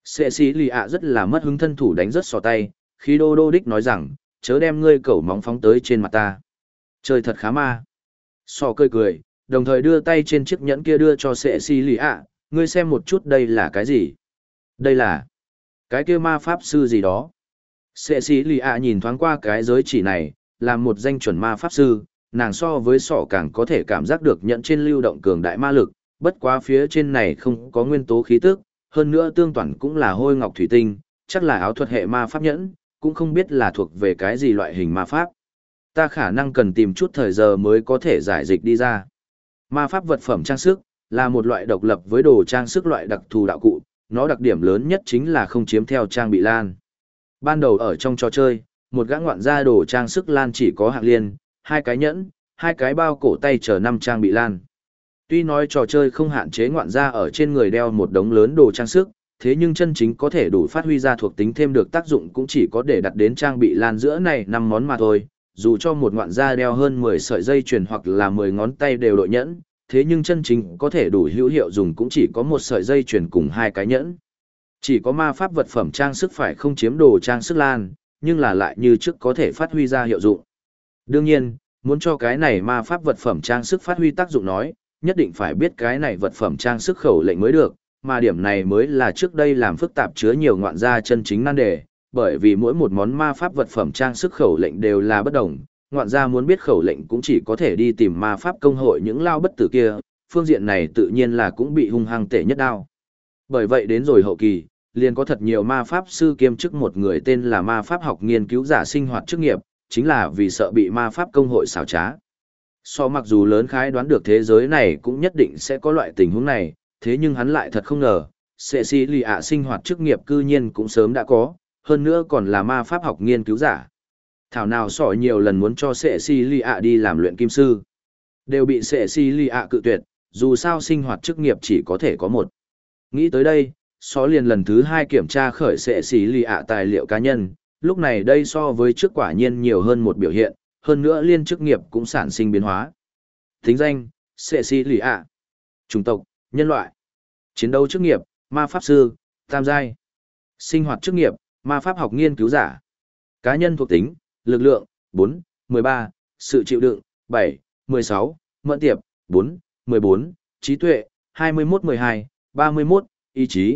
Cecilia rất là mất hứng thân thủ đánh rất sò tay, khi đô đô đích nói rằng, chớ đem ngươi cẩu móng phóng tới trên mặt ta. Chơi thật khá ma. Sò cười cười, đồng thời đưa tay trên chiếc nhẫn kia đưa cho Cecilia, ngươi xem một chút đây là cái gì? Đây là cái kia ma pháp sư gì đó. Cecilia nhìn thoáng qua cái giới chỉ này, là một danh chuẩn ma pháp sư, nàng so với sọ càng có thể cảm giác được nhận trên lưu động cường đại ma lực, bất quá phía trên này không có nguyên tố khí tức, hơn nữa tương toàn cũng là hôi ngọc thủy tinh, chắc là áo thuật hệ ma pháp nhẫn, cũng không biết là thuộc về cái gì loại hình ma pháp. Ta khả năng cần tìm chút thời giờ mới có thể giải dịch đi ra. Ma pháp vật phẩm trang sức, là một loại độc lập với đồ trang sức loại đặc thù đạo cụ, nó đặc điểm lớn nhất chính là không chiếm theo trang bị lan. Ban đầu ở trong trò chơi, một gã ngoạn gia đồ trang sức lan chỉ có hạng liên, 2 cái nhẫn, 2 cái bao cổ tay chờ 5 trang bị lan. Tuy nói trò chơi không hạn chế ngoạn gia ở trên người đeo một đống lớn đồ trang sức, thế nhưng chân chính có thể đủ phát huy ra thuộc tính thêm được tác dụng cũng chỉ có để đặt đến trang bị lan giữa này 5 món mà thôi. Dù cho một ngoạn gia đeo hơn 10 sợi dây chuyền hoặc là 10 ngón tay đều đội nhẫn, thế nhưng chân chính có thể đủ hữu hiệu dùng cũng chỉ có một sợi dây chuyền cùng 2 cái nhẫn. Chỉ có ma pháp vật phẩm trang sức phải không chiếm đồ trang sức lan, nhưng là lại như trước có thể phát huy ra hiệu dụng. Đương nhiên, muốn cho cái này ma pháp vật phẩm trang sức phát huy tác dụng nói, nhất định phải biết cái này vật phẩm trang sức khẩu lệnh mới được, mà điểm này mới là trước đây làm phức tạp chứa nhiều ngoạn gia chân chính nan đề, bởi vì mỗi một món ma pháp vật phẩm trang sức khẩu lệnh đều là bất đồng, ngoạn gia muốn biết khẩu lệnh cũng chỉ có thể đi tìm ma pháp công hội những lao bất tử kia, phương diện này tự nhiên là cũng bị hung hăng tệ nhất đao. Bởi vậy đến rồi hậu kỳ, liền có thật nhiều ma pháp sư kiêm chức một người tên là ma pháp học nghiên cứu giả sinh hoạt chức nghiệp, chính là vì sợ bị ma pháp công hội xảo trá. So mặc dù lớn khái đoán được thế giới này cũng nhất định sẽ có loại tình huống này, thế nhưng hắn lại thật không ngờ, Cecilia sinh hoạt chức nghiệp cư nhiên cũng sớm đã có, hơn nữa còn là ma pháp học nghiên cứu giả. Thảo nào sỏ nhiều lần muốn cho Cecilia đi làm luyện kim sư. Đều bị Cecilia cự tuyệt, dù sao sinh hoạt chức nghiệp chỉ có thể có một. Nghĩ tới đây, só liền lần thứ 2 kiểm tra khởi Cecilia tài liệu cá nhân, lúc này đây so với trước quả nhiên nhiều hơn một biểu hiện, hơn nữa liên chức nghiệp cũng sản sinh biến hóa. Thính danh, Cecilia. Chủng tộc, nhân loại. Chiến đấu chức nghiệp, ma pháp sư, tam giai. Sinh hoạt chức nghiệp, ma pháp học nghiên cứu giả. Cá nhân thuộc tính, lực lượng, 4, 13, sự chịu đựng, 7, 16, mẫn tiệp, 4, 14, trí tuệ, 21, 12, 31, ý chí,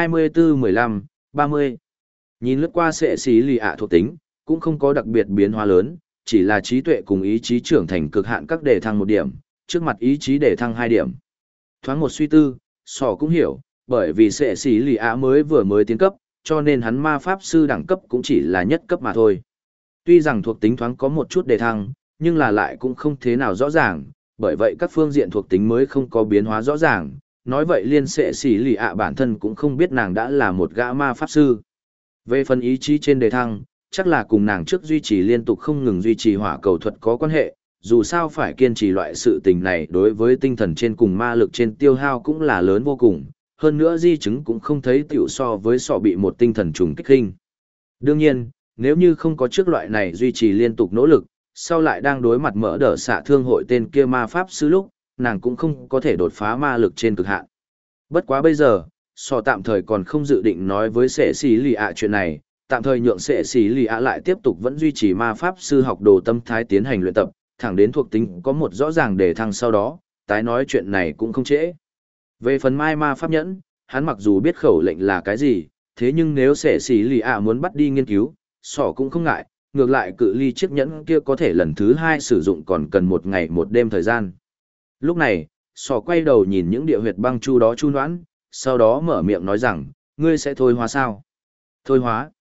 24, 15, 30. Nhìn lướt qua Cecilia thuộc tính, cũng không có đặc biệt biến hóa lớn, chỉ là trí tuệ cùng ý chí trưởng thành cực hạn các đề thăng 1 điểm, trước mặt ý chí đề thăng 2 điểm. Thoáng một suy tư, sò cũng hiểu, bởi vì Cecilia mới tiến cấp, cho nên hắn ma pháp sư đẳng cấp cũng chỉ là nhất cấp mà thôi. Tuy rằng thuộc tính thoáng có một chút đề thăng, nhưng là lại cũng không thế nào rõ ràng, bởi vậy các phương diện thuộc tính mới không có biến hóa rõ ràng. Nói vậy liên Cecilia bản thân cũng không biết nàng đã là một gã ma pháp sư. Về phần ý chí trên đề thăng, chắc là cùng nàng trước duy trì liên tục không ngừng duy trì hỏa cầu thuật có quan hệ, dù sao phải kiên trì loại sự tình này đối với tinh thần trên cùng ma lực trên tiêu hao cũng là lớn vô cùng, hơn nữa di chứng cũng không thấy tiểu so với sọ bị một tinh thần trùng kích hình. Đương nhiên, nếu như không có trước loại này duy trì liên tục nỗ lực, sau lại đang đối mặt mở đỡ xạ thương hội tên kia ma pháp sư lúc, nàng cũng không có thể đột phá ma lực trên cực hạn. Bất quá bây giờ, sọ tạm thời còn không dự định nói với Cecilia chuyện này, tạm thời nhượng Cecilia lại tiếp tục vẫn duy trì ma pháp sư học đồ tâm thái tiến hành luyện tập, thẳng đến thuộc tính có một rõ ràng đề thăng sau đó, tái nói chuyện này cũng không trễ. Về phần mai ma pháp nhẫn, hắn mặc dù biết khẩu lệnh là cái gì, thế nhưng nếu Cecilia muốn bắt đi nghiên cứu, sọ cũng không ngại, ngược lại cự ly chiếc nhẫn kia có thể lần thứ 2 sử dụng còn cần 1 ngày 1 đêm thời gian. Lúc này, sọ quay đầu nhìn những địa huyệt băng chu đó chu noãn, sau đó mở miệng nói rằng, ngươi sẽ thôi hóa sao? Thôi hóa.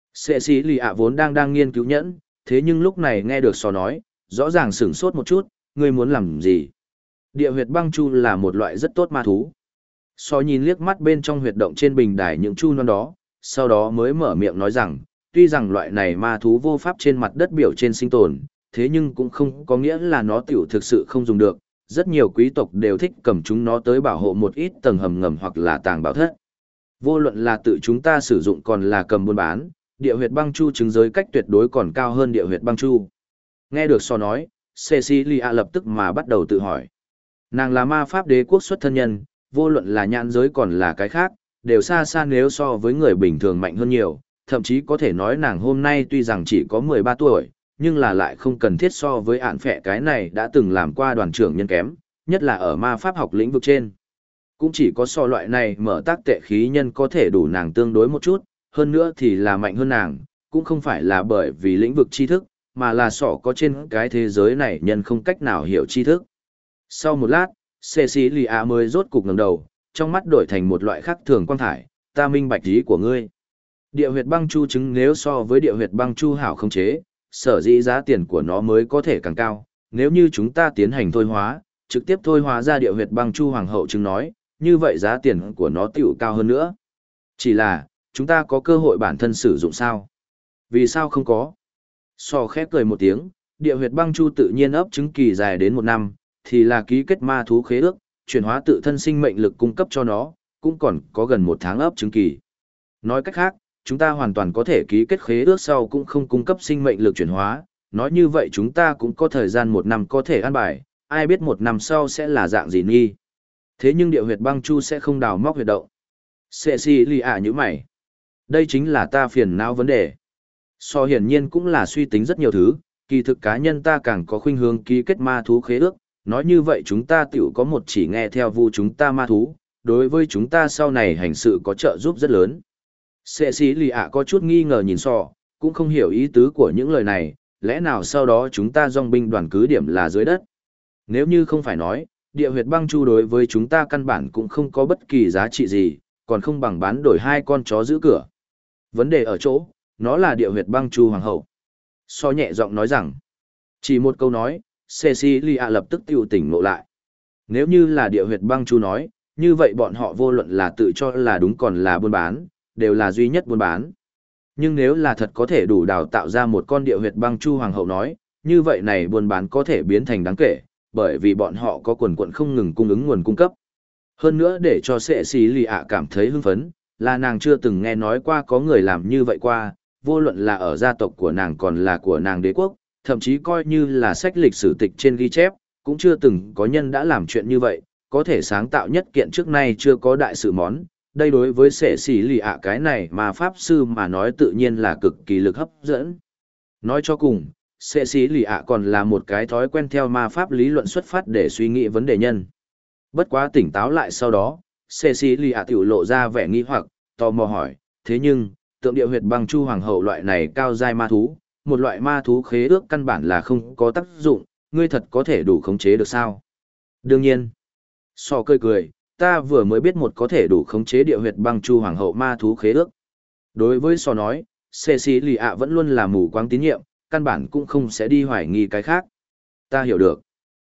Cecilia vốn đang nghiên cứu nhẫn, thế nhưng lúc này nghe được sọ nói, rõ ràng sửng sốt một chút, ngươi muốn làm gì? Địa huyệt băng chu là một loại rất tốt ma thú. Sọ nhìn liếc mắt bên trong huyệt động trên bình đài những chu non đó, sau đó mới mở miệng nói rằng, tuy rằng loại này ma thú vô pháp trên mặt đất biểu trên sinh tồn, thế nhưng cũng không có nghĩa là nó tiểu thực sự không dùng được. Rất nhiều quý tộc đều thích cầm chúng nó tới bảo hộ một ít tầng hầm ngầm hoặc là tàng bảo thất. Vô luận là tự chúng ta sử dụng còn là cầm buôn bán, địa huyệt băng chu chứng giới cách tuyệt đối còn cao hơn địa huyệt băng chu. Nghe được so nói, Cecilia lập tức mà bắt đầu tự hỏi. Nàng là ma pháp đế quốc xuất thân nhân, vô luận là nhãn giới còn là cái khác, đều xa xa nếu so với người bình thường mạnh hơn nhiều, thậm chí có thể nói nàng hôm nay tuy rằng chỉ có 13 tuổi, nhưng là lại không cần thiết so với ạn phệ cái này đã từng làm qua đoàn trưởng nhân kém, nhất là ở ma pháp học lĩnh vực trên. Cũng chỉ có so loại này mở tác tệ khí nhân có thể đủ nàng tương đối một chút, hơn nữa thì là mạnh hơn nàng, cũng không phải là bởi vì lĩnh vực tri thức, mà là sọ có trên cái thế giới này nhân không cách nào hiểu tri thức. Sau một lát, Cecilia mới rốt cục ngẩng đầu, trong mắt đổi thành một loại khác thường quang thải, ta minh bạch ý của ngươi. Địa huyệt băng chu trứng nếu so với địa huyệt băng chu hảo không chế, sở dĩ giá tiền của nó mới có thể càng cao, nếu như chúng ta tiến hành thôi hóa, trực tiếp thôi hóa ra địa huyệt băng chu hoàng hậu trứng nói, như vậy giá tiền của nó tiểu cao hơn nữa. Chỉ là, chúng ta có cơ hội bản thân sử dụng sao? Vì sao không có? So khép cười một tiếng, địa huyệt băng chu tự nhiên ấp trứng kỳ dài đến 1 năm, thì là ký kết ma thú khế ước, chuyển hóa tự thân sinh mệnh lực cung cấp cho nó, cũng còn có gần 1 tháng ấp trứng kỳ. Nói cách khác, chúng ta hoàn toàn có thể ký kết khế ước sau cũng không cung cấp sinh mệnh lực chuyển hóa, nói như vậy chúng ta cũng có thời gian 1 năm có thể ăn bài, ai biết 1 năm sau sẽ là dạng gì nghi. Thế nhưng địa huyệt băng chu sẽ không đào móc huyệt động. Cecilia như mày. Đây chính là ta phiền não vấn đề. So hiển nhiên cũng là suy tính rất nhiều thứ, kỳ thực cá nhân ta càng có khuynh hướng ký kết ma thú khế ước, nói như vậy chúng ta tiểu có một chỉ nghe theo vu chúng ta ma thú, đối với chúng ta sau này hành sự có trợ giúp rất lớn. Cecilia có chút nghi ngờ nhìn So, cũng không hiểu ý tứ của những lời này, lẽ nào sau đó chúng ta dòng binh đoàn cứ điểm là dưới đất. Nếu như không phải nói, địa huyệt băng chu đối với chúng ta căn bản cũng không có bất kỳ giá trị gì, còn không bằng bán đổi 2 con chó giữ cửa. Vấn đề ở chỗ, nó là địa huyệt băng chu hoàng hậu. So nhẹ giọng nói rằng, chỉ một câu nói, Cecilia lập tức tiêu tỉnh ngộ lại. Nếu như là địa huyệt băng chu nói, như vậy bọn họ vô luận là tự cho là đúng còn là buôn bán, đều là duy nhất buôn bán. Nhưng nếu là thật có thể đủ đào tạo ra một con địa huyệt băng chu hoàng hậu nói, như vậy này buôn bán có thể biến thành đáng kể, bởi vì bọn họ có quần quận không ngừng cung ứng nguồn cung cấp. Hơn nữa để cho Cecilia cảm thấy hưng phấn, là nàng chưa từng nghe nói qua có người làm như vậy qua, vô luận là ở gia tộc của nàng còn là của nàng đế quốc, thậm chí coi như là sách lịch sử tịch trên ghi chép, cũng chưa từng có nhân đã làm chuyện như vậy, có thể sáng tạo nhất kiện trước nay chưa có đại sự món. Đây đối với Cecilia cái này mà pháp sư mà nói tự nhiên là cực kỳ lực hấp dẫn. Nói cho cùng, Cecilia còn là một cái thói quen theo ma pháp lý luận xuất phát để suy nghĩ vấn đề nhân. Bất quá tỉnh táo lại sau đó, Cecilia tiểu lộ ra vẻ nghi hoặc, tò mò hỏi, thế nhưng, tượng địa huyệt băng chu hoàng hậu loại này cao giai ma thú, một loại ma thú khế ước căn bản là không có tác dụng, ngươi thật có thể đủ khống chế được sao? Đương nhiên. So cười cười, ta vừa mới biết một có thể đủ khống chế địa huyệt băng chu hoàng hậu ma thú khế ước. Đối với So nói, Cecilia vẫn luôn là mù quáng tín nhiệm, căn bản cũng không sẽ đi hoài nghi cái khác. Ta hiểu được.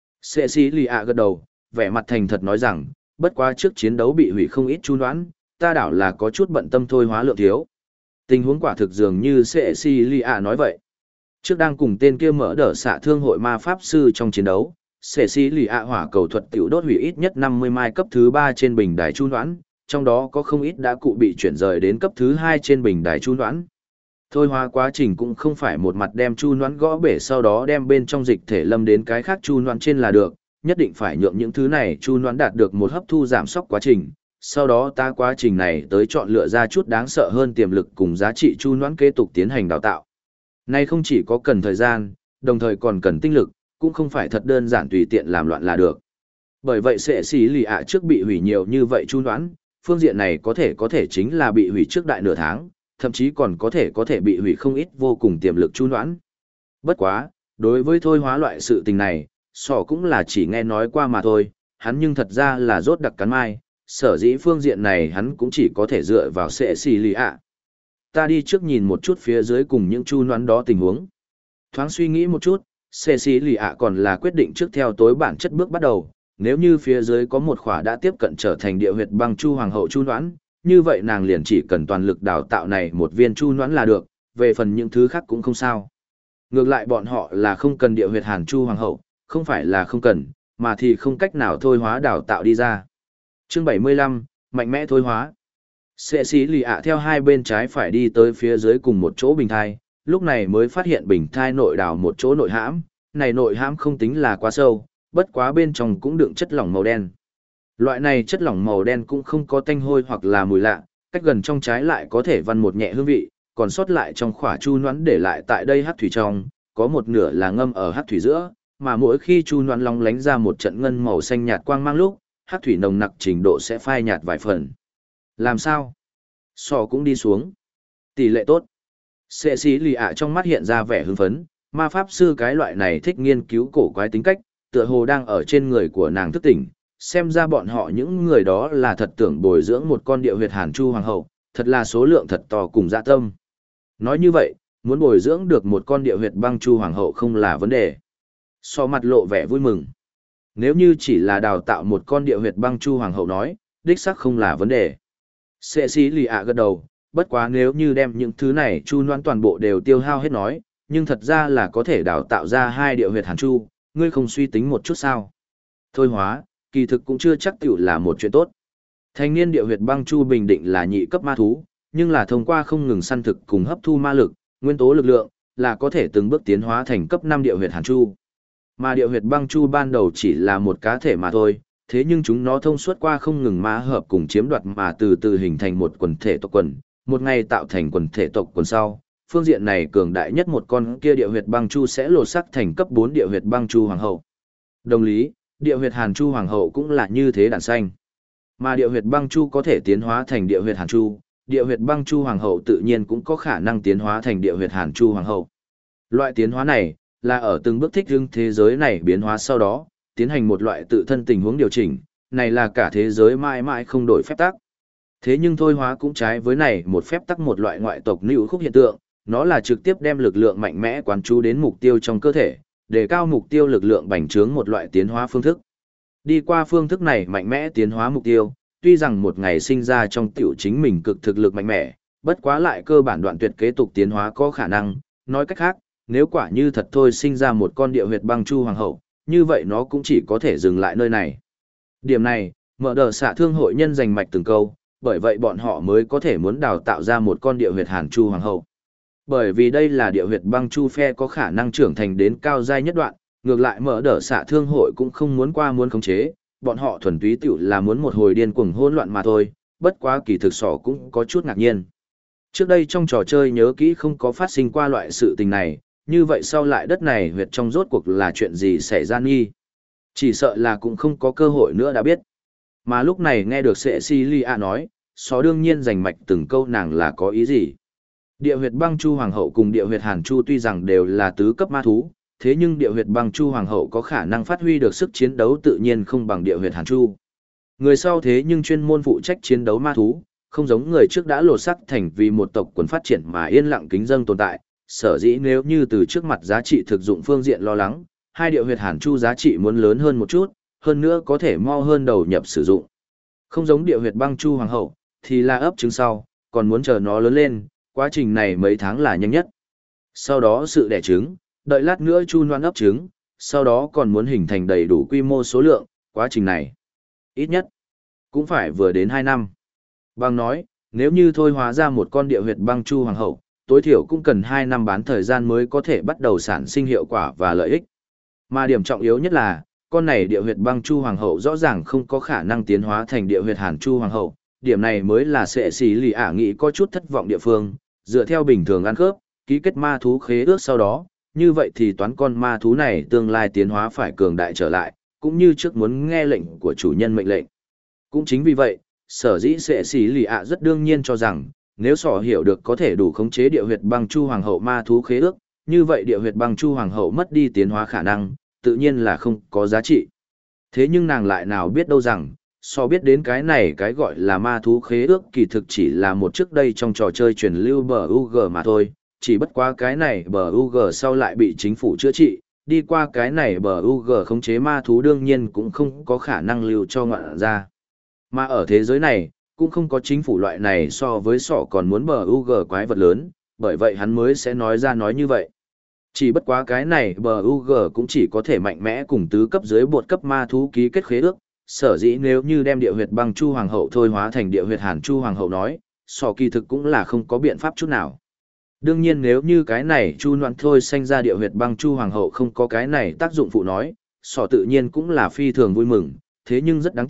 Cecilia gật đầu, vẻ mặt thành thật nói rằng, bất quá trước chiến đấu bị hủy không ít chu đoán, ta đảo là có chút bận tâm thôi hóa lượng thiếu. Tình huống quả thực dường như Cecilia nói vậy. Trước đang cùng tên kia mở đỡ xạ thương hội ma pháp sư trong chiến đấu, Cecilia hỏa cầu thuật tiểu đốt hủy ít nhất 50 mai cấp thứ 3 trên bình đài chu đoán, trong đó có không ít đã cụ bị chuyển rời đến cấp thứ 2 trên bình đài chu đoán. Thôi hóa quá trình cũng không phải một mặt đem chu đoán gõ bể sau đó đem bên trong dịch thể lâm đến cái khác chu đoán trên là được, nhất định phải nhượng những thứ này chu đoán đạt được một hấp thu giảm sóc quá trình. Sau đó ta quá trình này tới chọn lựa ra chút đáng sợ hơn tiềm lực cùng giá trị chu đoán kế tục tiến hành đào tạo. Này không chỉ có cần thời gian, đồng thời còn cần tinh lực, cũng không phải thật đơn giản tùy tiện làm loạn là được. Bởi vậy Cecilia trước bị hủy nhiều như vậy chu đoán, phương diện này có thể chính là bị hủy trước đại nửa tháng, thậm chí còn có thể bị hủy không ít vô cùng tiềm lực chu đoán. Bất quá, đối với thôi hóa loại sự tình này, Sỏ cũng là chỉ nghe nói qua mà thôi, hắn nhưng thật ra là rốt đặc cắn mai, sở dĩ phương diện này hắn cũng chỉ có thể dựa vào Cecilia. Ta đi trước nhìn một chút phía dưới cùng những chu đoán đó tình huống. Thoáng suy nghĩ một chút, Cecilia còn là quyết định trước theo tối bản chất bước bắt đầu, nếu như phía dưới có một khỏa đã tiếp cận trở thành địa huyệt băng chu hoàng hậu chu đoán, như vậy nàng liền chỉ cần toàn lực đào tạo này một viên chu đoán là được, về phần những thứ khác cũng không sao. Ngược lại bọn họ là không cần địa huyệt hàn chu hoàng hậu, không phải là không cần, mà thì không cách nào thôi hóa đào tạo đi ra. Chương 75, mạnh mẽ thôi hóa. Cecilia theo hai bên trái phải đi tới phía dưới cùng một chỗ bình thai, lúc này mới phát hiện bình thai nội đào một chỗ nội hãm, này nội hãm không tính là quá sâu, bất quá bên trong cũng đựng chất lỏng màu đen. Loại này chất lỏng màu đen cũng không có tanh hôi hoặc là mùi lạ, cách gần trong trái lại có thể văn một nhẹ hương vị, còn sót lại trong khỏa chu noãn để lại tại đây hắc thủy trong, có một nửa là ngâm ở hắc thủy giữa, mà mỗi khi chu noãn long lánh ra một trận ngân màu xanh nhạt quang mang lúc, hắc thủy nồng nặc trình độ sẽ phai nhạt vài phần. Làm sao? Sò cũng đi xuống. Tỷ lệ tốt. Sệ xí lì ạ trong mắt hiện ra vẻ hưng phấn, ma pháp sư cái loại này thích nghiên cứu cổ quái tính cách, tựa hồ đang ở trên người của nàng thức tỉnh, xem ra bọn họ những người đó là thật tưởng bồi dưỡng một con địa huyệt hàn chu hoàng hậu, thật là số lượng thật to cùng dạ tâm. Nói như vậy, muốn bồi dưỡng được một con địa huyệt băng chu hoàng hậu không là vấn đề. So mặt lộ vẻ vui mừng. Nếu như chỉ là đào tạo một con địa huyệt băng chu hoàng hậu nói, đích xác không là vấn đề. Sệ xí lì ạ gật đầu, bất quá nếu như đem những thứ này chu noan toàn bộ đều tiêu hao hết nói, nhưng thật ra là có thể đào tạo ra 2 địa huyệt hàn chu, ngươi không suy tính một chút sao. Thôi hóa, kỳ thực cũng chưa chắc tiểu là một chuyện tốt. Thanh niên địa huyệt băng chu bình định là nhị cấp ma thú, nhưng là thông qua không ngừng săn thực cùng hấp thu ma lực, nguyên tố lực lượng, là có thể từng bước tiến hóa thành cấp 5 địa huyệt hàn chu. Mà địa huyệt băng chu ban đầu chỉ là một cá thể mà thôi, thế nhưng chúng nó thông suốt qua không ngừng ma hợp cùng chiếm đoạt mà từ từ hình thành một quần thể tộc quần, một ngày tạo thành quần thể tộc quần sau. Phương diện này cường đại nhất một con kia địa huyệt băng chu sẽ lột sắc thành cấp 4 địa huyệt băng chu hoàng hậu. Đồng lý, địa huyệt hàn chu hoàng hậu cũng là như thế đàn xanh. Mà địa huyệt băng chu có thể tiến hóa thành địa huyệt hàn chu, địa huyệt băng chu hoàng hậu tự nhiên cũng có khả năng tiến hóa thành địa huyệt hàn chu hoàng hậu. Loại tiến hóa này là ở từng bước thích ứng thế giới này biến hóa sau đó, tiến hành một loại tự thân tình huống điều chỉnh, này là cả thế giới mãi mãi không đổi phép tắc. Thế nhưng thôi hóa cũng trái với này một phép tắc một loại ngoại tộc lưu khúc hiện tượng, nó là trực tiếp đem lực lượng mạnh mẽ quán chú đến mục tiêu trong cơ thể, để cao mục tiêu lực lượng bành trướng một loại tiến hóa phương thức. Đi qua phương thức này mạnh mẽ tiến hóa mục tiêu, tuy rằng một ngày sinh ra trong tiểu chính mình cực thực lực mạnh mẽ, bất quá lại cơ bản đoạn tuyệt kế tục tiến hóa có khả năng, nói cách khác, nếu quả như thật thôi sinh ra một con địa huyệt băng chu hoàng hậu, như vậy nó cũng chỉ có thể dừng lại nơi này. Điểm này, mở đờ xạ thương hội nhân giành mạch từng câu, bởi vậy bọn họ mới có thể muốn đào tạo ra một con địa huyệt hàn chu hoàng hậu. Bởi vì đây là địa huyệt băng chu phe có khả năng trưởng thành đến cao giai nhất đoạn, ngược lại mở đờ xạ thương hội cũng không muốn khống chế, bọn họ thuần túy tiểu là muốn một hồi điên cuồng hỗn loạn mà thôi, bất quá kỳ thực sỏ cũng có chút ngạc nhiên. Trước đây trong trò chơi nhớ kỹ không có phát sinh qua loại sự tình này, như vậy sau lại đất này huyệt trong rốt cuộc là chuyện gì xảy ra nghi. Chỉ sợ là cũng không có cơ hội nữa đã biết. Mà lúc này nghe được Cecilia nói, só đương nhiên giành mạch từng câu nàng là có ý gì. Địa huyệt băng chu hoàng hậu cùng địa huyệt hàn chu tuy rằng đều là tứ cấp ma thú, thế nhưng địa huyệt băng chu hoàng hậu có khả năng phát huy được sức chiến đấu tự nhiên không bằng địa huyệt hàn chu. Người sau thế nhưng chuyên môn phụ trách chiến đấu ma thú, không giống người trước đã lột sắc thành vì một tộc quần phát triển mà yên lặng kính dâng tồn tại, sở dĩ nếu như từ trước mặt giá trị thực dụng phương diện lo lắng, hai địa huyệt hàn chu giá trị muốn lớn hơn một chút, hơn nữa có thể mo hơn đầu nhập sử dụng. Không giống địa huyệt băng chu hoàng hậu, thì là ấp trứng sau, còn muốn chờ nó lớn lên, quá trình này mấy tháng là nhanh nhất. Sau đó sự đẻ trứng, đợi lát nữa chu noan ấp trứng, sau đó còn muốn hình thành đầy đủ quy mô số lượng, quá trình này ít nhất cũng phải vừa đến 2 năm. Bằng nói, nếu như thôi hóa ra một con địa huyệt băng chu hoàng hậu, tối thiểu cũng cần 2 năm bán thời gian mới có thể bắt đầu sản sinh hiệu quả và lợi ích. Mà điểm trọng yếu nhất là, con này địa huyệt băng chu hoàng hậu rõ ràng không có khả năng tiến hóa thành địa huyệt hàn chu hoàng hậu, điểm này mới là sẽ xì lì ả nghĩ có chút thất vọng địa phương, dựa theo bình thường ăn khớp, ký kết ma thú khế ước sau đó, như vậy thì toán con ma thú này tương lai tiến hóa phải cường đại trở lại, cũng như trước muốn nghe lệnh của chủ nhân mệnh lệnh. Cũng chính vì vậy, sở dĩ sẽ xì lì ạ rất đương nhiên cho rằng, nếu sỏ hiểu được có thể đủ khống chế địa huyệt băng chu hoàng hậu ma thú khế ước, như vậy địa huyệt băng chu hoàng hậu mất đi tiến hóa khả năng, tự nhiên là không có giá trị. Thế nhưng nàng lại nào biết đâu rằng, so biết đến cái này cái gọi là ma thú khế ước kỳ thực chỉ là một trước đây trong trò chơi truyền lưu bờ UG mà thôi, chỉ bất quá cái này bờ UG sau lại bị chính phủ chữa trị, đi qua cái này bờ UG khống chế ma thú đương nhiên cũng không có khả năng lưu cho ngoạn ra. Mà ở thế giới này, cũng không có chính phủ loại này so với sỏ còn muốn bờ UG quái vật lớn, bởi vậy hắn mới sẽ nói ra nói như vậy. Chỉ bất quá cái này bờ UG cũng chỉ có thể mạnh mẽ cùng tứ cấp dưới bột cấp ma thú ký kết khế ước, sở dĩ nếu như đem địa huyệt băng chu hoàng hậu thôi hóa thành địa huyệt hàn chu hoàng hậu nói, sỏ kỳ thực cũng là không có biện pháp chút nào. Đương nhiên nếu như cái này chu noạn thôi sanh ra địa huyệt băng chu hoàng hậu không có cái này tác dụng phụ nói, sỏ tự nhiên cũng là phi thường vui mừng, thế nhưng rất đáng tiếc,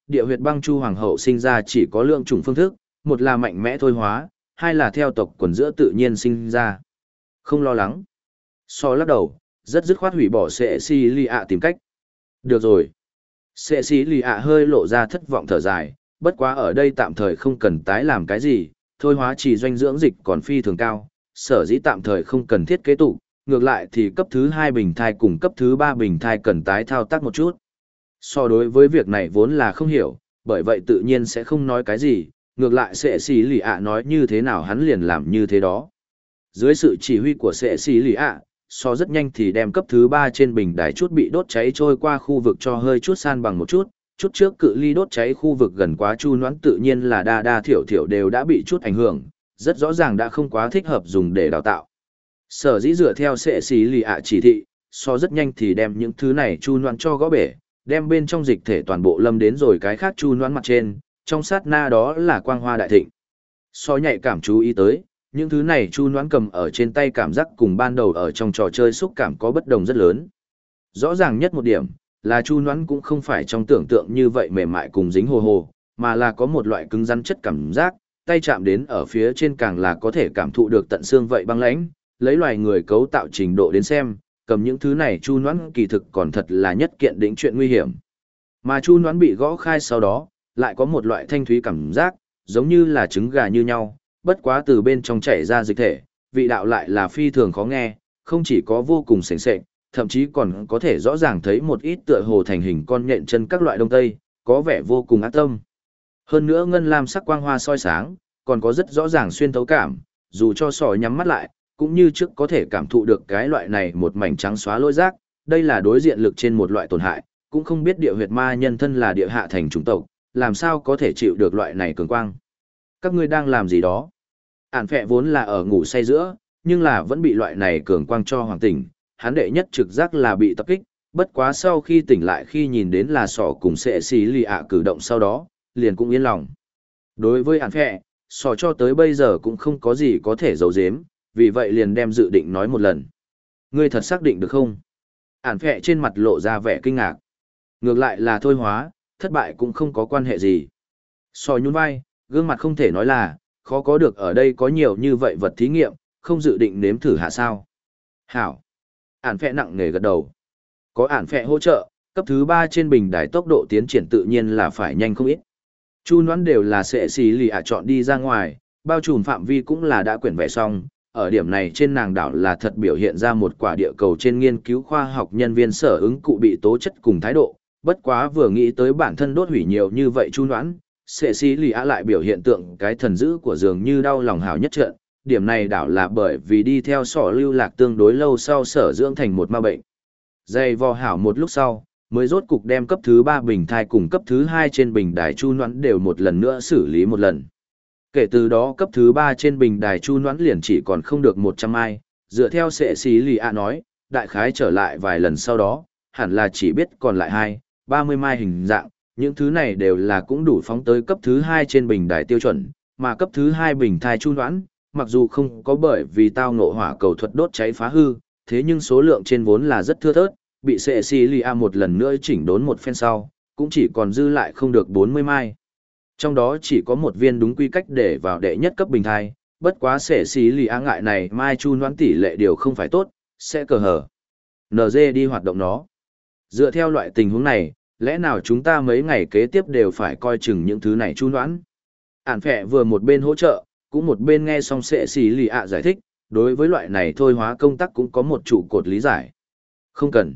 địa huyệt băng chu hoàng hậu sinh ra chỉ có lượng chủng phương thức, một là mạnh mẽ thôi hóa, hai là theo tộc quần giữa tự nhiên sinh ra. Không lo lắng. So lắc đầu, rất dứt khoát hủy bỏ sệ xì lì ạ tìm cách. Được rồi. Sệ xì lì ạ hơi lộ ra thất vọng thở dài, bất quá ở đây tạm thời không cần tái làm cái gì, thôi hóa chỉ doanh dưỡng dịch còn phi thường cao, sở dĩ tạm thời không cần thiết kế tụ, ngược lại thì cấp thứ 2 bình thai cùng cấp thứ 3 bình thai cần tái thao tác một chút. So đối với việc này vốn là không hiểu, bởi vậy tự nhiên sẽ không nói cái gì, ngược lại sệ xì lì ạ nói như thế nào hắn liền làm như thế đó. Dưới sự chỉ huy của sệ xì lì ạ, so rất nhanh thì đem cấp thứ 3 trên bình đài chút bị đốt cháy trôi qua khu vực cho hơi chút san bằng một chút, chút trước cự ly đốt cháy khu vực gần quá chu noãn tự nhiên là đa đa thiểu thiểu đều đã bị chút ảnh hưởng, rất rõ ràng đã không quá thích hợp dùng để đào tạo. Sở dĩ dựa theo sệ xì lì ạ chỉ thị, so rất nhanh thì đem những thứ này chu noãn cho gõ bể, đem bên trong dịch thể toàn bộ lâm đến rồi cái khác chu noãn mặt trên, trong sát na đó là quang hoa đại thịnh. So nhạy cảm chú ý tới, những thứ này chu noãn cầm ở trên tay cảm giác cùng ban đầu ở trong trò chơi xúc cảm có bất đồng rất lớn. Rõ ràng nhất một điểm, là chu noãn cũng không phải trong tưởng tượng như vậy mềm mại cùng dính hồ hồ, mà là có một loại cứng rắn chất cảm giác, tay chạm đến ở phía trên càng là có thể cảm thụ được tận xương vậy băng lãnh, lấy loài người cấu tạo trình độ đến xem, cầm những thứ này chu noãn kỳ thực còn thật là nhất kiện đỉnh chuyện nguy hiểm. Mà chu noãn bị gõ khai sau đó, lại có một loại thanh thúy cảm giác, giống như là trứng gà như nhau, bất quá từ bên trong chảy ra dịch thể, vị đạo lại là phi thường khó nghe, không chỉ có vô cùng sền sệt, thậm chí còn có thể rõ ràng thấy một ít tựa hồ thành hình con nhện chân các loại đông tây, có vẻ vô cùng ác tâm. Hơn nữa ngân lam sắc quang hoa soi sáng, còn có rất rõ ràng xuyên thấu cảm, dù cho sỏi nhắm mắt lại, cũng như trước có thể cảm thụ được cái loại này một mảnh trắng xóa lôi rác, đây là đối diện lực trên một loại tổn hại, cũng không biết địa huyệt ma nhân thân là địa hạ thành chủng tộc, làm sao có thể chịu được loại này cường quang. Các ngươi đang làm gì đó? Ản phệ vốn là ở ngủ say giữa, nhưng là vẫn bị loại này cường quang cho hoàng tỉnh, hắn đệ nhất trực giác là bị tập kích, bất quá sau khi tỉnh lại khi nhìn đến là sỏ cùng sệ xì lì ạ cử động sau đó, liền cũng yên lòng. Đối với Ản phệ, sỏ cho tới bây giờ cũng không có gì có thể giấu giếm, vì vậy liền đem dự định nói một lần. Ngươi thật xác định được không? Ản phệ trên mặt lộ ra vẻ kinh ngạc. Ngược lại là thôi hóa, thất bại cũng không có quan hệ gì. Sò nhún vai, gương mặt không thể nói là, khó có được ở đây có nhiều như vậy vật thí nghiệm, không dự định nếm thử hạ sao. Hảo. Ản phệ nặng nề gật đầu. Có ản phệ hỗ trợ, cấp thứ 3 trên bình đài tốc độ tiến triển tự nhiên là phải nhanh không ít. Chu noãn đều là sệ xì lì ạ chọn đi ra ngoài, bao trùm phạm vi cũng là đã quyển vẽ xong. Ở điểm này trên nàng đảo là thật biểu hiện ra một quả địa cầu trên nghiên cứu khoa học nhân viên sở ứng cụ bị tố chất cùng thái độ, bất quá vừa nghĩ tới bản thân đốt hủy nhiều như vậy chu noãn, sệ xì lì ạ lại biểu hiện tượng cái thần dữ của dường như đau lòng hào nhất trận, điểm này đảo là bởi vì đi theo sỏ lưu lạc tương đối lâu sau sở dưỡng thành một ma bệnh. Dày vò hảo một lúc sau, mới rốt cục đem cấp thứ 3 bình thai cùng cấp thứ 2 trên bình đài chu noãn đều một lần nữa xử lý một lần. Kể từ đó cấp thứ 3 trên bình đài chu noãn liền chỉ còn không được 100 mai, dựa theo sệ xì lì ạ nói, đại khái trở lại vài lần sau đó, hẳn là chỉ biết còn lại 30 mai hình dạng, những thứ này đều là cũng đủ phóng tới cấp thứ 2 trên bình đài tiêu chuẩn, mà cấp thứ 2 bình thai chu noãn, mặc dù không có bởi vì tao ngộ hỏa cầu thuật đốt cháy phá hư, thế nhưng số lượng trên vốn là rất thưa thớt, bị sệ xì lì ạ một lần nữa chỉnh đốn một phen sau, cũng chỉ còn dư lại không được 40 mai. Trong đó chỉ có một viên đúng quy cách để vào đệ nhất cấp bình thai, bất quá sệ xì lì ạ ngại này mai chu noãn tỷ lệ điều không phải tốt, sẽ cờ hở. NG đi hoạt động nó. Dựa theo loại tình huống này, lẽ nào chúng ta mấy ngày kế tiếp đều phải coi chừng những thứ này chu noãn? Ản phệ vừa một bên hỗ trợ, cũng một bên nghe xong sệ xì lì ạ giải thích, đối với loại này thôi hóa công tác cũng có một trụ cột lý giải. Không cần.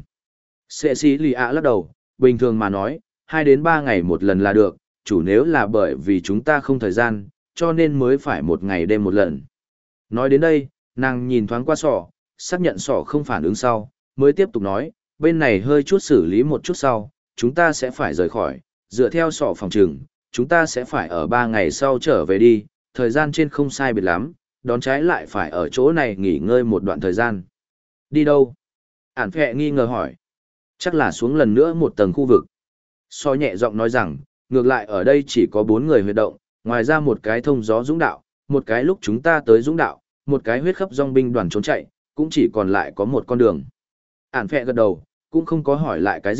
Sệ xì lì ạ lắc đầu, bình thường mà nói, 2 đến 3 ngày một lần là được, chủ nếu là bởi vì chúng ta không thời gian, cho nên mới phải một ngày đêm một lần. Nói đến đây, nàng nhìn thoáng qua sỏ, xác nhận sỏ không phản ứng sau, mới tiếp tục nói, bên này hơi chút xử lý một chút sau, chúng ta sẽ phải rời khỏi, dựa theo sỏ phòng trừng, chúng ta sẽ phải ở 3 ngày sau trở về đi, thời gian trên không sai biệt lắm, đón trái lại phải ở chỗ này nghỉ ngơi một đoạn thời gian. Đi đâu? Ản phệ nghi ngờ hỏi. Chắc là xuống lần nữa một tầng khu vực. So nhẹ giọng nói rằng, ngược lại ở đây chỉ có 4 người huyệt động, ngoài ra một cái thông gió dũng đạo, một cái lúc chúng ta tới dũng đạo, một cái huyết khắp dòng binh đoàn trốn chạy, cũng chỉ còn lại có một con đường. Ản phệ gật đầu, cũng không có hỏi lại cái gì,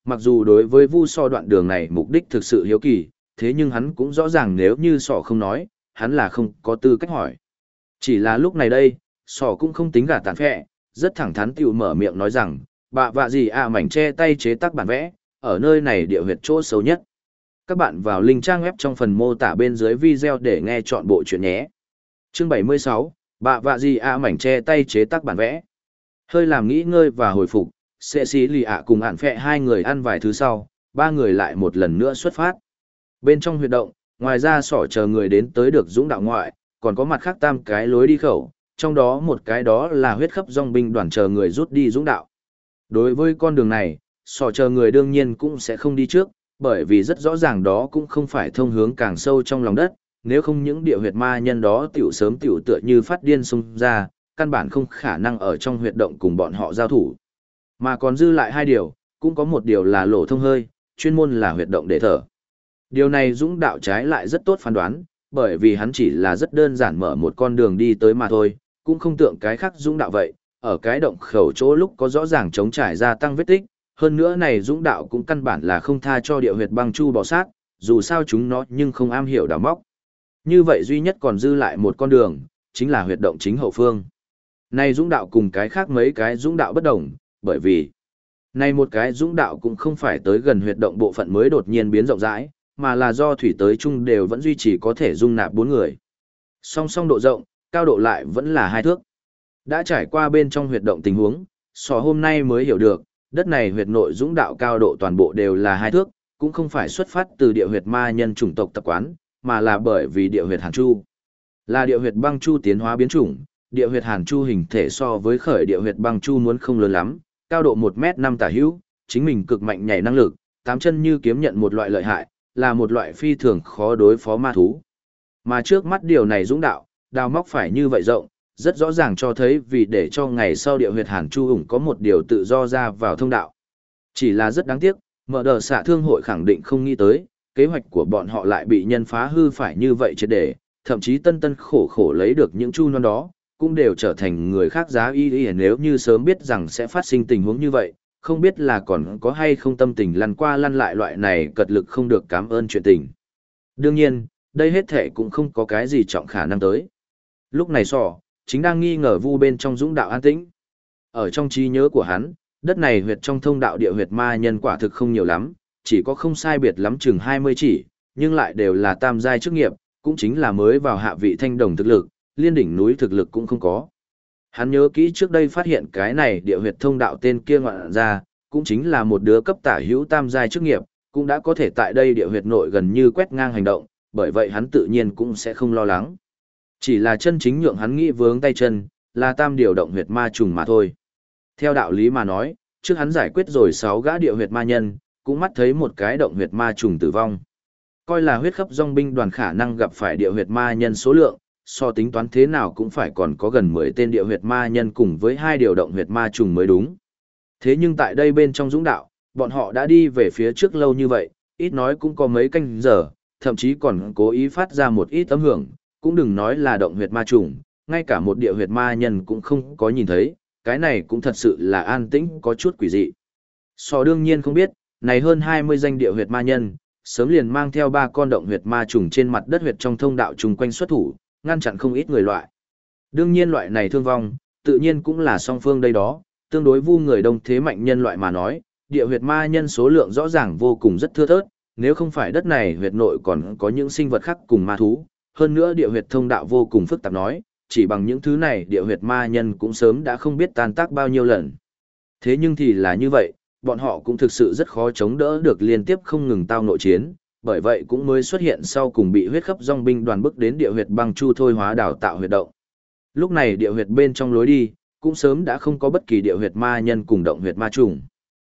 mặc dù đối với vu so đoạn đường này mục đích thực sự hiếu kỳ, thế nhưng hắn cũng rõ ràng nếu như sọ không nói, hắn là không có tư cách hỏi. Chỉ là lúc này đây, sọ cũng không tính gà tàn phẹ, rất thẳng thắn tiểu mở miệng nói rằng, bạ vạ gì à mảnh che tay chế tác bản vẽ, ở nơi này địa huyệt chỗ xấu nhất. Các bạn vào link trang web trong phần mô tả bên dưới video để nghe chọn bộ chuyện nhé. Chương 76, bạ vạ gì à mảnh che tay chế tác bản vẽ. Hơi làm nghỉ ngơi và hồi phục, sẽ xí lì ạ cùng ản phẹ hai người ăn vài thứ sau, ba người lại một lần nữa xuất phát. Bên trong huyệt động, ngoài ra sỏ chờ người đến tới được dũng đạo ngoại, còn có mặt khác tam cái lối đi khẩu, trong đó một cái đó là huyết khắp dòng binh đoàn chờ người rút đi dũng đạo. Đối với con đường này, sỏ chờ người đương nhiên cũng sẽ không đi trước, bởi vì rất rõ ràng đó cũng không phải thông hướng càng sâu trong lòng đất, nếu không những địa huyệt ma nhân đó tiểu sớm tiểu tựa như phát điên xung ra, căn bản không khả năng ở trong huyệt động cùng bọn họ giao thủ. Mà còn dư lại hai điều, cũng có một điều là lỗ thông hơi, chuyên môn là huyệt động để thở. Điều này dũng đạo trái lại rất tốt phán đoán, bởi vì hắn chỉ là rất đơn giản mở một con đường đi tới mà thôi, cũng không tượng cái khác dũng đạo vậy, ở cái động khẩu chỗ lúc có rõ ràng chống trải gia tăng vết tích, hơn nữa này dũng đạo cũng căn bản là không tha cho địa huyệt băng chu bò sát, dù sao chúng nó nhưng không am hiểu đào móc. Như vậy duy nhất còn dư lại một con đường, chính là huyệt động chính hậu phương. Này dũng đạo cùng cái khác mấy cái dũng đạo bất đồng, bởi vì này một cái dũng đạo cũng không phải tới gần huyệt động bộ phận mới đột nhiên biến rộng rãi, mà là do thủy tới chung đều vẫn duy trì có thể dung nạp 4 người. Song song độ rộng, cao độ lại vẫn là 2 thước. Đã trải qua bên trong huyệt động tình huống, sò hôm nay mới hiểu được, đất này huyệt nội dũng đạo cao độ toàn bộ đều là 2 thước, cũng không phải xuất phát từ địa huyệt ma nhân chủng tộc tập quán, mà là bởi vì địa huyệt Hàn Chu. Là địa huyệt băng chu tiến hóa biến chủng, địa huyệt Hàn Chu hình thể so với khởi địa huyệt băng chu muốn không lớn lắm, cao độ 1m5 tả hữu, chính mình cực mạnh nhảy năng lực, 8 chân như kiếm nhận một loại lợi hại, là một loại phi thường khó đối phó ma thú. Mà trước mắt điều này dũng đạo, đào móc phải như vậy rộng, rất rõ ràng cho thấy vì để cho ngày sau địa huyệt Hàn Chu ủng có một điều tự do ra vào thông đạo. Chỉ là rất đáng tiếc, mở đờ xạ thương hội khẳng định không nghĩ tới, kế hoạch của bọn họ lại bị nhân phá hư phải như vậy triệt để, thậm chí tân tân khổ khổ lấy được những chu non đó, cũng đều trở thành người khác giá y nếu như sớm biết rằng sẽ phát sinh tình huống như vậy, không biết là còn có hay không tâm tình lăn qua lăn lại loại này cật lực không được cảm ơn chuyện tình. Đương nhiên, đây hết thể cũng không có cái gì trọng khả năng tới. Lúc này sỏ, chính đang nghi ngờ vu bên trong dũng đạo an tĩnh. Ở trong trí nhớ của hắn, đất này huyệt trong thông đạo địa huyệt ma nhân quả thực không nhiều lắm, chỉ có không sai biệt lắm chừng 20 chỉ, nhưng lại đều là tam giai chức nghiệp, cũng chính là mới vào hạ vị thanh đồng thực lực, liên đỉnh núi thực lực cũng không có. Hắn nhớ kỹ trước đây phát hiện cái này địa huyệt thông đạo tên kia ngoạn ra, cũng chính là một đứa cấp tả hữu tam giai chức nghiệp, cũng đã có thể tại đây địa huyệt nội gần như quét ngang hành động, bởi vậy hắn tự nhiên cũng sẽ không lo lắng. Chỉ là chân chính nhượng hắn nghĩ vướng tay chân, là tam điều động huyệt ma trùng mà thôi. Theo đạo lý mà nói, trước hắn giải quyết rồi 6 gã địa huyệt ma nhân, cũng mắt thấy một cái động huyệt ma trùng tử vong. Coi là huyết khắp dòng binh đoàn khả năng gặp phải địa huyệt ma nhân số lượng, so tính toán thế nào cũng phải còn có gần 10 tên địa huyệt ma nhân cùng với 2 điều động huyệt ma trùng mới đúng. Thế nhưng tại đây bên trong dũng đạo, bọn họ đã đi về phía trước lâu như vậy, ít nói cũng có mấy canh giờ, thậm chí còn cố ý phát ra một ít tấm hưởng, cũng đừng nói là động huyệt ma trùng, ngay cả một địa huyệt ma nhân cũng không có nhìn thấy, cái này cũng thật sự là an tĩnh có chút quỷ dị. So đương nhiên không biết, này hơn 20 danh địa huyệt ma nhân, sớm liền mang theo 3 con động huyệt ma trùng trên mặt đất huyệt trong thông đạo trùng quanh xuất thủ, ngăn chặn không ít người loại. Đương nhiên loại này thương vong, tự nhiên cũng là song phương đây đó, tương đối vu người đông thế mạnh nhân loại mà nói, địa huyệt ma nhân số lượng rõ ràng vô cùng rất thưa thớt, nếu không phải đất này huyệt nội còn có những sinh vật khác cùng ma thú, hơn nữa địa huyệt thông đạo vô cùng phức tạp nói, chỉ bằng những thứ này địa huyệt ma nhân cũng sớm đã không biết tan tác bao nhiêu lần. Thế nhưng thì là như vậy, bọn họ cũng thực sự rất khó chống đỡ được liên tiếp không ngừng tao nội chiến, bởi vậy cũng mới xuất hiện sau cùng bị huyết khắp dòng binh đoàn bức đến địa huyệt băng chu thôi hóa đào tạo huyệt động. Lúc này địa huyệt bên trong lối đi, cũng sớm đã không có bất kỳ địa huyệt ma nhân cùng động huyệt ma trùng.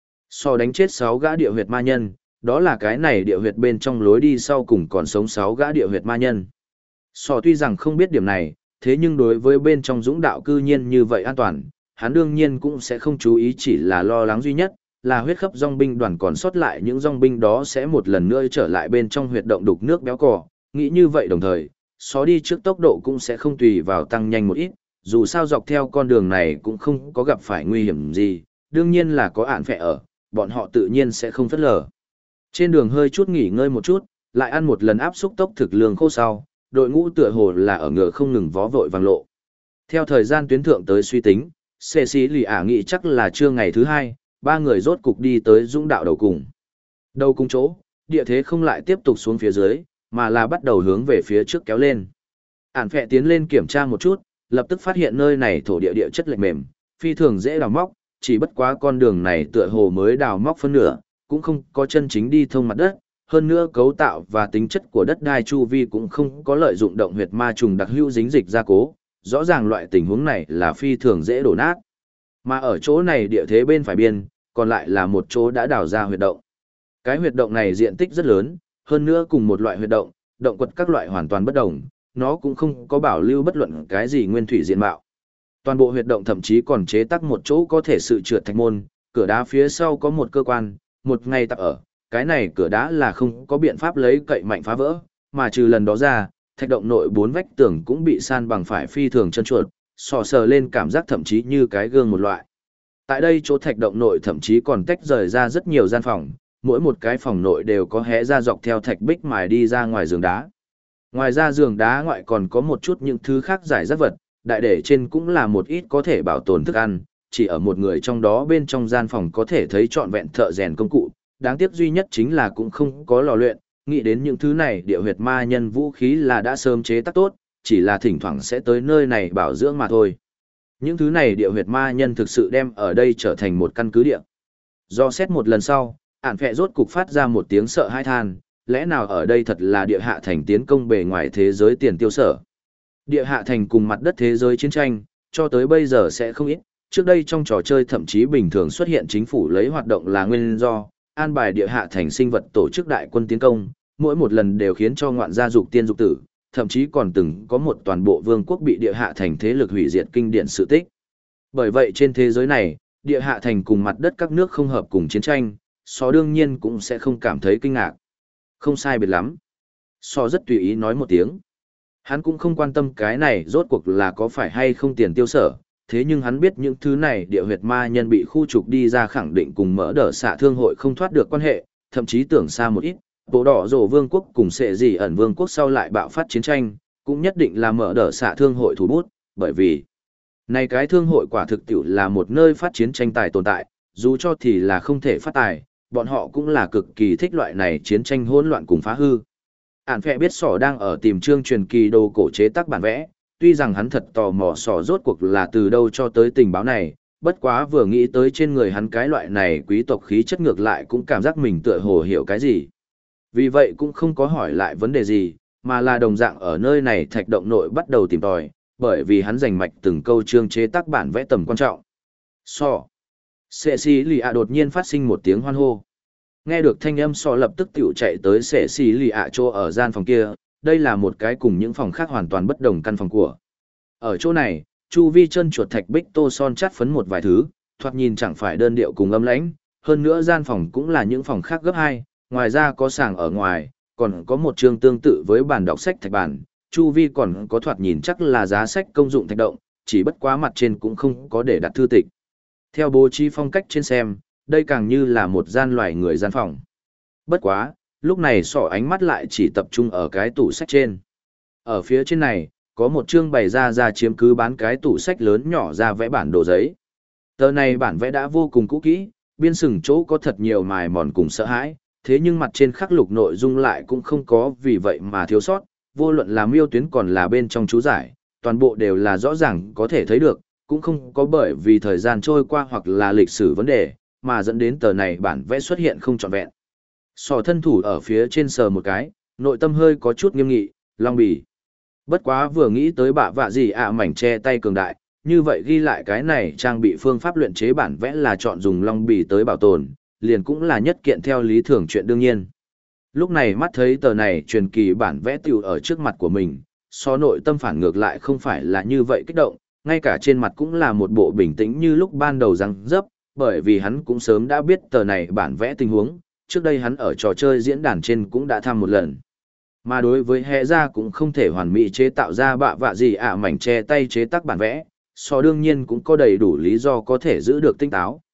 So đánh chết 6 gã địa huyệt ma nhân, đó là cái này địa huyệt bên trong lối đi sau cùng còn sống 6 gã địa huyệt ma nhân. So tuy rằng không biết điểm này, thế nhưng đối với bên trong dũng đạo cư nhiên như vậy an toàn, hắn đương nhiên cũng sẽ không chú ý, chỉ là lo lắng duy nhất, là huyết khắp dòng binh đoàn còn sót lại những dòng binh đó sẽ một lần nữa trở lại bên trong huyệt động đục nước béo cò, nghĩ như vậy đồng thời, xó đi trước tốc độ cũng sẽ không tùy vào tăng nhanh một ít, dù sao dọc theo con đường này cũng không có gặp phải nguy hiểm gì, đương nhiên là có ản phẹ ở, bọn họ tự nhiên sẽ không phớt lờ. Trên đường hơi chút nghỉ ngơi một chút, lại ăn một lần áp xúc tốc thực lương khô sau, đội ngũ tựa hồ là ở ngựa không ngừng vó vội vàng lộ. Theo thời gian tuyến thượng tới suy tính, xê xí lì ả nghĩ chắc là trưa ngày thứ hai, ba người rốt cục đi tới dũng đạo đầu cùng. Đầu cùng chỗ, địa thế không lại tiếp tục xuống phía dưới, mà là bắt đầu hướng về phía trước kéo lên. Ản phẹ tiến lên kiểm tra một chút, lập tức phát hiện nơi này thổ địa địa chất lệch mềm, phi thường dễ đào móc, chỉ bất quá con đường này tựa hồ mới đào móc phân nửa, cũng không có chân chính đi thông mặt đất, hơn nữa cấu tạo và tính chất của đất đai chu vi cũng không có lợi dụng động huyệt ma trùng đặc hữu dính dịch gia cố, rõ ràng loại tình huống này là phi thường dễ đổ nát. Mà ở chỗ này địa thế bên phải biên, còn lại là một chỗ đã đào ra huyệt động. Cái huyệt động này diện tích rất lớn, hơn nữa cùng một loại huyệt động, động quật các loại hoàn toàn bất đồng, nó cũng không có bảo lưu bất luận cái gì nguyên thủy diện mạo. Toàn bộ huyệt động thậm chí còn chế tác một chỗ có thể sự trượt thạch môn, cửa đá phía sau có một cơ quan, một ngày tặc ở, cái này cửa đá là không có biện pháp lấy cậy mạnh phá vỡ, mà trừ lần đó ra, thạch động nội bốn vách tường cũng bị san bằng phải phi thường chân chuột, sò sờ lên cảm giác thậm chí như cái gương một loại. Tại đây chỗ thạch động nội thậm chí còn tách rời ra rất nhiều gian phòng, mỗi một cái phòng nội đều có hé ra dọc theo thạch bích mài đi ra ngoài giường đá. Ngoài ra giường đá ngoại còn có một chút những thứ khác giải rác vật, đại để trên cũng là một ít có thể bảo tồn thức ăn, chỉ ở một người trong đó bên trong gian phòng có thể thấy trọn vẹn thợ rèn công cụ, đáng tiếc duy nhất chính là cũng không có lò luyện, nghĩ đến những thứ này địa huyệt ma nhân vũ khí là đã sớm chế tác tốt, chỉ là thỉnh thoảng sẽ tới nơi này bảo dưỡng mà thôi. Những thứ này địa huyệt ma nhân thực sự đem ở đây trở thành một căn cứ địa. Do xét một lần sau, ản phẹ rốt cục phát ra một tiếng sợ hãi than, lẽ nào ở đây thật là địa hạ thành tiến công bề ngoài thế giới tiền tiêu sở. Địa hạ thành cùng mặt đất thế giới chiến tranh, cho tới bây giờ sẽ không ít, trước đây trong trò chơi thậm chí bình thường xuất hiện chính phủ lấy hoạt động là nguyên do, an bài địa hạ thành sinh vật tổ chức đại quân tiến công, mỗi một lần đều khiến cho ngoạn gia dục tiên dục tử, thậm chí còn từng có một toàn bộ vương quốc bị địa hạ thành thế lực hủy diệt kinh điển sự tích. Bởi vậy trên thế giới này, địa hạ thành cùng mặt đất các nước không hợp cùng chiến tranh, Sò đương nhiên cũng sẽ không cảm thấy kinh ngạc. Không sai biệt lắm. Sò rất tùy ý nói một tiếng. Hắn cũng không quan tâm cái này rốt cuộc là có phải hay không tiền tiêu sở, thế nhưng hắn biết những thứ này địa huyệt ma nhân bị khu trục đi ra khẳng định cùng mỡ đỡ xạ thương hội không thoát được quan hệ, thậm chí tưởng xa một ít, bộ đỏ rổ vương quốc cùng sệ gì ẩn vương quốc sau lại bạo phát chiến tranh, cũng nhất định là mỡ đỡ xạ thương hội thủ bút, bởi vì này cái thương hội quả thực tiểu là một nơi phát chiến tranh tài tồn tại, dù cho thì là không thể phát tài, bọn họ cũng là cực kỳ thích loại này chiến tranh hỗn loạn cùng phá hư. Ản phẹ biết sỏ đang ở tìm chương truyền kỳ đồ cổ chế tác bản vẽ, tuy rằng hắn thật tò mò sỏ rốt cuộc là từ đâu cho tới tình báo này, bất quá vừa nghĩ tới trên người hắn cái loại này quý tộc khí chất ngược lại cũng cảm giác mình tựa hồ hiểu cái gì. Vì vậy cũng không có hỏi lại vấn đề gì, mà là đồng dạng ở nơi này thạch động nội bắt đầu tìm tòi, bởi vì hắn rành mạch từng câu chương chế tác bản vẽ tầm quan trọng. Sỏ. Sệ xì lì ạ đột nhiên phát sinh một tiếng hoan hô. Nghe được thanh âm sọ lập tức tiểu chạy tới sệ xì lì ạ chỗ ở gian phòng kia, đây là một cái cùng những phòng khác hoàn toàn bất đồng căn phòng của. Ở chỗ này, chu vi chân chuột thạch bích tô son chát phấn một vài thứ, thoạt nhìn chẳng phải đơn điệu cùng âm lãnh, hơn nữa gian phòng cũng là những phòng khác gấp 2, ngoài ra có sàng ở ngoài, còn có một chương tương tự với bàn đọc sách thạch bản, chu vi còn có thoạt nhìn chắc là giá sách công dụng thạch động, chỉ bất quá mặt trên cũng không có để đặt thư tịch. Theo bố trí phong cách trên xem, đây càng như là một gian loài người gian phòng. Bất quá, lúc này sỏ ánh mắt lại chỉ tập trung ở cái tủ sách trên. Ở phía trên này, có một chương bày ra chiếm cứ bán cái tủ sách lớn nhỏ ra vẽ bản đồ giấy. Tờ này bản vẽ đã vô cùng cũ kỹ, biên sừng chỗ có thật nhiều mài mòn cùng sợ hãi, thế nhưng mặt trên khắc lục nội dung lại cũng không có vì vậy mà thiếu sót, vô luận là miêu tuyến còn là bên trong chú giải, toàn bộ đều là rõ ràng có thể thấy được, cũng không có bởi vì thời gian trôi qua hoặc là lịch sử vấn đề, mà dẫn đến tờ này bản vẽ xuất hiện không trọn vẹn. Sò thân thủ ở phía trên sờ một cái, nội tâm hơi có chút nghiêm nghị, Long Bì. Bất quá vừa nghĩ tới bạ vạ gì mảnh che tay cường đại, như vậy ghi lại cái này trang bị phương pháp luyện chế bản vẽ là chọn dùng Long Bì tới bảo tồn, liền cũng là nhất kiện theo lý thường chuyện đương nhiên. Lúc này mắt thấy tờ này truyền kỳ bản vẽ tiểu ở trước mặt của mình, so nội tâm phản ngược lại không phải là như vậy kích động, ngay cả trên mặt cũng là một bộ bình tĩnh như lúc ban đầu răng dấp, bởi vì hắn cũng sớm đã biết tờ này bản vẽ tình huống, trước đây hắn ở trò chơi diễn đàn trên cũng đã thăm một lần. Mà đối với hệ ra cũng không thể hoàn mỹ chế tạo ra bạ vạ gì mảnh che tay chế tác bản vẽ, so đương nhiên cũng có đầy đủ lý do có thể giữ được tinh táo.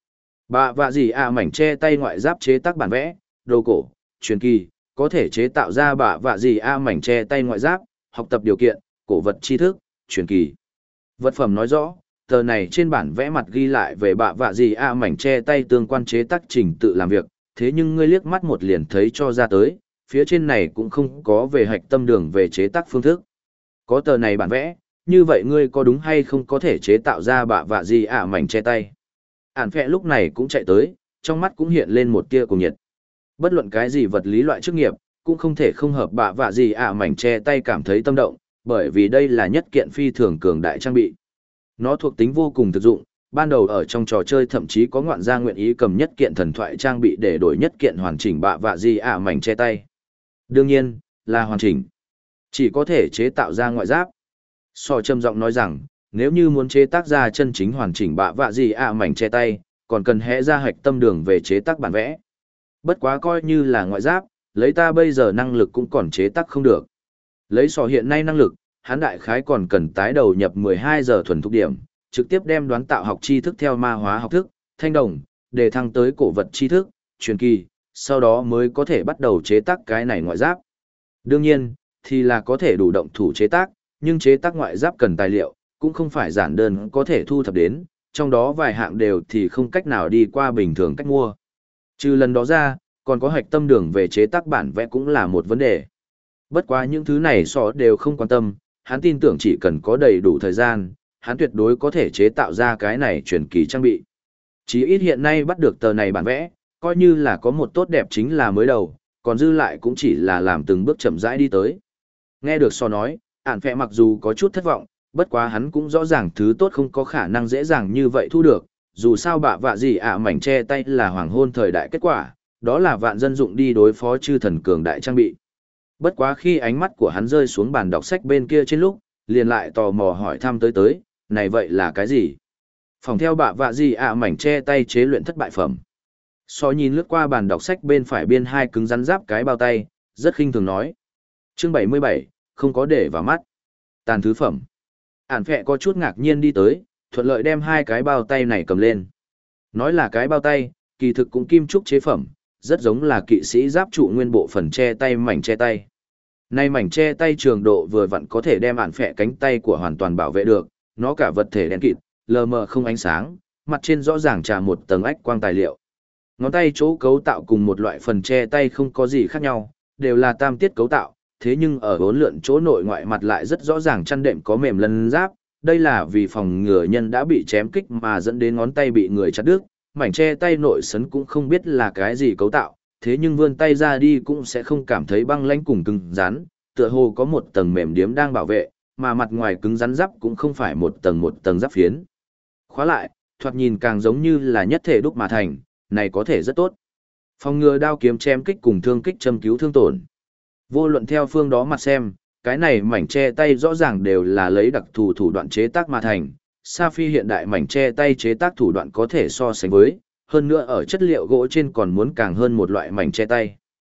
Bạ vạ gì mảnh che tay ngoại giáp chế tác bản vẽ, đồ cổ, truyền kỳ, có thể chế tạo ra bạ vạ gì mảnh che tay ngoại giáp, học tập điều kiện, cổ vật tri thức, truyền kỳ. Vật phẩm nói rõ, tờ này trên bản vẽ mặt ghi lại về bạ vạ gì mảnh che tay tương quan chế tác trình tự làm việc, thế nhưng ngươi liếc mắt một liền thấy cho ra tới, phía trên này cũng không có về hạch tâm đường về chế tác phương thức. Có tờ này bản vẽ, như vậy ngươi có đúng hay không có thể chế tạo ra bạ vạ gì mảnh che tay. Ản phẹ lúc này cũng chạy tới, trong mắt cũng hiện lên một tia cùng nhiệt. Bất luận cái gì vật lý loại chức nghiệp, cũng không thể không hợp bạ vạ gì mảnh che tay cảm thấy tâm động, bởi vì đây là nhất kiện phi thường cường đại trang bị. Nó thuộc tính vô cùng thực dụng, ban đầu ở trong trò chơi thậm chí có ngoạn gia nguyện ý cầm nhất kiện thần thoại trang bị để đổi nhất kiện hoàn chỉnh bạ vạ gì mảnh che tay. Đương nhiên, là hoàn chỉnh. Chỉ có thể chế tạo ra ngoại giáp. Sò trầm giọng nói rằng, nếu như muốn chế tác ra chân chính hoàn chỉnh bạ vạ gì mảnh che tay, còn cần hẽ ra hạch tâm đường về chế tác bản vẽ. Bất quá coi như là ngoại giáp, lấy ta bây giờ năng lực cũng còn chế tác không được. Lấy sò hiện nay năng lực, hắn đại khái còn cần tái đầu nhập 12 giờ thuần thục điểm, trực tiếp đem đoán tạo học tri thức theo ma hóa học thức, thanh đồng, để thăng tới cổ vật tri thức, truyền kỳ, sau đó mới có thể bắt đầu chế tác cái này ngoại giáp. Đương nhiên, thì là có thể đủ động thủ chế tác, nhưng chế tác ngoại giáp cần tài liệu, cũng không phải giản đơn có thể thu thập đến, trong đó vài hạng đều thì không cách nào đi qua bình thường cách mua. Trừ lần đó ra, còn có hạch tâm đường về chế tác bản vẽ cũng là một vấn đề. Bất quá những thứ này so đều không quan tâm, hắn tin tưởng chỉ cần có đầy đủ thời gian, hắn tuyệt đối có thể chế tạo ra cái này truyền kỳ trang bị. Chỉ ít hiện nay bắt được tờ này bản vẽ, coi như là có một tốt đẹp chính là mới đầu, còn dư lại cũng chỉ là làm từng bước chậm rãi đi tới. Nghe được so nói, ản phẹ mặc dù có chút thất vọng, bất quá hắn cũng rõ ràng thứ tốt không có khả năng dễ dàng như vậy thu được, dù sao bạ vạ gì mảnh che tay là hoàng hôn thời đại kết quả, đó là vạn dân dụng đi đối phó chư thần cường đại trang bị. Bất quá khi ánh mắt của hắn rơi xuống bàn đọc sách bên kia trên lúc, liền lại tò mò hỏi thăm tới, này vậy là cái gì? Phòng theo bạ vạ gì mảnh che tay chế luyện thất bại phẩm. So nhìn lướt qua bàn đọc sách bên phải biên hai cứng rắn giáp cái bao tay, rất khinh thường nói. Chương 77, không có để vào mắt. Tàn thứ phẩm. Ản phẹ có chút ngạc nhiên đi tới, thuận lợi đem hai cái bao tay này cầm lên. Nói là cái bao tay, kỳ thực cũng kim trúc chế phẩm, rất giống là kỵ sĩ giáp trụ nguyên bộ phần che tay mảnh che tay. Nay mảnh che tay trường độ vừa vặn có thể đem ản phẹ cánh tay của hoàn toàn bảo vệ được, nó cả vật thể đen kịt, lờ mờ không ánh sáng, mặt trên rõ ràng trà một tầng ách quang tài liệu. Ngón tay chỗ cấu tạo cùng một loại phần che tay không có gì khác nhau, đều là tam tiết cấu tạo, thế nhưng ở bốn lượn chỗ nội ngoại mặt lại rất rõ ràng chăn đệm có mềm lân giáp, đây là vì phòng ngừa nhân đã bị chém kích mà dẫn đến ngón tay bị người chặt đứt, mảnh che tay nội sấn cũng không biết là cái gì cấu tạo, thế nhưng vươn tay ra đi cũng sẽ không cảm thấy băng lãnh cùng cứng rắn, tựa hồ có một tầng mềm điếm đang bảo vệ, mà mặt ngoài cứng rắn giáp cũng không phải một tầng giáp phiến. Khóa lại, thoạt nhìn càng giống như là nhất thể đúc mà thành, này có thể rất tốt. Phòng ngừa đao kiếm chém kích cùng thương kích châm cứu thương tổn. Vô luận theo phương đó mặt xem, cái này mảnh che tay rõ ràng đều là lấy đặc thù thủ đoạn chế tác mà thành. Sa Phi hiện đại mảnh che tay chế tác thủ đoạn có thể so sánh với, hơn nữa ở chất liệu gỗ trên còn muốn càng hơn một loại mảnh che tay.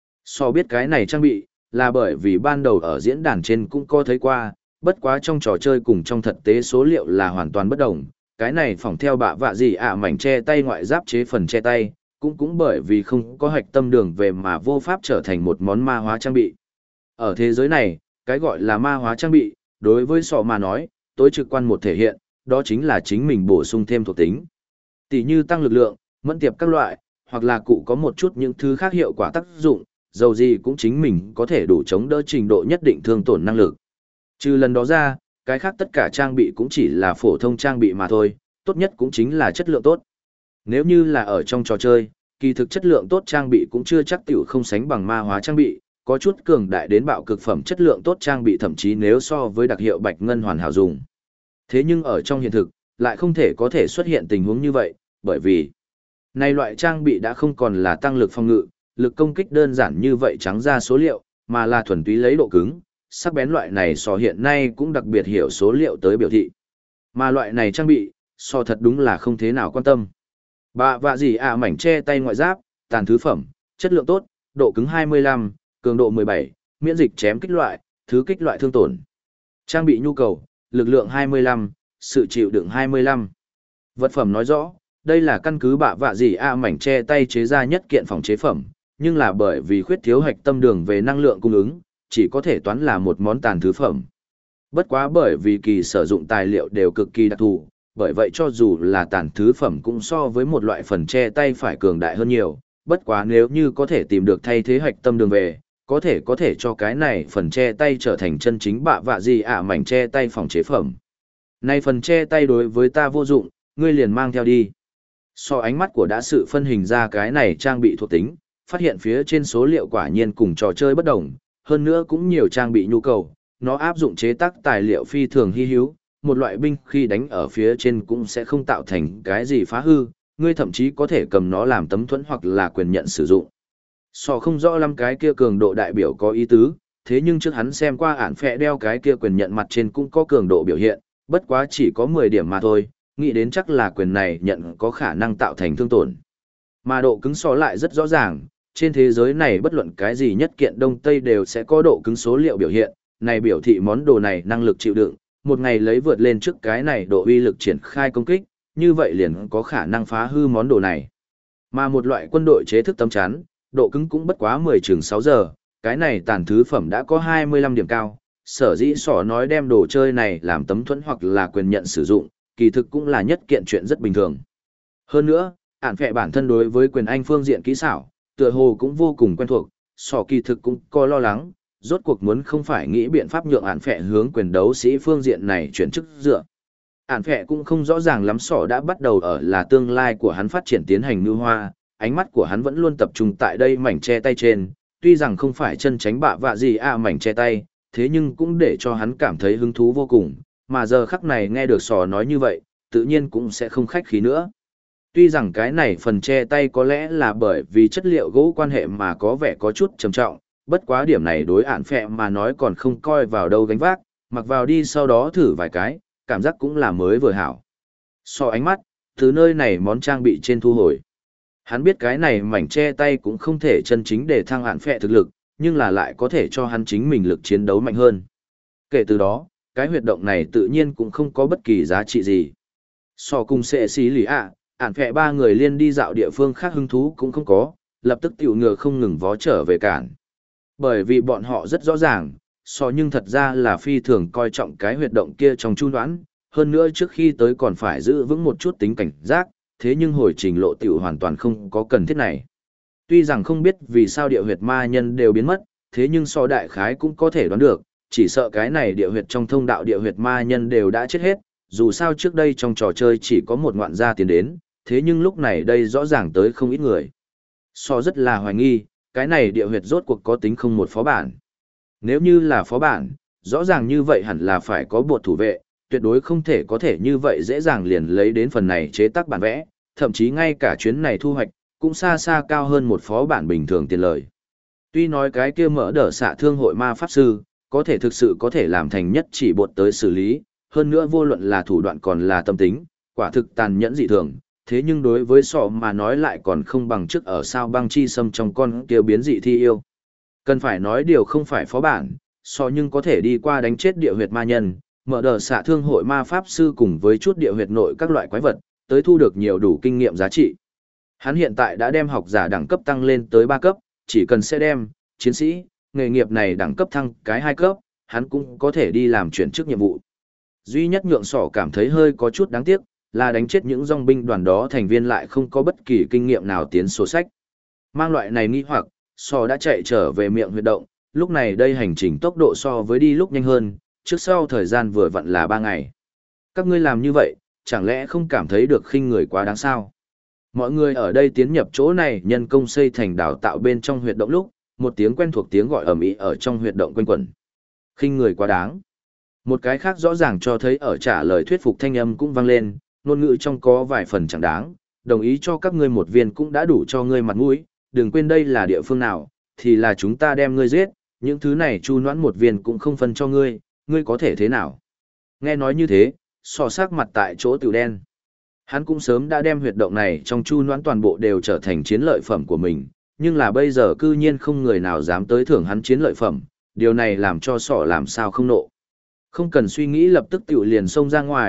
So biết cái này trang bị, là bởi vì ban đầu ở diễn đàn trên cũng có thấy qua, bất quá trong trò chơi cùng trong thực tế số liệu là hoàn toàn bất đồng. Cái này phỏng theo bạ vạ gì mảnh che tay ngoại giáp chế phần che tay, cũng bởi vì không có hạch tâm đường về mà vô pháp trở thành một món ma hóa trang bị. Ở thế giới này, cái gọi là ma hóa trang bị, đối với sọ mà nói, tối trực quan một thể hiện, đó chính là chính mình bổ sung thêm thuộc tính. Tỷ như tăng lực lượng, mẫn tiệp các loại, hoặc là cụ có một chút những thứ khác hiệu quả tác dụng, dầu gì cũng chính mình có thể đủ chống đỡ trình độ nhất định thương tổn năng lực. Trừ lần đó ra, cái khác tất cả trang bị cũng chỉ là phổ thông trang bị mà thôi, tốt nhất cũng chính là chất lượng tốt. Nếu như là ở trong trò chơi, kỳ thực chất lượng tốt trang bị cũng chưa chắc tiểu không sánh bằng ma hóa trang bị, có chút cường đại đến bạo cực phẩm chất lượng tốt trang bị thậm chí nếu so với đặc hiệu bạch ngân hoàn hảo dùng. Thế nhưng ở trong hiện thực, lại không thể có thể xuất hiện tình huống như vậy, bởi vì này loại trang bị đã không còn là tăng lực phòng ngự, lực công kích đơn giản như vậy trắng ra số liệu, mà là thuần túy lấy độ cứng, sắc bén loại này so hiện nay cũng đặc biệt hiểu số liệu tới biểu thị. Mà loại này trang bị, so thật đúng là không thế nào quan tâm. Bạ vạ gì mảnh che tay ngoại giáp, tàn thứ phẩm, chất lượng tốt, độ cứng 25, cường độ 17, miễn dịch chém kích loại, thứ kích loại thương tổn. Trang bị nhu cầu, lực lượng 25, sự chịu đựng 25. Vật phẩm nói rõ, đây là căn cứ bạ vạ gì mảnh che tay chế ra nhất kiện phòng chế phẩm, nhưng là bởi vì khuyết thiếu hạch tâm đường về năng lượng cung ứng, chỉ có thể toán là một món tàn thứ phẩm. Bất quá bởi vì kỳ sử dụng tài liệu đều cực kỳ đặc thù, bởi vậy cho dù là tàn thứ phẩm cũng so với một loại phần che tay phải cường đại hơn nhiều, bất quá nếu như có thể tìm được thay thế hạch tâm đường về, có thể cho cái này phần che tay trở thành chân chính bạ vạ gì mảnh che tay phòng chế phẩm. Này phần che tay đối với ta vô dụng, ngươi liền mang theo đi. So ánh mắt của đã sự phân hình ra cái này trang bị thuộc tính, phát hiện phía trên số liệu quả nhiên cùng trò chơi bất đồng, hơn nữa cũng nhiều trang bị nhu cầu, nó áp dụng chế tác tài liệu phi thường hy hữu, một loại binh khi đánh ở phía trên cũng sẽ không tạo thành cái gì phá hư, ngươi thậm chí có thể cầm nó làm tấm thuẫn hoặc là quyền nhận sử dụng. So không rõ lắm cái kia cường độ đại biểu có ý tứ, thế nhưng trước hắn xem qua ản phẹ đeo cái kia quyền nhận mặt trên cũng có cường độ biểu hiện, bất quá chỉ có 10 điểm mà thôi, nghĩ đến chắc là quyền này nhận có khả năng tạo thành thương tổn. Mà độ cứng so lại rất rõ ràng, trên thế giới này bất luận cái gì nhất kiện đông tây đều sẽ có độ cứng số liệu biểu hiện, này biểu thị món đồ này năng lực chịu đựng, một ngày lấy vượt lên trước cái này độ uy lực triển khai công kích, như vậy liền có khả năng phá hư món đồ này. Mà một loại quân đội chế thức tấm chắn, độ cứng cũng bất quá 6 giờ, cái này tàn thứ phẩm đã có 25 điểm cao, sở dĩ sỏ nói đem đồ chơi này làm tấm thuẫn hoặc là quyền nhận sử dụng, kỳ thực cũng là nhất kiện chuyện rất bình thường. Hơn nữa, ản phẹ bản thân đối với quyền anh phương diện kỹ xảo, tựa hồ cũng vô cùng quen thuộc, sỏ kỳ thực cũng có lo lắng, rốt cuộc muốn không phải nghĩ biện pháp nhượng ản phẹ hướng quyền đấu sĩ phương diện này chuyển chức dựa. Ản phẹ cũng không rõ ràng lắm sỏ đã bắt đầu ở là tương lai của hắn phát triển tiến hành như hoa, ánh mắt của hắn vẫn luôn tập trung tại đây mảnh che tay trên, tuy rằng không phải chân tránh bạ vạ gì mảnh che tay, thế nhưng cũng để cho hắn cảm thấy hứng thú vô cùng, mà giờ khắc này nghe được sò nói như vậy, tự nhiên cũng sẽ không khách khí nữa. Tuy rằng cái này phần che tay có lẽ là bởi vì chất liệu gỗ quan hệ mà có vẻ có chút trầm trọng, bất quá điểm này đối ản phẹ mà nói còn không coi vào đâu gánh vác, mặc vào đi sau đó thử vài cái, cảm giác cũng là mới vừa hảo. So ánh mắt, từ nơi này món trang bị trên thu hồi. Hắn biết cái này mảnh che tay cũng không thể chân chính để thăng ản phẹ thực lực, nhưng là lại có thể cho hắn chính mình lực chiến đấu mạnh hơn. Kể từ đó, cái huyệt động này tự nhiên cũng không có bất kỳ giá trị gì. So cùng sẽ xí lì ản phẹ ba người liên đi dạo địa phương khác hứng thú cũng không có, lập tức tiểu ngựa không ngừng vó trở về cản. Bởi vì bọn họ rất rõ ràng, nhưng thật ra là phi thường coi trọng cái huyệt động kia trong chu đoán, hơn nữa trước khi tới còn phải giữ vững một chút tính cảnh giác, thế nhưng hồi trình lộ tiểu hoàn toàn không có cần thiết này. Tuy rằng không biết vì sao địa huyệt ma nhân đều biến mất, thế nhưng đại khái cũng có thể đoán được, chỉ sợ cái này địa huyệt trong thông đạo địa huyệt ma nhân đều đã chết hết, dù sao trước đây trong trò chơi chỉ có một ngoạn gia tiến đến, thế nhưng lúc này đây rõ ràng tới không ít người. Rất là hoài nghi, cái này địa huyệt rốt cuộc có tính không một phó bản. Nếu như là phó bản, rõ ràng như vậy hẳn là phải có bột thủ vệ, tuyệt đối không thể có thể như vậy dễ dàng liền lấy đến phần này chế tác bản vẽ, thậm chí ngay cả chuyến này thu hoạch, cũng xa xa cao hơn một phó bản bình thường tiền lời. Tuy nói cái kia mở đỡ xạ thương hội ma pháp sư, có thể thực sự có thể làm thành nhất chỉ bột tới xử lý, hơn nữa vô luận là thủ đoạn còn là tâm tính, quả thực tàn nhẫn dị thường, thế nhưng đối với mà nói lại còn không bằng trước ở sao băng chi sâm trong con kia biến dị thi yêu. Cần phải nói điều không phải phó bản, nhưng có thể đi qua đánh chết địa huyệt ma nhân, mở đờ xạ thương hội ma pháp sư cùng với chút địa huyệt nội các loại quái vật, tới thu được nhiều đủ kinh nghiệm giá trị. Hắn hiện tại đã đem học giả đẳng cấp tăng lên tới 3 cấp, chỉ cần sẽ đem, chiến sĩ, nghề nghiệp này đẳng cấp thăng cái 2 cấp, hắn cũng có thể đi làm chuyển chức nhiệm vụ. Duy nhất nhượng cảm thấy hơi có chút đáng tiếc, là đánh chết những dòng binh đoàn đó thành viên lại không có bất kỳ kinh nghiệm nào tiến sổ sách. Mang loại này nghi hoặc, đã chạy trở về miệng huyệt động, lúc này đây hành trình tốc độ so với đi lúc nhanh hơn, trước sau thời gian vừa vặn là 3 ngày. Các ngươi làm như vậy, chẳng lẽ không cảm thấy được khinh người quá đáng sao? Mọi người ở đây tiến nhập chỗ này nhân công xây thành đào tạo bên trong huyệt động lúc, một tiếng quen thuộc tiếng gọi ầm ĩ ở trong huyệt động quanh quẩn. Khinh người quá đáng. Một cái khác rõ ràng cho thấy ở trả lời thuyết phục thanh âm cũng vang lên, ngôn ngữ trong có vài phần chẳng đáng, đồng ý cho các ngươi một viên cũng đã đủ cho ngươi mặt mũi, đừng quên đây là địa phương nào, thì là chúng ta đem ngươi giết, những thứ này chu noãn một viên cũng không phân cho ngươi, ngươi có thể thế nào? Nghe nói như thế, sắc mặt tại chỗ tiểu đen. Hắn cũng sớm đã đem huyệt động này trong chu noãn toàn bộ đều trở thành chiến lợi phẩm của mình, nhưng là bây giờ cư nhiên không người nào dám tới thưởng hắn chiến lợi phẩm, điều này làm cho làm sao không nộ. Không cần suy nghĩ lập tức tiểu liền xông ra ngoài,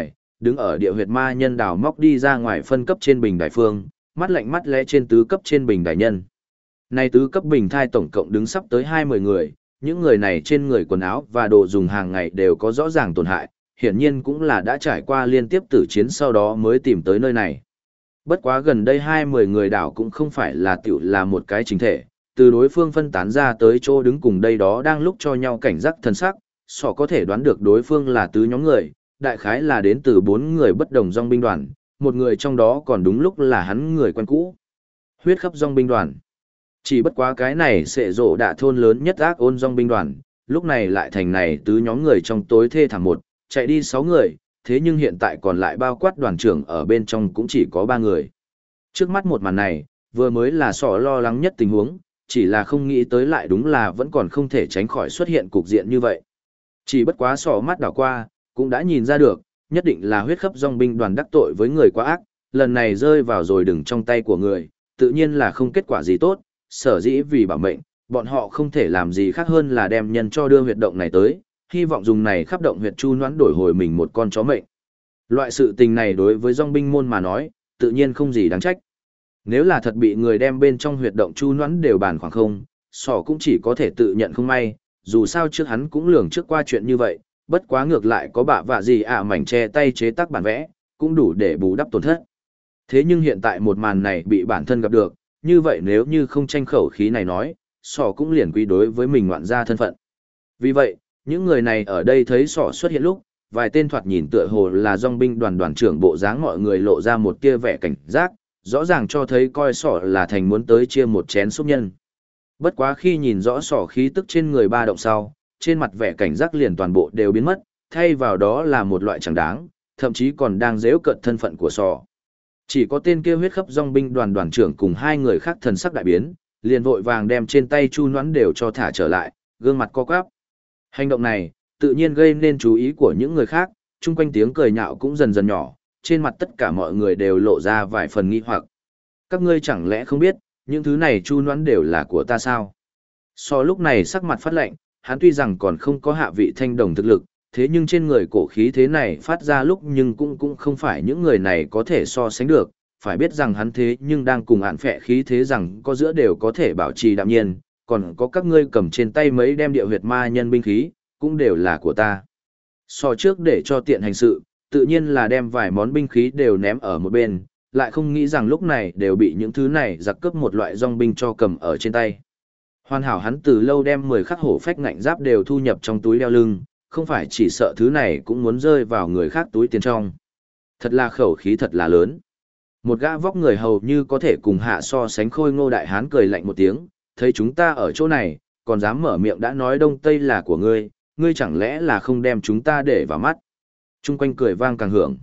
đứng ở địa huyệt ma nhân đào móc đi ra ngoài phân cấp trên bình đài phương, mắt lạnh mắt lẽ trên tứ cấp trên bình đài nhân. Này tứ cấp bình thai tổng cộng đứng sắp tới 20 người, những người này trên người quần áo và đồ dùng hàng ngày đều có rõ ràng tổn hại, hiển nhiên cũng là đã trải qua liên tiếp tử chiến sau đó mới tìm tới nơi này. Bất quá gần đây 20 người đảo cũng không phải là tiểu là một cái chính thể, từ đối phương phân tán ra tới chỗ đứng cùng đây đó đang lúc cho nhau cảnh giác thân sắc, sọ có thể đoán được đối phương là tứ nhóm người, đại khái là đến từ 4 người bất đồng dòng binh đoàn, một người trong đó còn đúng lúc là hắn người quen cũ. Huyết khắp dòng binh đoàn. Chỉ bất quá cái này sẽ rộ đạ thôn lớn nhất ác ôn dòng binh đoàn, lúc này lại thành này tứ nhóm người trong tối thê thảm một, chạy đi 6 người, thế nhưng hiện tại còn lại bao quát đoàn trưởng ở bên trong cũng chỉ có 3 người. Trước mắt một màn này, vừa mới là sọ lo lắng nhất tình huống, chỉ là không nghĩ tới lại đúng là vẫn còn không thể tránh khỏi xuất hiện cục diện như vậy. Chỉ bất quá sọ mắt đảo qua, cũng đã nhìn ra được, nhất định là huyết khắp dòng binh đoàn đắc tội với người quá ác, lần này rơi vào rồi đừng trong tay của người, tự nhiên là không kết quả gì tốt, sở dĩ vì bảo mệnh, bọn họ không thể làm gì khác hơn là đem nhân cho đưa huyệt động này tới, hy vọng dùng này khắp động huyệt chu noãn đổi hồi mình một con chó mệnh. Loại sự tình này đối với dòng binh môn mà nói, tự nhiên không gì đáng trách. Nếu là thật bị người đem bên trong huyệt động chu noãn đều bàn khoảng không, sỏ cũng chỉ có thể tự nhận không may, dù sao trước hắn cũng lường trước qua chuyện như vậy, bất quá ngược lại có bạ vạ gì mảnh che tay chế tác bản vẽ, cũng đủ để bù đắp tổn thất. Thế nhưng hiện tại một màn này bị bản thân gặp được, như vậy nếu như không tranh khẩu khí này nói, sỏ cũng liền quy đối với mình ngoạn ra thân phận. Vì vậy, những người này ở đây thấy sỏ xuất hiện lúc, vài tên thoạt nhìn tựa hồ là dòng binh đoàn đoàn trưởng bộ dáng mọi người lộ ra một tia vẻ cảnh giác, rõ ràng cho thấy coi sỏ là thành muốn tới chia một chén xúc nhân. Bất quá khi nhìn rõ sỏ khí tức trên người ba động sau, trên mặt vẻ cảnh giác liền toàn bộ đều biến mất, thay vào đó là một loại chẳng đáng, thậm chí còn đang giễu cợt thân phận của sỏ. Chỉ có tên kia huyết khắp dòng binh đoàn đoàn trưởng cùng 2 người khác thần sắc đại biến, liền vội vàng đem trên tay chu noãn đều cho thả trở lại, gương mặt co quắp. Hành động này, tự nhiên gây nên chú ý của những người khác, chung quanh tiếng cười nhạo cũng dần dần nhỏ, trên mặt tất cả mọi người đều lộ ra vài phần nghi hoặc. Các ngươi chẳng lẽ không biết, những thứ này chu noãn đều là của ta sao? So lúc này sắc mặt phát lạnh, hắn tuy rằng còn không có hạ vị thanh đồng thực lực, thế nhưng trên người cổ khí thế này phát ra lúc nhưng cũng không phải những người này có thể so sánh được, phải biết rằng hắn thế nhưng đang cùng hạn phệ khí thế rằng có giữa đều có thể bảo trì đạm nhiên, còn có các ngươi cầm trên tay mấy đem địa huyệt ma nhân binh khí, cũng đều là của ta. So trước để cho tiện hành sự, tự nhiên là đem vài món binh khí đều ném ở một bên, lại không nghĩ rằng lúc này đều bị những thứ này giặc cướp một loại dòng binh cho cầm ở trên tay. Hoàn hảo hắn từ lâu đem 10 khắc hổ phách ngạnh giáp đều thu nhập trong túi đeo lưng, không phải chỉ sợ thứ này cũng muốn rơi vào người khác túi tiền trong. Thật là khẩu khí thật là lớn. Một gã vóc người hầu như có thể cùng hạ so sánh khôi ngô đại hán cười lạnh một tiếng, thấy chúng ta ở chỗ này, còn dám mở miệng đã nói đông tây là của ngươi, ngươi chẳng lẽ là không đem chúng ta để vào mắt. Trung quanh cười vang càng hưởng.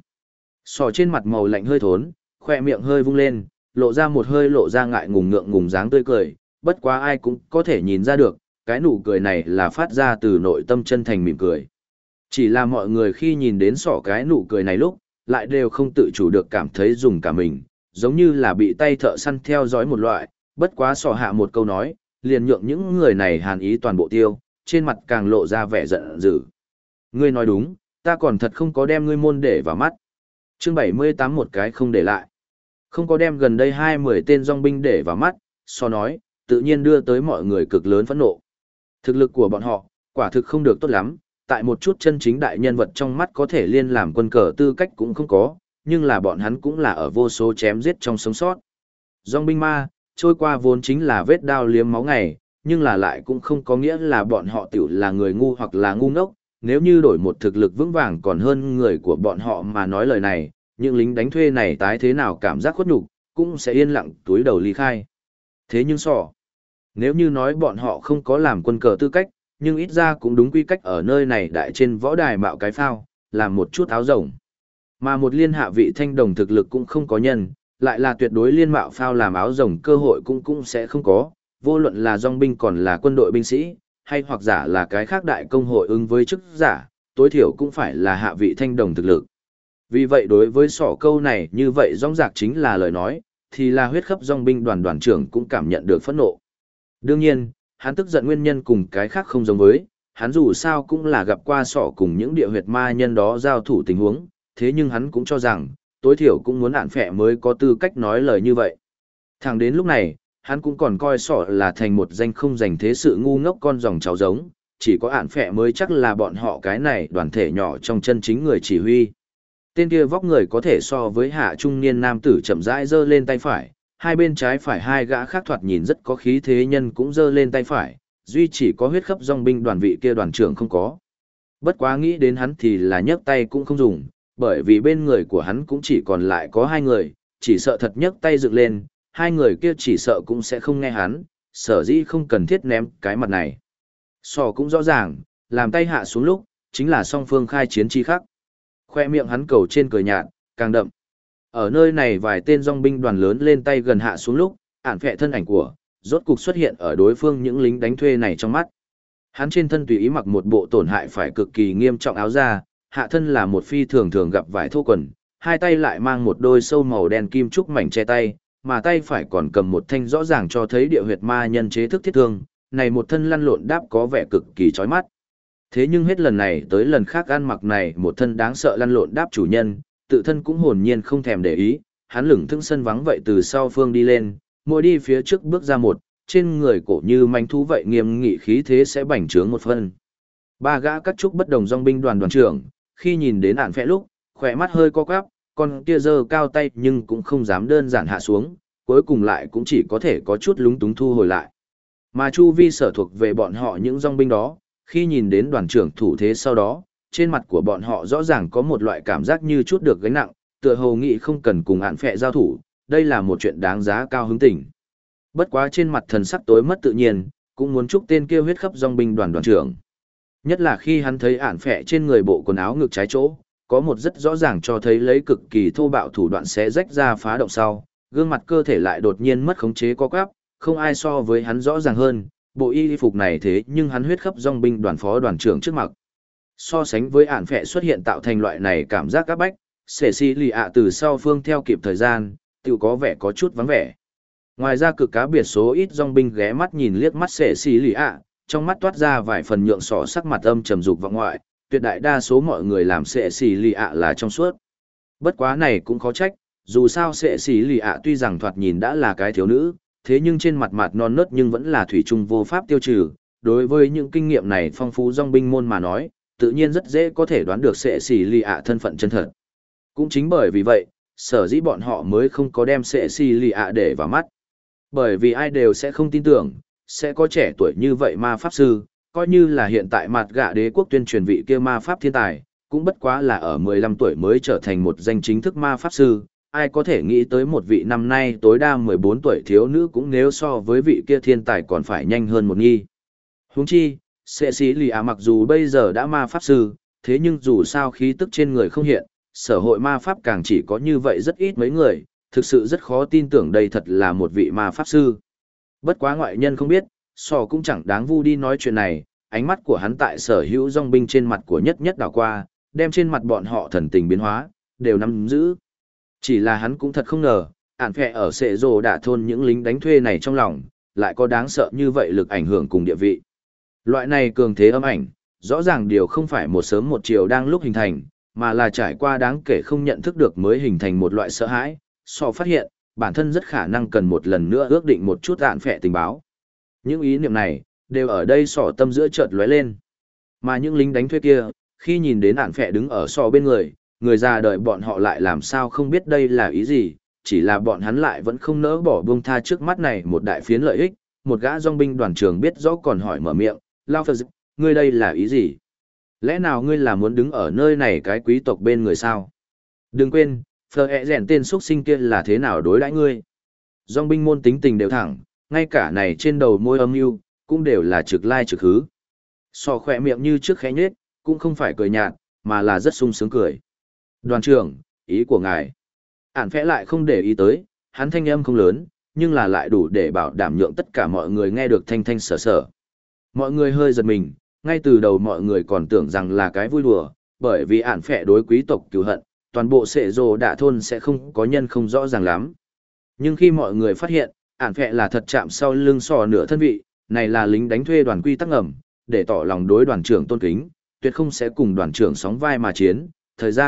Sò trên mặt màu lạnh hơi thốn, khoe miệng hơi vung lên, lộ ra một hơi lộ ra ngại ngùng ngượng ngùng dáng tươi cười, bất quá ai cũng có thể nhìn ra được, cái nụ cười này là phát ra từ nội tâm chân thành mỉm cười. Chỉ là mọi người khi nhìn đến sỏ cái nụ cười này lúc, lại đều không tự chủ được cảm thấy dùng cả mình, giống như là bị tay thợ săn theo dõi một loại, bất quá sỏ hạ một câu nói, liền nhượng những người này hàn ý toàn bộ tiêu, trên mặt càng lộ ra vẻ giận dữ. Ngươi nói đúng, ta còn thật không có đem ngươi môn để vào mắt. Chương 78 một cái không để lại. Không có đem gần đây 20 tên dòng binh để vào mắt, so nói, tự nhiên đưa tới mọi người cực lớn phẫn nộ. Thực lực của bọn họ, quả thực không được tốt lắm, tại một chút chân chính đại nhân vật trong mắt có thể liên làm quân cờ tư cách cũng không có, nhưng là bọn hắn cũng là ở vô số chém giết trong sống sót. Dòng binh ma, trôi qua vốn chính là vết đao liếm máu ngày, nhưng là lại cũng không có nghĩa là bọn họ tiểu là người ngu hoặc là ngu ngốc, nếu như đổi một thực lực vững vàng còn hơn người của bọn họ mà nói lời này, những lính đánh thuê này tái thế nào cảm giác khuất nhục, cũng sẽ yên lặng túi đầu ly khai. Thế nhưng nếu như nói bọn họ không có làm quân cờ tư cách, nhưng ít ra cũng đúng quy cách ở nơi này đại trên võ đài mạo cái phao, làm một chút áo rồng. Mà một liên hạ vị thanh đồng thực lực cũng không có nhân, lại là tuyệt đối liên mạo phao làm áo rồng cơ hội cũng sẽ không có, vô luận là dòng binh còn là quân đội binh sĩ, hay hoặc giả là cái khác đại công hội ứng với chức giả, tối thiểu cũng phải là hạ vị thanh đồng thực lực. Vì vậy đối với sỏ câu này như vậy rong rạc chính là lời nói, thì là huyết khắp dòng binh đoàn đoàn trưởng cũng cảm nhận được phẫn nộ. Đương nhiên, hắn tức giận nguyên nhân cùng cái khác không giống với, hắn dù sao cũng là gặp qua sỏ cùng những địa huyệt ma nhân đó giao thủ tình huống, thế nhưng hắn cũng cho rằng, tối thiểu cũng muốn ản phẹ mới có tư cách nói lời như vậy. Thẳng đến lúc này, hắn cũng còn coi sọ là thành một danh không dành thế sự ngu ngốc con dòng cháu giống, chỉ có ản phẹ mới chắc là bọn họ cái này đoàn thể nhỏ trong chân chính người chỉ huy. Tên kia vóc người có thể so với hạ trung niên nam tử chậm rãi giơ lên tay phải, hai bên trái phải hai gã khác thoạt nhìn rất có khí thế nhân cũng giơ lên tay phải, duy chỉ có huyết khắp dòng binh đoàn vị kia đoàn trưởng không có. Bất quá nghĩ đến hắn thì là nhấc tay cũng không dùng, bởi vì bên người của hắn cũng chỉ còn lại có hai người, chỉ sợ thật nhấc tay dựng lên, hai người kia chỉ sợ cũng sẽ không nghe hắn, sở dĩ không cần thiết ném cái mặt này. Sò cũng rõ ràng, làm tay hạ xuống lúc, chính là song phương khai chiến chi khắc. Khoe miệng hắn cầu trên cười nhạt, càng đậm. Ở nơi này vài tên dòng binh đoàn lớn lên tay gần hạ xuống lúc, ản phệ thân ảnh của, rốt cục xuất hiện ở đối phương những lính đánh thuê này trong mắt. Hắn trên thân tùy ý mặc một bộ tổn hại phải cực kỳ nghiêm trọng áo da, hạ thân là một phi thường thường gặp vải thô quần, hai tay lại mang một đôi sâu màu đen kim trúc mảnh che tay, mà tay phải còn cầm một thanh rõ ràng cho thấy địa huyệt ma nhân chế thức thiết thương, này một thân lăn lộn đáp có vẻ cực kỳ chói mắt. Thế nhưng hết lần này tới lần khác ăn mặc này một thân đáng sợ lăn lộn đáp chủ nhân, tự thân cũng hồn nhiên không thèm để ý, hắn lững thững sân vắng vậy từ sau phương đi lên, mỗi đi phía trước bước ra một, trên người cổ như manh thú vậy nghiêm nghị khí thế sẽ bành trướng một phân. Ba gã cắt trúc bất đồng dòng binh đoàn đoàn trưởng, khi nhìn đến ản phệ lúc, khỏe mắt hơi co quắp, con kia giơ cao tay nhưng cũng không dám đơn giản hạ xuống, cuối cùng lại cũng chỉ có thể có chút lúng túng thu hồi lại. Mà chu vi sở thuộc về bọn họ những dòng binh đó, khi nhìn đến đoàn trưởng thủ thế sau đó, trên mặt của bọn họ rõ ràng có một loại cảm giác như chút được gánh nặng, tựa hồ nghĩ không cần cùng ản phệ giao thủ, đây là một chuyện đáng giá cao hứng tình. Bất quá trên mặt thần sắc tối mất tự nhiên, cũng muốn chúc tên kia huyết khắp dòng binh đoàn đoàn trưởng. Nhất là khi hắn thấy ản phệ trên người bộ quần áo ngực trái chỗ, có một rất rõ ràng cho thấy lấy cực kỳ thô bạo thủ đoạn xé rách ra phá động sau, gương mặt cơ thể lại đột nhiên mất khống chế co quắp, không ai so với hắn rõ ràng hơn, bộ y phục này thế nhưng hắn huyết khắp dòng binh đoàn phó đoàn trưởng trước mặt. So sánh với ản phệ xuất hiện tạo thành loại này cảm giác áp bách, Cecilia từ sau phương theo kịp thời gian, tự có vẻ có chút vắng vẻ. Ngoài ra cực cá biệt số ít dòng binh ghé mắt nhìn liếc mắt Cecilia, trong mắt toát ra vài phần nhượng sọ sắc mặt âm trầm dục vọng ngoại, tuyệt đại đa số mọi người làm Cecilia là trong suốt. Bất quá này cũng khó trách, dù sao Cecilia tuy rằng thoạt nhìn đã là cái thiếu nữ, thế nhưng trên mặt mặt non nớt nhưng vẫn là thủy chung vô pháp tiêu trừ. Đối với những kinh nghiệm này phong phú dòng binh môn mà nói, tự nhiên rất dễ có thể đoán được Cecilia thân phận chân thật. Cũng chính bởi vì vậy, sở dĩ bọn họ mới không có đem Cecilia để vào mắt. Bởi vì ai đều sẽ không tin tưởng, sẽ có trẻ tuổi như vậy ma pháp sư, coi như là hiện tại mặt gạ đế quốc tuyên truyền vị kia ma pháp thiên tài, cũng bất quá là ở 15 tuổi mới trở thành một danh chính thức ma pháp sư, ai có thể nghĩ tới một vị năm nay tối đa 14 tuổi thiếu nữ cũng nếu so với vị kia thiên tài còn phải nhanh hơn một nghi. Huống chi, Cecilia mặc dù bây giờ đã ma pháp sư, thế nhưng dù sao khí tức trên người không hiện, sở hội ma pháp càng chỉ có như vậy rất ít mấy người, thực sự rất khó tin tưởng đây thật là một vị ma pháp sư. Bất quá ngoại nhân không biết, Sò cũng chẳng đáng vu đi nói chuyện này, ánh mắt của hắn tại sở hữu dòng binh trên mặt của nhất nhất đảo qua, đem trên mặt bọn họ thần tình biến hóa, đều nắm giữ. Chỉ là hắn cũng thật không ngờ, ản phệ ở sệ rồ đả thôn những lính đánh thuê này trong lòng, lại có đáng sợ như vậy lực ảnh hưởng cùng địa vị. Loại này cường thế âm ảnh, rõ ràng điều không phải một sớm một chiều đang lúc hình thành, mà là trải qua đáng kể không nhận thức được mới hình thành một loại sợ hãi. Sò phát hiện, bản thân rất khả năng cần một lần nữa ước định một chút ản phệ tình báo. Những ý niệm này, đều ở đây sò tâm giữa chợt lóe lên. Mà những lính đánh thuê kia, khi nhìn đến ản phệ đứng ở sò bên người già đời bọn họ lại làm sao không biết đây là ý gì, chỉ là bọn hắn lại vẫn không nỡ bỏ buông tha trước mắt này một đại phiến lợi ích. Một gã dòng binh đoàn trưởng biết rõ còn hỏi mở miệng, Lao Phật, ngươi đây là ý gì? Lẽ nào ngươi là muốn đứng ở nơi này cái quý tộc bên người sao? Đừng quên, Phờ ẹ rèn tên xuất sinh kia là thế nào đối đãi ngươi? Dòng binh môn tính tình đều thẳng, ngay cả này trên đầu môi âm mưu cũng đều là trực lai trực hứ. Sò khỏe miệng như trước khẽ nhết, cũng không phải cười nhạt, mà là rất sung sướng cười. Đoàn trưởng, ý của ngài. Ản phẽ lại không để ý tới, hắn thanh âm không lớn, nhưng là lại đủ để bảo đảm nhượng tất cả mọi người nghe được thanh thanh sở sở. Mọi người hơi giật mình, ngay từ đầu mọi người còn tưởng rằng là cái vui đùa, bởi vì ản phệ đối quý tộc cứu hận, toàn bộ sệ rồ đạ thôn sẽ không có nhân không rõ ràng lắm. Nhưng khi mọi người phát hiện, ản phệ là thật chạm sau lưng sò nửa thân vị, này là lính đánh thuê đoàn quy tắc ngầm, để tỏ lòng đối đoàn trưởng tôn kính, tuyệt không sẽ cùng đoàn trưởng sóng vai mà chiến, thời gian,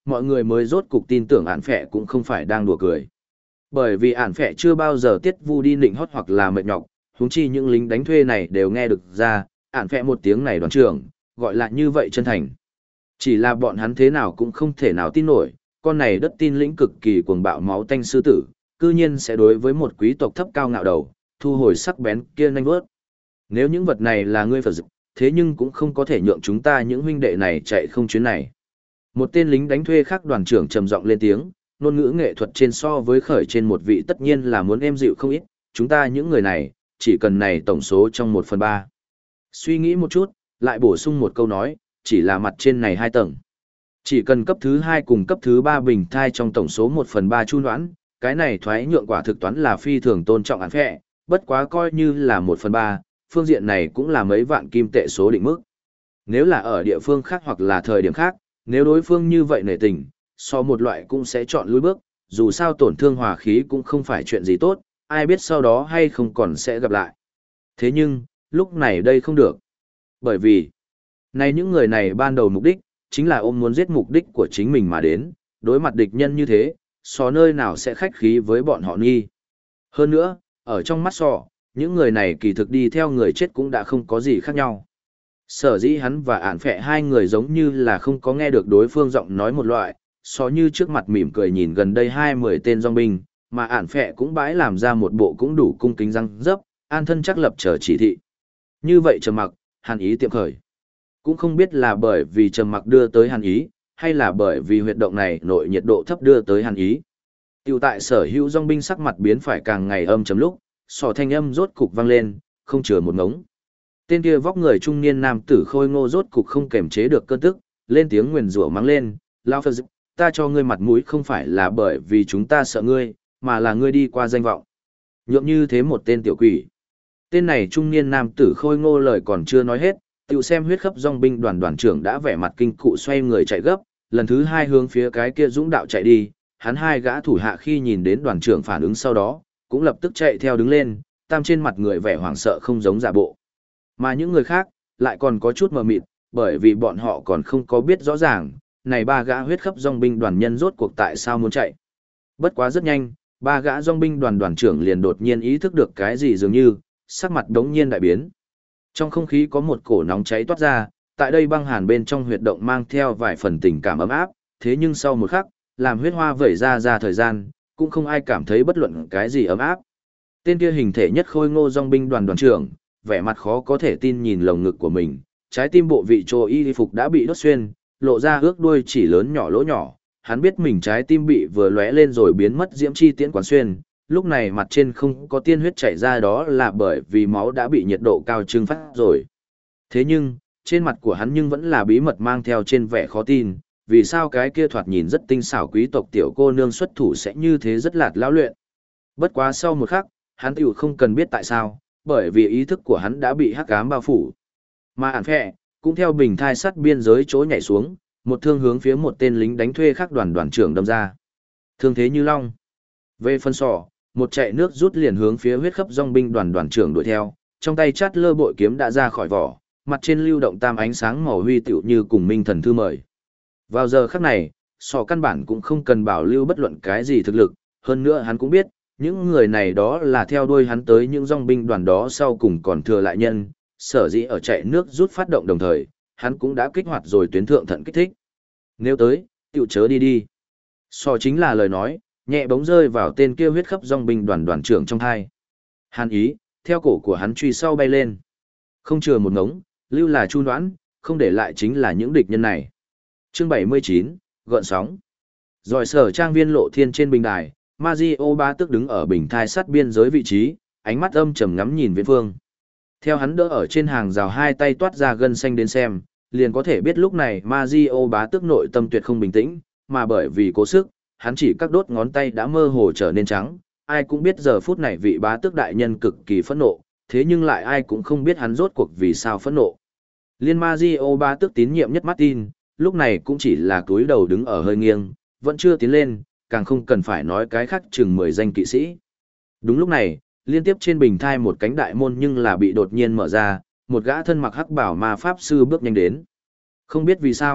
mọi người mới rốt cục tin tưởng ản phẹ cũng không phải đang đùa cười. Bởi vì ản phẹ chưa bao giờ tiết vu đi nịnh hót hoặc là mệt nhọc, huống chi những lính đánh thuê này đều nghe được ra, ản phẹ một tiếng này đoàn trưởng, gọi là như vậy chân thành. Chỉ là bọn hắn thế nào cũng không thể nào tin nổi, con này đất tin lĩnh cực kỳ cuồng bạo máu tanh sư tử, cư nhiên sẽ đối với một quý tộc thấp cao ngạo đầu, thu hồi sắc bén kia nhanh vớt. Nếu những vật này là ngươi Phật dực, thế nhưng cũng không có thể nhượng chúng ta những huynh đệ này chạy không chuyến này. Một tên lính đánh thuê khác đoàn trưởng trầm giọng lên tiếng, ngôn ngữ nghệ thuật trên so với khởi trên một vị tất nhiên là muốn êm dịu không ít, chúng ta những người này, chỉ cần này tổng số trong 1/3. Suy nghĩ một chút, lại bổ sung một câu nói, chỉ là mặt trên này 2 tầng. Chỉ cần cấp thứ 2 cùng cấp thứ 3 bình thai trong tổng số 1/3 chu đoán, cái này thoái nhượng quả thực toán là phi thường tôn trọng án phệ, bất quá coi như là 1/3, phương diện này cũng là mấy vạn kim tệ số định mức. Nếu là ở địa phương khác hoặc là thời điểm khác, nếu đối phương như vậy nể tình, so một loại cũng sẽ chọn lùi bước, dù sao tổn thương hòa khí cũng không phải chuyện gì tốt, ai biết sau đó hay không còn sẽ gặp lại. Thế nhưng, lúc này đây không được. Bởi vì, này những người này ban đầu mục đích, chính là ôm muốn giết mục đích của chính mình mà đến, đối mặt địch nhân như thế, so nơi nào sẽ khách khí với bọn họ nghi. Hơn nữa, ở trong mắt so, những người này kỳ thực đi theo người chết cũng đã không có gì khác nhau. Sở dĩ hắn và ản phệ hai người giống như là không có nghe được đối phương giọng nói một loại, so như trước mặt mỉm cười nhìn gần đây 20 tên dòng binh, mà ản phệ cũng bãi làm ra một bộ cũng đủ cung kính răng dấp, an thân chắc lập chờ chỉ thị. Như vậy trầm mặc, hàn ý tiệm khởi. Cũng không biết là bởi vì trầm mặc đưa tới hàn ý, hay là bởi vì huyệt động này nội nhiệt độ thấp đưa tới hàn ý. Tiểu tại sở hữu dòng binh sắc mặt biến phải càng ngày âm chấm lúc, sỏ thanh âm rốt cục vang lên, không chừa một ngống. Tên kia vóc người trung niên nam tử khôi ngô rốt cục không kềm chế được cơn tức, lên tiếng nguyền rủa mắng lên, lao phật, ta cho ngươi mặt mũi không phải là bởi vì chúng ta sợ ngươi, mà là ngươi đi qua danh vọng. Nhượng như thế một tên tiểu quỷ. Tên này trung niên nam tử khôi ngô lời còn chưa nói hết, tiểu xem huyết khắp dòng binh đoàn trưởng đã vẻ mặt kinh cụ xoay người chạy gấp, lần thứ 2 hướng phía cái kia dũng đạo chạy đi, hắn 2 gã thủ hạ khi nhìn đến đoàn trưởng phản ứng sau đó, cũng lập tức chạy theo đứng lên, tam trên mặt người vẻ hoảng sợ không giống giả bộ. Mà những người khác, lại còn có chút mờ mịt, bởi vì bọn họ còn không có biết rõ ràng, này 3 gã huyết khắp dòng binh đoàn nhân rốt cuộc tại sao muốn chạy. Bất quá rất nhanh, 3 gã dòng binh đoàn trưởng liền đột nhiên ý thức được cái gì dường như, sắc mặt đống nhiên đại biến. Trong không khí có một cổ nóng cháy toát ra, tại đây băng hàn bên trong huyệt động mang theo vài phần tình cảm ấm áp, thế nhưng sau một khắc, làm huyết hoa vẩy ra thời gian, cũng không ai cảm thấy bất luận cái gì ấm áp. Tên kia hình thể nhất khôi ngô dòng binh đoàn trưởng, vẻ mặt khó có thể tin nhìn lồng ngực của mình, trái tim bộ vị trô y phục đã bị đốt xuyên, lộ ra ước đuôi chỉ lớn nhỏ lỗ nhỏ, hắn biết mình trái tim bị vừa lóe lên rồi biến mất diễm chi tiễn quán xuyên, lúc này mặt trên không có tiên huyết chảy ra đó là bởi vì máu đã bị nhiệt độ cao trưng phát rồi. Thế nhưng, trên mặt của hắn nhưng vẫn là bí mật mang theo trên vẻ khó tin, vì sao cái kia thoạt nhìn rất tinh xảo quý tộc tiểu cô nương xuất thủ sẽ như thế rất lạt lão luyện. Bất quá sau một khắc, hắn tiểu không cần biết tại sao, bởi vì ý thức của hắn đã bị hắc ám bao phủ. Mà ản phệ cũng theo bình thai sắt biên giới chỗ nhảy xuống, một thương hướng phía một tên lính đánh thuê khác đoàn trưởng đâm ra. Thương thế như long. Về phân sỏ, một chạy nước rút liền hướng phía huyết khắp dòng binh đoàn trưởng đuổi theo, trong tay chát lơ bội kiếm đã ra khỏi vỏ, mặt trên lưu động tam ánh sáng màu huy tiểu như cùng minh thần thư mời. Vào giờ khắc này, sỏ căn bản cũng không cần bảo lưu bất luận cái gì thực lực, hơn nữa hắn cũng biết, những người này đó là theo đuôi hắn tới những dòng binh đoàn đó sau cùng còn thừa lại nhân, sở dĩ ở chạy nước rút phát động đồng thời, hắn cũng đã kích hoạt rồi tuyến thượng thận kích thích. Nếu tới, tiểu chớ đi đi. So chính là lời nói, nhẹ bóng rơi vào tên kia huyết khắp dòng binh đoàn trưởng trong hai. Hàn ý, theo cổ của hắn truy sau bay lên. Không chừa một ngống, lưu là chu đoán, không để lại chính là những địch nhân này. Chương 79, gợn sóng. Rồi sở trang viên lộ thiên trên bình đài, Mazio Bá Tước đứng ở bình thai sắt biên giới vị trí, ánh mắt âm trầm ngắm nhìn viễn phương. Theo hắn đỡ ở trên hàng rào hai tay toát ra gân xanh đến xem, liền có thể biết lúc này Mazio Bá Tước nội tâm tuyệt không bình tĩnh, mà bởi vì cố sức, hắn chỉ các đốt ngón tay đã mơ hồ trở nên trắng. Ai cũng biết giờ phút này vị bá tước đại nhân cực kỳ phẫn nộ, thế nhưng lại ai cũng không biết hắn rốt cuộc vì sao phẫn nộ. Liên Mazio Bá Tước tín nhiệm nhất Martin, lúc này cũng chỉ là túi đầu đứng ở hơi nghiêng, vẫn chưa tiến lên, càng không cần phải nói cái khác chừng 10 danh kỵ sĩ. Đúng lúc này, liên tiếp trên bình thai một cánh đại môn nhưng là bị đột nhiên mở ra, một gã thân mặc hắc bảo ma pháp sư bước nhanh đến. Không biết vì sao,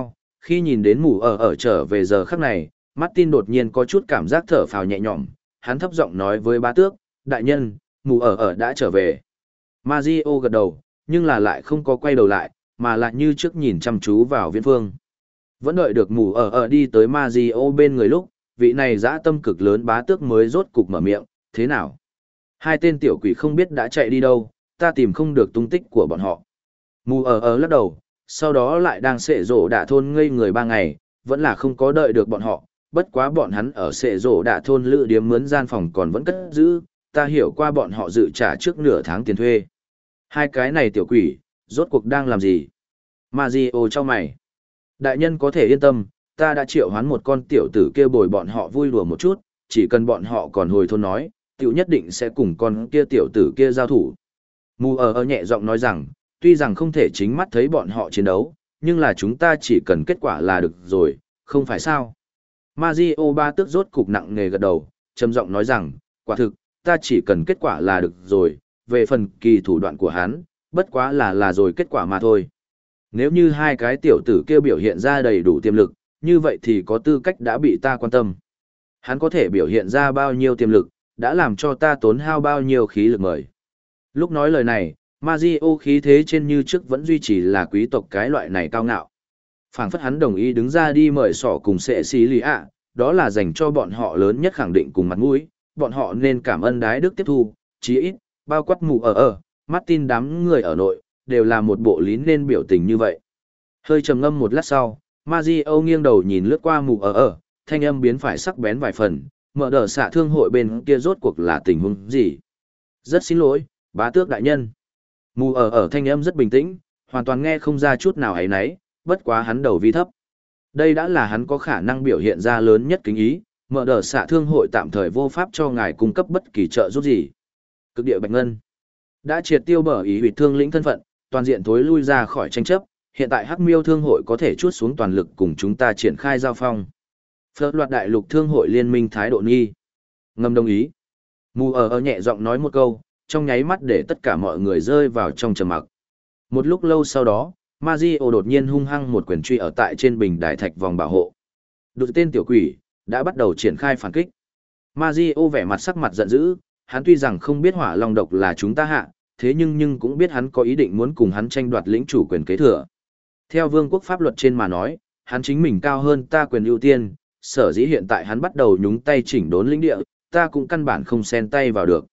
Khi nhìn đến mù ở trở về giờ khắc này, Martin đột nhiên có chút cảm giác thở phào nhẹ nhõm, hắn thấp giọng nói với bá tước, đại nhân, mù ở đã trở về. Mario gật đầu, nhưng là lại không có quay đầu lại, mà lại như trước nhìn chăm chú vào viễn phương. Vẫn đợi được mù ở đi tới Mario bên người lúc, vị này dã tâm cực lớn bá tước mới rốt cục mở miệng, thế nào? Hai tên tiểu quỷ không biết đã chạy đi đâu, ta tìm không được tung tích của bọn họ. Mù ở lắc đầu, sau đó lại đang xệ rổ đạ thôn ngây người 3 ngày, vẫn là không có đợi được bọn họ, bất quá bọn hắn ở xệ rổ đạ thôn lữ điếm mướn gian phòng còn vẫn cất giữ, ta hiểu qua bọn họ dự trả trước nửa tháng tiền thuê. Hai cái này tiểu quỷ, rốt cuộc đang làm gì? Mario cho mày. Đại nhân có thể yên tâm, ta đã triệu hoán một con tiểu tử kia bồi bọn họ vui đùa một chút, chỉ cần bọn họ còn hồi thôn nói, tiểu nhất định sẽ cùng con kia tiểu tử kia giao thủ. Mù ở nhẹ giọng nói rằng, tuy rằng không thể chính mắt thấy bọn họ chiến đấu, nhưng là chúng ta chỉ cần kết quả là được rồi, không phải sao? Mario ba tước rốt cục nặng nề gật đầu, trầm giọng nói rằng, quả thực, ta chỉ cần kết quả là được rồi, về phần kỳ thủ đoạn của hắn, bất quá là rồi kết quả mà thôi. Nếu như hai cái tiểu tử kia biểu hiện ra đầy đủ tiềm lực, như vậy thì có tư cách đã bị ta quan tâm. Hắn có thể biểu hiện ra bao nhiêu tiềm lực, đã làm cho ta tốn hao bao nhiêu khí lực mời. Lúc nói lời này, Mario khí thế trên như trước vẫn duy trì là quý tộc cái loại này cao ngạo. Phảng phất hắn đồng ý đứng ra đi mời sỏ cùng sệ xí lì ạ, đó là dành cho bọn họ lớn nhất khẳng định cùng mặt mũi, bọn họ nên cảm ơn đái đức tiếp thu, chí ít, bao quát mù ở, Martin đám người ở nội, đều là một bộ lý nên biểu tình như vậy. Hơi trầm ngâm một lát sau, Mario nghiêng đầu nhìn lướt qua mù ở, thanh âm biến phải sắc bén vài phần, mở đờ xạ thương hội bên kia rốt cuộc là tình huống gì. Rất xin lỗi, bá tước đại nhân. Mù ở thanh âm rất bình tĩnh, hoàn toàn nghe không ra chút nào ấy nấy, bất quá hắn đầu vi thấp. Đây đã là hắn có khả năng biểu hiện ra lớn nhất kính ý, mở đờ xạ thương hội tạm thời vô pháp cho ngài cung cấp bất kỳ trợ giúp gì. Cực địa Bạch Ngân đã triệt tiêu bở ý hủy thương lĩnh thân phận, toàn diện thối lui ra khỏi tranh chấp, hiện tại Hắc Miêu thương hội có thể chuốt xuống toàn lực cùng chúng ta triển khai giao phong. Phớt loạt đại lục thương hội liên minh thái độ nghi. Ngầm đồng ý. Mù ở nhẹ giọng nói một câu, trong nháy mắt để tất cả mọi người rơi vào trong trầm mặc. Một lúc lâu sau đó, Mario đột nhiên hung hăng một quyền truy ở tại trên bình đài thạch vòng bảo hộ. Đột tên tiểu quỷ, đã bắt đầu triển khai phản kích. Mario vẻ mặt sắc mặt giận dữ, hắn tuy rằng không biết hỏa long độc là chúng ta hạ, thế nhưng cũng biết hắn có ý định muốn cùng hắn tranh đoạt lĩnh chủ quyền kế thừa. Theo vương quốc pháp luật trên mà nói, hắn chính mình cao hơn ta quyền ưu tiên, sở dĩ hiện tại hắn bắt đầu nhúng tay chỉnh đốn lĩnh địa, ta cũng căn bản không xen tay vào được.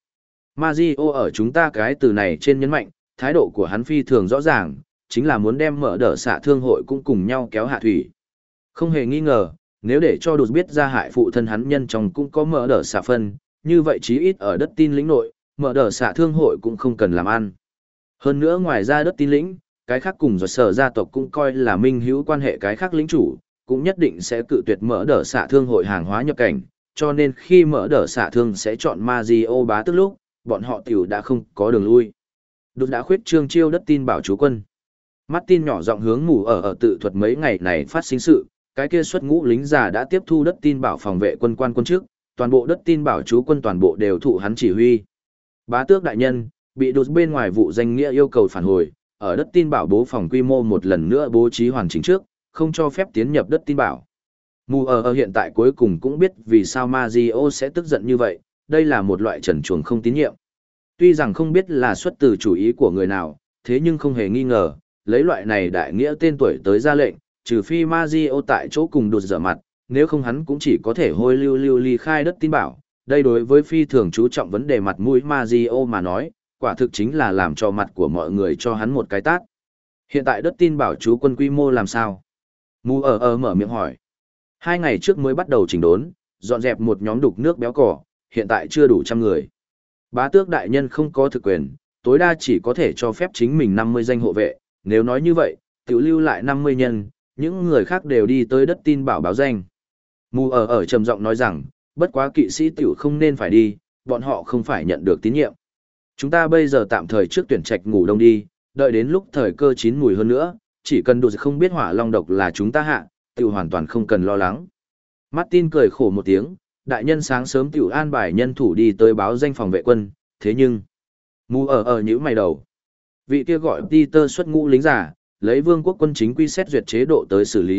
Mario ở chúng ta cái từ này trên nhấn mạnh, thái độ của hắn phi thường rõ ràng, chính là muốn đem mở đỡ xạ thương hội cũng cùng nhau kéo hạ thủy. Không hề nghi ngờ, nếu để cho đột biết ra hại phụ thân hắn nhân trong cũng có mở đỡ xạ phân, như vậy chí ít ở đất tin lĩnh nội, mở đỡ xạ thương hội cũng không cần làm ăn. Hơn nữa ngoài ra đất tin lĩnh, cái khác cùng rồi sở gia tộc cũng coi là minh hữu quan hệ cái khác lĩnh chủ, cũng nhất định sẽ cự tuyệt mở đỡ xạ thương hội hàng hóa nhập cảnh, cho nên khi mở đỡ xạ thương sẽ chọn Mario bá tức lúc, bọn họ tiểu đã không có đường lui. Đột đã khuyết trương chiêu đất tin bảo chú quân. Martin nhỏ giọng hướng mù ở tự thuật mấy ngày này phát sinh sự, cái kia xuất ngũ lính già đã tiếp thu đất tin bảo phòng vệ quân quan quân trước, toàn bộ đất tin bảo chú quân toàn bộ đều thụ hắn chỉ huy. Bá tước đại nhân, bị đột bên ngoài vụ danh nghĩa yêu cầu phản hồi, ở đất tin bảo bố phòng quy mô một lần nữa bố trí hoàn chỉnh trước, không cho phép tiến nhập đất tin bảo. Mù ở hiện tại cuối cùng cũng biết vì sao Mario sẽ tức giận như vậy, đây là một loại trần truồng không tín nhiệm. Tuy rằng không biết là xuất từ chủ ý của người nào, thế nhưng không hề nghi ngờ, lấy loại này đại nghĩa tên tuổi tới ra lệnh, trừ phi Mario tại chỗ cùng đột dở mặt, nếu không hắn cũng chỉ có thể hôi lưu ly khai đất tin bảo. Đây đối với phi thường chú trọng vấn đề mặt mũi Mario mà nói, quả thực chính là làm cho mặt của mọi người cho hắn một cái tát. Hiện tại đất tin bảo chú quân quy mô làm sao? Mù ở mở miệng hỏi. 2 ngày trước mới bắt đầu chỉnh đốn, dọn dẹp một nhóm đục nước béo cỏ, hiện tại chưa đủ 100 người. Bá tước đại nhân không có thực quyền, tối đa chỉ có thể cho phép chính mình 50 danh hộ vệ, nếu nói như vậy, tiểu lưu lại 50 nhân, những người khác đều đi tới đất tin bảo báo danh. Mù ở trầm giọng nói rằng, bất quá kỵ sĩ tiểu không nên phải đi, bọn họ không phải nhận được tín nhiệm. Chúng ta bây giờ tạm thời trước tuyển trạch ngủ đông đi, đợi đến lúc thời cơ chín mùi hơn nữa, chỉ cần đột không biết hỏa long độc là chúng ta hạ, tiểu hoàn toàn không cần lo lắng. Martin cười khổ một tiếng, đại nhân sáng sớm tiểu an bài nhân thủ đi tới báo danh phòng vệ quân, thế nhưng... Mù ở nhíu mày đầu. Vị kia gọi Peter xuất ngũ lính giả, lấy vương quốc quân chính quy xét duyệt chế độ tới xử lý,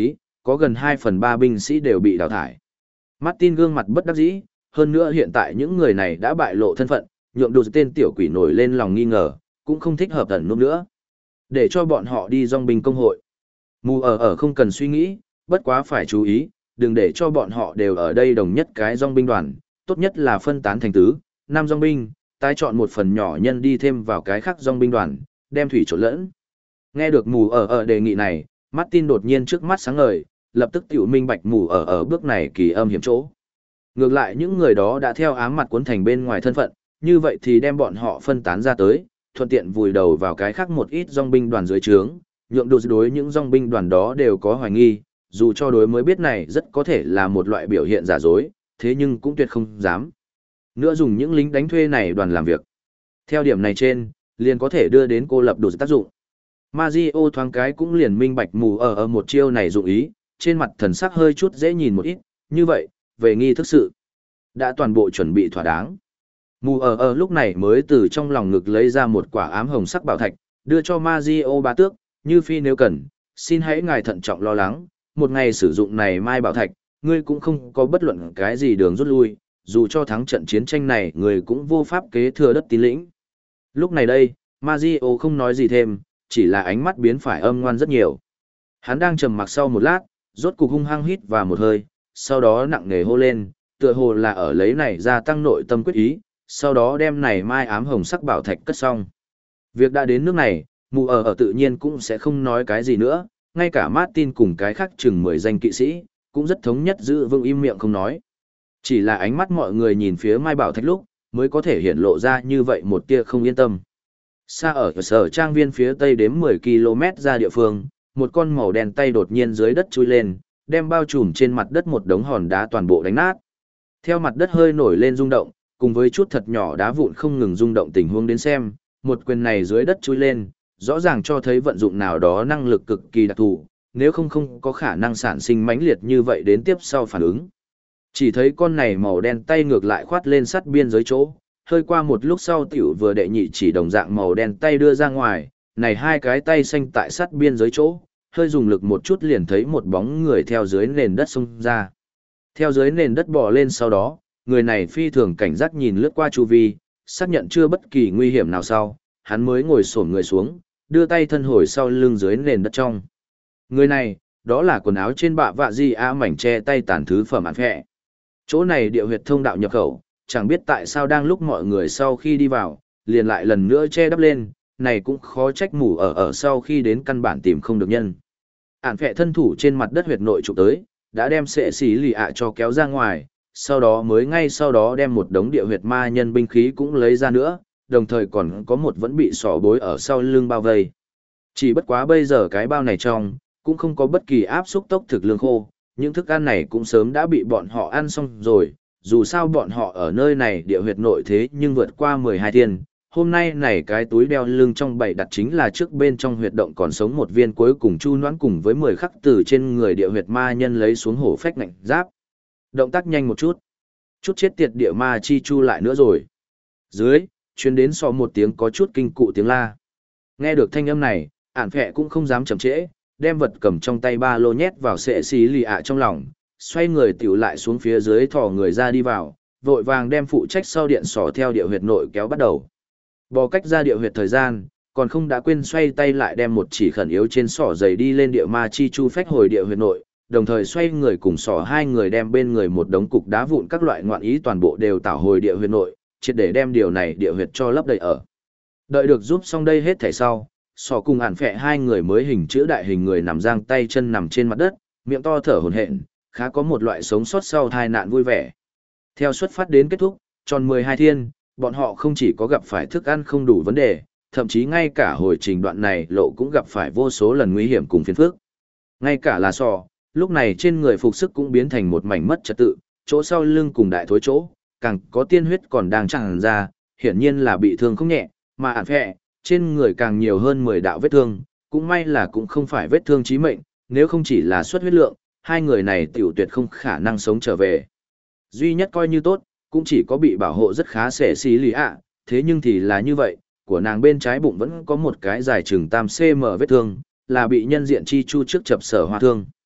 có gần 2/3 binh sĩ đều bị đào thải. Martin gương mặt bất đắc dĩ, hơn nữa hiện tại những người này đã bại lộ thân phận, nhượng đủ tên tiểu quỷ nổi lên lòng nghi ngờ, cũng không thích hợp ẩn núp nữa. Để cho bọn họ đi dòng binh công hội. Mù ở không cần suy nghĩ, bất quá phải chú ý, đừng để cho bọn họ đều ở đây đồng nhất cái dòng binh đoàn, tốt nhất là phân tán thành tứ, 5 dòng binh, tái chọn một phần nhỏ nhân đi thêm vào cái khác dòng binh đoàn, đem thủy trộn lẫn. Nghe được mù ở đề nghị này, Martin đột nhiên trước mắt sáng ngời, lập tức tiểu minh bạch mù ở bước này kỳ âm hiểm chỗ. Ngược lại những người đó đã theo ám mặt cuốn thành bên ngoài thân phận, như vậy thì đem bọn họ phân tán ra tới, thuận tiện vùi đầu vào cái khác một ít dòng binh đoàn dưới trướng, nhượng đồ đối những dòng binh đoàn đó đều có hoài nghi, dù cho đối mới biết này rất có thể là một loại biểu hiện giả dối, thế nhưng cũng tuyệt không dám. Nữa dùng những lính đánh thuê này đoàn làm việc. Theo điểm này trên, liền có thể đưa đến cô lập đồ tác dụng. Mazio thoáng cái cũng liền minh bạch mù ở một chiêu này dụng ý, trên mặt thần sắc hơi chút dễ nhìn một ít, như vậy, về nghi thức sự. Đã toàn bộ chuẩn bị thỏa đáng. Mù ở lúc này mới từ trong lòng ngực lấy ra một quả ám hồng sắc bảo thạch, đưa cho Mazio bá tước, như phi nếu cần, xin hãy ngài thận trọng lo lắng, một ngày sử dụng này mai bảo thạch, ngươi cũng không có bất luận cái gì đường rút lui, dù cho thắng trận chiến tranh này ngươi cũng vô pháp kế thừa đất tín lĩnh. Lúc này đây, Mazio không nói gì thêm, chỉ là ánh mắt biến phải âm ngoan rất nhiều. Hắn đang trầm mặc sau một lát, rốt cục hung hăng hít vào một hơi, sau đó nặng nề hô lên, tựa hồ là ở lấy này gia tăng nội tâm quyết ý, sau đó đem này mai ám hồng sắc bảo thạch cất xong. Việc đã đến nước này, mù ở tự nhiên cũng sẽ không nói cái gì nữa, ngay cả Martin cùng cái khác chừng 10 danh kỵ sĩ, cũng rất thống nhất giữ vững im miệng không nói. Chỉ là ánh mắt mọi người nhìn phía mai bảo thạch lúc, mới có thể hiện lộ ra như vậy một tia không yên tâm. Xa ở sở trang viên phía tây đếm 10 km ra địa phương, một con màu đen tay đột nhiên dưới đất chui lên, đem bao trùm trên mặt đất một đống hòn đá toàn bộ đánh nát. Theo mặt đất hơi nổi lên rung động, cùng với chút thật nhỏ đá vụn không ngừng rung động tình huống đến xem, một quyền này dưới đất chui lên, rõ ràng cho thấy vận dụng nào đó năng lực cực kỳ đặc thù, nếu không có khả năng sản sinh mãnh liệt như vậy đến tiếp sau phản ứng. Chỉ thấy con này màu đen tay ngược lại khoát lên sắt biên giới chỗ, hơi qua một lúc sau tiểu vừa đệ nhị chỉ đồng dạng màu đen tay đưa ra ngoài, này hai cái tay xanh tại sắt biên giới chỗ, hơi dùng lực một chút liền thấy một bóng người theo dưới nền đất xông ra. Theo dưới nền đất bò lên sau đó, người này phi thường cảnh giác nhìn lướt qua chu vi, xác nhận chưa bất kỳ nguy hiểm nào sau, hắn mới ngồi xổm người xuống, đưa tay thân hồi sau lưng dưới nền đất trong. Người này, đó là quần áo trên bạ vạ di a mảnh che tay tàn thứ phẩm án phẹ. Chỗ này địa huyệt thông đạo nhập khẩu, chẳng biết tại sao đang lúc mọi người sau khi đi vào, liền lại lần nữa che đắp lên, này cũng khó trách mù ở sau khi đến căn bản tìm không được nhân. Án phẹ thân thủ trên mặt đất huyệt nội trụ tới, đã đem sệ xí lì ạ cho kéo ra ngoài, sau đó mới ngay sau đó đem một đống địa huyệt ma nhân binh khí cũng lấy ra nữa, đồng thời còn có một vẫn bị sỏ bối ở sau lưng bao vây. Chỉ bất quá bây giờ cái bao này trong, cũng không có bất kỳ áp xúc tốc thực lương khô, những thức ăn này cũng sớm đã bị bọn họ ăn xong rồi, dù sao bọn họ ở nơi này địa huyệt nội thế nhưng vượt qua 12 thiên. Hôm nay này cái túi đeo lưng trong bày đặt chính là trước bên trong huyệt động còn sống một viên cuối cùng chu noãn cùng với 10 khắc từ trên người địa huyệt ma nhân lấy xuống hổ phách ngạnh giáp. Động tác nhanh một chút. Chút chết tiệt địa ma chi chu lại nữa rồi. Dưới, chuyến đến so một tiếng có chút kinh cụ tiếng la. Nghe được thanh âm này, ản phẹ cũng không dám chậm trễ, đem vật cầm trong tay ba lô nhét vào sệ xí lì ạ trong lòng, xoay người tiểu lại xuống phía dưới thò người ra đi vào, vội vàng đem phụ trách sau điện sỏ theo địa huyệt nội kéo bắt đầu. Bò cách ra địa huyệt thời gian, còn không đã quên xoay tay lại đem một chỉ khẩn yếu trên sỏ giày đi lên địa ma chi chu phách hồi địa huyệt nội, đồng thời xoay người cùng sỏ hai người đem bên người một đống cục đá vụn các loại ngoạn ý toàn bộ đều tảo hồi địa huyệt nội, triệt để đem điều này địa huyệt cho lấp đầy ở. Đợi được giúp xong đây hết thảy sau, sỏ cùng ản phẹ hai người mới hình chữ đại hình người nằm giang tay chân nằm trên mặt đất, miệng to thở hổn hển, khá có một loại sống sót sau tai nạn vui vẻ. Theo xuất phát đến kết thúc, tròn 12 thiên, bọn họ không chỉ có gặp phải thức ăn không đủ vấn đề, thậm chí ngay cả hồi trình đoạn này lộ cũng gặp phải vô số lần nguy hiểm cùng phiền phức. Ngay cả là sò, lúc này trên người phục sức cũng biến thành một mảnh mất trật tự, chỗ sau lưng cùng đại thối chỗ, càng có tiên huyết còn đang tràn ra, hiển nhiên là bị thương không nhẹ, mà ản phẹ, trên người càng nhiều hơn 10 đạo vết thương, cũng may là cũng không phải vết thương chí mệnh, nếu không chỉ là xuất huyết lượng, hai người này tiểu tuyệt không khả năng sống trở về. Duy nhất coi như tốt, cũng chỉ có bị bảo hộ rất khá xẻ xí lì ạ, thế nhưng thì là như vậy, của nàng bên trái bụng vẫn có một cái dài chừng tam cm vết thương, là bị nhân diện chi chu trước chập sở hoa thương.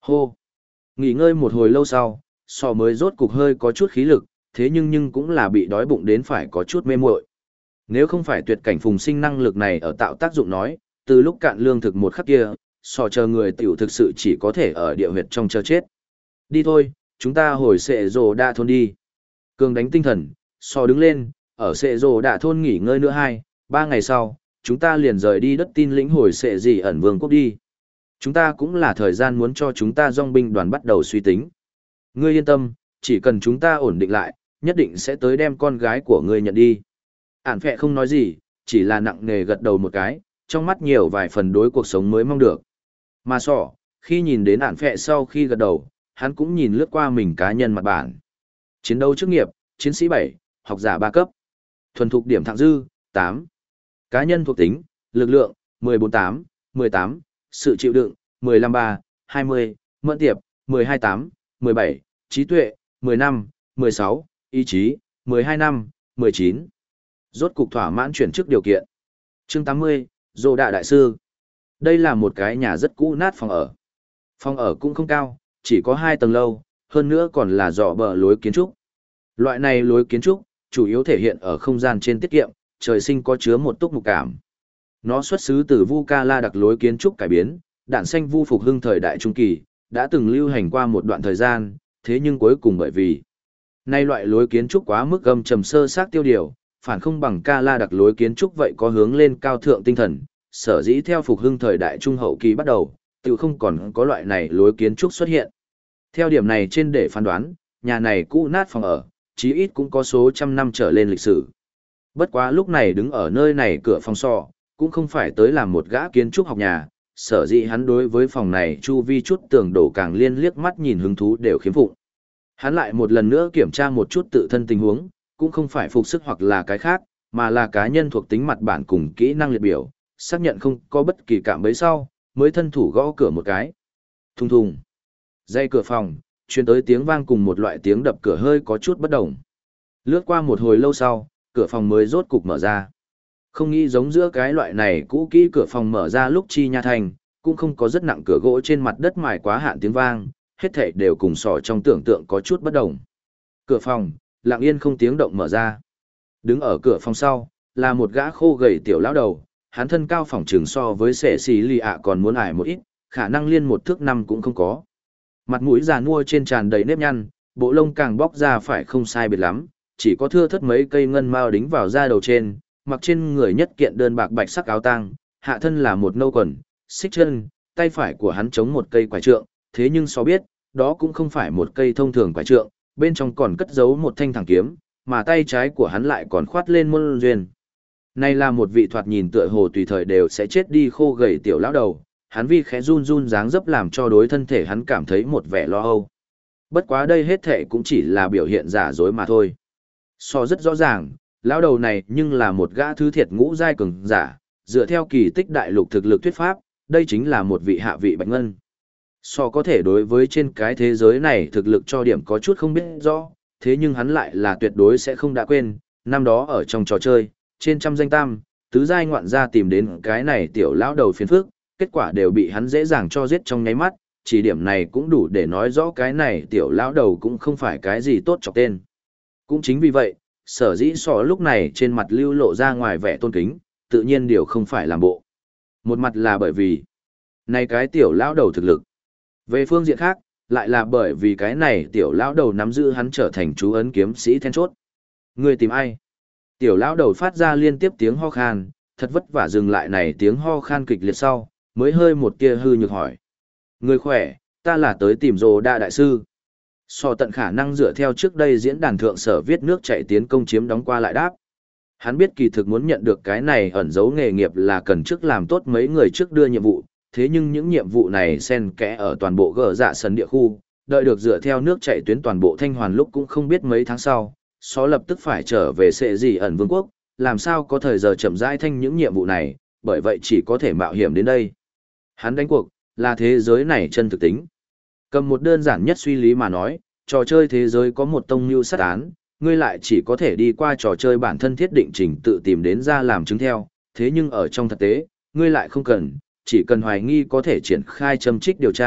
Hô! Nghỉ ngơi một hồi lâu sau, sò mới rốt cục hơi có chút khí lực, thế nhưng cũng là bị đói bụng đến phải có chút mê muội. Nếu không phải tuyệt cảnh phùng sinh năng lực này ở tạo tác dụng nói, từ lúc cạn lương thực một khắc kia, sò chờ người tiểu thực sự chỉ có thể ở địa huyệt trong chờ chết. Đi thôi, chúng ta hồi sệ rồ đạ thôn đi. Cường đánh tinh thần, sò đứng lên, ở sệ rồ đạ thôn nghỉ ngơi nữa 2-3 ngày sau, chúng ta liền rời đi đất tin lĩnh hồi sệ gì ẩn vương quốc đi. Chúng ta cũng là thời gian muốn cho chúng ta dòng binh đoàn bắt đầu suy tính. Ngươi yên tâm, chỉ cần chúng ta ổn định lại, nhất định sẽ tới đem con gái của ngươi nhận đi. Ản phẹ không nói gì, chỉ là nặng nề gật đầu một cái, trong mắt nhiều vài phần đối cuộc sống mới mong được. Mà sỏ, khi nhìn đến ản phẹ sau khi gật đầu, hắn cũng nhìn lướt qua mình cá nhân mặt bản. Chiến đấu chức nghiệp, chiến sĩ 7, học giả 3 cấp. Thuần thục điểm thặng dư, 8. Cá nhân thuộc tính, lực lượng, 14-8, 18, sự chịu đựng, 15-3, 20, mẫn tiệp, 12-8, 17, trí tuệ, 15, 16, ý chí, 12 năm, 19. Rốt cục thỏa mãn chuyển chức điều kiện. Chương 80, Dô Đạ Đại Sư. Đây là một cái nhà rất cũ nát phòng ở. Phòng ở cũng không cao, chỉ có 2 tầng lâu, hơn nữa còn là dọ bờ lối kiến trúc. Loại này lối kiến trúc, chủ yếu thể hiện ở không gian trên tiết kiệm, trời sinh có chứa một túc mục cảm. Nó xuất xứ từ Vu Ca La đặc lối kiến trúc cải biến, đạn xanh Vu phục hưng thời đại trung kỳ, đã từng lưu hành qua một đoạn thời gian, thế nhưng cuối cùng bởi vì nay loại lối kiến trúc quá mức gầm trầm sơ xác tiêu điều, phản không bằng Ca La đặc lối kiến trúc vậy có hướng lên cao thượng tinh thần, sở dĩ theo phục hưng thời đại trung hậu kỳ bắt đầu, tự không còn có loại này lối kiến trúc xuất hiện. Theo điểm này trên để phán đoán, nhà này cũ nát phòng ở, chí ít cũng có số trăm năm trở lên lịch sử. Bất quá lúc này đứng ở nơi này cửa phòng sọ, cũng không phải tới làm một gã kiến trúc học nhà, sở dĩ hắn đối với phòng này chu vi chút tường đổ càng liên liếc mắt nhìn hứng thú đều khiếm phụng. Hắn lại một lần nữa kiểm tra một chút tự thân tình huống, cũng không phải phục sức hoặc là cái khác, mà là cá nhân thuộc tính mặt bản cùng kỹ năng liệt biểu, xác nhận không có bất kỳ cảm bấy sau, mới thân thủ gõ cửa một cái. Thùng thùng. Dây cửa phòng, truyền tới tiếng vang cùng một loại tiếng đập cửa hơi có chút bất đồng. Lướt qua một hồi lâu sau, cửa phòng mới rốt cục mở ra. Không nghĩ giống giữa cái loại này cũ kỹ cửa phòng mở ra lúc chi nha thành, cũng không có rất nặng cửa gỗ trên mặt đất mài quá hạn tiếng vang, hết thảy đều cùng sò trong tưởng tượng có chút bất đồng. Cửa phòng, lặng yên không tiếng động mở ra. Đứng ở cửa phòng sau, là một gã khô gầy tiểu lão đầu, hắn thân cao phỏng trường so với sẻ xì lì ạ còn muốn ải một ít, khả năng liên 1 thước 5 cũng không có. Mặt mũi già nua trên tràn đầy nếp nhăn, bộ lông càng bóc ra phải không sai biệt lắm, chỉ có thưa thớt mấy cây ngân mao đính vào da đầu trên, mặc trên người nhất kiện đơn bạc bạch sắc áo tang, hạ thân là một nâu quần, xích chân, tay phải của hắn chống một cây quải trượng, thế nhưng so biết, đó cũng không phải một cây thông thường quải trượng, bên trong còn cất giấu một thanh thẳng kiếm, mà tay trái của hắn lại còn khoát lên môn duyên. Này là một vị thoạt nhìn tựa hồ tùy thời đều sẽ chết đi khô gầy tiểu lão đầu, hắn vì khẽ run run dáng dấp làm cho đối thân thể hắn cảm thấy một vẻ lo âu. Bất quá đây hết thể cũng chỉ là biểu hiện giả dối mà thôi. So rất rõ ràng, lão đầu này nhưng là một gã thứ thiệt ngũ giai cường giả, dựa theo kỳ tích đại lục thực lực thuyết pháp, đây chính là một vị hạ vị bạch ngân. So có thể đối với trên cái thế giới này thực lực cho điểm có chút không biết rõ, thế nhưng hắn lại là tuyệt đối sẽ không đã quên, năm đó ở trong trò chơi, trên trăm danh tam, tứ giai ngoạn gia tìm đến cái này tiểu lão đầu phiền phức, kết quả đều bị hắn dễ dàng cho giết trong nháy mắt, chỉ điểm này cũng đủ để nói rõ cái này tiểu lão đầu cũng không phải cái gì tốt chọc tên. Cũng chính vì vậy, sở dĩ sọ lúc này trên mặt lưu lộ ra ngoài vẻ tôn kính, tự nhiên điều không phải làm bộ. Một mặt là bởi vì, này cái tiểu lão đầu thực lực. Về phương diện khác, lại là bởi vì cái này tiểu lão đầu nắm giữ hắn trở thành chú ấn kiếm sĩ then chốt. Người tìm ai? Tiểu lão đầu phát ra liên tiếp tiếng ho khan, thật vất vả dừng lại này tiếng ho khan kịch liệt sau, mới hơi một tia hư nhược hỏi. Người khỏe, ta là tới tìm Dô Đạ đại sư. So tận khả năng dựa theo trước đây diễn đàn thượng sở viết nước chạy tiến công chiếm đóng qua lại đáp. Hắn biết kỳ thực muốn nhận được cái này ẩn dấu nghề nghiệp là cần trước làm tốt mấy người trước đưa nhiệm vụ, thế nhưng những nhiệm vụ này xen kẽ ở toàn bộ gờ dạ sân địa khu, đợi được dựa theo nước chạy tuyến toàn bộ thanh hoàn lúc cũng không biết mấy tháng sau, so lập tức phải trở về sệ gì ẩn vương quốc, làm sao có thời giờ chậm rãi thanh những nhiệm vụ này, bởi vậy chỉ có thể mạo hiểm đến đây. Hắn đánh cuộc, là thế giới này chân thực tính. Cầm một đơn giản nhất suy lý mà nói, trò chơi thế giới có một tông mưu sát án, ngươi lại chỉ có thể đi qua trò chơi bản thân thiết định trình tự tìm đến ra làm chứng theo, thế nhưng ở trong thực tế, ngươi lại không cần, chỉ cần hoài nghi có thể triển khai châm trích điều tra,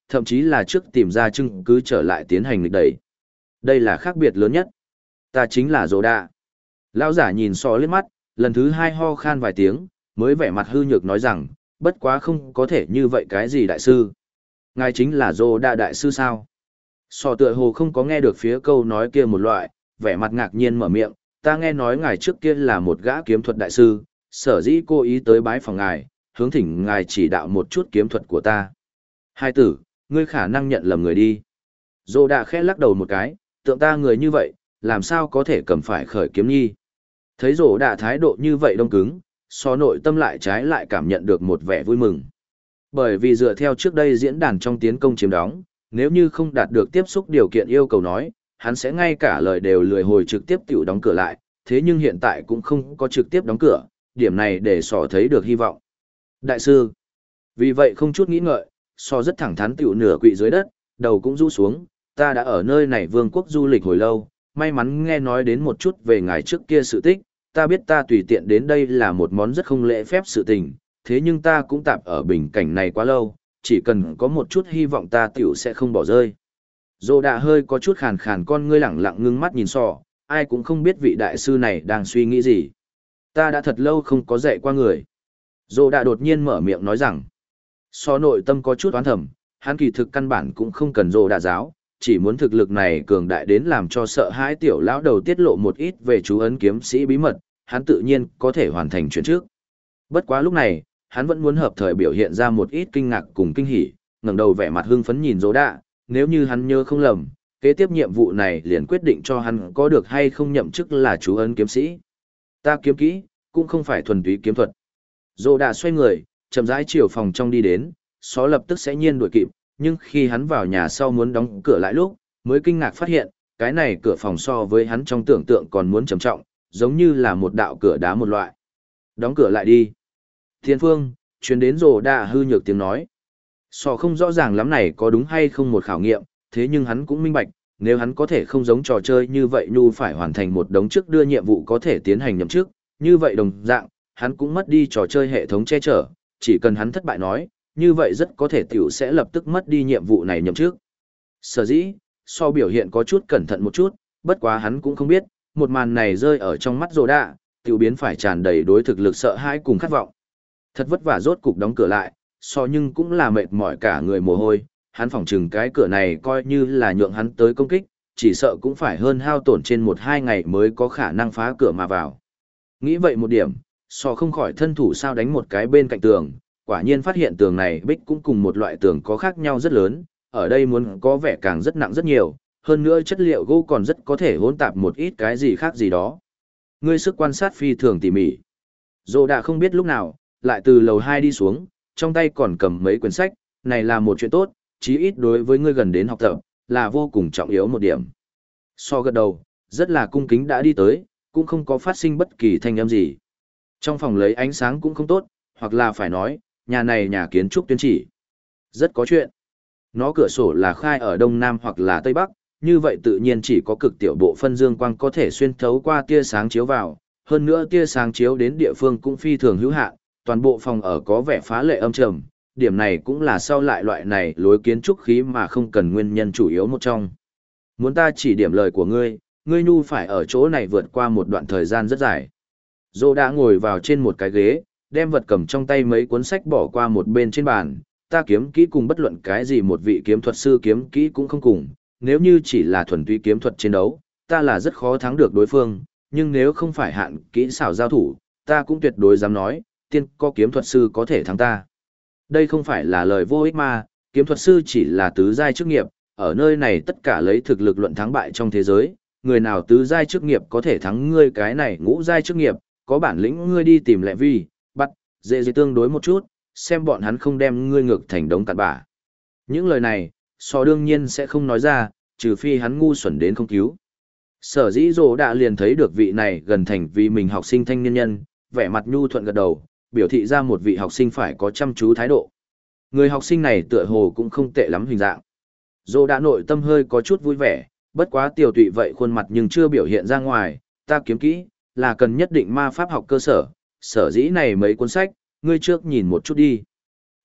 thậm chí là trước tìm ra chứng cứ trở lại tiến hành lịch đẩy. Đây là khác biệt lớn nhất. Ta chính là Dỗ Đạ. Lão giả nhìn So liếc mắt, lần thứ hai ho khan vài tiếng, mới vẻ mặt hư nhược nói rằng, bất quá không có thể như vậy cái gì đại sư. Ngài chính là Dỗ Đạ đại sư sao? So tựa hồ không có nghe được phía câu nói kia một loại, vẻ mặt ngạc nhiên mở miệng, ta nghe nói ngài trước kia là một gã kiếm thuật đại sư, sở dĩ cố ý tới bái phòng ngài, hướng thỉnh ngài chỉ đạo một chút kiếm thuật của ta. Hai tử, ngươi khả năng nhận lầm người đi. Dỗ Đạ khẽ lắc đầu một cái, tượng ta người như vậy, làm sao có thể cầm phải khởi kiếm nhi. Thấy Dỗ Đạ thái độ như vậy đông cứng, So nội tâm lại trái lại cảm nhận được một vẻ vui mừng. Bởi vì dựa theo trước đây diễn đàn trong tiến công chiếm đóng, nếu như không đạt được tiếp xúc điều kiện yêu cầu nói, hắn sẽ ngay cả lời đều lười hồi trực tiếp tiểu đóng cửa lại, thế nhưng hiện tại cũng không có trực tiếp đóng cửa, điểm này để So thấy được hy vọng. Đại sư, vì vậy không chút nghĩ ngợi, So rất thẳng thắn tiểu nửa quỵ dưới đất, đầu cũng rũ xuống, ta đã ở nơi này vương quốc du lịch hồi lâu, may mắn nghe nói đến một chút về ngài trước kia sự tích, ta biết ta tùy tiện đến đây là một món rất không lễ phép sự tình, thế nhưng ta cũng tạm ở bình cảnh này quá lâu, chỉ cần có một chút hy vọng ta tiểu sẽ không bỏ rơi. Dỗ Đạ hơi có chút khàn khàn con ngươi lẳng lặng ngưng mắt nhìn So, ai cũng không biết vị đại sư này đang suy nghĩ gì. Ta đã thật lâu không có dạy qua người. Dỗ Đạ đột nhiên mở miệng nói rằng, So nội tâm có chút oán thầm, hắn kỳ thực căn bản cũng không cần Dỗ Đạ giáo, chỉ muốn thực lực này cường đại đến làm cho sợ hãi tiểu lão đầu tiết lộ một ít về chú ấn kiếm sĩ bí mật, hắn tự nhiên có thể hoàn thành chuyện trước. Bất quá lúc này, hắn vẫn muốn hợp thời biểu hiện ra một ít kinh ngạc cùng kinh hỉ, ngẩng đầu vẻ mặt hưng phấn nhìn Dỗ Đạ, nếu như hắn nhớ không lầm, kế tiếp nhiệm vụ này liền quyết định cho hắn có được hay không nhậm chức là chú ấn kiếm sĩ. Ta kiếm kỹ, cũng không phải thuần túy kiếm thuật. Dỗ Đạ xoay người, chậm rãi chiều phòng trong đi đến, xó lập tức sẽ nhiên đuổi kịp, nhưng khi hắn vào nhà sau muốn đóng cửa lại lúc, mới kinh ngạc phát hiện, cái này cửa phòng so với hắn trong tưởng tượng còn muốn trầm trọng, giống như là một đạo cửa đá một loại. Đóng cửa lại đi. Thiên phương, chuyến đến Dỗ Đạ hư nhược tiếng nói. So không rõ ràng lắm này có đúng hay không một khảo nghiệm, thế nhưng hắn cũng minh bạch, nếu hắn có thể không giống trò chơi như vậy nhu phải hoàn thành một đống trước đưa nhiệm vụ có thể tiến hành nhậm chức, như vậy đồng dạng, hắn cũng mất đi trò chơi hệ thống che chở, chỉ cần hắn thất bại nói, như vậy rất có thể tiểu sẽ lập tức mất đi nhiệm vụ này nhậm chức. Sở dĩ, So biểu hiện có chút cẩn thận một chút, bất quá hắn cũng không biết, một màn này rơi ở trong mắt Dỗ Đạ, tiểu biến phải tràn đầy đối thực lực sợ hãi cùng khát vọng. Thật vất vả rốt cục đóng cửa lại, So nhưng cũng là mệt mỏi cả người mồ hôi, hắn phỏng chừng cái cửa này coi như là nhượng hắn tới công kích, chỉ sợ cũng phải hơn hao tổn trên 1-2 ngày mới có khả năng phá cửa mà vào. Nghĩ vậy một điểm, So không khỏi thân thủ sao đánh một cái bên cạnh tường, quả nhiên phát hiện tường này bích cũng cùng một loại tường có khác nhau rất lớn, ở đây muốn có vẻ càng rất nặng rất nhiều, hơn nữa chất liệu gỗ còn rất có thể hỗn tạp một ít cái gì khác gì đó. Ngươi sức quan sát phi thường tỉ mỉ. Dỗ Đạ không biết lúc nào, lại từ lầu 2 đi xuống, trong tay còn cầm mấy quyển sách, này là một chuyện tốt, chí ít đối với ngươi gần đến học tập, là vô cùng trọng yếu một điểm. So gật đầu, rất là cung kính đã đi tới, cũng không có phát sinh bất kỳ thanh âm gì. Trong phòng lấy ánh sáng cũng không tốt, hoặc là phải nói, nhà này nhà kiến trúc tuyên chỉ. Rất có chuyện. Nó cửa sổ là khai ở đông nam hoặc là tây bắc, như vậy tự nhiên chỉ có cực tiểu bộ phân dương quang có thể xuyên thấu qua tia sáng chiếu vào, hơn nữa tia sáng chiếu đến địa phương cũng phi thường hữu hạn, toàn bộ phòng ở có vẻ phá lệ âm trầm, điểm này cũng là sau lại loại này lối kiến trúc khí mà không cần nguyên nhân chủ yếu một trong. Muốn ta chỉ điểm lời của ngươi, ngươi nhu phải ở chỗ này vượt qua một đoạn thời gian rất dài. Dỗ đã ngồi vào trên một cái ghế, đem vật cầm trong tay mấy cuốn sách bỏ qua một bên trên bàn, ta kiếm kỹ cùng bất luận cái gì một vị kiếm thuật sư kiếm kỹ cũng không cùng, nếu như chỉ là thuần túy kiếm thuật chiến đấu, ta là rất khó thắng được đối phương, nhưng nếu không phải hạn kỹ xảo giao thủ, ta cũng tuyệt đối dám nói, tiên có kiếm thuật sư có thể thắng ta. Đây không phải là lời vô ích mà, kiếm thuật sư chỉ là tứ giai chức nghiệp, ở nơi này tất cả lấy thực lực luận thắng bại trong thế giới, người nào tứ giai chức nghiệp có thể thắng ngươi cái này ngũ giai chức nghiệp, có bản lĩnh ngươi đi tìm Lệ Vi, bắt, dễ tương đối một chút, xem bọn hắn không đem ngươi ngược thành đống cặn bã. Những lời này, So đương nhiên sẽ không nói ra, trừ phi hắn ngu xuẩn đến không cứu. Sở dĩ Dỗ đã liền thấy được vị này gần thành vì mình học sinh thanh niên nhân, vẻ mặt nhu thuận gật đầu, biểu thị ra một vị học sinh phải có chăm chú thái độ. Người học sinh này tựa hồ cũng không tệ lắm hình dạng. Dỗ đã nội tâm hơi có chút vui vẻ, bất quá tiểu tụy vậy khuôn mặt nhưng chưa biểu hiện ra ngoài, ta kiếm kỹ, là cần nhất định ma pháp học cơ sở, sở dĩ này mấy cuốn sách, ngươi trước nhìn một chút đi.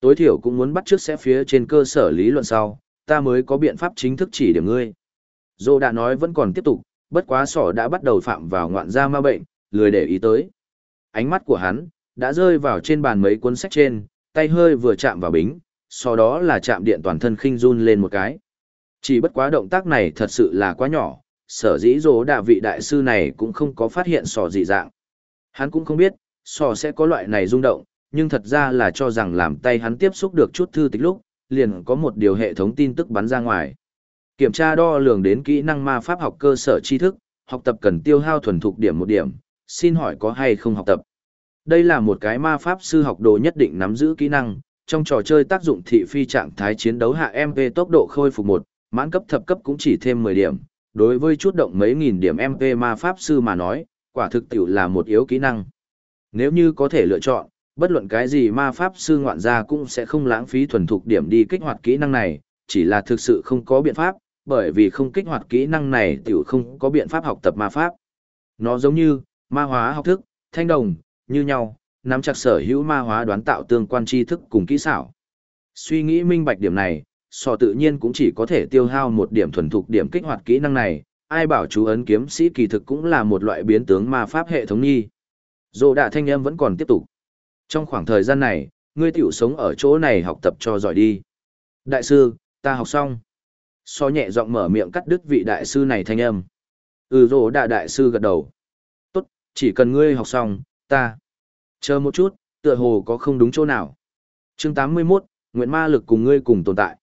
Tối thiểu cũng muốn bắt trước sẽ phía trên cơ sở lý luận sau, ta mới có biện pháp chính thức chỉ điểm ngươi. Dô đã nói vẫn còn tiếp tục, bất quá sỏ đã bắt đầu phạm vào ngoạn gia ma bệnh, lười để ý tới. Ánh mắt của hắn đã rơi vào trên bàn mấy cuốn sách trên, tay hơi vừa chạm vào bính, sau đó là chạm điện toàn thân khinh run lên một cái. Chỉ bất quá động tác này thật sự là quá nhỏ, sở dĩ dỗ đạ vị đại sư này cũng không có phát hiện sò dị dạng. Hắn cũng không biết, sò sẽ có loại này rung động, nhưng thật ra là cho rằng làm tay hắn tiếp xúc được chút thư tịch lúc, liền có một điều hệ thống tin tức bắn ra ngoài. Kiểm tra đo lường đến kỹ năng ma pháp học cơ sở tri thức, học tập cần tiêu hao thuần thục điểm 1 điểm, xin hỏi có hay không học tập. Đây là một cái ma pháp sư học đồ nhất định nắm giữ kỹ năng, trong trò chơi tác dụng thị phi trạng thái chiến đấu hạ MP tốc độ khôi phục 1, mãn cấp thập cấp cũng chỉ thêm 10 điểm. Đối với chút động mấy nghìn điểm MP ma pháp sư mà nói, quả thực tiểu là một yếu kỹ năng. Nếu như có thể lựa chọn, bất luận cái gì ma pháp sư ngoạn gia cũng sẽ không lãng phí thuần thục điểm đi kích hoạt kỹ năng này, chỉ là thực sự không có biện pháp, bởi vì không kích hoạt kỹ năng này tiểu không có biện pháp học tập ma pháp. Nó giống như ma hóa học thức, thanh đồng, như nhau, nắm chặt sở hữu ma hóa đoán tạo tương quan tri thức cùng kỹ xảo. Suy nghĩ minh bạch điểm này, sò tự nhiên cũng chỉ có thể tiêu hao 1 điểm thuần thục điểm kích hoạt kỹ năng này, ai bảo chú ấn kiếm sĩ kỳ thực cũng là một loại biến tướng ma pháp hệ thống nhi. Dô đạ thanh âm vẫn còn tiếp tục. Trong khoảng thời gian này, ngươi tiểu sống ở chỗ này học tập cho giỏi đi. Đại sư, ta học xong. So nhẹ giọng mở miệng cắt đứt vị đại sư này thanh âm. Dô đạ đại sư gật đầu. Tốt, chỉ cần ngươi học xong, ta. Chờ một chút, tựa hồ có không đúng chỗ nào. Chương 81, nguyện ma lực cùng ngươi cùng tồn tại.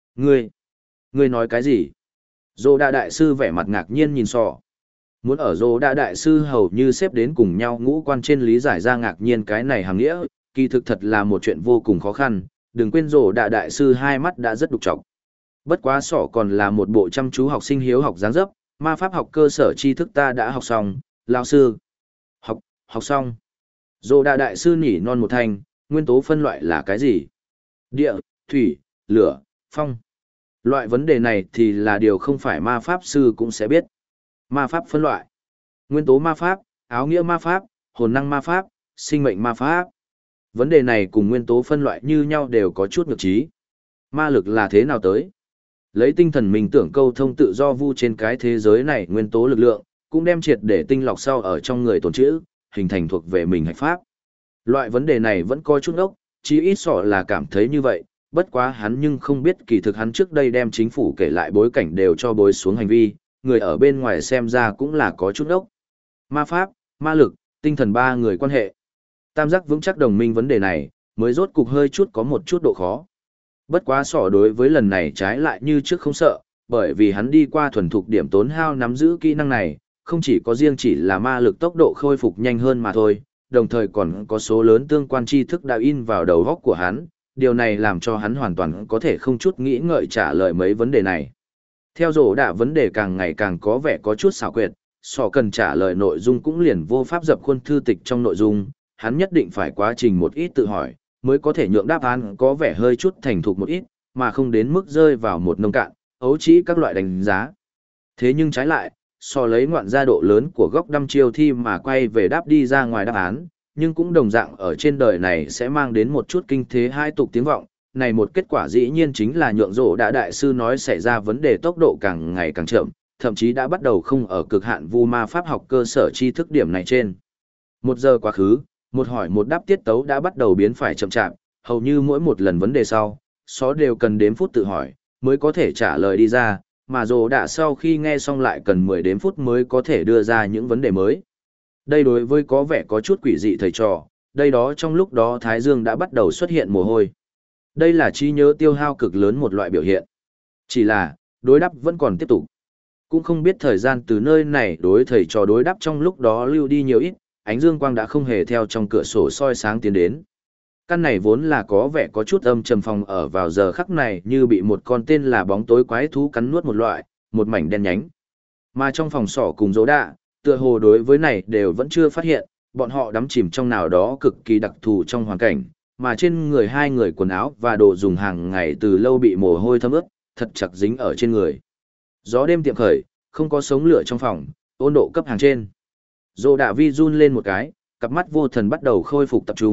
Ngươi nói cái gì? Dô đạ đại sư vẻ mặt ngạc nhiên nhìn sọ. Muốn ở dô đạ đại sư hầu như xếp đến cùng nhau ngũ quan trên lý giải ra ngạc nhiên cái này hàng nghĩa, kỳ thực thật là một chuyện vô cùng khó khăn, đừng quên dô đạ đại sư hai mắt đã rất đục trọc. Bất quá sọ còn là một bộ chăm chú học sinh hiếu học dáng dấp, ma pháp học cơ sở tri thức ta đã học xong, lão sư. Học xong. Dô đạ đại sư nỉ non một thanh, nguyên tố phân loại là cái gì? Địa, thủy, lửa, phong. Loại vấn đề này thì là điều không phải ma pháp sư cũng sẽ biết. Ma pháp phân loại. Nguyên tố ma pháp, áo nghĩa ma pháp, hồn năng ma pháp, sinh mệnh ma pháp. Vấn đề này cùng nguyên tố phân loại như nhau đều có chút ngược trí. Ma lực là thế nào tới? Lấy tinh thần mình tưởng câu thông tự do vu trên cái thế giới này nguyên tố lực lượng, cũng đem triệt để tinh lọc sau ở trong người tồn trữ, hình thành thuộc về mình hạch pháp. Loại vấn đề này vẫn có chút ốc, chí ít sọ là cảm thấy như vậy, bất quá hắn nhưng không biết kỳ thực hắn trước đây đem chính phủ kể lại bối cảnh đều cho bối xuống hành vi, người ở bên ngoài xem ra cũng là có chút ốc. Ma pháp, ma lực, tinh thần ba người quan hệ. Tam giác vững chắc đồng minh vấn đề này, mới rốt cục hơi chút có một chút độ khó. Bất quá sọ đối với lần này trái lại như trước không sợ, bởi vì hắn đi qua thuần thục điểm tốn hao nắm giữ kỹ năng này, không chỉ có riêng chỉ là ma lực tốc độ khôi phục nhanh hơn mà thôi, đồng thời còn có số lớn tương quan tri thức đã in vào đầu óc của hắn, điều này làm cho hắn hoàn toàn có thể không chút nghĩ ngợi trả lời mấy vấn đề này. Theo dỗ đạ vấn đề càng ngày càng có vẻ có chút xảo quyệt, sọ cần trả lời nội dung cũng liền vô pháp dập khuôn thư tịch trong nội dung, hắn nhất định phải quá trình một ít tự hỏi, mới có thể nhượng đáp án có vẻ hơi chút thành thục một ít, mà không đến mức rơi vào một nông cạn, ấu trĩ các loại đánh giá. Thế nhưng trái lại, so lấy ngoạn gia độ lớn của góc đăm chiêu thi mà quay về đáp đi ra ngoài đáp án, nhưng cũng đồng dạng ở trên đời này sẽ mang đến một chút kinh thế hai tục tiếng vọng. Này một kết quả dĩ nhiên chính là nhượng rộ đã đại sư nói xảy ra vấn đề tốc độ càng ngày càng chậm, thậm chí đã bắt đầu không ở cực hạn vu ma pháp học cơ sở tri thức điểm này trên. 1 giờ quá khứ, một hỏi một đáp tiết tấu đã bắt đầu biến phải chậm chạp, hầu như mỗi một lần vấn đề sau, xó đều cần đếm phút tự hỏi, mới có thể trả lời đi ra, mà rồ đã sau khi nghe xong lại cần 10 đếm phút mới có thể đưa ra những vấn đề mới. Đây đối với có vẻ có chút quỷ dị thầy trò, đây đó trong lúc đó Thái Dương đã bắt đầu xuất hiện mồ hôi. Đây là trí nhớ tiêu hao cực lớn một loại biểu hiện. Chỉ là, đối đáp vẫn còn tiếp tục. Cũng không biết thời gian từ nơi này đối thầy trò đối đáp trong lúc đó lưu đi nhiều ít, ánh dương quang đã không hề theo trong cửa sổ soi sáng tiến đến. Căn này vốn là có vẻ có chút âm trầm phòng ở vào giờ khắc này như bị một con tên là bóng tối quái thú cắn nuốt một loại, một mảnh đen nhánh. Mà trong phòng sỏ cùng dỗ đạ, tựa hồ đối với này đều vẫn chưa phát hiện, bọn họ đắm chìm trong nào đó cực kỳ đặc thù trong hoàn cảnh, mà trên người hai người quần áo và đồ dùng hàng ngày từ lâu bị mồ hôi thấm ướt, thật chặt dính ở trên người. Gió đêm tiệm khởi, không có sống lửa trong phòng, ôn độ cấp hàng trên. Dỗ đạ vi run lên một cái, cặp mắt vô thần bắt đầu khôi phục tập trung,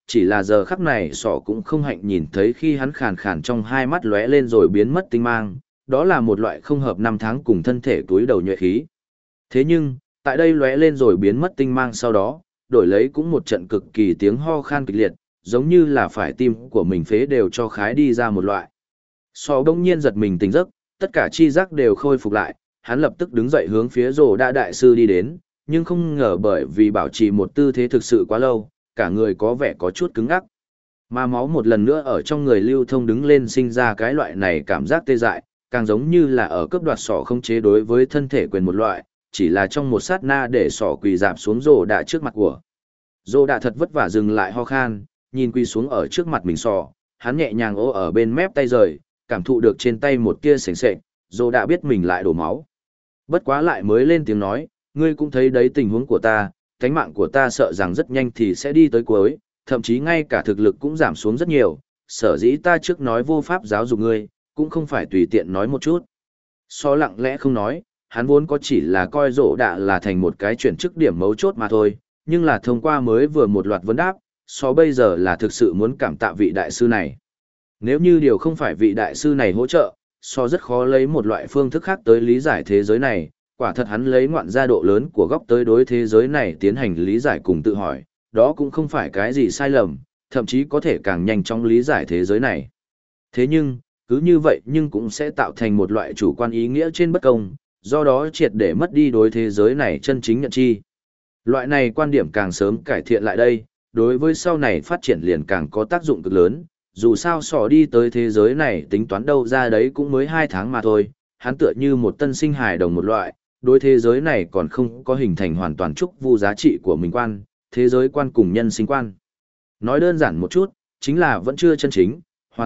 chỉ là giờ khắc này sọ cũng không hạnh nhìn thấy khi hắn khàn khàn trong hai mắt lóe lên rồi biến mất tinh mang, đó là một loại không hợp năm tháng cùng thân thể túi đầu nhuệ khí. Thế nhưng, tại đây lóe lên rồi biến mất tinh mang sau đó, đổi lấy cũng một trận cực kỳ tiếng ho khan kịch liệt, giống như là phải tim của mình phế đều cho khái đi ra một loại. Sọ đông nhiên giật mình tỉnh giấc, tất cả chi giác đều khôi phục lại, hắn lập tức đứng dậy hướng phía rồ đã đại sư đi đến, nhưng không ngờ bởi vì bảo trì một tư thế thực sự quá lâu, cả người có vẻ có chút cứng ngắc. Mà máu một lần nữa ở trong người lưu thông đứng lên sinh ra cái loại này cảm giác tê dại, càng giống như là ở cướp đoạt sọ không chế đối với thân thể quyền một loại, chỉ là trong một sát na để sọ quỳ dạp xuống rồ đã trước mặt của. Rồ đã thật vất vả dừng lại ho khan, nhìn quỳ xuống ở trước mặt mình sọ, hắn nhẹ nhàng ố ở bên mép tay rời, cảm thụ được trên tay một tia sền sệt, rồ đã biết mình lại đổ máu. Bất quá lại mới lên tiếng nói, ngươi cũng thấy đấy tình huống của ta, cánh mạng của ta sợ rằng rất nhanh thì sẽ đi tới cuối, thậm chí ngay cả thực lực cũng giảm xuống rất nhiều, sở dĩ ta trước nói vô pháp giáo dục ngươi, cũng không phải tùy tiện nói một chút. So lặng lẽ không nói, hắn vốn có chỉ là coi rộ đạ là thành một cái chuyển chức điểm mấu chốt mà thôi, nhưng là thông qua mới vừa một loạt vấn đáp, so bây giờ là thực sự muốn cảm tạ vị đại sư này. Nếu như điều không phải vị đại sư này hỗ trợ, so rất khó lấy một loại phương thức khác tới lý giải thế giới này, quả thật hắn lấy ngoạn gia độ lớn của góc tới đối thế giới này tiến hành lý giải cùng tự hỏi, đó cũng không phải cái gì sai lầm, thậm chí có thể càng nhanh chóng lý giải thế giới này. Thế nhưng, cứ như vậy nhưng cũng sẽ tạo thành một loại chủ quan ý nghĩa trên bất công, do đó triệt để mất đi đối thế giới này chân chính nhận chi. Loại này quan điểm càng sớm cải thiện lại đây, đối với sau này phát triển liền càng có tác dụng cực lớn, dù sao sỏ đi tới thế giới này tính toán đâu ra đấy cũng mới 2 tháng mà thôi, hắn tựa như một tân sinh hài đồng một loại, đối thế giới này còn không có hình thành hoàn toàn trúc vu giá trị của mình quan, thế giới quan cùng nhân sinh quan. Nói đơn giản một chút, chính là vẫn chưa chân chính,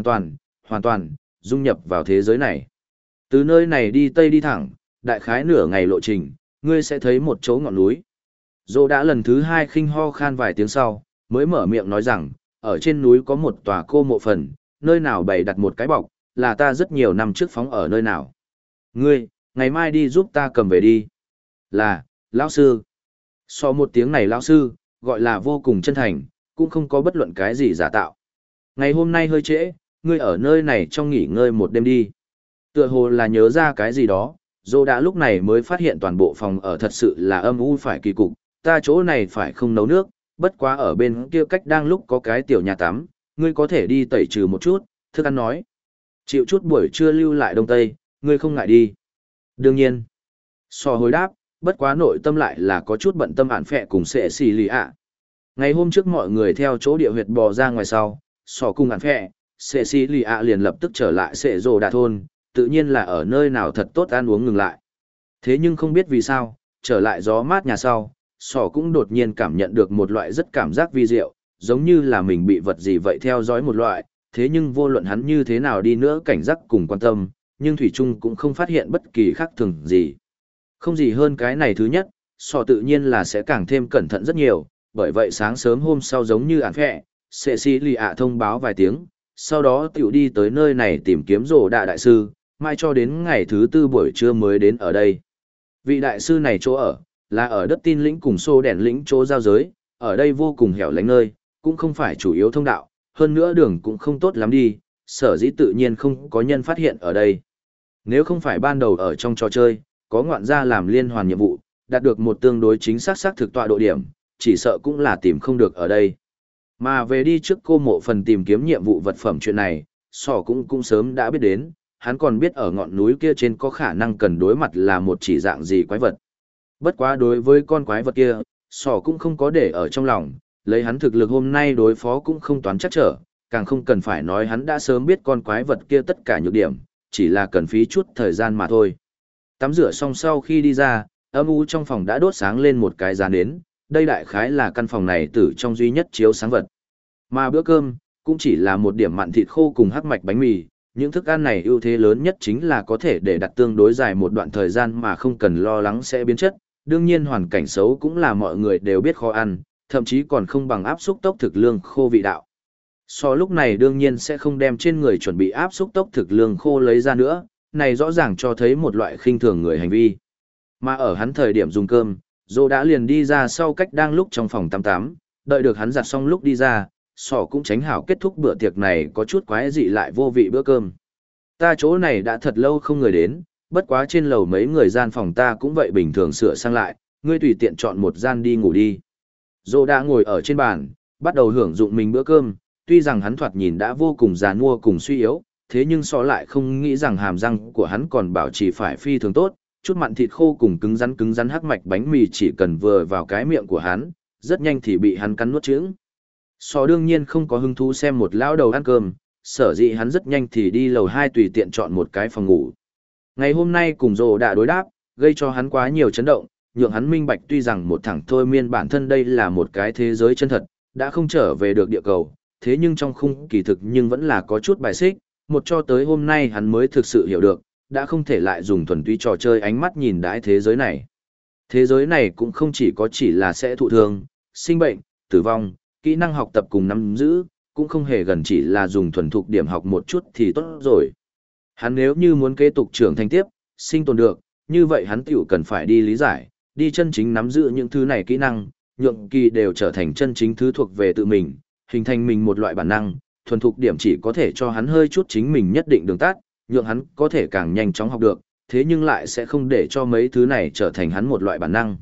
hoàn toàn, dung nhập vào thế giới này. Từ nơi này đi tây đi thẳng, đại khái nửa ngày lộ trình, ngươi sẽ thấy một chỗ ngọn núi. Dô đã lần thứ 2 khinh ho khan vài tiếng sau, mới mở miệng nói rằng, ở trên núi có một tòa cô mộ phần, nơi nào bày đặt một cái bọc, là ta rất nhiều năm trước phóng ở nơi nào. Ngươi, ngày mai đi giúp ta cầm về đi. Là, lão sư. So một tiếng này lão sư, gọi là vô cùng chân thành, cũng không có bất luận cái gì giả tạo. Ngày hôm nay hơi trễ, ngươi ở nơi này trong nghỉ ngơi một đêm đi. Tựa hồ là nhớ ra cái gì đó, Dô đã lúc này mới phát hiện toàn bộ phòng ở thật sự là âm u phải kỳ cục, ta chỗ này phải không nấu nước, bất quá ở bên kia cách đang lúc có cái tiểu nhà tắm, ngươi có thể đi tẩy trừ một chút, thức ăn nói. Chịu chút buổi trưa lưu lại đông tây, ngươi không ngại đi. Đương nhiên. So hồi đáp, bất quá nội tâm lại là có chút bận tâm ản phẹ cùng sệ xì lì ạ. Ngày hôm trước mọi người theo chỗ địa huyệt bò ra ngoài sau, so cùng ản phẹ, sệ xì lì ạ liền lập tức trở lại sệ rồ đà thôn, tự nhiên là ở nơi nào thật tốt ăn uống ngừng lại. Thế nhưng không biết vì sao, trở lại gió mát nhà sau, sỏ cũng đột nhiên cảm nhận được một loại rất cảm giác vi diệu, giống như là mình bị vật gì vậy theo dõi một loại, thế nhưng vô luận hắn như thế nào đi nữa cảnh giác cùng quan tâm, nhưng Thủy Trung cũng không phát hiện bất kỳ khác thường gì. Không gì hơn cái này thứ nhất, sỏ tự nhiên là sẽ càng thêm cẩn thận rất nhiều, bởi vậy sáng sớm hôm sau giống như ản phẹ, sệ xì lì ạ thông báo vài tiếng, sau đó tiểu đi tới nơi này tìm kiếm rồ đạ đại sư, mai cho đến ngày thứ 4 buổi trưa mới đến ở đây. Vị đại sư này chỗ ở, là ở đất tin lĩnh cùng xô đèn lĩnh chỗ giao giới, ở đây vô cùng hẻo lánh nơi, cũng không phải chủ yếu thông đạo, hơn nữa đường cũng không tốt lắm đi, sở dĩ tự nhiên không có nhân phát hiện ở đây. Nếu không phải ban đầu ở trong trò chơi, có ngoạn gia làm liên hoàn nhiệm vụ, đạt được một tương đối chính xác thực tọa độ điểm, chỉ sợ cũng là tìm không được ở đây. Mà về đi trước cô mộ phần tìm kiếm nhiệm vụ vật phẩm chuyện này, sỏ cũng sớm đã biết đến, hắn còn biết ở ngọn núi kia trên có khả năng cần đối mặt là một chỉ dạng gì quái vật. Bất quá đối với con quái vật kia, sỏ cũng không có để ở trong lòng, lấy hắn thực lực hôm nay đối phó cũng không toán chắc trở, càng không cần phải nói hắn đã sớm biết con quái vật kia tất cả nhược điểm, chỉ là cần phí chút thời gian mà thôi. Tắm rửa xong sau khi đi ra, âm u trong phòng đã đốt sáng lên một cái giàn nến, đây đại khái là căn phòng này tử trong duy nhất chiếu sáng vật. Mà bữa cơm, cũng chỉ là một điểm mặn thịt khô cùng hắc mạch bánh mì, những thức ăn này ưu thế lớn nhất chính là có thể để đặt tương đối dài một đoạn thời gian mà không cần lo lắng sẽ biến chất, đương nhiên hoàn cảnh xấu cũng là mọi người đều biết khó ăn, thậm chí còn không bằng áp xúc tốc thực lương khô vị đạo. So lúc này đương nhiên sẽ không đem trên người chuẩn bị áp xúc tốc thực lương khô lấy ra nữa, này rõ ràng cho thấy một loại khinh thường người hành vi. Mà ở hắn thời điểm dùng cơm, Dô đã liền đi ra sau cách đang lúc trong phòng tắm, đợi được hắn giặt xong lúc đi ra, sỏ cũng tránh hảo kết thúc bữa tiệc này có chút quái dị lại vô vị bữa cơm. Ta chỗ này đã thật lâu không người đến, bất quá trên lầu mấy người gian phòng ta cũng vậy bình thường sửa sang lại, ngươi tùy tiện chọn một gian đi ngủ đi. Dô đã ngồi ở trên bàn, bắt đầu hưởng dụng mình bữa cơm, tuy rằng hắn thoạt nhìn đã vô cùng già nua cùng suy yếu, thế nhưng so lại không nghĩ rằng hàm răng của hắn còn bảo trì phải phi thường tốt, chút mặn thịt khô cùng cứng rắn hắc mạch bánh mì chỉ cần vừa vào cái miệng của hắn, rất nhanh thì bị hắn cắn nuốt chửng. So đương nhiên không có hứng thú xem một lão đầu ăn cơm, sở dĩ hắn rất nhanh thì đi lầu 2 tùy tiện chọn một cái phòng ngủ. Ngày hôm nay cùng Dô đã đối đáp, gây cho hắn quá nhiều chấn động, nhượng hắn minh bạch tuy rằng một thằng thôi miên bản thân đây là một cái thế giới chân thật, đã không trở về được địa cầu, thế nhưng trong khung kỳ thực nhưng vẫn là có chút bài xích, một cho tới hôm nay hắn mới thực sự hiểu được, đã không thể lại dùng thuần túy trò chơi ánh mắt nhìn đãi thế giới này. Thế giới này cũng không chỉ là sẽ thụ thương, sinh bệnh, tử vong, kỹ năng học tập cùng nắm giữ, cũng không hề gần chỉ là dùng thuần thục điểm học một chút thì tốt rồi. Hắn nếu như muốn kế tục trưởng thành tiếp, sinh tồn được, như vậy hắn tiểu cần phải đi lý giải, đi chân chính nắm giữ những thứ này kỹ năng, nhượng kỳ đều trở thành chân chính thứ thuộc về tự mình, hình thành mình một loại bản năng, thuần thục điểm chỉ có thể cho hắn hơi chút chính mình nhất định đường tắt, nhượng hắn có thể càng nhanh chóng học được, thế nhưng lại sẽ không để cho mấy thứ này trở thành hắn một loại bản năng.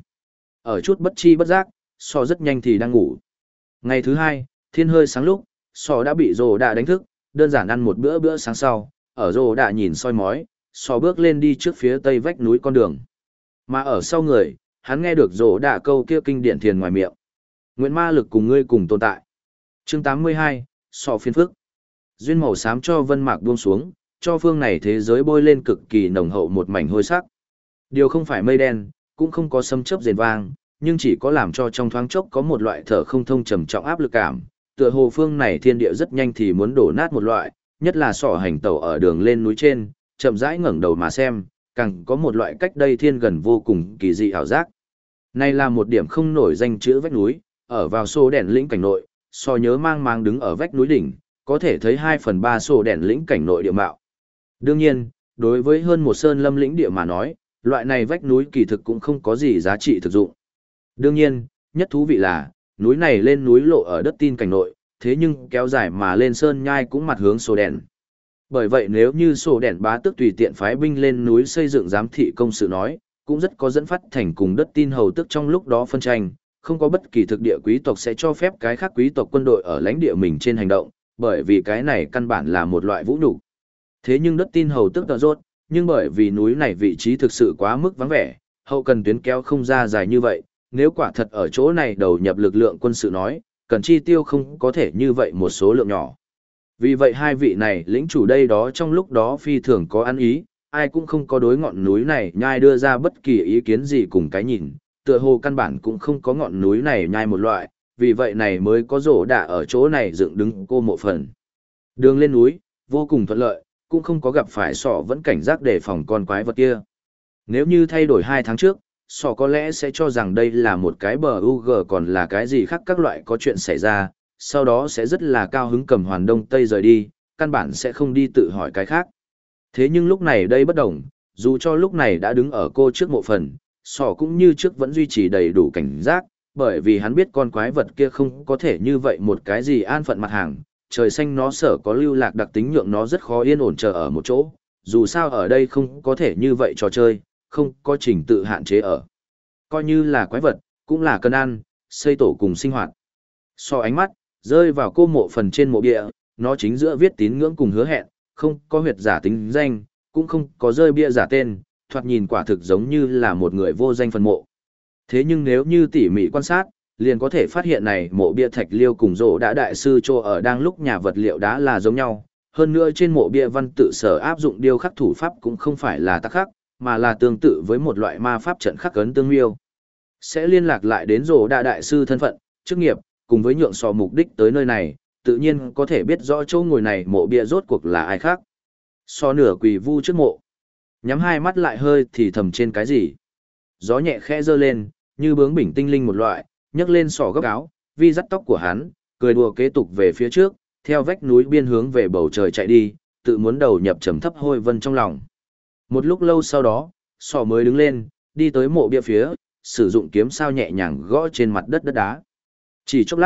Ở chút bất chi bất giác, so rất nhanh thì đang ngủ. Ngày thứ hai, thiên hơi sáng lúc, so đã bị Dô đã đánh thức, đơn giản ăn một bữa sáng sau, ở Dô đã nhìn soi mói, so bước lên đi trước phía tây vách núi con đường. Mà ở sau người, hắn nghe được Dô đã câu kia kinh điển thiền ngoài miệng. Nguyện ma lực cùng ngươi cùng tồn tại. Chương 82, so phiên phức. Duyên màu xám cho vân mạc buông xuống, cho phương này thế giới bôi lên cực kỳ nồng hậu một mảnh hôi sắc. Điều không phải mây đen, cũng không có sấm chớp rền vang, nhưng chỉ có làm cho trong thoáng chốc có một loại thở không thông trầm trọng áp lực cảm, tựa hồ phương này thiên địa rất nhanh thì muốn đổ nát một loại, nhất là sỏ hành tẩu ở đường lên núi trên, chậm rãi ngẩng đầu mà xem, càng có một loại cách đây thiên gần vô cùng kỳ dị ảo giác. Này là một điểm không nổi danh chữ vách núi, ở vào xô đèn lĩnh cảnh nội, so nhớ mang mang đứng ở vách núi đỉnh, có thể thấy 2/3 xô đèn lĩnh cảnh nội địa mạo. Đương nhiên, đối với hơn một sơn lâm lĩnh địa mà nói, loại này vách núi kỳ thực cũng không có gì giá trị thực dụng. Đương nhiên, nhất thú vị là, núi này lên núi lộ ở đất tin cảnh nội, thế nhưng kéo dài mà lên sơn nhai cũng mặt hướng sổ đèn. Bởi vậy nếu như sổ đèn bá tước tùy tiện phái binh lên núi xây dựng giám thị công sự nói, cũng rất có dẫn phát thành cùng đất tin hầu tức trong lúc đó phân tranh, không có bất kỳ thực địa quý tộc sẽ cho phép cái khác quý tộc quân đội ở lãnh địa mình trên hành động, bởi vì cái này căn bản là một loại vũ nhục. Thế nhưng đất tin hầu tức tờ rốt, nhưng bởi vì núi này vị trí thực sự quá mức vắng vẻ, hậu cần tuyến kéo không ra dài như vậy, nếu quả thật ở chỗ này đầu nhập lực lượng quân sự nói, cần chi tiêu không có thể như vậy một số lượng nhỏ. Vì vậy hai vị này lĩnh chủ đây đó trong lúc đó phi thường có ăn ý, ai cũng không có đối ngọn núi này nhai đưa ra bất kỳ ý kiến gì cùng cái nhìn, tựa hồ căn bản cũng không có ngọn núi này nhai một loại, vì vậy này mới có rổ đạ ở chỗ này dựng đứng cô mộ phần. Đường lên núi, vô cùng thuận lợi, cũng không có gặp phải sọ vẫn cảnh giác đề phòng con quái vật kia. Nếu như thay đổi 2 tháng trước, sọ có lẽ sẽ cho rằng đây là một cái bờ UG còn là cái gì khác các loại có chuyện xảy ra, sau đó sẽ rất là cao hứng cầm hoàn đông tây rời đi, căn bản sẽ không đi tự hỏi cái khác. Thế nhưng lúc này đây bất đồng, dù cho lúc này đã đứng ở cô trước mộ phần, sọ cũng như trước vẫn duy trì đầy đủ cảnh giác, bởi vì hắn biết con quái vật kia không có thể như vậy một cái gì an phận mặt hàng, trời xanh nó sở có lưu lạc đặc tính nhượng nó rất khó yên ổn chờ ở một chỗ, dù sao ở đây không có thể như vậy trò chơi, không có trình tự hạn chế ở. Coi như là quái vật, cũng là cân ăn, xây tổ cùng sinh hoạt. So ánh mắt, rơi vào cô mộ phần trên mộ bia, nó chính giữa viết tín ngưỡng cùng hứa hẹn, không có huyệt giả tính danh, cũng không có rơi bia giả tên, thoạt nhìn quả thực giống như là một người vô danh phần mộ. Thế nhưng nếu như tỉ mỉ quan sát, liền có thể phát hiện này mộ bia thạch liêu cùng rổ đã đại sư cho ở đang lúc nhà vật liệu đá là giống nhau. Hơn nữa trên mộ bia văn tự sở áp dụng điêu khắc thủ pháp cũng không phải là tác khắc, mà là tương tự với một loại ma pháp trận khắc ấn tương miêu. Sẽ liên lạc lại đến rổ đã đại sư thân phận, chức nghiệp, cùng với nhượng sò mục đích tới nơi này, tự nhiên có thể biết rõ chỗ ngồi này mộ bia rốt cuộc là ai khác. So nửa quỳ vu trước mộ, nhắm hai mắt lại hơi thì thầm trên cái gì. Gió nhẹ khẽ dơ lên, như bướng bỉnh tinh linh một loại, nhấc lên sỏ góc áo, vi dắt tóc của hắn, cười đùa kế tục về phía trước, theo vách núi biên hướng về bầu trời chạy đi, tự muốn đầu nhập trầm thấp hôi vân trong lòng. Một lúc lâu sau đó, sỏ mới đứng lên, đi tới mộ bia phía, sử dụng kiếm sao nhẹ nhàng gõ trên mặt đất đất đá. Chỉ chốc lát,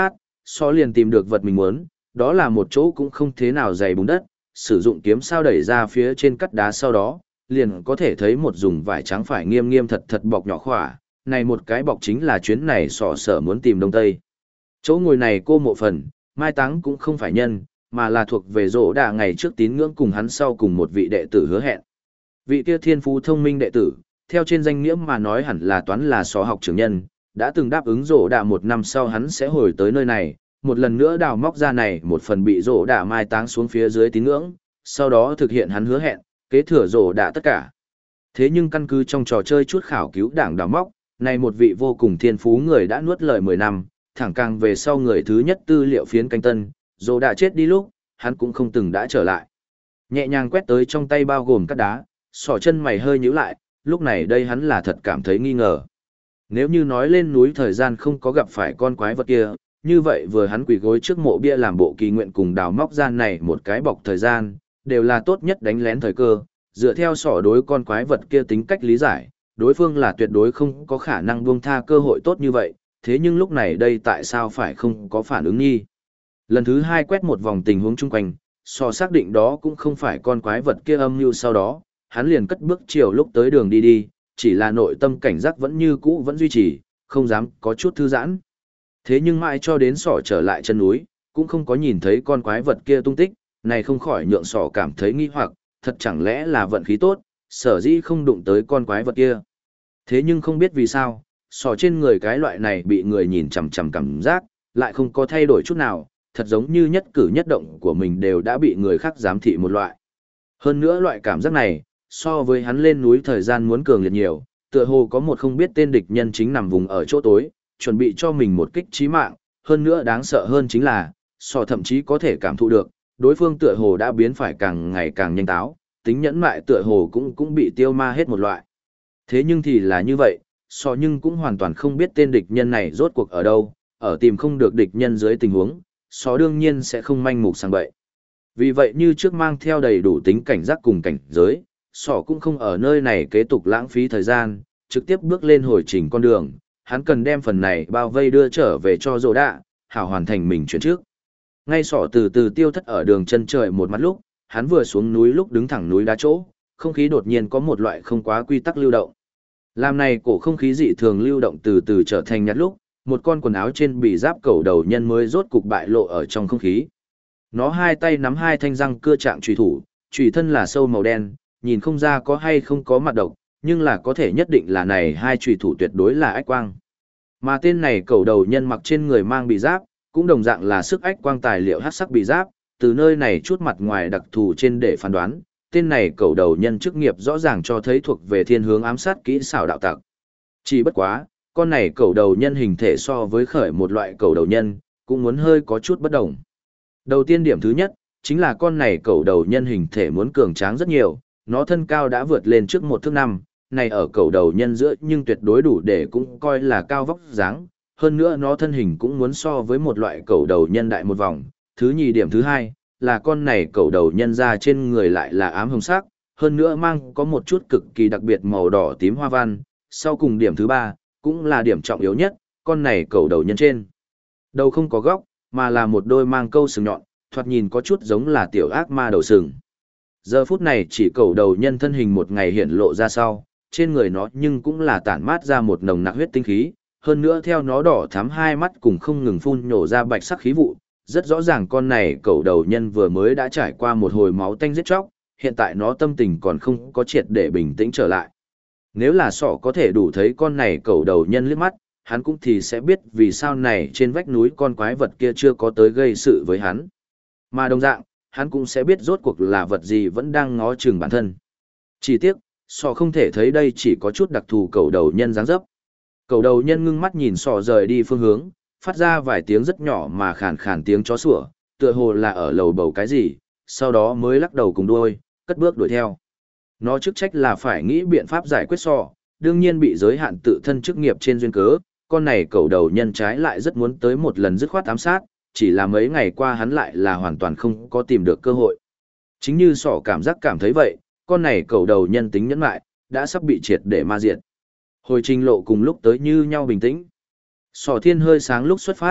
so liền tìm được vật mình muốn, đó là một chỗ cũng không thế nào dày bùn đất, sử dụng kiếm sao đẩy ra phía trên cắt đá sau đó, liền có thể thấy một dùng vải trắng phải nghiêm nghiêm thật thật bọc nhỏ khỏa, này một cái bọc chính là chuyến này sọ sở muốn tìm Đông Tây. Chỗ ngồi này cô mộ phần, mai táng cũng không phải nhân, mà là thuộc về rỗ đà ngày trước tín ngưỡng cùng hắn sau cùng một vị đệ tử hứa hẹn. Vị kia thiên phú thông minh đệ tử, theo trên danh nghĩa mà nói hẳn là toán là sọ học trưởng nhân, đã từng đáp ứng rỗ đà một năm sau hắn sẽ hồi tới nơi này, một lần nữa đào móc ra này một phần bị rỗ đà mai táng xuống phía dưới tín ngưỡng, sau đó thực hiện hắn hứa hẹn, kế thừa rỗ đà tất cả. Thế nhưng căn cứ trong trò chơi chút khảo cứu đảng đào móc, này một vị vô cùng thiên phú người đã nuốt lời 10 năm, thẳng càng về sau người thứ nhất tư liệu phiến canh tân, rỗ đà chết đi lúc, hắn cũng không từng đã trở lại. Nhẹ nhàng quét tới trong tay bao gồm cát đá, sỏ chân mày hơi nhíu lại, lúc này đây hắn là thật cảm thấy nghi ngờ. Nếu như nói lên núi thời gian không có gặp phải con quái vật kia, như vậy vừa hắn quỳ gối trước mộ bia làm bộ kỳ nguyện cùng đào móc gian này một cái bọc thời gian, đều là tốt nhất đánh lén thời cơ, dựa theo sỏ đối con quái vật kia tính cách lý giải, đối phương là tuyệt đối không có khả năng buông tha cơ hội tốt như vậy, thế nhưng lúc này đây tại sao phải không có phản ứng nghi. Lần thứ hai quét một vòng tình huống chung quanh, sỏ xác định đó cũng không phải con quái vật kia âm mưu sau đó, hắn liền cất bước chiều lúc tới đường đi, chỉ là nội tâm cảnh giác vẫn như cũ vẫn duy trì, không dám có chút thư giãn. Thế nhưng mãi cho đến sỏ trở lại chân núi, cũng không có nhìn thấy con quái vật kia tung tích, này không khỏi nhượng sỏ cảm thấy nghi hoặc, thật chẳng lẽ là vận khí tốt, sở dĩ không đụng tới con quái vật kia. Thế nhưng không biết vì sao, sỏ trên người cái loại này bị người nhìn chằm chằm cảm giác, lại không có thay đổi chút nào, thật giống như nhất cử nhất động của mình đều đã bị người khác giám thị một loại. Hơn nữa loại cảm giác này, so với hắn lên núi thời gian muốn cường liệt nhiều, tựa hồ có một không biết tên địch nhân chính nằm vùng ở chỗ tối, chuẩn bị cho mình một kích chí mạng, hơn nữa đáng sợ hơn chính là, sỏ thậm chí có thể cảm thụ được, đối phương tựa hồ đã biến phải càng ngày càng nhanh táo, tính nhẫn mại tựa hồ cũng bị tiêu ma hết một loại. Thế nhưng thì là như vậy, sỏ nhưng cũng hoàn toàn không biết tên địch nhân này rốt cuộc ở đâu, ở tìm không được địch nhân dưới tình huống, sỏ đương nhiên sẽ không manh mục sang bậy. Vì vậy như trước mang theo đầy đủ tính cảnh giác cùng cảnh giới, sỏ cũng không ở nơi này kế tục lãng phí thời gian, trực tiếp bước lên hồi trình con đường, hắn cần đem phần này bao vây đưa trở về cho rồ đạ, hảo hoàn thành mình chuyển trước. Ngay sỏ từ từ tiêu thất ở đường chân trời một mắt lúc, hắn vừa xuống núi lúc đứng thẳng núi đá chỗ, không khí đột nhiên có một loại không quá quy tắc lưu động. Làm này cổ không khí dị thường lưu động từ từ trở thành nhạt lúc, một con quần áo trên bị giáp cẩu đầu nhân mới rốt cục bại lộ ở trong không khí. Nó hai tay nắm hai thanh răng cưa trạng chùy thủ, chùy thân là sâu màu đen, nhìn không ra có hay không có mặt độc, nhưng là có thể nhất định là này hai chùy thủ tuyệt đối là ách quang. Mà tên này cẩu đầu nhân mặc trên người mang bị giáp, cũng đồng dạng là sức ách quang tài liệu hắc sắc bị giáp, từ nơi này chút mặt ngoài đặc thù trên để phán đoán, tên này cẩu đầu nhân chức nghiệp rõ ràng cho thấy thuộc về thiên hướng ám sát kỹ xảo đạo tặc. Chỉ bất quá, con này cẩu đầu nhân hình thể so với khởi một loại cẩu đầu nhân, cũng muốn hơi có chút bất đồng. Đầu tiên điểm thứ nhất, chính là con này cẩu đầu nhân hình thể muốn cường tráng rất nhiều, nó thân cao đã vượt lên trước 1 thước 5, này ở cẩu đầu nhân giữa nhưng tuyệt đối đủ để cũng coi là cao vóc dáng, hơn nữa nó thân hình cũng muốn so với một loại cẩu đầu nhân đại một vòng. Thứ nhì điểm thứ hai, là con này cẩu đầu nhân ra trên người lại là ám hồng sắc, hơn nữa mang có một chút cực kỳ đặc biệt màu đỏ tím hoa văn. Sau cùng điểm thứ ba, cũng là điểm trọng yếu nhất, con này cẩu đầu nhân trên đầu không có góc, mà là một đôi mang câu sừng nhọn, thoạt nhìn có chút giống là tiểu ác ma đầu sừng. Giờ phút này chỉ cẩu đầu nhân thân hình một ngày hiện lộ ra sau, trên người nó nhưng cũng là tản mát ra một nồng nặc huyết tinh khí, hơn nữa theo nó đỏ thắm hai mắt cùng không ngừng phun nhổ ra bạch sắc khí vụ, rất rõ ràng con này cẩu đầu nhân vừa mới đã trải qua một hồi máu tanh giết chóc, hiện tại nó tâm tình còn không có triệt để bình tĩnh trở lại. Nếu là sọ có thể đủ thấy con này cẩu đầu nhân liếc mắt, hắn cũng thì sẽ biết vì sao này trên vách núi con quái vật kia chưa có tới gây sự với hắn. Mà đồng dạng, hắn cũng sẽ biết rốt cuộc là vật gì vẫn đang ngó chừng bản thân. Chỉ tiếc, sọ không thể thấy đây chỉ có chút đặc thù cẩu đầu nhân dáng dấp. Cẩu đầu nhân ngưng mắt nhìn sọ rời đi phương hướng, phát ra vài tiếng rất nhỏ mà khàn khàn tiếng chó sủa, tựa hồ là ở lầu bầu cái gì, sau đó mới lắc đầu cùng đuôi, cất bước đuổi theo. Nó chức trách là phải nghĩ biện pháp giải quyết sọ, đương nhiên bị giới hạn tự thân chức nghiệp trên duyên cớ, con này cẩu đầu nhân trái lại rất muốn tới một lần dứt khoát ám sát, chỉ là mấy ngày qua hắn lại là hoàn toàn không có tìm được cơ hội. Chính như sọ cảm thấy vậy, con này cẩu đầu nhân tính nhẫn lại, đã sắp bị triệt để ma diệt. Hồi trình lộ cùng lúc tới như nhau bình tĩnh. Sọ thiên hơi sáng lúc xuất phát,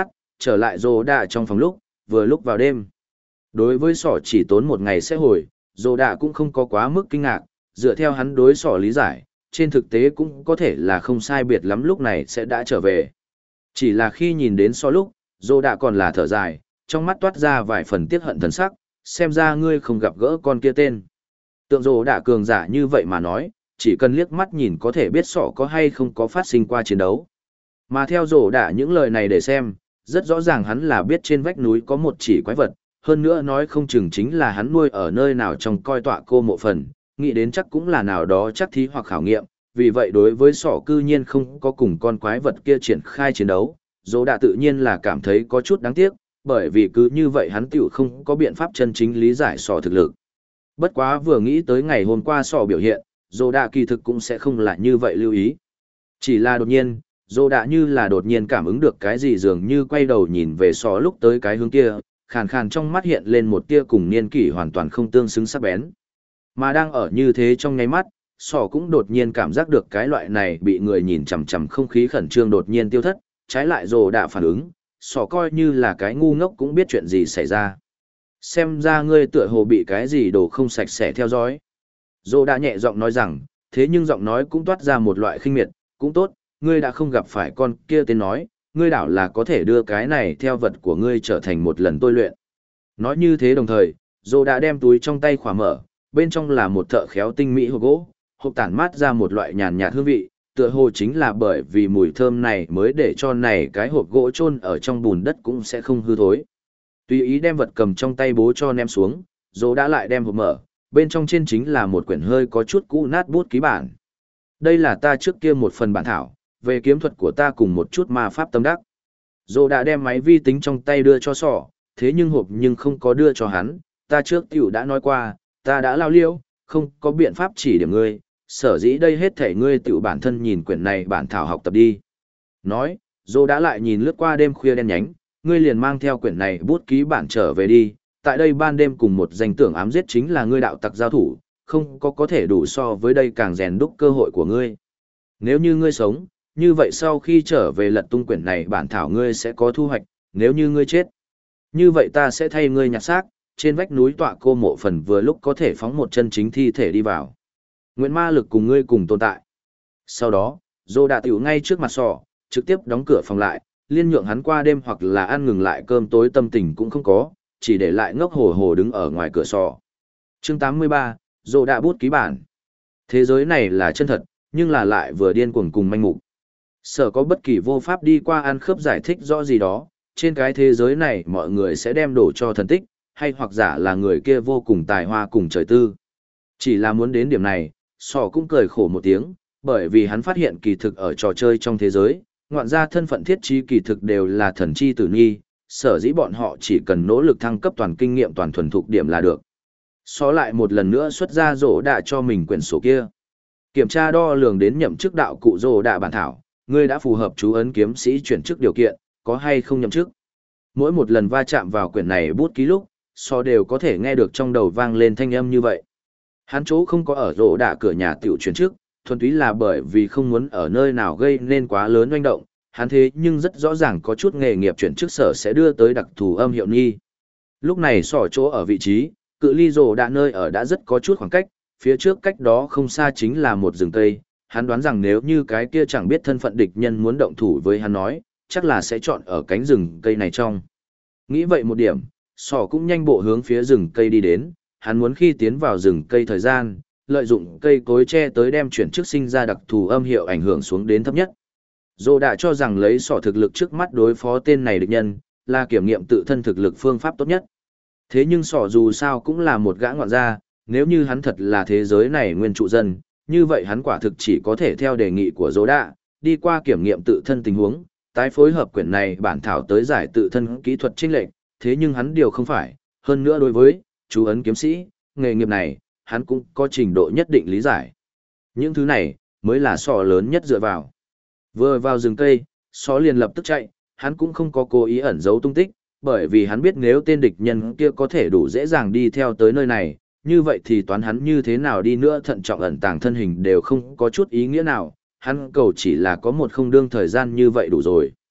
trở lại rồ đạ trong phòng vừa lúc vào đêm. Đối với sỏ chỉ tốn một ngày sẽ hồi, rồ đạ cũng không có quá mức kinh ngạc, dựa theo hắn đối sỏ lý giải, trên thực tế cũng có thể là không sai biệt lắm lúc này sẽ đã trở về. Chỉ là khi nhìn đến sỏ lúc, rồ đạ còn là thở dài, trong mắt toát ra vài phần tiếc hận thần sắc, xem ra ngươi không gặp gỡ con kia tên. Tượng rồ đạ cường giả như vậy mà nói, chỉ cần liếc mắt nhìn có thể biết sỏ có hay không có phát sinh qua chiến đấu. Mà theo rồ đạ những lời này để xem, rất rõ ràng hắn là biết trên vách núi có một chỉ quái vật, hơn nữa nói không chừng chính là hắn nuôi ở nơi nào trong coi tọa cô mộ phần, nghĩ đến chắc cũng là nào đó chắc thí hoặc khảo nghiệm, vì vậy đối với sỏ cư nhiên không có cùng con quái vật kia triển khai chiến đấu, dỗ đạ tự nhiên là cảm thấy có chút đáng tiếc, bởi vì cứ như vậy hắn tiểu không có biện pháp chân chính lý giải sỏ thực lực. Bất quá vừa nghĩ tới ngày hôm qua sỏ biểu hiện, dỗ đạ kỳ thực cũng sẽ không là như vậy lưu ý. Chỉ là đột nhiên, dỗ đạ như là đột nhiên cảm ứng được cái gì dường như quay đầu nhìn về sỏ lúc tới cái hướng kia, khàn khàn trong mắt hiện lên một tia cùng niên kỷ hoàn toàn không tương xứng sắc bén. Mà đang ở như thế trong nháy mắt, sỏ cũng đột nhiên cảm giác được cái loại này bị người nhìn chằm chằm không khí khẩn trương đột nhiên tiêu thất, trái lại rồ đạ phản ứng, sỏ coi như là cái ngu ngốc cũng biết chuyện gì xảy ra. Xem ra ngươi tựa hồ bị cái gì đồ không sạch sẽ theo dõi. Rồ đạ nhẹ giọng nói rằng, thế nhưng giọng nói cũng toát ra một loại khinh miệt, cũng tốt, ngươi đã không gặp phải con kia tên nói, ngươi đảo là có thể đưa cái này theo vật của ngươi trở thành một lần tôi luyện. Nói như thế đồng thời, Dô đã đem túi trong tay khóa mở, bên trong là một thợ khéo tinh mỹ hộp gỗ, hộp tản mát ra một loại nhàn nhạt hương vị, tựa hồ chính là bởi vì mùi thơm này mới để cho này cái hộp gỗ chôn ở trong bùn đất cũng sẽ không hư thối. Tùy ý đem vật cầm trong tay bố cho ném xuống, Dô đã lại đem hộp mở, bên trong trên chính là một quyển hơi có chút cũ nát bút ký bản. Đây là ta trước kia một phần bản thảo, về kiếm thuật của ta cùng một chút ma pháp tâm đắc. Dô đã đem máy vi tính trong tay đưa cho sỏ, thế nhưng hộp nhưng không có đưa cho hắn, ta trước tiểu đã nói qua, ta đã lao liêu, không có biện pháp chỉ điểm ngươi, sở dĩ đây hết thể ngươi tiểu bản thân nhìn quyển này bản thảo học tập đi. Nói, Dô đã lại nhìn lướt qua đêm khuya đen nhánh, ngươi liền mang theo quyển này bút ký bản trở về đi, tại đây ban đêm cùng một danh tưởng ám giết chính là ngươi đạo tặc giao thủ, không có thể đủ so với đây càng rèn đúc cơ hội của ngươi. Nếu như ngươi sống, như vậy sau khi trở về lật tung quyển này bản thảo ngươi sẽ có thu hoạch, nếu như ngươi chết. Như vậy ta sẽ thay ngươi nhặt xác, trên vách núi tọa cô mộ phần vừa lúc có thể phóng một chân chính thi thể đi vào. Nguyện ma lực cùng ngươi cùng tồn tại. Sau đó, Dô đã tiểu ngay trước mặt sỏ, trực tiếp đóng cửa phòng lại, liên nhượng hắn qua đêm hoặc là ăn ngừng lại cơm tối tâm tình cũng không có, chỉ để lại ngốc hồ hồ đứng ở ngoài cửa sỏ. Chương 83, Dô đã bút ký bản. Thế giới này là chân thật, nhưng là lại vừa điên cuồng cùng manh mục. Sở có bất kỳ vô pháp đi qua ăn khớp giải thích rõ gì đó, trên cái thế giới này mọi người sẽ đem đổ cho thần tích, hay hoặc giả là người kia vô cùng tài hoa cùng trời tư. Chỉ là muốn đến điểm này, sỏ cũng cười khổ một tiếng, bởi vì hắn phát hiện kỳ thực ở trò chơi trong thế giới, ngoạn ra thân phận thiết trí kỳ thực đều là thần chi tử nghi, sở dĩ bọn họ chỉ cần nỗ lực thăng cấp toàn kinh nghiệm toàn thuần thục điểm là được. Sỏ lại một lần nữa xuất ra rổ đạ cho mình quyển sổ kia. Kiểm tra đo lường đến nhậm chức đạo cụ rổ đạ bản thảo, ngươi đã phù hợp chú ấn kiếm sĩ chuyển chức điều kiện, có hay không nhậm chức. Mỗi một lần va chạm vào quyển này bút ký lúc, so đều có thể nghe được trong đầu vang lên thanh âm như vậy. Hắn chỗ không có ở rổ đạ cửa nhà tiểu chuyển chức, thuần túy là bởi vì không muốn ở nơi nào gây nên quá lớn oanh động, hắn thế nhưng rất rõ ràng có chút nghề nghiệp chuyển chức sở sẽ đưa tới đặc thù âm hiệu nghi. Lúc này sỏ chỗ ở vị trí, cự ly rổ đạ nơi ở đã rất có chút khoảng cách, phía trước cách đó không xa chính là một rừng cây. Hắn đoán rằng nếu như cái kia chẳng biết thân phận địch nhân muốn động thủ với hắn nói, chắc là sẽ chọn ở cánh rừng cây này trong. Nghĩ vậy một điểm, sỏ cũng nhanh bộ hướng phía rừng cây đi đến, hắn muốn khi tiến vào rừng cây thời gian, lợi dụng cây cối che tới đem chuyển chức sinh ra đặc thù âm hiệu ảnh hưởng xuống đến thấp nhất. Dô đã cho rằng lấy sỏ thực lực trước mắt đối phó tên này địch nhân, là kiểm nghiệm tự thân thực lực phương pháp tốt nhất. Thế nhưng sỏ dù sao cũng là một gã ngoạn gia, nếu như hắn thật là thế giới này nguyên trụ dân, như vậy hắn quả thực chỉ có thể theo đề nghị của Dô Đạ, đi qua kiểm nghiệm tự thân tình huống, tái phối hợp quyển này bản thảo tới giải tự thân kỹ thuật chênh lệch, thế nhưng hắn điều không phải, hơn nữa đối với chú ấn kiếm sĩ, nghề nghiệp này, hắn cũng có trình độ nhất định lý giải. Những thứ này mới là sọ lớn nhất dựa vào. Vừa vào rừng cây, sọ liền lập tức chạy, hắn cũng không có cố ý ẩn giấu tung tích, bởi vì hắn biết nếu tên địch nhân kia có thể đủ dễ dàng đi theo tới nơi này, như vậy thì toán hắn như thế nào đi nữa thận trọng ẩn tàng thân hình đều không có chút ý nghĩa nào, hắn cầu chỉ là có một không đương thời gian như vậy đủ rồi.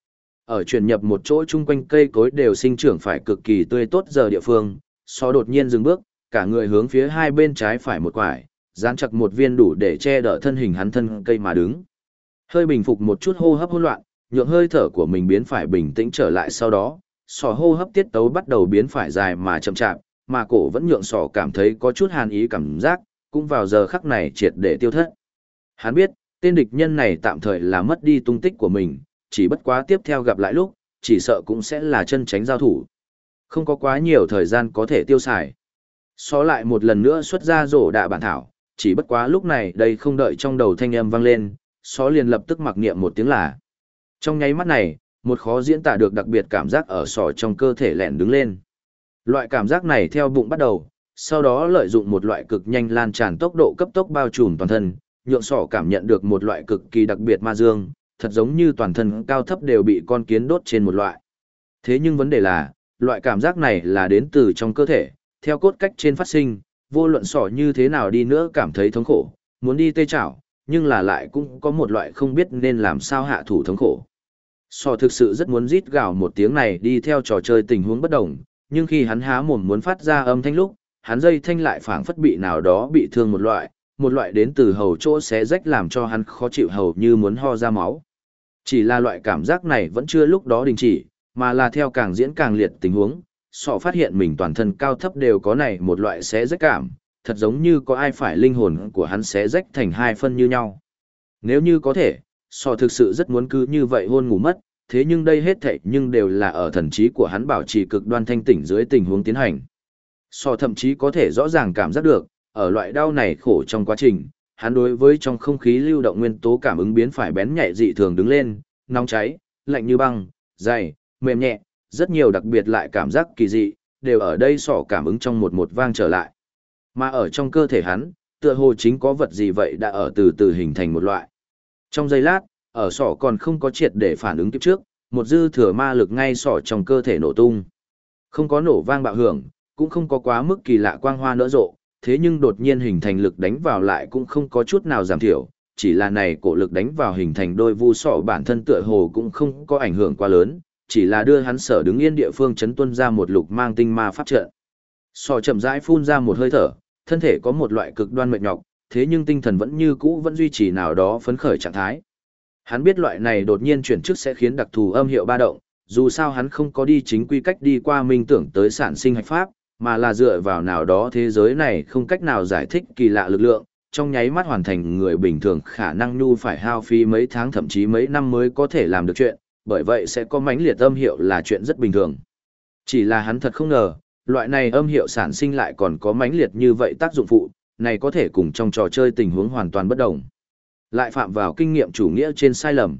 Ở chuyển nhập một chỗ chung quanh cây cối đều sinh trưởng phải cực kỳ tươi tốt giờ địa phương, Sọ đột nhiên dừng bước, cả người hướng phía hai bên trái phải một quải, dán chặt một viên đủ để che đỡ thân hình hắn thân cây mà đứng. Hơi bình phục một chút hô hấp hỗn loạn, nhượng hơi thở của mình biến phải bình tĩnh trở lại sau đó, Sọ hô hấp tiết tấu bắt đầu biến phải dài mà chậm chạp, mà cổ vẫn nhượng Sọ cảm thấy có chút hàn ý cảm giác, cũng vào giờ khắc này triệt để tiêu thất. Hắn biết, tên địch nhân này tạm thời là mất đi tung tích của mình, chỉ bất quá tiếp theo gặp lại lúc, chỉ sợ cũng sẽ là chân tránh giao thủ. Không có quá nhiều thời gian có thể tiêu xài. Xó lại một lần nữa xuất ra rổ đạ bản thảo, chỉ bất quá lúc này đây không đợi trong đầu thanh âm vang lên, xó liền lập tức mặc niệm một tiếng là. Trong nháy mắt này, một khó diễn tả được đặc biệt cảm giác ở sọ trong cơ thể lẹn đứng lên. Loại cảm giác này theo bụng bắt đầu, sau đó lợi dụng một loại cực nhanh lan tràn tốc độ cấp tốc bao trùm toàn thân, nhượng sọ cảm nhận được một loại cực kỳ đặc biệt ma dương, thật giống như toàn thân cao thấp đều bị con kiến đốt trên một loại. Thế nhưng vấn đề là, loại cảm giác này là đến từ trong cơ thể, theo cốt cách trên phát sinh, vô luận sọ như thế nào đi nữa cảm thấy thống khổ, muốn đi tê chảo, nhưng là lại cũng có một loại không biết nên làm sao hạ thủ thống khổ. Sọ thực sự rất muốn rít gào một tiếng này đi theo trò chơi tình huống bất đồng, nhưng khi hắn há mồm muốn phát ra âm thanh lúc, hắn dây thanh lại phảng phất bị nào đó bị thương một loại đến từ hầu chỗ xé rách làm cho hắn khó chịu hầu như muốn ho ra máu. Chỉ là loại cảm giác này vẫn chưa lúc đó đình chỉ, mà là theo càng diễn càng liệt tình huống, Sọ phát hiện mình toàn thân cao thấp đều có này một loại xé rách cảm, thật giống như có ai phải linh hồn của hắn xé rách thành hai phân như nhau. Nếu như có thể, Sọ thực sự rất muốn cứ như vậy hôn ngủ mất, thế nhưng đây hết thảy nhưng đều là ở thần trí của hắn bảo trì cực đoan thanh tỉnh dưới tình huống tiến hành. Sọ thậm chí có thể rõ ràng cảm giác được, ở loại đau này khổ trong quá trình, hắn đối với trong không khí lưu động nguyên tố cảm ứng biến phải bén nhạy dị thường đứng lên, nóng cháy, lạnh như băng, dày, mềm nhẹ, rất nhiều đặc biệt lại cảm giác kỳ dị, đều ở đây Sọ cảm ứng trong một vang trở lại. Mà ở trong cơ thể hắn, tựa hồ chính có vật gì vậy đã ở từ từ hình thành một loại. Trong giây lát, ở Sọ còn không có triệt để phản ứng kịp trước, một dư thừa ma lực ngay Sọ trong cơ thể nổ tung. Không có nổ vang bạo hưởng, cũng không có quá mức kỳ lạ quang hoa nở rộ, thế nhưng đột nhiên hình thành lực đánh vào lại cũng không có chút nào giảm thiểu, chỉ là này cổ lực đánh vào hình thành đôi vu Sọ bản thân tựa hồ cũng không có ảnh hưởng quá lớn, chỉ là đưa hắn sở đứng yên địa phương chấn tuân ra một lục mang tinh ma pháp trận. Sọ chậm rãi phun ra một hơi thở, thân thể có một loại cực đoan mệt nhọc, thế nhưng tinh thần vẫn như cũ vẫn duy trì nào đó phấn khởi trạng thái. Hắn biết loại này đột nhiên chuyển chức sẽ khiến đặc thù âm hiệu ba động, dù sao hắn không có đi chính quy cách đi qua minh tưởng tới sản sinh hạch pháp, mà là dựa vào nào đó thế giới này không cách nào giải thích kỳ lạ lực lượng, trong nháy mắt hoàn thành người bình thường khả năng nhu phải hao phí mấy tháng thậm chí mấy năm mới có thể làm được chuyện, bởi vậy sẽ có mãnh liệt âm hiệu là chuyện rất bình thường. Chỉ là hắn thật không ngờ, loại này âm hiệu sản sinh lại còn có mãnh liệt như vậy tác dụng phụ, này có thể cùng trong trò chơi tình huống hoàn toàn bất đồng. Lại phạm vào kinh nghiệm chủ nghĩa trên sai lầm.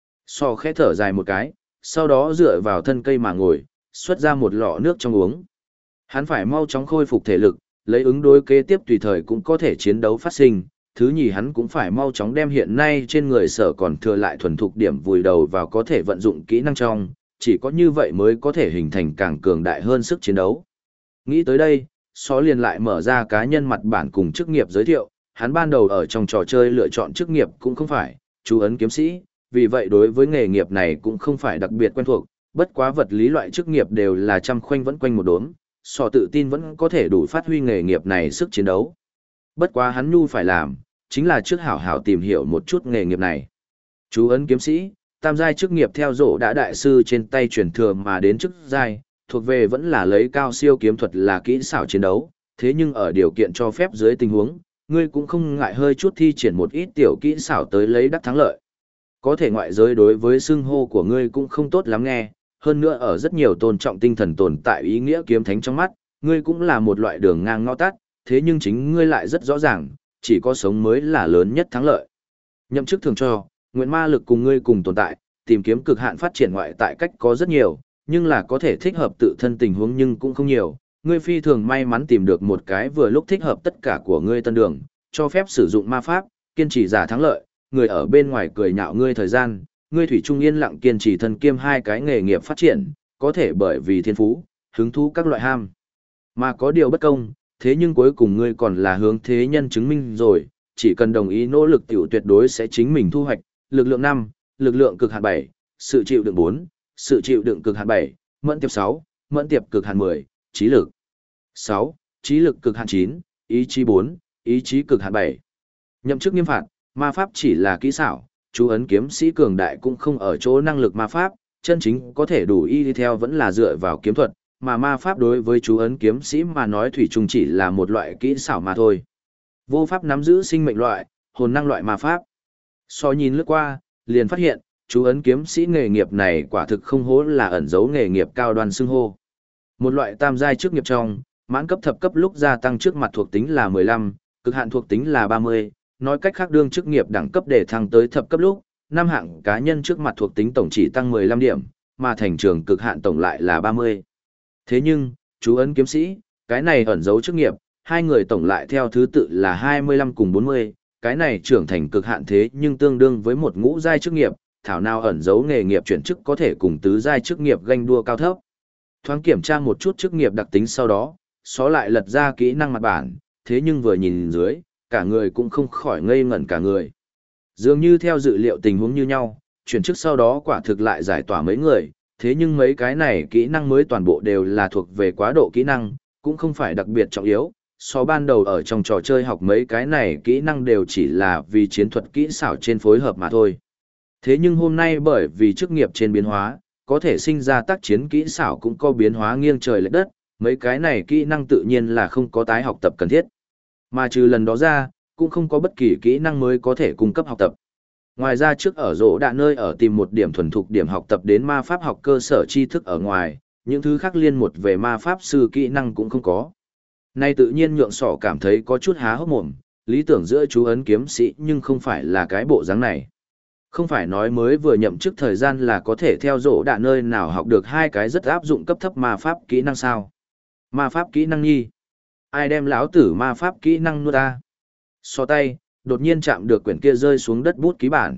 Sọ khẽ thở dài một cái, sau đó dựa vào thân cây mà ngồi, xuất ra một lọ nước trong uống. Hắn phải mau chóng khôi phục thể lực, lấy ứng đối kế tiếp tùy thời cũng có thể chiến đấu phát sinh. Thứ nhì hắn cũng phải mau chóng đem hiện nay trên người sở còn thừa lại thuần thục điểm vùi đầu vào có thể vận dụng kỹ năng trong, chỉ có như vậy mới có thể hình thành càng cường đại hơn sức chiến đấu. Nghĩ tới đây, Sọ liền lại mở ra cá nhân mặt bản cùng chức nghiệp giới thiệu, hắn ban đầu ở trong trò chơi lựa chọn chức nghiệp cũng không phải, chú ấn kiếm sĩ, vì vậy đối với nghề nghiệp này cũng không phải đặc biệt quen thuộc, bất quá vật lý loại chức nghiệp đều là trăm khoanh vẫn quanh một đốm, Sọ tự tin vẫn có thể đủ phát huy nghề nghiệp này sức chiến đấu. Bất quá hắn nhu phải làm, chính là trước hảo hảo tìm hiểu một chút nghề nghiệp này. Chú ấn kiếm sĩ, tam giai chức nghiệp theo rổ đã đại sư trên tay truyền thừa mà đến chức giai, thuộc về vẫn là lấy cao siêu kiếm thuật là kỹ xảo chiến đấu, thế nhưng ở điều kiện cho phép dưới tình huống, ngươi cũng không ngại hơi chút thi triển một ít tiểu kỹ xảo tới lấy đắc thắng lợi. Có thể ngoại giới đối với xưng hô của ngươi cũng không tốt lắm nghe, hơn nữa ở rất nhiều tôn trọng tinh thần tồn tại ý nghĩa kiếm thánh trong mắt, ngươi cũng là một loại đường ngang ngõ tắt, thế nhưng chính ngươi lại rất rõ ràng, chỉ có sống mới là lớn nhất thắng lợi. Nhậm chức thường cho, nguyện ma lực cùng ngươi cùng tồn tại, tìm kiếm cực hạn phát triển ngoại tại cách có rất nhiều, nhưng là có thể thích hợp tự thân tình huống nhưng cũng không nhiều. Ngươi phi thường may mắn tìm được một cái vừa lúc thích hợp tất cả của ngươi tân đường, cho phép sử dụng ma pháp, kiên trì giả thắng lợi, người ở bên ngoài cười nhạo ngươi thời gian, ngươi thủy trung yên lặng kiên trì thân kiêm hai cái nghề nghiệp phát triển, có thể bởi vì thiên phú, hứng thú các loại ham. Mà có điều bất công, thế nhưng cuối cùng ngươi còn là hướng thế nhân chứng minh rồi, chỉ cần đồng ý nỗ lực tiểu tuyệt đối sẽ chính mình thu hoạch, lực lượng 5, lực lượng cực hạn 7, sự chịu đựng 4, sự chịu đựng cực hạn 7, mẫn tiệp 6, mẫn tiệp cực hạn 10, trí lực 6, trí lực cực hạn 9, ý chí 4, ý chí cực hạn 7. Nhậm chức nghiêm phạt, ma pháp chỉ là kỹ xảo, chú ấn kiếm sĩ cường đại cũng không ở chỗ năng lực ma pháp, chân chính có thể đủ y đi theo vẫn là dựa vào kiếm thuật, mà ma pháp đối với chú ấn kiếm sĩ mà nói thủy chung chỉ là một loại kỹ xảo mà thôi. Vô pháp nắm giữ sinh mệnh loại, hồn năng loại ma pháp. So nhìn lướt qua, liền phát hiện, chú ấn kiếm sĩ nghề nghiệp này quả thực không hố là ẩn giấu nghề nghiệp cao đoan xưng hô. Một loại tam giai chức nghiệp trong, mãn cấp thập cấp lúc gia tăng trước mặt thuộc tính là 15, cực hạn thuộc tính là 30, nói cách khác đương chức nghiệp đẳng cấp để thăng tới thập cấp lúc, năm hạng cá nhân trước mặt thuộc tính tổng chỉ tăng 15 điểm, mà thành trường cực hạn tổng lại là 30. Thế nhưng, chú ấn kiếm sĩ, cái này ẩn giấu chức nghiệp, hai người tổng lại theo thứ tự là 25 cùng 40, cái này trưởng thành cực hạn thế nhưng tương đương với một ngũ giai chức nghiệp, thảo nào ẩn giấu nghề nghiệp chuyển chức có thể cùng tứ giai chức nghiệp ganh đua cao thấp. Thoáng kiểm tra một chút chức nghiệp đặc tính sau đó, xó lại lật ra kỹ năng mặt bản, thế nhưng vừa nhìn dưới, cả người cũng không khỏi ngây ngẩn cả người. Dường như theo dự liệu tình huống như nhau, chuyển chức sau đó quả thực lại giải tỏa mấy người, thế nhưng mấy cái này kỹ năng mới toàn bộ đều là thuộc về quá độ kỹ năng, cũng không phải đặc biệt trọng yếu. So ban đầu ở trong trò chơi học mấy cái này kỹ năng đều chỉ là vì chiến thuật kỹ xảo trên phối hợp mà thôi. Thế nhưng hôm nay bởi vì chức nghiệp trên biến hóa, có thể sinh ra tác chiến kỹ xảo cũng có biến hóa nghiêng trời lệch đất, mấy cái này kỹ năng tự nhiên là không có tái học tập cần thiết. Mà trừ lần đó ra, cũng không có bất kỳ kỹ năng mới có thể cung cấp học tập. Ngoài ra trước ở rỗ đạ nơi ở tìm một điểm thuần thục điểm học tập đến ma pháp học cơ sở tri thức ở ngoài, những thứ khác liên một về ma pháp sư kỹ năng cũng không có. Nay tự nhiên nhượng sỏ cảm thấy có chút há hốc mồm, lý tưởng giữa chú ấn kiếm sĩ nhưng không phải là cái bộ dáng này. Không phải nói mới vừa nhậm chức thời gian là có thể theo rỗ đạ nơi nào học được hai cái rất áp dụng cấp thấp ma pháp kỹ năng sao. Ma pháp kỹ năng nhi. Ai đem lão tử ma pháp kỹ năng nuốt ta? So tay, đột nhiên chạm được quyển kia rơi xuống đất bút ký bản.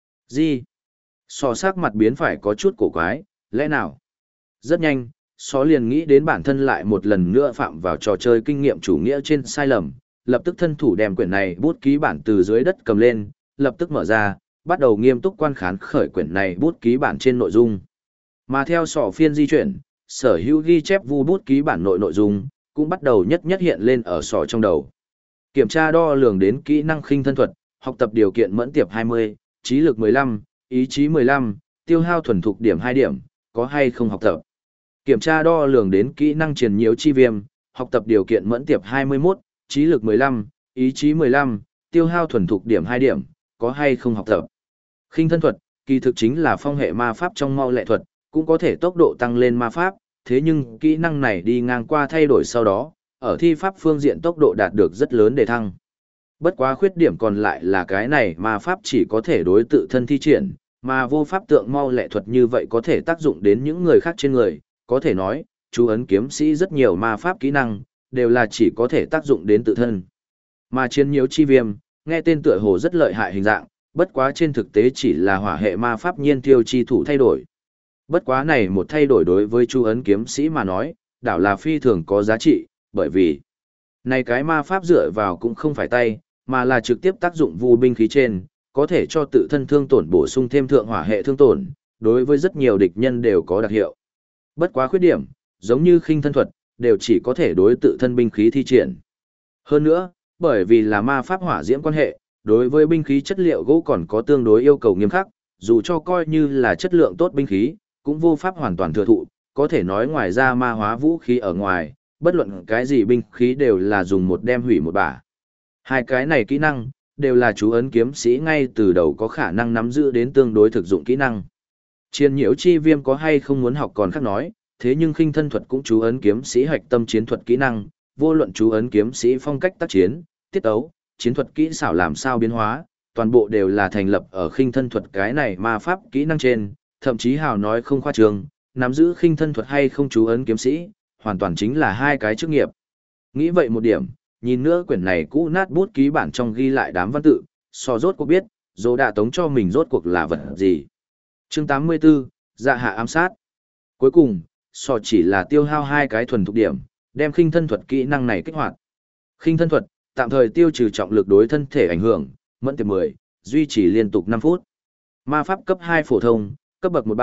Gì? So sắc mặt biến phải có chút cổ quái, lẽ nào? Rất nhanh, so liền nghĩ đến bản thân lại một lần nữa phạm vào trò chơi kinh nghiệm chủ nghĩa trên sai lầm, lập tức thân thủ đem quyển này bút ký bản từ dưới đất cầm lên, lập tức mở ra, bắt đầu nghiêm túc quan khán khởi quyển này bút ký bản trên nội dung. Mà theo sỏ phiên di chuyển, sở hữu ghi chép vu bút ký bản nội dung, cũng bắt đầu nhất nhất hiện lên ở sỏ trong đầu. Kiểm tra đo lường đến kỹ năng khinh thân thuật, học tập điều kiện mẫn tiệp 20, trí lực 15, ý chí 15, tiêu hao thuần thục điểm 2 điểm, có hay không học tập. Kiểm tra đo lường đến kỹ năng truyền nhiễu chi viêm, học tập điều kiện mẫn tiệp 21, trí lực 15, ý chí 15, tiêu hao thuần thục điểm 2 điểm, có hay không học tập. Khinh thân thuật, kỳ thực chính là phong hệ ma pháp trong mau lẹ thuật, cũng có thể tốc độ tăng lên ma pháp, thế nhưng kỹ năng này đi ngang qua thay đổi sau đó, ở thi pháp phương diện tốc độ đạt được rất lớn để thăng. Bất quá khuyết điểm còn lại là cái này ma pháp chỉ có thể đối tự thân thi triển, mà vô pháp tượng mau lẹ thuật như vậy có thể tác dụng đến những người khác trên người, có thể nói, chú ấn kiếm sĩ rất nhiều ma pháp kỹ năng, đều là chỉ có thể tác dụng đến tự thân. Mà chiến nhiễu chi viêm, nghe tên tựa hồ rất lợi hại hình dạng, bất quá trên thực tế chỉ là hỏa hệ ma pháp nhiên tiêu chi thủ thay đổi. Bất quá này một thay đổi đối với chú ấn kiếm sĩ mà nói, đảo là phi thường có giá trị, bởi vì này cái ma pháp dựa vào cũng không phải tay, mà là trực tiếp tác dụng vu binh khí trên, có thể cho tự thân thương tổn bổ sung thêm thượng hỏa hệ thương tổn, đối với rất nhiều địch nhân đều có đặc hiệu. Bất quá khuyết điểm, giống như khinh thân thuật, đều chỉ có thể đối tự thân binh khí thi triển. Hơn nữa, bởi vì là ma pháp hỏa diễm quan hệ, đối với binh khí chất liệu gỗ còn có tương đối yêu cầu nghiêm khắc, dù cho coi như là chất lượng tốt binh khí, cũng vô pháp hoàn toàn thừa thụ, có thể nói ngoài ra ma hóa vũ khí ở ngoài, bất luận cái gì binh khí đều là dùng một đem hủy một bả. Hai cái này kỹ năng, đều là chú ấn kiếm sĩ ngay từ đầu có khả năng nắm giữ đến tương đối thực dụng kỹ năng. Chiến nhiễu chi viêm có hay không muốn học còn khác nói, thế nhưng khinh thân thuật cũng chú ấn kiếm sĩ hoạch tâm chiến thuật kỹ năng, vô luận chú ấn kiếm sĩ phong cách tác chiến, tiết tấu, chiến thuật kỹ xảo làm sao biến hóa, toàn bộ đều là thành lập ở khinh thân thuật cái này ma pháp kỹ năng trên, thậm chí hào nói không khoa trương, nắm giữ khinh thân thuật hay không chú ấn kiếm sĩ, hoàn toàn chính là hai cái chức nghiệp. Nghĩ vậy một điểm, nhìn nữa quyển này cũ nát bút ký bản trong ghi lại đám văn tự, so rốt cuộc biết, dô đã tống cho mình rốt cuộc là vật gì. Chương 84, dạ hạ ám sát. Cuối cùng, so chỉ là tiêu hao hai cái thuần thục điểm, đem khinh thân thuật kỹ năng này kích hoạt. Khinh thân thuật, tạm thời tiêu trừ trọng lực đối thân thể ảnh hưởng, mẫn tiệp 10, duy trì liên tục 5 phút. Ma pháp cấp 2 phổ thông, cấp bậc 13,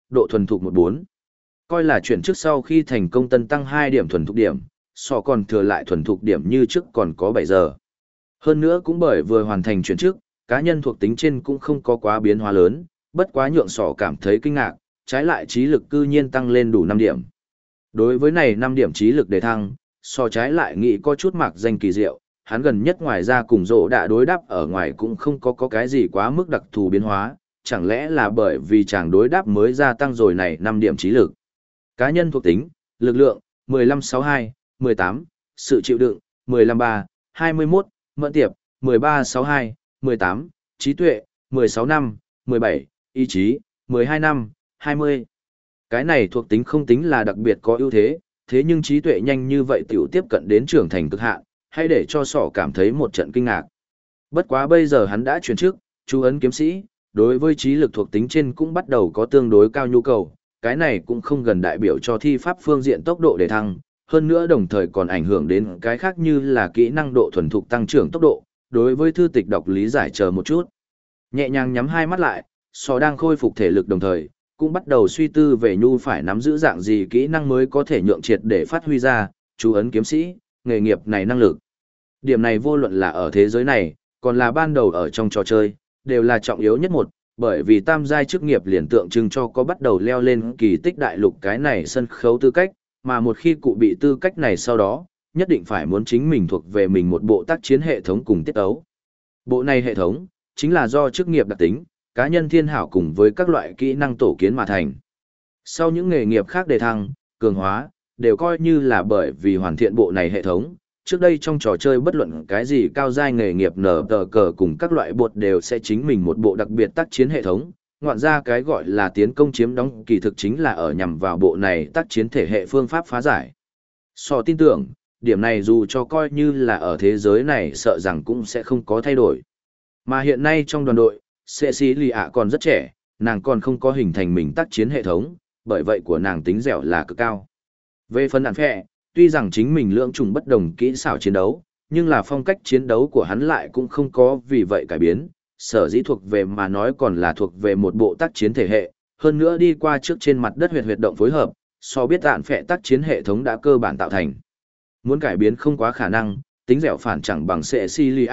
độ thuần thục 14. Coi là chuyển trước sau khi thành công tân tăng 2 điểm thuần thục điểm, so còn thừa lại thuần thục điểm như trước còn có 7 giờ. Hơn nữa cũng bởi vừa hoàn thành chuyển trước, cá nhân thuộc tính trên cũng không có quá biến hóa lớn, bất quá nhượng sỏ cảm thấy kinh ngạc, trái lại trí lực cư nhiên tăng lên đủ 5 điểm. Đối với này 5 điểm trí lực đề thăng, so trái lại nghĩ có chút mạc danh kỳ diệu, hắn gần nhất ngoài ra cùng rộ đã đối đáp ở ngoài cũng không có cái gì quá mức đặc thù biến hóa, chẳng lẽ là bởi vì chàng đối đáp mới gia tăng rồi này 5 điểm trí lực. Cá nhân thuộc tính, lực lượng, 1562, 18, sự chịu đựng, 153, 21, mẫn tiệp, 1362, 18, trí tuệ, 16 năm, 17, ý chí, 12 năm, 20. Cái này thuộc tính không tính là đặc biệt có ưu thế, thế nhưng trí tuệ nhanh như vậy tiểu tiếp cận đến trưởng thành cực hạn, hay để cho sỏ cảm thấy một trận kinh ngạc. Bất quá bây giờ hắn đã chuyển chức, chú ấn kiếm sĩ, đối với trí lực thuộc tính trên cũng bắt đầu có tương đối cao nhu cầu, cái này cũng không gần đại biểu cho thi pháp phương diện tốc độ để thăng, hơn nữa đồng thời còn ảnh hưởng đến cái khác như là kỹ năng độ thuần thục tăng trưởng tốc độ, đối với thư tịch đọc lý giải chờ một chút. Nhẹ nhàng nhắm hai mắt lại, sỏ đang khôi phục thể lực đồng thời, cũng bắt đầu suy tư về nhu phải nắm giữ dạng gì kỹ năng mới có thể nhượng triệt để phát huy ra, chú ấn kiếm sĩ, nghề nghiệp này năng lực. Điểm này vô luận là ở thế giới này, còn là ban đầu ở trong trò chơi, đều là trọng yếu nhất một, bởi vì tam giai chức nghiệp liền tượng trưng cho có bắt đầu leo lên kỳ tích đại lục cái này sân khấu tư cách, mà một khi cụ bị tư cách này sau đó, nhất định phải muốn chính mình thuộc về mình một bộ tác chiến hệ thống cùng tiết ấu. Bộ này hệ thống, chính là do chức nghiệp đặc tính, cá nhân thiên hảo cùng với các loại kỹ năng tổ kiến mà thành. Sau những nghề nghiệp khác đề thăng, cường hóa, đều coi như là bởi vì hoàn thiện bộ này hệ thống. Trước đây trong trò chơi bất luận cái gì cao giai nghề nghiệp nở tờ cờ cùng các loại bột đều sẽ chính mình một bộ đặc biệt tác chiến hệ thống, ngoạn ra cái gọi là tiến công chiếm đóng kỳ thực chính là ở nhằm vào bộ này tác chiến thể hệ phương pháp phá giải. So tin tưởng, điểm này dù cho coi như là ở thế giới này sợ rằng cũng sẽ không có thay đổi. Mà hiện nay trong đoàn đội, Cecilia còn rất trẻ, nàng còn không có hình thành mình tác chiến hệ thống, bởi vậy của nàng tính dẻo là cực cao. Về phần đạn phẹ, tuy rằng chính mình lưỡng trùng bất đồng kỹ xảo chiến đấu, nhưng là phong cách chiến đấu của hắn lại cũng không có vì vậy cải biến, sở dĩ thuộc về mà nói còn là thuộc về một bộ tác chiến thể hệ, hơn nữa đi qua trước trên mặt đất huyệt động phối hợp, so biết đạn phẹ tác chiến hệ thống đã cơ bản tạo thành. Muốn cải biến không quá khả năng, tính dẻo phản chẳng bằng Cecilia.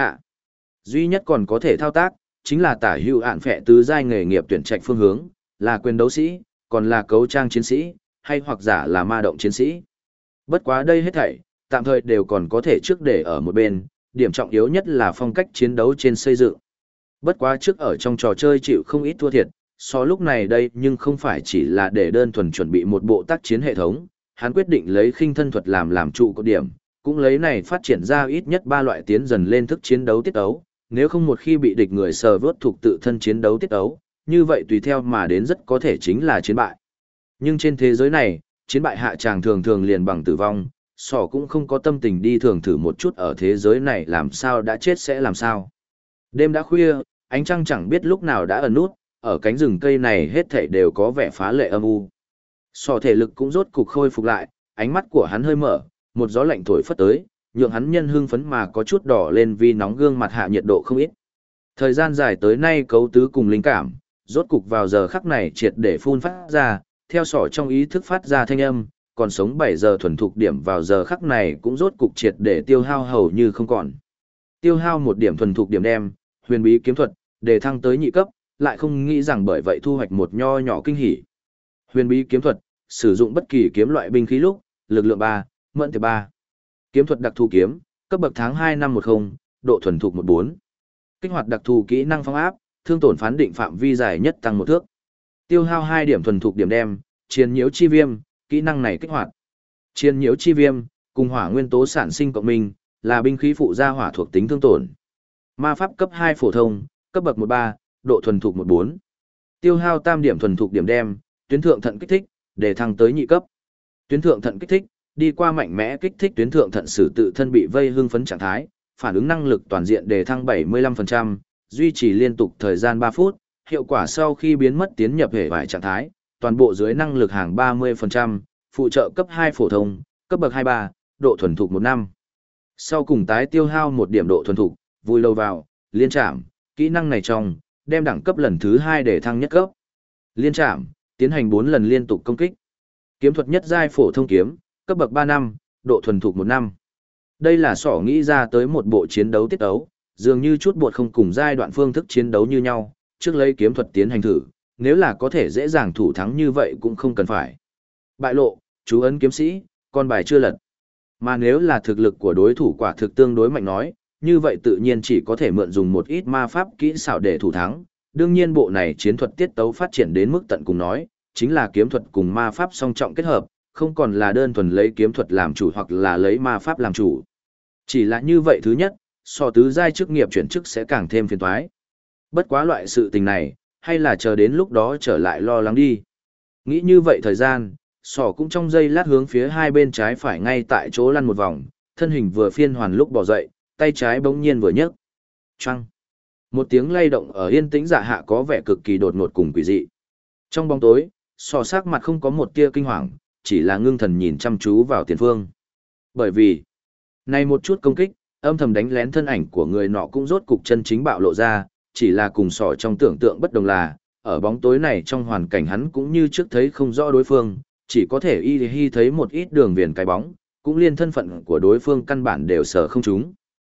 Duy nhất còn có thể thao tác, chính là tả hữu ạn phẹ tứ giai nghề nghiệp tuyển trạch phương hướng, là quyền đấu sĩ, còn là cấu trang chiến sĩ, hay hoặc giả là ma động chiến sĩ. Bất quá đây hết thảy, tạm thời đều còn có thể trước để ở một bên, điểm trọng yếu nhất là phong cách chiến đấu trên xây dựng. Bất quá trước ở trong trò chơi chịu không ít thua thiệt, so lúc này đây nhưng không phải chỉ là để đơn thuần chuẩn bị một bộ tác chiến hệ thống, hắn quyết định lấy khinh thân thuật làm trụ cột điểm, cũng lấy này phát triển ra ít nhất 3 loại tiến dần lên thức chiến đấu tiết ấu, nếu không một khi bị địch người sờ vớt thuộc tự thân chiến đấu tiết ấu, như vậy tùy theo mà đến rất có thể chính là chiến bại. Nhưng trên thế giới này, chiến bại hạ tràng thường thường liền bằng tử vong, sỏ cũng không có tâm tình đi thường thử một chút ở thế giới này làm sao đã chết sẽ làm sao. Đêm đã khuya, ánh trăng chẳng biết lúc nào đã ẩn nút, ở cánh rừng cây này hết thảy đều có vẻ phá lệ âm u. Sỏ thể lực cũng rốt cục khôi phục lại, ánh mắt của hắn hơi mở, một gió lạnh thổi phất tới, nhượng hắn nhân hưng phấn mà có chút đỏ lên vì nóng gương mặt hạ nhiệt độ không ít. Thời gian dài tới nay cấu tứ cùng linh cảm, rốt cục vào giờ khắc này triệt để phun phát ra, theo sỏ trong ý thức phát ra thanh âm, còn sống 7 giờ thuần thục điểm vào giờ khắc này cũng rốt cục triệt để tiêu hao hầu như không còn. Tiêu hao một điểm thuần thục điểm đem, huyền bí kiếm thuật, để thăng tới nhị cấp, lại không nghĩ rằng bởi vậy thu hoạch một nho nhỏ kinh hỉ. Huyền bí kiếm thuật, sử dụng bất kỳ kiếm loại binh khí lúc, lực lượng 3, mẫn tiệp 3. Kiếm thuật đặc thù kiếm, cấp bậc tháng 2 năm 10, độ thuần thục 14. Kích hoạt đặc thù kỹ năng phong áp, thương tổn phán định phạm vi dài nhất tăng 1 thước. Tiêu hao 2 điểm thuần thục điểm đem, chiến nhiễu chi viêm, kỹ năng này kích hoạt. Chiến nhiễu chi viêm, cùng hỏa nguyên tố sản sinh cộng minh, là binh khí phụ gia hỏa thuộc tính thương tổn. Ma pháp cấp 2 phổ thông, cấp bậc 13, độ thuần thục 14. Tiêu hao tam điểm thuần thục điểm đem, tuyến thượng thận kích thích, để thăng tới nhị cấp. Tuyến thượng thận kích thích, đi qua mạnh mẽ kích thích tuyến thượng thận sử tự thân bị vây hưng phấn trạng thái, phản ứng năng lực toàn diện đề thăng 75%, duy trì liên tục thời gian 3 phút, hiệu quả sau khi biến mất tiến nhập hệ vải trạng thái, toàn bộ dưới năng lực hàng 30%, phụ trợ cấp 2 phổ thông, cấp bậc 23, độ thuần thục 15. Sau cùng tái tiêu hao 1 điểm độ thuần thục, vui lâu vào, liên trảm, kỹ năng này trong, đem đẳng cấp lần thứ 2 để thăng nhất cấp. Liên trảm, Tiến hành 4 lần liên tục công kích. Kiếm thuật nhất giai phổ thông kiếm, cấp bậc 3 năm, độ thuần thục 1 năm. Đây là Sỏ nghĩ ra tới một bộ chiến đấu tiết ấu, dường như chút bột không cùng giai đoạn phương thức chiến đấu như nhau, trước lấy kiếm thuật tiến hành thử, nếu là có thể dễ dàng thủ thắng như vậy cũng không cần phải. Bại lộ, chú ấn kiếm sĩ, con bài chưa lật. Mà nếu là thực lực của đối thủ quả thực tương đối mạnh nói, như vậy tự nhiên chỉ có thể mượn dùng một ít ma pháp kỹ xảo để thủ thắng. Đương nhiên bộ này chiến thuật tiết tấu phát triển đến mức tận cùng nói, chính là kiếm thuật cùng ma pháp song trọng kết hợp, không còn là đơn thuần lấy kiếm thuật làm chủ hoặc là lấy ma pháp làm chủ. Chỉ là như vậy thứ nhất, so tứ giai chức nghiệp chuyển chức sẽ càng thêm phiền toái. Bất quá loại sự tình này, hay là chờ đến lúc đó trở lại lo lắng đi. Nghĩ như vậy thời gian, sỏ cũng trong giây lát hướng phía hai bên trái phải ngay tại chỗ lăn một vòng, thân hình vừa phiên hoàn lúc bò dậy, tay trái bỗng nhiên vừa nhấc. Choang. Một tiếng lay động ở yên tĩnh dạ hạ có vẻ cực kỳ đột ngột cùng quỷ dị. Trong bóng tối, sỏ sắc mặt không có một tia kinh hoàng, chỉ là ngưng thần nhìn chăm chú vào tiền phương. Bởi vì, này một chút công kích, âm thầm đánh lén thân ảnh của người nọ cũng rốt cục chân chính bạo lộ ra, chỉ là cùng sỏ trong tưởng tượng bất đồng là, ở bóng tối này trong hoàn cảnh hắn cũng như trước thấy không rõ đối phương, chỉ có thể y thấy một ít đường viền cái bóng, cũng liên thân phận của đối phương căn bản đều sở không chúng.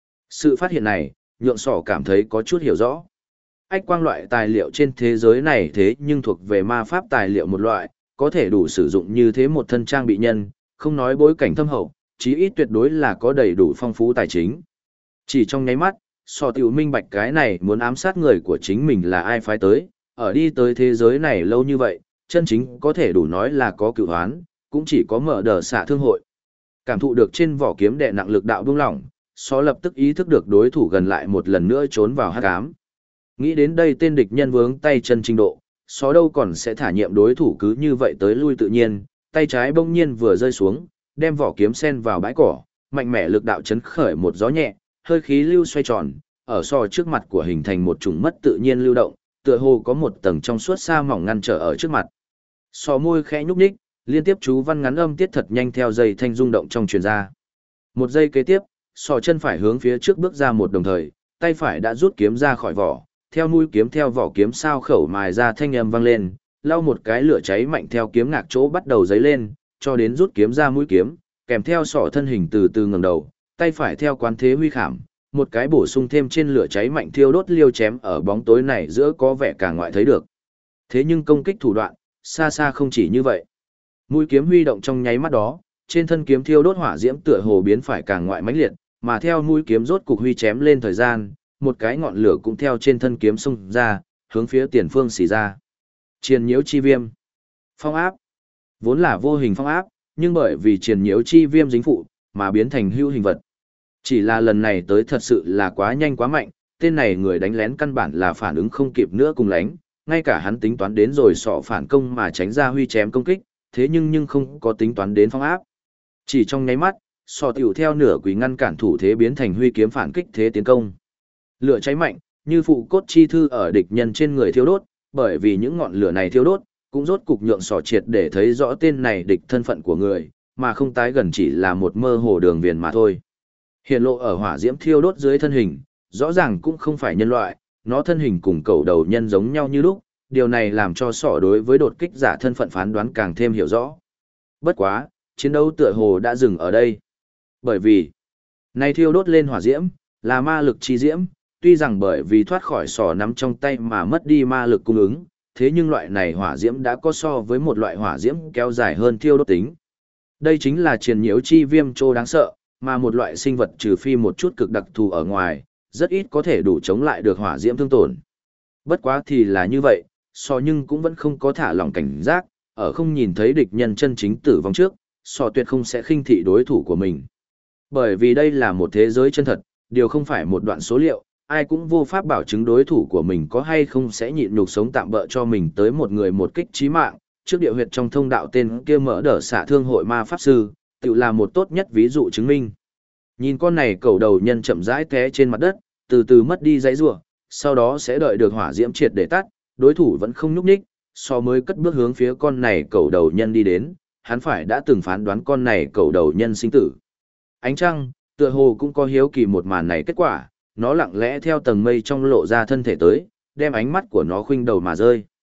Sự phát hiện này, nhượng sỏ cảm thấy có chút hiểu rõ. Ách quang loại tài liệu trên thế giới này thế nhưng thuộc về ma pháp tài liệu một loại, có thể đủ sử dụng như thế một thân trang bị nhân, không nói bối cảnh thâm hậu, chí ít tuyệt đối là có đầy đủ phong phú tài chính. Chỉ trong nháy mắt, sỏ tiểu minh bạch cái này muốn ám sát người của chính mình là ai phái tới, ở đi tới thế giới này lâu như vậy, chân chính có thể đủ nói là có cựu hoán, cũng chỉ có mở đờ xạ thương hội. Cảm thụ được trên vỏ kiếm đè nặng lực đạo buông lỏng, só lập tức ý thức được đối thủ gần lại một lần nữa trốn vào hắc ám. Nghĩ đến đây tên địch nhân vướng tay chân trình độ, só đâu còn sẽ thả nhiệm đối thủ cứ như vậy tới lui tự nhiên, tay trái bỗng nhiên vừa rơi xuống, đem vỏ kiếm sen vào bãi cỏ, mạnh mẽ lực đạo chấn khởi một gió nhẹ, hơi khí lưu xoay tròn, ở so trước mặt của hình thành một chủng mất tự nhiên lưu động, tựa hồ có một tầng trong suốt sa mỏng ngăn trở ở trước mặt. So môi khẽ nhúc nhích, liên tiếp chú văn ngắn âm tiết thật nhanh theo dây thanh rung động trong truyền ra. Một giây kế tiếp, sò chân phải hướng phía trước bước ra một đồng thời, tay phải đã rút kiếm ra khỏi vỏ, theo mũi kiếm theo vỏ kiếm sao khẩu mài ra thanh âm vang lên, lau một cái lửa cháy mạnh theo kiếm ngạc chỗ bắt đầu dấy lên, cho đến rút kiếm ra mũi kiếm, kèm theo sọ thân hình từ từ ngẩng đầu, tay phải theo quán thế huy khảm, một cái bổ sung thêm trên lửa cháy mạnh thiêu đốt liêu chém ở bóng tối này giữa có vẻ càng ngoại thấy được. Thế nhưng công kích thủ đoạn, xa xa không chỉ như vậy. Mũi kiếm huy động trong nháy mắt đó, trên thân kiếm thiêu đốt hỏa diễm tựa hồ biến phải càng ngoại mãnh liệt, mà theo mũi kiếm rốt cục huy chém lên thời gian, một cái ngọn lửa cũng theo trên thân kiếm xông ra, hướng phía tiền phương xì ra. Triền nhiễu chi viêm. Phong áp. Vốn là vô hình phong áp, nhưng bởi vì triền nhiễu chi viêm dính phụ, mà biến thành hữu hình vật. Chỉ là lần này tới thật sự là quá nhanh quá mạnh, tên này người đánh lén căn bản là phản ứng không kịp nữa cùng lánh, ngay cả hắn tính toán đến rồi sọ phản công mà tránh ra huy chém công kích, thế nhưng không có tính toán đến phong áp. Chỉ trong nháy mắt, sọ tiểu theo nửa quỷ ngăn cản thủ thế biến thành huy kiếm phản kích thế tiến công. Lửa cháy mạnh, như phụ cốt chi thư ở địch nhân trên người thiêu đốt, bởi vì những ngọn lửa này thiêu đốt, cũng rốt cục nhượng sọ triệt để thấy rõ tên này địch thân phận của người, mà không tái gần chỉ là một mơ hồ đường viền mà thôi. Hiện lộ ở hỏa diễm thiêu đốt dưới thân hình, rõ ràng cũng không phải nhân loại, nó thân hình cùng cầu đầu nhân giống nhau như lúc, điều này làm cho sọ đối với đột kích giả thân phận phán đoán càng thêm hiểu rõ. Bất quá, chiến đấu tựa hồ đã dừng ở đây. Bởi vì, này thiêu đốt lên hỏa diễm, là ma lực chi diễm, tuy rằng bởi vì thoát khỏi sọ nắm trong tay mà mất đi ma lực cung ứng, thế nhưng loại này hỏa diễm đã có so với một loại hỏa diễm kéo dài hơn thiêu đốt tính. Đây chính là triền nhiễu chi viêm trô đáng sợ, mà một loại sinh vật trừ phi một chút cực đặc thù ở ngoài, rất ít có thể đủ chống lại được hỏa diễm thương tổn. Bất quá thì là như vậy, sọ nhưng cũng vẫn không có thả lỏng cảnh giác, ở không nhìn thấy địch nhân chân chính tử vong trước, sọ tuyệt không sẽ khinh thị đối thủ của mình. Bởi vì đây là một thế giới chân thật, điều không phải một đoạn số liệu, ai cũng vô pháp bảo chứng đối thủ của mình có hay không sẽ nhịn nhục sống tạm bỡ cho mình tới một người một kích chí mạng. Trước địa huyệt trong thông đạo tên kia mở đỡ xạ thương hội ma pháp sư, tự là một tốt nhất ví dụ chứng minh. Nhìn con này cầu đầu nhân chậm rãi té trên mặt đất, từ từ mất đi dãy rủa, sau đó sẽ đợi được hỏa diễm triệt để tắt, đối thủ vẫn không nhúc nhích, so mới cất bước hướng phía con này cầu đầu nhân đi đến, hắn phải đã từng phán đoán con này cầu đầu nhân sinh tử. Ánh trăng, tựa hồ cũng có hiếu kỳ một màn này kết quả, nó lặng lẽ theo tầng mây trong lộ ra thân thể tới, đem ánh mắt của nó khuynh đầu mà rơi.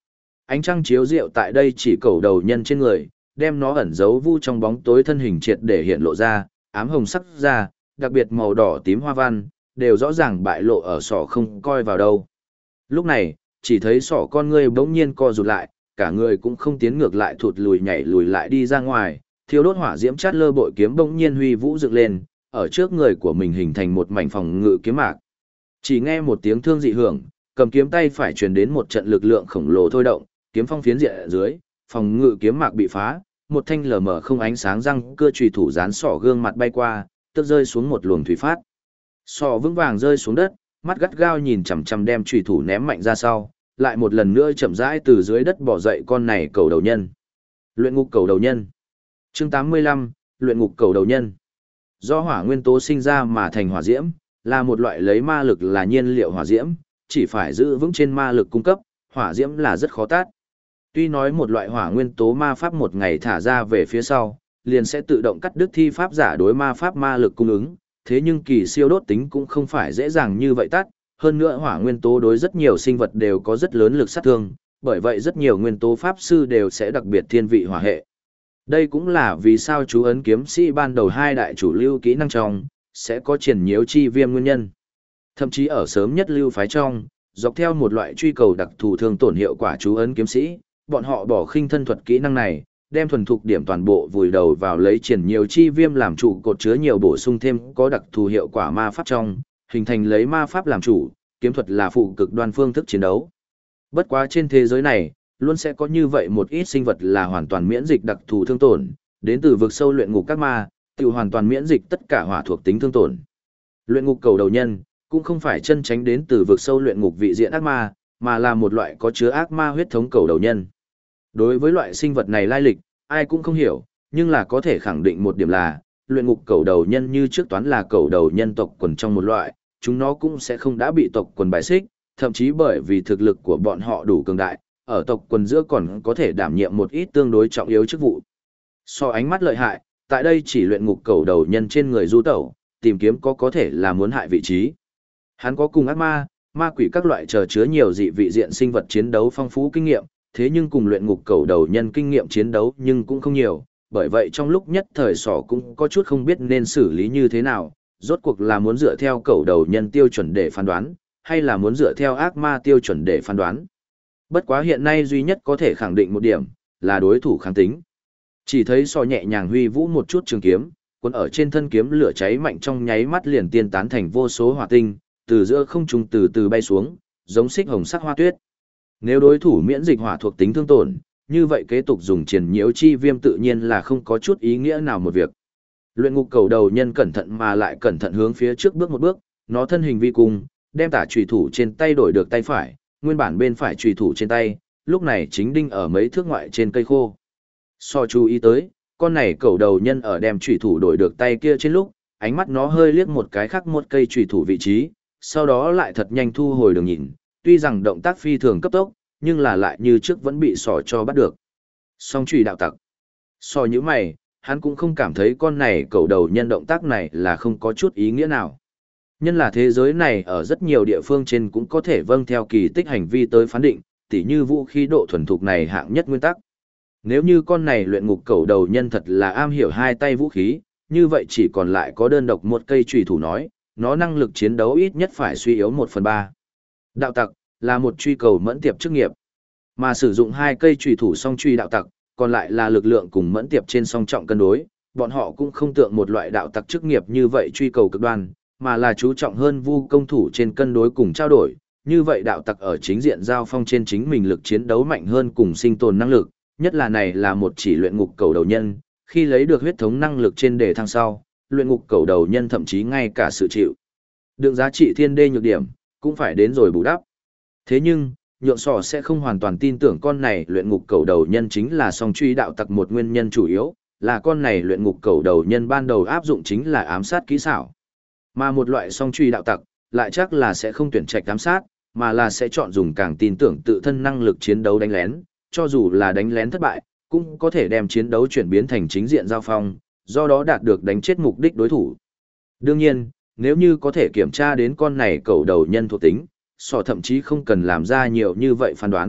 Ánh trăng chiếu rượu tại đây chỉ cầu đầu nhân trên người, đem nó ẩn giấu vu trong bóng tối thân hình triệt để hiện lộ ra, ám hồng sắc da, đặc biệt màu đỏ tím hoa văn, đều rõ ràng bại lộ ở sọ không coi vào đâu. Lúc này, chỉ thấy sọ con ngươi bỗng nhiên co rụt lại, cả người cũng không tiến ngược lại thụt lùi nhảy lùi lại đi ra ngoài, thiêu đốt hỏa diễm chát lơ bội kiếm bỗng nhiên huy vũ dựng lên, ở trước người của mình hình thành một mảnh phòng ngự kiếm mạc. Chỉ nghe một tiếng thương dị hưởng, cầm kiếm tay phải truyền đến một trận lực lượng khổng lồ thôi động, kiếm phong phiến diện dưới, phòng ngự kiếm mạc bị phá, một thanh lờ mờ không ánh sáng răng cưa chùy thủ dán sọ gương mặt bay qua, tức rơi xuống một luồng thủy phát. Sọ vững vàng rơi xuống đất, mắt gắt gao nhìn chằm chằm đem chùy thủ ném mạnh ra sau, lại một lần nữa chậm rãi từ dưới đất bỏ dậy con này cầu đầu nhân. Luyện ngục cầu đầu nhân. Chương 85, luyện ngục cầu đầu nhân. Do hỏa nguyên tố sinh ra mà thành hỏa diễm, là một loại lấy ma lực là nhiên liệu hỏa diễm, chỉ phải giữ vững trên ma lực cung cấp, hỏa diễm là rất khó tát. Tuy nói một loại hỏa nguyên tố ma pháp một ngày thả ra về phía sau, liền sẽ tự động cắt đứt thi pháp giả đối ma pháp ma lực cung ứng, thế nhưng kỳ siêu đốt tính cũng không phải dễ dàng như vậy tắt, hơn nữa hỏa nguyên tố đối rất nhiều sinh vật đều có rất lớn lực sát thương, bởi vậy rất nhiều nguyên tố pháp sư đều sẽ đặc biệt thiên vị hỏa hệ. Đây cũng là vì sao chú ấn kiếm sĩ ban đầu hai đại chủ lưu kỹ năng trong, sẽ có triển nhiễu chi viêm nguyên nhân. Thậm chí ở sớm nhất lưu phái trong, dọc theo một loại truy cầu đặc thù thương tổn hiệu quả chú ấn kiếm sĩ, bọn họ bỏ khinh thân thuật kỹ năng này, đem thuần thục điểm toàn bộ vùi đầu vào lấy triển nhiều chi viêm làm trụ cột chứa nhiều bổ sung thêm có đặc thù hiệu quả ma pháp trong, hình thành lấy ma pháp làm chủ, kiếm thuật là phụ cực đoan phương thức chiến đấu. Bất quá trên thế giới này, luôn sẽ có như vậy một ít sinh vật là hoàn toàn miễn dịch đặc thù thương tổn, đến từ vực sâu luyện ngục các ma, tự hoàn toàn miễn dịch tất cả hỏa thuộc tính thương tổn. Luyện ngục cầu đầu nhân cũng không phải chân tránh đến từ vực sâu luyện ngục vị diện ác ma, mà là một loại có chứa ác ma huyết thống cầu đầu nhân. Đối với loại sinh vật này lai lịch, ai cũng không hiểu, nhưng là có thể khẳng định một điểm là, luyện ngục cầu đầu nhân như trước toán là cầu đầu nhân tộc quần trong một loại, chúng nó cũng sẽ không đã bị tộc quần bài xích, thậm chí bởi vì thực lực của bọn họ đủ cường đại, ở tộc quần giữa còn có thể đảm nhiệm một ít tương đối trọng yếu chức vụ. So ánh mắt lợi hại, tại đây chỉ luyện ngục cầu đầu nhân trên người du tẩu, tìm kiếm có thể là muốn hại vị trí. Hắn có cùng ác ma, ma quỷ các loại chờ chứa nhiều dị vị diện sinh vật chiến đấu phong phú kinh nghiệm, thế nhưng cùng luyện ngục cầu đầu nhân kinh nghiệm chiến đấu nhưng cũng không nhiều, bởi vậy trong lúc nhất thời sỏ cũng có chút không biết nên xử lý như thế nào, rốt cuộc là muốn dựa theo cầu đầu nhân tiêu chuẩn để phán đoán, hay là muốn dựa theo ác ma tiêu chuẩn để phán đoán. Bất quá hiện nay duy nhất có thể khẳng định một điểm, là đối thủ kháng tính. Chỉ thấy sọ nhẹ nhàng huy vũ một chút trường kiếm, cuốn ở trên thân kiếm lửa cháy mạnh trong nháy mắt liền tiên tán thành vô số hỏa tinh, từ giữa không trung từ từ bay xuống, giống xích hồng sắc hoa tuyết. Nếu đối thủ miễn dịch hỏa thuộc tính thương tổn, như vậy kế tục dùng triển nhiễu chi viêm tự nhiên là không có chút ý nghĩa nào một việc. Luyện ngục cầu đầu nhân cẩn thận mà lại cẩn thận hướng phía trước bước một bước, nó thân hình vi cung, đem tả chùy thủ trên tay đổi được tay phải, nguyên bản bên phải chùy thủ trên tay, lúc này chính đinh ở mấy thước ngoại trên cây khô. So chú ý tới, con này cầu đầu nhân ở đem chùy thủ đổi được tay kia trên lúc, ánh mắt nó hơi liếc một cái khác một cây chùy thủ vị trí, sau đó lại thật nhanh thu hồi đường nhìn, tuy rằng động tác phi thường cấp tốc, nhưng là lại như trước vẫn bị sỏ cho bắt được. Song chùy đạo tặc. So như mày, hắn cũng không cảm thấy con này cầu đầu nhân động tác này là không có chút ý nghĩa nào. Nhân là thế giới này ở rất nhiều địa phương trên cũng có thể vâng theo kỳ tích hành vi tới phán định, tỉ như vũ khí độ thuần thục này hạng nhất nguyên tắc. Nếu như con này luyện ngục cầu đầu nhân thật là am hiểu hai tay vũ khí, như vậy chỉ còn lại có đơn độc một cây chùy thủ nói, nó năng lực chiến đấu ít nhất phải suy yếu 1/3. Đạo tặc là một truy cầu mẫn tiệp chức nghiệp, mà sử dụng hai cây chùy thủ song truy đạo tặc, còn lại là lực lượng cùng mẫn tiệp trên song trọng cân đối, bọn họ cũng không tượng một loại đạo tặc chức nghiệp như vậy truy cầu cực đoan, mà là chú trọng hơn vu công thủ trên cân đối cùng trao đổi, như vậy đạo tặc ở chính diện giao phong trên chính mình lực chiến đấu mạnh hơn cùng sinh tồn năng lực, nhất là này là một chỉ luyện ngục cầu đầu nhân, khi lấy được huyết thống năng lực trên đề thăng sau, luyện ngục cầu đầu nhân thậm chí ngay cả sự chịu đựng giá trị thiên đê nhược điểm, cũng phải đến rồi bù đắp. Thế nhưng, nhượng sò sẽ không hoàn toàn tin tưởng con này luyện ngục cầu đầu nhân chính là song truy đạo tặc một nguyên nhân chủ yếu, là con này luyện ngục cầu đầu nhân ban đầu áp dụng chính là ám sát kỹ xảo. Mà một loại song truy đạo tặc, lại chắc là sẽ không tuyển trạch ám sát, mà là sẽ chọn dùng càng tin tưởng tự thân năng lực chiến đấu đánh lén, cho dù là đánh lén thất bại, cũng có thể đem chiến đấu chuyển biến thành chính diện giao phong, do đó đạt được đánh chết mục đích đối thủ. Đương nhiên, nếu như có thể kiểm tra đến con này cầu đầu nhân thuộc tính, sọ thậm chí không cần làm ra nhiều như vậy phán đoán,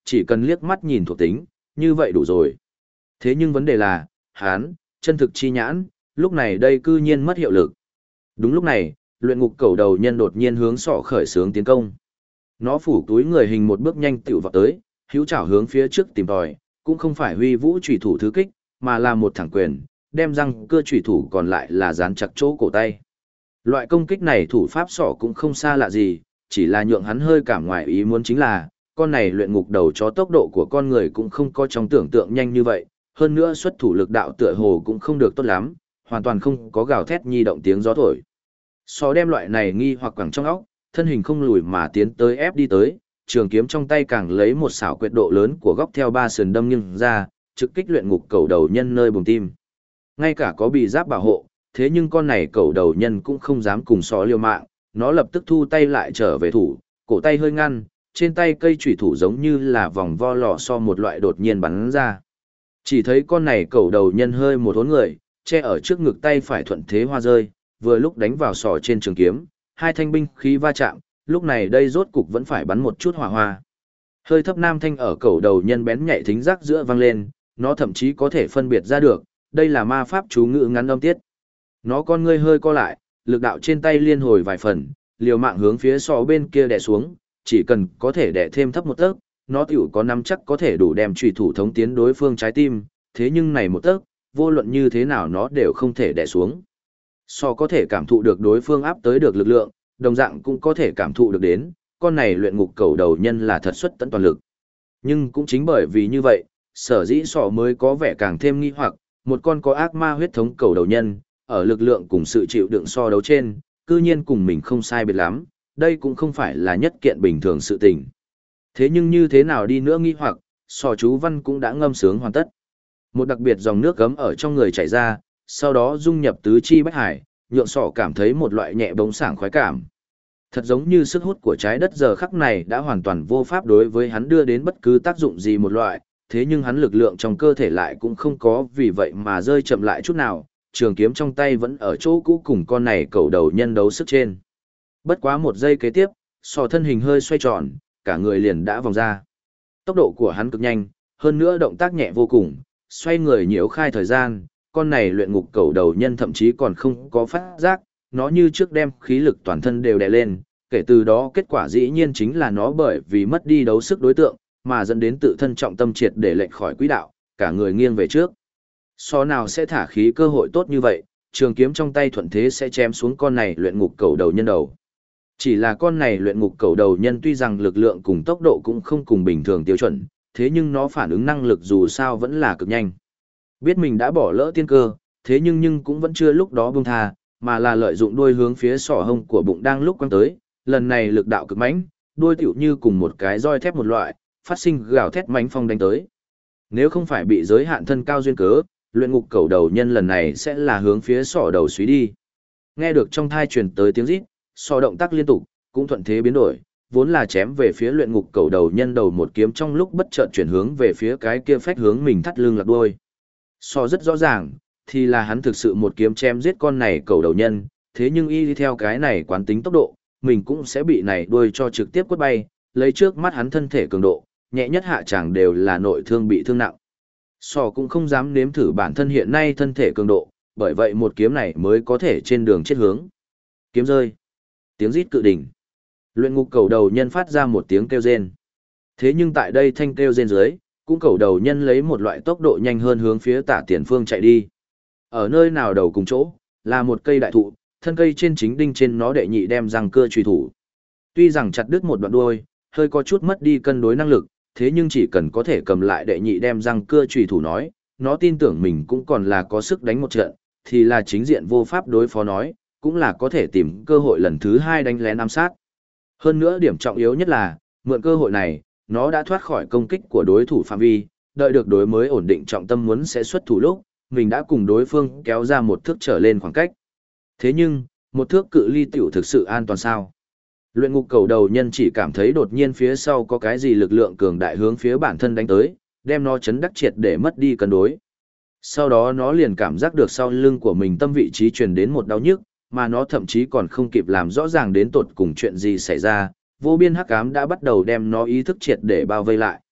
chỉ cần liếc mắt nhìn thuộc tính, như vậy đủ rồi. Thế nhưng vấn đề là, hán, chân thực chi nhãn, lúc này đây cư nhiên mất hiệu lực. Đúng lúc này, luyện ngục cẩu đầu nhân đột nhiên hướng sọ khởi xướng tiến công. Nó phủ túi người hình một bước nhanh tiểu vào tới, hữu chảo hướng phía trước tìm tòi, cũng không phải huy vũ chủy thủ thứ kích, mà là một thẳng quyền, đem răng cưa chủy thủ còn lại là dán chặt chỗ cổ tay. Loại công kích này thủ pháp sọ cũng không xa lạ gì, chỉ là nhượng hắn hơi cảm ngoài ý muốn chính là, con này luyện ngục đầu chó tốc độ của con người cũng không có trong tưởng tượng nhanh như vậy, hơn nữa xuất thủ lực đạo tựa hồ cũng không được tốt lắm, hoàn toàn không có gào thét nhi động tiếng gió thổi. Sọ đem loại này nghi hoặc quẳng trong óc, thân hình không lùi mà tiến tới ép đi tới, trường kiếm trong tay càng lấy một xảo quyệt độ lớn của góc theo ba sườn đâm nghiêng ra, trực kích luyện ngục cẩu đầu nhân nơi bùng tim. Ngay cả có bị giáp bảo hộ, thế nhưng con này cẩu đầu nhân cũng không dám cùng sọ liều mạng, nó lập tức thu tay lại trở về thủ, cổ tay hơi ngăn, trên tay cây chủy thủ giống như là vòng vo lò xo một loại đột nhiên bắn ra. Chỉ thấy con này cẩu đầu nhân hơi một hốn người, che ở trước ngực tay phải thuận thế hoa rơi, vừa lúc đánh vào sọ trên trường kiếm, hai thanh binh khí va chạm, lúc này đây rốt cục vẫn phải bắn một chút hỏa hoa. Hơi thấp nam thanh ở cẩu đầu nhân bén nhạy thính giác giữa vang lên, nó thậm chí có thể phân biệt ra được, đây là ma pháp chú ngữ ngắn âm tiết. Nó con ngươi hơi co lại, lực đạo trên tay liên hồi vài phần, liều mạng hướng phía sọ bên kia đè xuống, chỉ cần có thể đè thêm thấp một tấc, nó tiểu có nắm chắc có thể đủ đem chủy thủ thống tiến đối phương trái tim, thế nhưng này một tấc, vô luận như thế nào nó đều không thể đè xuống. Sọ có thể cảm thụ được đối phương áp tới được lực lượng, đồng dạng cũng có thể cảm thụ được đến, con này luyện ngục cẩu đầu nhân là thật xuất tận toàn lực. Nhưng cũng chính bởi vì như vậy, sở dĩ sọ mới có vẻ càng thêm nghi hoặc, một con có ác ma huyết thống cẩu đầu nhân, ở lực lượng cùng sự chịu đựng so đấu trên, cư nhiên cùng mình không sai biệt lắm, đây cũng không phải là nhất kiện bình thường sự tình. Thế nhưng như thế nào đi nữa nghi hoặc, sọ chú văn cũng đã ngâm sướng hoàn tất. Một đặc biệt dòng nước gấm ở trong người chảy ra, sau đó dung nhập tứ chi bách hải, nhượng sọ cảm thấy một loại nhẹ bóng sảng khoái cảm. Thật giống như sức hút của trái đất giờ khắc này đã hoàn toàn vô pháp đối với hắn đưa đến bất cứ tác dụng gì một loại, thế nhưng hắn lực lượng trong cơ thể lại cũng không có vì vậy mà rơi chậm lại chút nào, trường kiếm trong tay vẫn ở chỗ cũ cùng con này cẩu đầu nhân đấu sức trên. Bất quá một giây kế tiếp, sọ thân hình hơi xoay tròn, cả người liền đã vòng ra. Tốc độ của hắn cực nhanh, hơn nữa động tác nhẹ vô cùng, xoay người nhiễu khai thời gian, con này luyện ngục cẩu đầu nhân thậm chí còn không có phát giác, nó như trước đem khí lực toàn thân đều đè lên, kể từ đó kết quả dĩ nhiên chính là nó bởi vì mất đi đấu sức đối tượng, mà dẫn đến tự thân trọng tâm triệt để lệch khỏi quỹ đạo, cả người nghiêng về trước. Sọ nào sẽ thả khí cơ hội tốt như vậy, trường kiếm trong tay thuận thế sẽ chém xuống con này luyện ngục cẩu đầu nhân đầu. Chỉ là con này luyện ngục cẩu đầu nhân tuy rằng lực lượng cùng tốc độ cũng không cùng bình thường tiêu chuẩn, thế nhưng nó phản ứng năng lực dù sao vẫn là cực nhanh. Biết mình đã bỏ lỡ tiên cơ, thế nhưng cũng vẫn chưa lúc đó buông tha, mà là lợi dụng đuôi hướng phía sọ hông của bụng đang lúc quăng tới, lần này lực đạo cực mãnh, đuôi tiểu như cùng một cái roi thép một loại, phát sinh gào thét mãnh phong đánh tới. Nếu không phải bị giới hạn thân cao duyên cớ, luyện ngục cẩu đầu nhân lần này sẽ là hướng phía sọ đầu suý đi. Nghe được trong thai truyền tới tiếng rít, sọ động tác liên tục, cũng thuận thế biến đổi, vốn là chém về phía luyện ngục cẩu đầu nhân đầu một kiếm trong lúc bất chợt chuyển hướng về phía cái kia phách hướng mình thắt lưng lạc đuôi. Sọ rất rõ ràng, thì là hắn thực sự một kiếm chém giết con này cẩu đầu nhân, thế nhưng y theo cái này quán tính tốc độ, mình cũng sẽ bị này đuôi cho trực tiếp quất bay, lấy trước mắt hắn thân thể cường độ, nhẹ nhất hạ chẳng đều là nội thương bị thương nặng. Sọ cũng không dám nếm thử bản thân hiện nay thân thể cường độ, bởi vậy một kiếm này mới có thể trên đường chết hướng. Kiếm rơi. Tiếng rít cự đỉnh. Luyện ngục cẩu đầu nhân phát ra một tiếng kêu rên. Thế nhưng tại đây thanh kêu rên dưới, cũng cẩu đầu nhân lấy một loại tốc độ nhanh hơn hướng phía tả tiền phương chạy đi. Ở nơi nào đầu cùng chỗ, là một cây đại thụ, thân cây trên chính đinh trên nó đệ nhị đem răng cưa truy thủ. Tuy rằng chặt đứt một đoạn đuôi, hơi có chút mất đi cân đối năng lực, thế nhưng chỉ cần có thể cầm lại đệ nhị đem răng cưa truy thủ nói, nó tin tưởng mình cũng còn là có sức đánh một trận, thì là chính diện vô pháp đối phó nói, cũng là có thể tìm cơ hội lần thứ hai đánh lén ám sát. Hơn nữa điểm trọng yếu nhất là, mượn cơ hội này, nó đã thoát khỏi công kích của đối thủ phạm vi, đợi được đối mới ổn định trọng tâm muốn sẽ xuất thủ lúc, mình đã cùng đối phương kéo ra một thước trở lên khoảng cách. Thế nhưng, một thước cự ly tiểu thực sự an toàn sao? Luyện ngục cẩu đầu nhân chỉ cảm thấy đột nhiên phía sau có cái gì lực lượng cường đại hướng phía bản thân đánh tới, đem nó chấn đắc triệt để mất đi cân đối. Sau đó nó liền cảm giác được sau lưng của mình tâm vị trí truyền đến một đau nhức, mà nó thậm chí còn không kịp làm rõ ràng đến tột cùng chuyện gì xảy ra, vô biên hắc ám đã bắt đầu đem nó ý thức triệt để bao vây lại.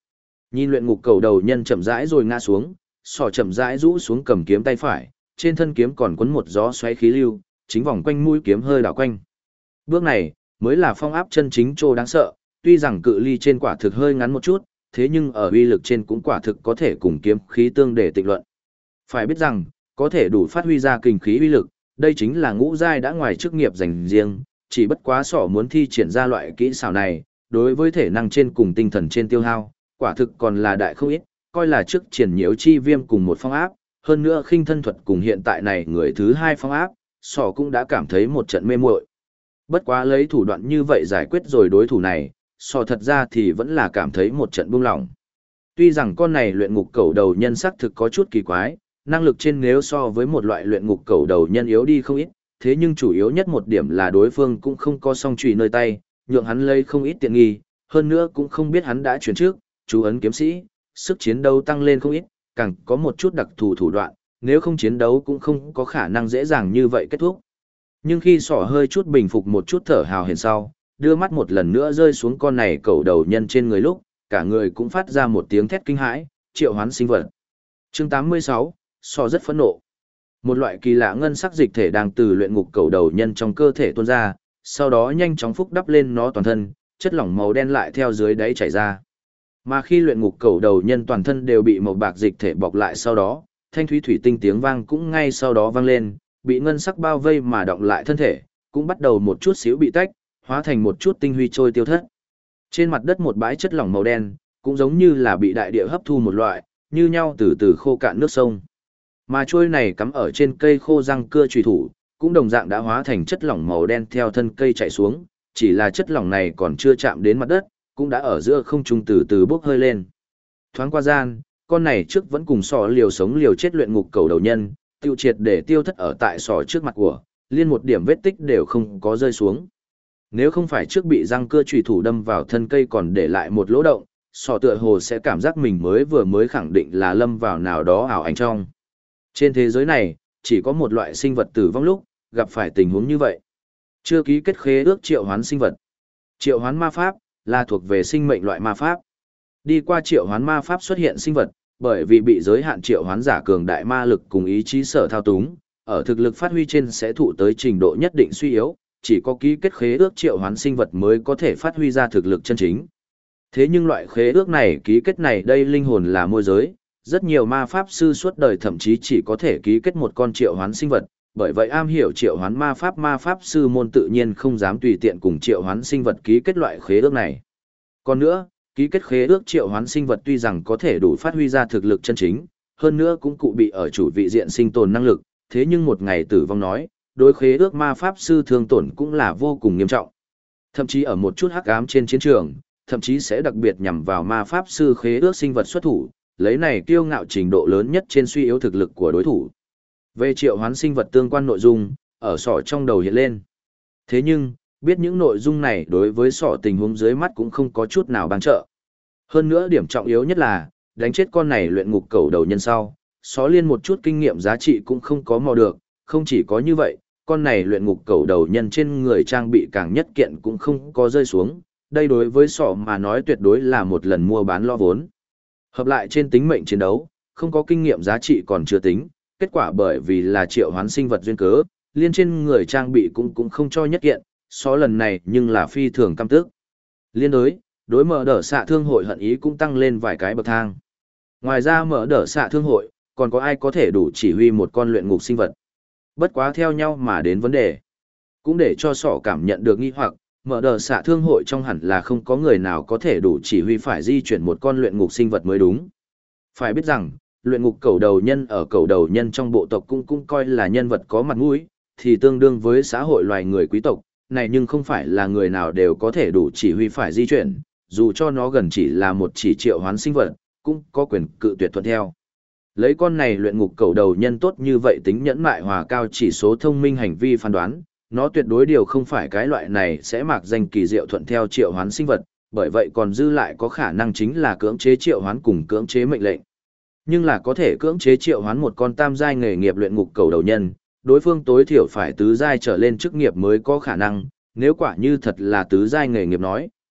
Nhìn luyện ngục cầu đầu nhân chậm rãi rồi ngã xuống, sỏ chậm rãi rũ xuống cầm kiếm tay phải, trên thân kiếm còn quấn một gió xoáy khí lưu, chính vòng quanh mũi kiếm hơi đảo quanh. Bước này mới là phong áp chân chính trô đáng sợ, tuy rằng cự ly trên quả thực hơi ngắn một chút, thế nhưng ở uy lực trên cũng quả thực có thể cùng kiếm khí tương để tịnh luận. Phải biết rằng, có thể đủ phát huy ra kình khí uy lực, đây chính là ngũ giai đã ngoài chức nghiệp dành riêng, chỉ bất quá sỏ muốn thi triển ra loại kỹ xảo này, đối với thể năng trên cùng tinh thần trên tiêu hao, quả thực còn là đại không ít, coi là trước triển nhiễu chi viêm cùng một phong áp, hơn nữa khinh thân thuật cùng hiện tại này người thứ hai phong áp, sỏ cũng đã cảm thấy một trận mê muội. Bất quá lấy thủ đoạn như vậy giải quyết rồi đối thủ này, sỏ thật ra thì vẫn là cảm thấy một trận buông lỏng. Tuy rằng con này luyện ngục cẩu đầu nhân sắc thực có chút kỳ quái, năng lực trên nếu so với một loại luyện ngục cẩu đầu nhân yếu đi không ít, thế nhưng chủ yếu nhất một điểm là đối phương cũng không có song chùy nơi tay, nhượng hắn lấy không ít tiện nghi, hơn nữa cũng không biết hắn đã chuyển trước, chú ấn kiếm sĩ, sức chiến đấu tăng lên không ít, càng có một chút đặc thù thủ đoạn, nếu không chiến đấu cũng không có khả năng dễ dàng như vậy kết thúc. Nhưng khi sỏ hơi chút bình phục một chút thở hào hển sau, đưa mắt một lần nữa rơi xuống con này cẩu đầu nhân trên người lúc, cả người cũng phát ra một tiếng thét kinh hãi, triệu hoán sinh vật. Chương 86, sỏ rất phẫn nộ. Một loại kỳ lạ ngân sắc dịch thể đang từ luyện ngục cẩu đầu nhân trong cơ thể tuôn ra, sau đó nhanh chóng phúc đắp lên nó toàn thân, chất lỏng màu đen lại theo dưới đáy chảy ra. Mà khi luyện ngục cẩu đầu nhân toàn thân đều bị màu bạc dịch thể bọc lại sau đó, thanh thúy thủy tinh tiếng vang cũng ngay sau đó vang lên, bị ngân sắc bao vây mà đọng lại thân thể, cũng bắt đầu một chút xíu bị tách, hóa thành một chút tinh huy trôi tiêu thất. Trên mặt đất một bãi chất lỏng màu đen, cũng giống như là bị đại địa hấp thu một loại, như nhau từ từ khô cạn nước sông. Mà trôi này cắm ở trên cây khô răng cưa chùy thủ, cũng đồng dạng đã hóa thành chất lỏng màu đen theo thân cây chảy xuống, chỉ là chất lỏng này còn chưa chạm đến mặt đất, cũng đã ở giữa không trung từ từ bốc hơi lên. Thoáng qua gian, con này trước vẫn cùng sỏ liều sống liều chết luyện ngục cầu đầu nhân, tiêu triệt để tiêu thất ở tại sỏ trước mặt của, liên một điểm vết tích đều không có rơi xuống. Nếu không phải trước bị răng cưa chùy thủ đâm vào thân cây còn để lại một lỗ động, sỏ tựa hồ sẽ cảm giác mình mới khẳng định là lâm vào nào đó ảo ảnh trong. Trên thế giới này, chỉ có một loại sinh vật tử vong lúc, gặp phải tình huống như vậy. Chưa ký kết khế ước triệu hoán sinh vật. Triệu hoán ma pháp, là thuộc về sinh mệnh loại ma pháp. Đi qua triệu hoán ma pháp xuất hiện sinh vật, bởi vì bị giới hạn triệu hoán giả cường đại ma lực cùng ý chí sở thao túng, ở thực lực phát huy trên sẽ thụ tới trình độ nhất định suy yếu, chỉ có ký kết khế ước triệu hoán sinh vật mới có thể phát huy ra thực lực chân chính. Thế nhưng loại khế ước này ký kết này đây linh hồn là môi giới, rất nhiều ma pháp sư suốt đời thậm chí chỉ có thể ký kết một con triệu hoán sinh vật, bởi vậy am hiểu triệu hoán ma pháp sư môn tự nhiên không dám tùy tiện cùng triệu hoán sinh vật ký kết loại khế ước này. Còn nữa, ký kết khế ước triệu hoán sinh vật tuy rằng có thể đủ phát huy ra thực lực chân chính, hơn nữa cũng cụ bị ở chủ vị diện sinh tồn năng lực, thế nhưng một ngày tử vong nói, đối khế ước ma pháp sư thương tổn cũng là vô cùng nghiêm trọng. Thậm chí ở một chút hắc ám trên chiến trường, thậm chí sẽ đặc biệt nhằm vào ma pháp sư khế ước sinh vật xuất thủ, lấy này kiêu ngạo trình độ lớn nhất trên suy yếu thực lực của đối thủ. Về triệu hoán sinh vật tương quan nội dung, ở sỏ trong đầu hiện lên. Thế nhưng, biết những nội dung này đối với sỏ tình huống dưới mắt cũng không có chút nào bằng trợ. Hơn nữa điểm trọng yếu nhất là, đánh chết con này luyện ngục cẩu đầu nhân sau, só liên một chút kinh nghiệm giá trị cũng không có mò được, không chỉ có như vậy, con này luyện ngục cẩu đầu nhân trên người trang bị càng nhất kiện cũng không có rơi xuống, đây đối với sỏ mà nói tuyệt đối là một lần mua bán lo vốn. Hợp lại trên tính mệnh chiến đấu, không có kinh nghiệm giá trị còn chưa tính, kết quả bởi vì là triệu hoán sinh vật duyên cớ, liên trên người trang bị cũng không cho nhất kiện, số lần này nhưng là phi thường căm tức. Liên đối mở đỡ xạ thương hội hận ý cũng tăng lên vài cái bậc thang. Ngoài ra mở đỡ xạ thương hội, còn có ai có thể đủ chỉ huy một con luyện ngục sinh vật. Bất quá theo nhau mà đến vấn đề. Cũng để cho sỏ cảm nhận được nghi hoặc, mở đờ xạ thương hội trong hẳn là không có người nào có thể đủ chỉ huy phải di chuyển một con luyện ngục sinh vật mới đúng. Phải biết rằng, luyện ngục cầu đầu nhân ở cầu đầu nhân trong bộ tộc cũng coi là nhân vật có mặt mũi, thì tương đương với xã hội loài người quý tộc, này nhưng không phải là người nào đều có thể đủ chỉ huy phải di chuyển, dù cho nó gần chỉ là một chỉ triệu hoán sinh vật, cũng có quyền cự tuyệt thuận theo. Lấy con này luyện ngục cầu đầu nhân tốt như vậy tính nhẫn mại hòa cao chỉ số thông minh hành vi phán đoán, nó tuyệt đối điều không phải cái loại này sẽ mạc danh kỳ diệu thuận theo triệu hoán sinh vật, bởi vậy còn dư lại có khả năng chính là cưỡng chế triệu hoán cùng cưỡng chế mệnh lệnh. Nhưng là có thể cưỡng chế triệu hoán một con tam giai nghề nghiệp luyện ngục cầu đầu nhân, đối phương tối thiểu phải tứ giai trở lên chức nghiệp mới có khả năng, nếu quả như thật là tứ giai nghề nghiệp nói,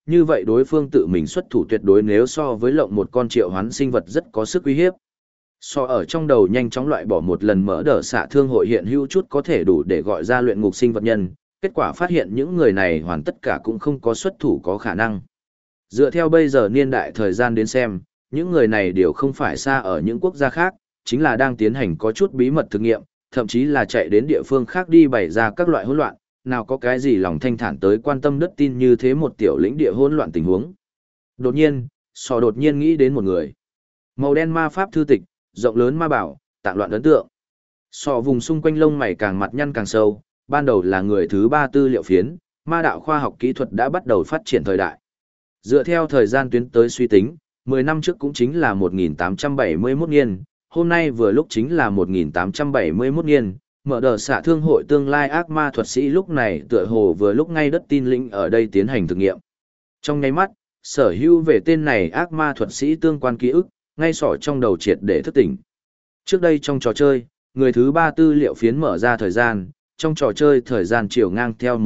như vậy đối phương tự mình xuất thủ tuyệt đối nếu so với lộng một con triệu hoán sinh vật rất có sức uy hiếp. So ở trong đầu nhanh chóng loại bỏ một lần mỡ đỡ xạ thương hội hiện hữu chút có thể đủ để gọi ra luyện ngục sinh vật nhân, kết quả phát hiện những người này hoàn tất cả cũng không có xuất thủ có khả năng. Dựa theo bây giờ niên đại thời gian đến xem, những người này đều không phải xa ở những quốc gia khác, chính là đang tiến hành có chút bí mật thực nghiệm, thậm chí là chạy đến địa phương khác đi bày ra các loại hỗn loạn, nào có cái gì lòng thanh thản tới quan tâm đất tin như thế một tiểu lĩnh địa hỗn loạn tình huống. Đột nhiên, đột nhiên nghĩ đến một người. Màu đen ma pháp thư tịch, rộng lớn ma bảo, tạng loạn ấn tượng. Vùng xung quanh lông mày càng mặt nhăn càng sâu, ban đầu là người thứ ba tư liệu phiến, ma đạo khoa học kỹ thuật đã bắt đầu phát triển thời đại. Dựa theo thời gian tuyến tới suy tính, 10 năm trước cũng chính là 1871 niên, hôm nay vừa lúc chính là 1871 niên, mở đờ xạ thương hội tương lai ác ma thuật sĩ lúc này tựa hồ vừa lúc ngay đất tin lĩnh ở đây tiến hành thực nghiệm. Trong nháy mắt, sở hữu về tên này ác ma thuật sĩ tương quan ký ức, ngay sỏ trong đầu triệt để thức tỉnh. Trước đây trong trò chơi, người thứ ba tư liệu phiến mở ra thời gian, trong trò chơi thời gian chiều ngang theo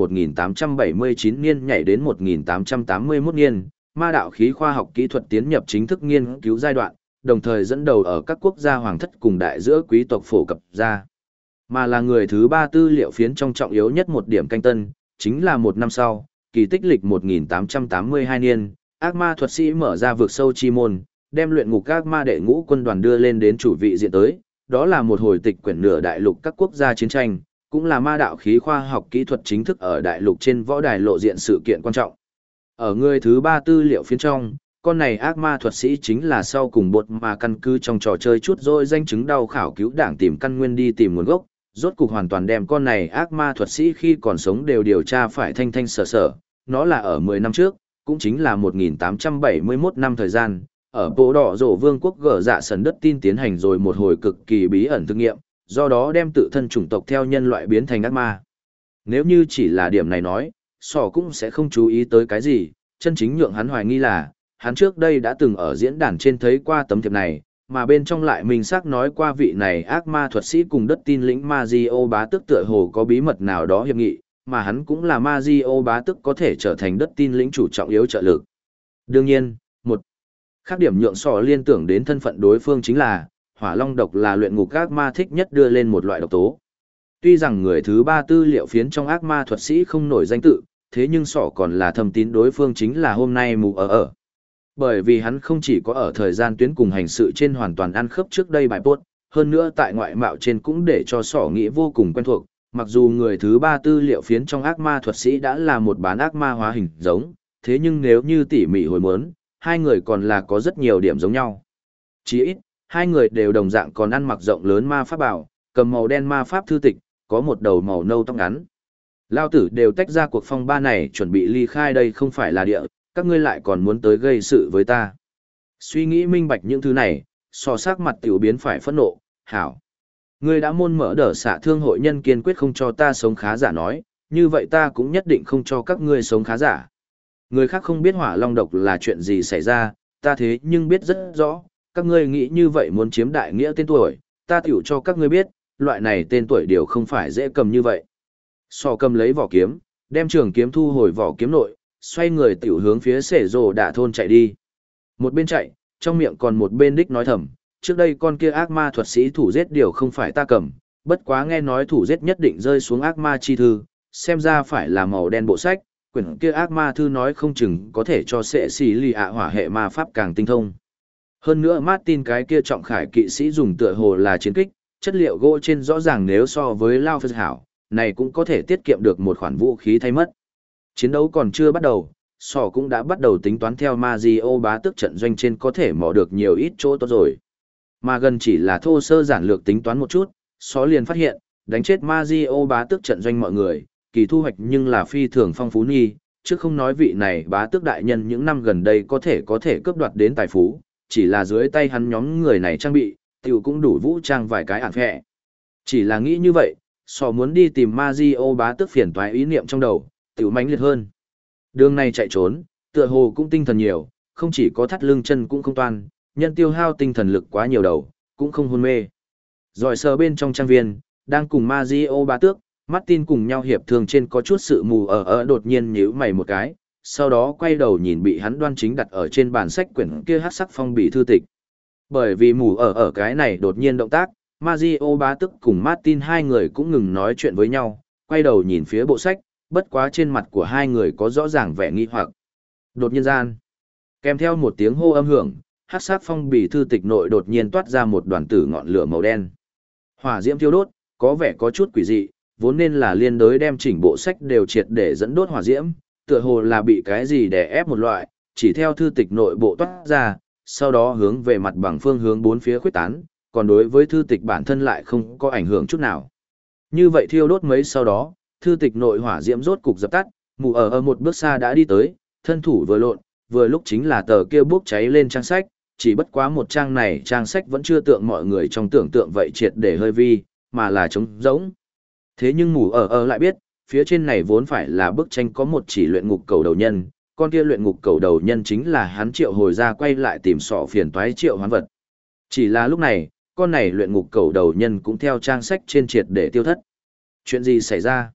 1879 niên nhảy đến 1881 niên, ma đạo khí khoa học kỹ thuật tiến nhập chính thức nghiên cứu giai đoạn, đồng thời dẫn đầu ở các quốc gia hoàng thất cùng đại giữa quý tộc phổ cập ra. Mà là người thứ ba tư liệu phiến trong trọng yếu nhất một điểm canh tân, chính là một năm sau, kỳ tích lịch 1882 niên, ác ma thuật sĩ mở ra vực sâu chi môn, đem luyện ngục ác ma đệ ngũ quân đoàn đưa lên đến chủ vị diện tới, đó là một hồi tịch quyển nửa đại lục các quốc gia chiến tranh, cũng là ma đạo khí khoa học kỹ thuật chính thức ở đại lục trên võ đài lộ diện sự kiện quan trọng. Ở người thứ ba tư liệu phiến trong, con này ác ma thuật sĩ chính là sau cùng bột mà căn cứ trong trò chơi chút rồi danh chứng đau khảo cứu đảng tìm căn nguyên đi tìm nguồn gốc, rốt cục hoàn toàn đem con này ác ma thuật sĩ khi còn sống đều điều tra phải thanh thanh sở sở, nó là ở 10 năm trước, cũng chính là 1871 năm thời gian, ở bộ đỏ rổ vương quốc gở dạ sần đất tin tiến hành rồi một hồi cực kỳ bí ẩn thực nghiệm, do đó đem tự thân chủng tộc theo nhân loại biến thành ác ma. Nếu như chỉ là điểm này nói, cũng sẽ không chú ý tới cái gì, chân chính nhượng hắn hoài nghi là, hắn trước đây đã từng ở diễn đàn trên thấy qua tấm thiệp này, mà bên trong lại mình xác nói qua vị này ác ma thuật sĩ cùng đất tin lĩnh Mazio bá tước tựa hồ có bí mật nào đó hiệp nghị, mà hắn cũng là Mazio bá tước có thể trở thành đất tin lĩnh chủ trọng yếu trợ lực. Đương nhiên, một khác điểm nhượng liên tưởng đến thân phận đối phương chính là, hỏa long độc là luyện ngục ác ma thích nhất đưa lên một loại độc tố. Tuy rằng người thứ ba tư liệu phiến trong ác ma thuật sĩ không nổi danh tự, thế nhưng còn là thầm tín đối phương chính là hôm nay mù ở. Bởi vì hắn không chỉ có ở thời gian tuyến cùng hành sự trên hoàn toàn ăn khớp trước đây bài post, hơn nữa tại ngoại mạo trên cũng để cho nghĩ vô cùng quen thuộc, mặc dù người thứ ba tư liệu phiến trong ác ma thuật sĩ đã là một bán ác ma hóa hình giống, thế nhưng nếu như tỉ mỉ hồi muốn, hai người còn là có rất nhiều điểm giống nhau. Chỉ ít, hai người đều đồng dạng còn ăn mặc rộng lớn ma pháp bảo, cầm màu đen ma pháp thư tịch, có một đầu màu nâu tóc ngắn. Lao tử đều tách ra cuộc phong ba này chuẩn bị ly khai đây không phải là địa, các ngươi lại còn muốn tới gây sự với ta. Suy nghĩ minh bạch những thứ này, sắc mặt tiểu biến phải phẫn nộ, hảo. Ngươi đã môn mở đỡ xạ thương hội nhân kiên quyết không cho ta sống khá giả nói, như vậy ta cũng nhất định không cho các ngươi sống khá giả. Người khác không biết hỏa long độc là chuyện gì xảy ra, ta thế nhưng biết rất rõ, các ngươi nghĩ như vậy muốn chiếm đại nghĩa tên tuổi, ta tiểu cho các ngươi biết, loại này tên tuổi đều không phải dễ cầm như vậy. Cầm lấy vỏ kiếm, đem trường kiếm thu hồi vỏ kiếm nội, xoay người tiểu hướng phía sể rồ đạ thôn chạy đi. Một bên chạy, trong miệng còn một bên đích nói thầm, trước đây con kia ác ma thuật sĩ thủ giết điều không phải ta cầm, bất quá nghe nói thủ giết nhất định rơi xuống ác ma chi thư, xem ra phải là màu đen bộ sách, quyển kia ác ma thư nói không chừng có thể cho sệ xì lì ạ hỏa hệ ma pháp càng tinh thông. Hơn nữa Martin cái kia trọng khải kỵ sĩ dùng tựa hồ là chiến kích, chất liệu gỗ trên rõ ràng nếu so với Lao Phật hảo, này cũng có thể tiết kiệm được một khoản vũ khí thay mất. Chiến đấu còn chưa bắt đầu, cũng đã bắt đầu tính toán theo Mazio bá tước trận doanh trên có thể mò được nhiều ít chỗ tốt rồi. Mà gần chỉ là thô sơ giản lược tính toán một chút, liền phát hiện, đánh chết Mazio bá tước trận doanh mọi người, kỳ thu hoạch nhưng là phi thường phong phú nghi, chứ không nói vị này bá tước đại nhân những năm gần đây có thể cướp đoạt đến tài phú, chỉ là dưới tay hắn nhóm người này trang bị, tiểu cũng đủ vũ trang vài cái ản phẹ. Chỉ là nghĩ như vậy, muốn đi tìm Mazio bá tước phiền toái ý niệm trong đầu, tiểu mãnh liệt hơn. Đường này chạy trốn, tựa hồ cũng tinh thần nhiều, không chỉ có thắt lưng chân cũng không toan, nhân tiêu hao tinh thần lực quá nhiều đầu, cũng không hôn mê. Rồi sờ bên trong trang viên, đang cùng Mazio bá tước, Martin cùng nhau hiệp thương trên có chút sự mù ở đột nhiên nhíu mày một cái, sau đó quay đầu nhìn bị hắn đoan chính đặt ở trên bàn sách quyển kia hắc sắc phong bì thư tịch. Bởi vì mù ở cái này đột nhiên động tác, Mario bá tức cùng Martin hai người cũng ngừng nói chuyện với nhau, quay đầu nhìn phía bộ sách, bất quá trên mặt của hai người có rõ ràng vẻ nghi hoặc. Đột nhiên gian, kèm theo một tiếng hô âm hưởng, hắc sắc phong bì thư tịch nội đột nhiên toát ra một đoàn tử ngọn lửa màu đen. Hỏa diễm thiêu đốt, có vẻ có chút quỷ dị, vốn nên là liên đới đem chỉnh bộ sách đều triệt để dẫn đốt hỏa diễm, tựa hồ là bị cái gì đè ép một loại, chỉ theo thư tịch nội bộ toát ra, sau đó hướng về mặt bằng phương hướng bốn phía khuếch tán, còn đối với thư tịch bản thân lại không có ảnh hưởng chút nào. Như vậy thiêu đốt mấy sau đó, thư tịch nội hỏa diễm rốt cục dập tắt, mù ở một bước xa đã đi tới, thân thủ vừa lộn, vừa lúc chính là tờ kia bốc cháy lên trang sách, chỉ bất quá một trang này trang sách vẫn chưa tượng mọi người trong tưởng tượng vậy triệt để hơi vi, mà là trống rỗng. Thế nhưng mù ở lại biết, phía trên này vốn phải là bức tranh có một chỉ luyện ngục cầu đầu nhân, con kia luyện ngục cầu đầu nhân chính là hắn triệu hồi ra quay lại tìm sọ phiền toái triệu hoán vật. Chỉ là lúc này, con này luyện ngục cầu đầu nhân cũng theo trang sách trên triệt để tiêu thất. Chuyện gì xảy ra?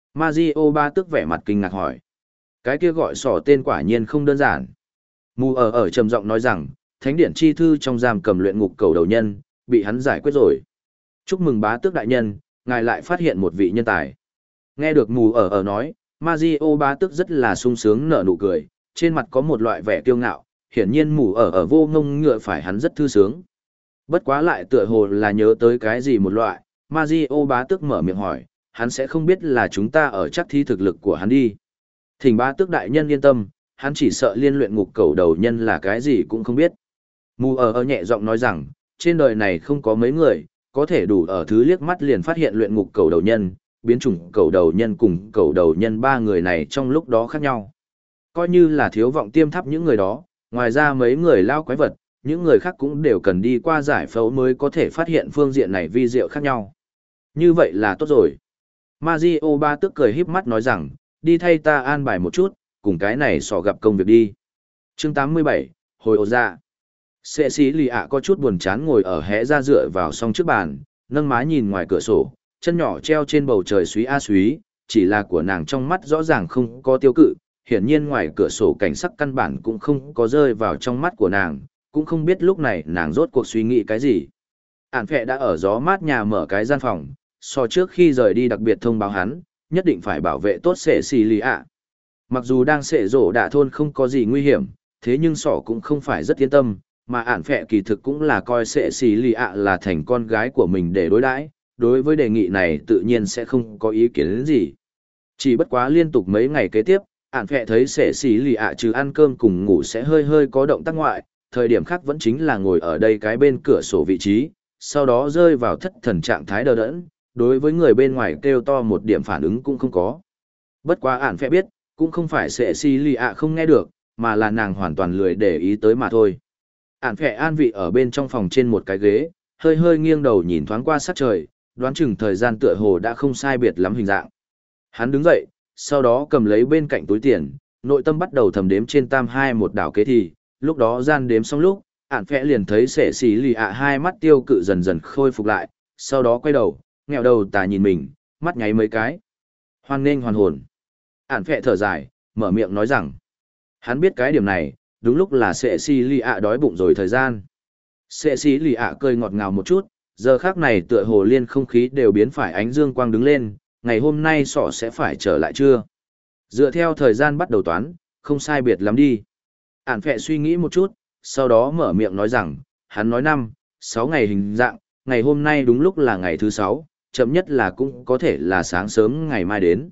Mario ba tức vẻ mặt kinh ngạc hỏi. Cái kia gọi sỏ tên quả nhiên không đơn giản. Mù ở trầm giọng nói rằng, thánh điển chi thư trong giam cầm luyện ngục cầu đầu nhân, bị hắn giải quyết rồi. Chúc mừng bá tước đại nhân, ngài lại phát hiện một vị nhân tài. Nghe được mù ở nói, Mario bá tước rất là sung sướng nở nụ cười, trên mặt có một loại vẻ kiêu ngạo, hiển nhiên mù ở vô ngông ngựa phải hắn rất thư sướng. Bất quá lại tựa hồ là nhớ tới cái gì một loại, Mario bá tước mở miệng hỏi, hắn sẽ không biết là chúng ta ở chắc thi thực lực của hắn đi. Thỉnh bá tước đại nhân yên tâm, hắn chỉ sợ liên luyện ngục cầu đầu nhân là cái gì cũng không biết. Mù ở nhẹ giọng nói rằng, trên đời này không có mấy người, có thể đủ ở thứ liếc mắt liền phát hiện luyện ngục cầu đầu nhân, biến chủng cầu đầu nhân cùng cầu đầu nhân ba người này trong lúc đó khác nhau. Coi như là thiếu vọng tiêm thắp những người đó, ngoài ra mấy người lao quái vật, những người khác cũng đều cần đi qua giải phẫu mới có thể phát hiện phương diện này vi diệu khác nhau. Như vậy là tốt rồi. Mario ba tức cười híp mắt nói rằng, đi thay ta an bài một chút, cùng cái này sò gặp công việc đi. Chương 87, hồi ổ ra. Sệ sĩ lì ạ có chút buồn chán ngồi ở hẽ ra dựa vào song trước bàn, nâng má nhìn ngoài cửa sổ, chân nhỏ treo trên bầu trời suý a suý, chỉ là của nàng trong mắt rõ ràng không có tiêu cự, hiển nhiên ngoài cửa sổ cảnh sắc căn bản cũng không có rơi vào trong mắt của nàng, cũng không biết lúc này nàng rốt cuộc suy nghĩ cái gì. Ản phẹ đã ở gió mát nhà mở cái gian phòng, so trước khi rời đi đặc biệt thông báo hắn, nhất định phải bảo vệ tốt sệ xì lì ạ. Mặc dù đang sệ rổ đạ thôn không có gì nguy hiểm, thế nhưng sọ cũng không phải rất yên tâm, mà ản phẹ kỳ thực cũng là coi sệ xì lì ạ là thành con gái của mình để đối đãi, đối với đề nghị này tự nhiên sẽ không có ý kiến đến gì. Chỉ bất quá liên tục mấy ngày kế tiếp, ản phẹ thấy sệ xì lì ạ trừ ăn cơm cùng ngủ sẽ hơi hơi có động tác ngoại, thời điểm khác vẫn chính là ngồi ở đây cái bên cửa sổ vị trí, sau đó rơi vào thất thần trạng thái đờ đẫn, đối với người bên ngoài kêu to một điểm phản ứng cũng không có. Bất quá ản phẹ biết, cũng không phải sệ xì lì ạ không nghe được, mà là nàng hoàn toàn lười để ý tới mà thôi. Ản phẹ an vị ở bên trong phòng trên một cái ghế, hơi hơi nghiêng đầu nhìn thoáng qua sát trời, đoán chừng thời gian tựa hồ đã không sai biệt lắm hình dạng. Hắn đứng dậy, sau đó cầm lấy bên cạnh túi tiền, nội tâm bắt đầu thầm đếm trên tam hai một đảo kế thì, lúc đó gian đếm xong lúc, ản phẹ liền thấy sệ xì lì ạ hai mắt tiêu cự dần dần khôi phục lại, sau đó quay đầu, nghẹo đầu tà nhìn mình, mắt nháy mấy cái. Hoan nghênh hoàn hồn. Ản phẹ thở dài, mở miệng nói rằng, hắn biết cái điểm này, đúng lúc là sệ xì lì ạ đói bụng rồi thời gian. Sệ xì lì ạ cười ngọt ngào một chút, giờ khác này tựa hồ liên không khí đều biến phải ánh dương quang đứng lên, ngày hôm nay sọ sẽ phải trở lại chưa? Dựa theo thời gian bắt đầu toán, không sai biệt lắm đi. Ản phẹ suy nghĩ một chút, sau đó mở miệng nói rằng, hắn nói 5-6 ngày hình dạng, ngày hôm nay đúng lúc là ngày thứ 6, chậm nhất là cũng có thể là sáng sớm ngày mai đến.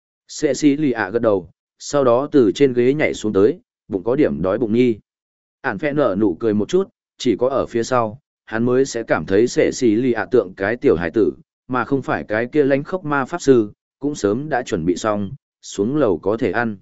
Sệ xì lì ạ gật đầu, sau đó từ trên ghế nhảy xuống tới, bụng có điểm đói bụng nghi. Ản phẹ nở nụ cười một chút, chỉ có ở phía sau, hắn mới sẽ cảm thấy sệ xì lì ạ tượng cái tiểu hải tử, mà không phải cái kia lánh khốc ma pháp sư, cũng sớm đã chuẩn bị xong, xuống lầu có thể ăn.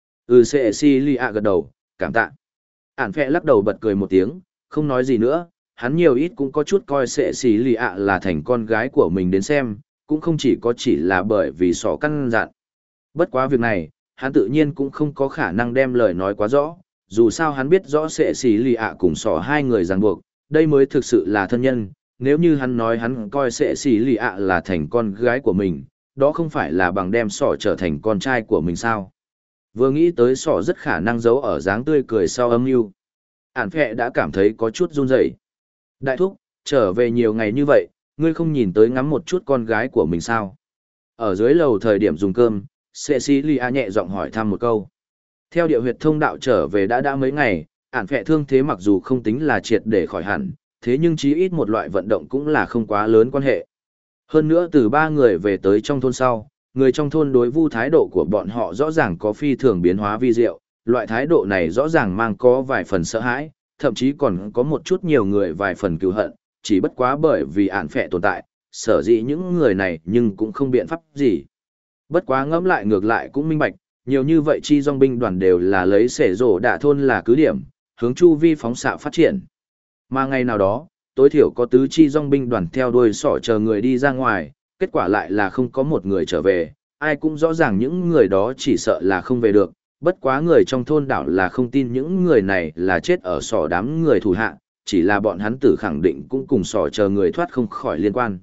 Sệ xì lì ạ gật đầu, cảm tạ. Ản phẹ lắc đầu bật cười một tiếng, không nói gì nữa, hắn nhiều ít cũng có chút coi sệ xì lì ạ là thành con gái của mình đến xem, cũng không chỉ là bởi vì sỏ căn dặn. Bất quá việc này, hắn tự nhiên cũng không có khả năng đem lời nói quá rõ, dù sao hắn biết rõ sệ xì lì ạ cùng sỏ hai người ràng buộc, đây mới thực sự là thân nhân, nếu như hắn nói hắn coi sệ xì lì ạ là thành con gái của mình, đó không phải là bằng đem sỏ trở thành con trai của mình sao. Vừa nghĩ tới sọ rất khả năng giấu ở dáng tươi cười sau âm mưu, ản phẹ đã cảm thấy có chút run rẩy. Đại thúc, trở về nhiều ngày như vậy, ngươi không nhìn tới ngắm một chút con gái của mình sao? Ở dưới lầu thời điểm dùng cơm, Cecilia nhẹ giọng hỏi thăm một câu. Theo địa huyệt thông đạo trở về đã mấy ngày, ản phẹ thương thế mặc dù không tính là triệt để khỏi hẳn, thế nhưng chí ít một loại vận động cũng là không quá lớn quan hệ. Hơn nữa từ 3 người về tới trong thôn sau, người trong thôn đối vu thái độ của bọn họ rõ ràng có phi thường biến hóa vi diệu, loại thái độ này rõ ràng mang có vài phần sợ hãi, thậm chí còn có một chút nhiều người vài phần cừu hận, chỉ bất quá bởi vì ản phệ tồn tại, sở dĩ những người này nhưng cũng không biện pháp gì. Bất quá ngẫm lại ngược lại cũng minh bạch, nhiều như vậy chi dòng binh đoàn đều là lấy sể rổ đạ thôn là cứ điểm, hướng chu vi phóng xạ phát triển. Mà ngày nào đó, tối thiểu có tứ chi dòng binh đoàn theo đuôi sỏ chờ người đi ra ngoài, kết quả lại là không có một người trở về, ai cũng rõ ràng những người đó chỉ sợ là không về được, bất quá người trong thôn đảo là không tin những người này là chết ở sỏ đám người thủ hạ, chỉ là bọn hắn tử khẳng định cũng cùng sỏ chờ người thoát không khỏi liên quan.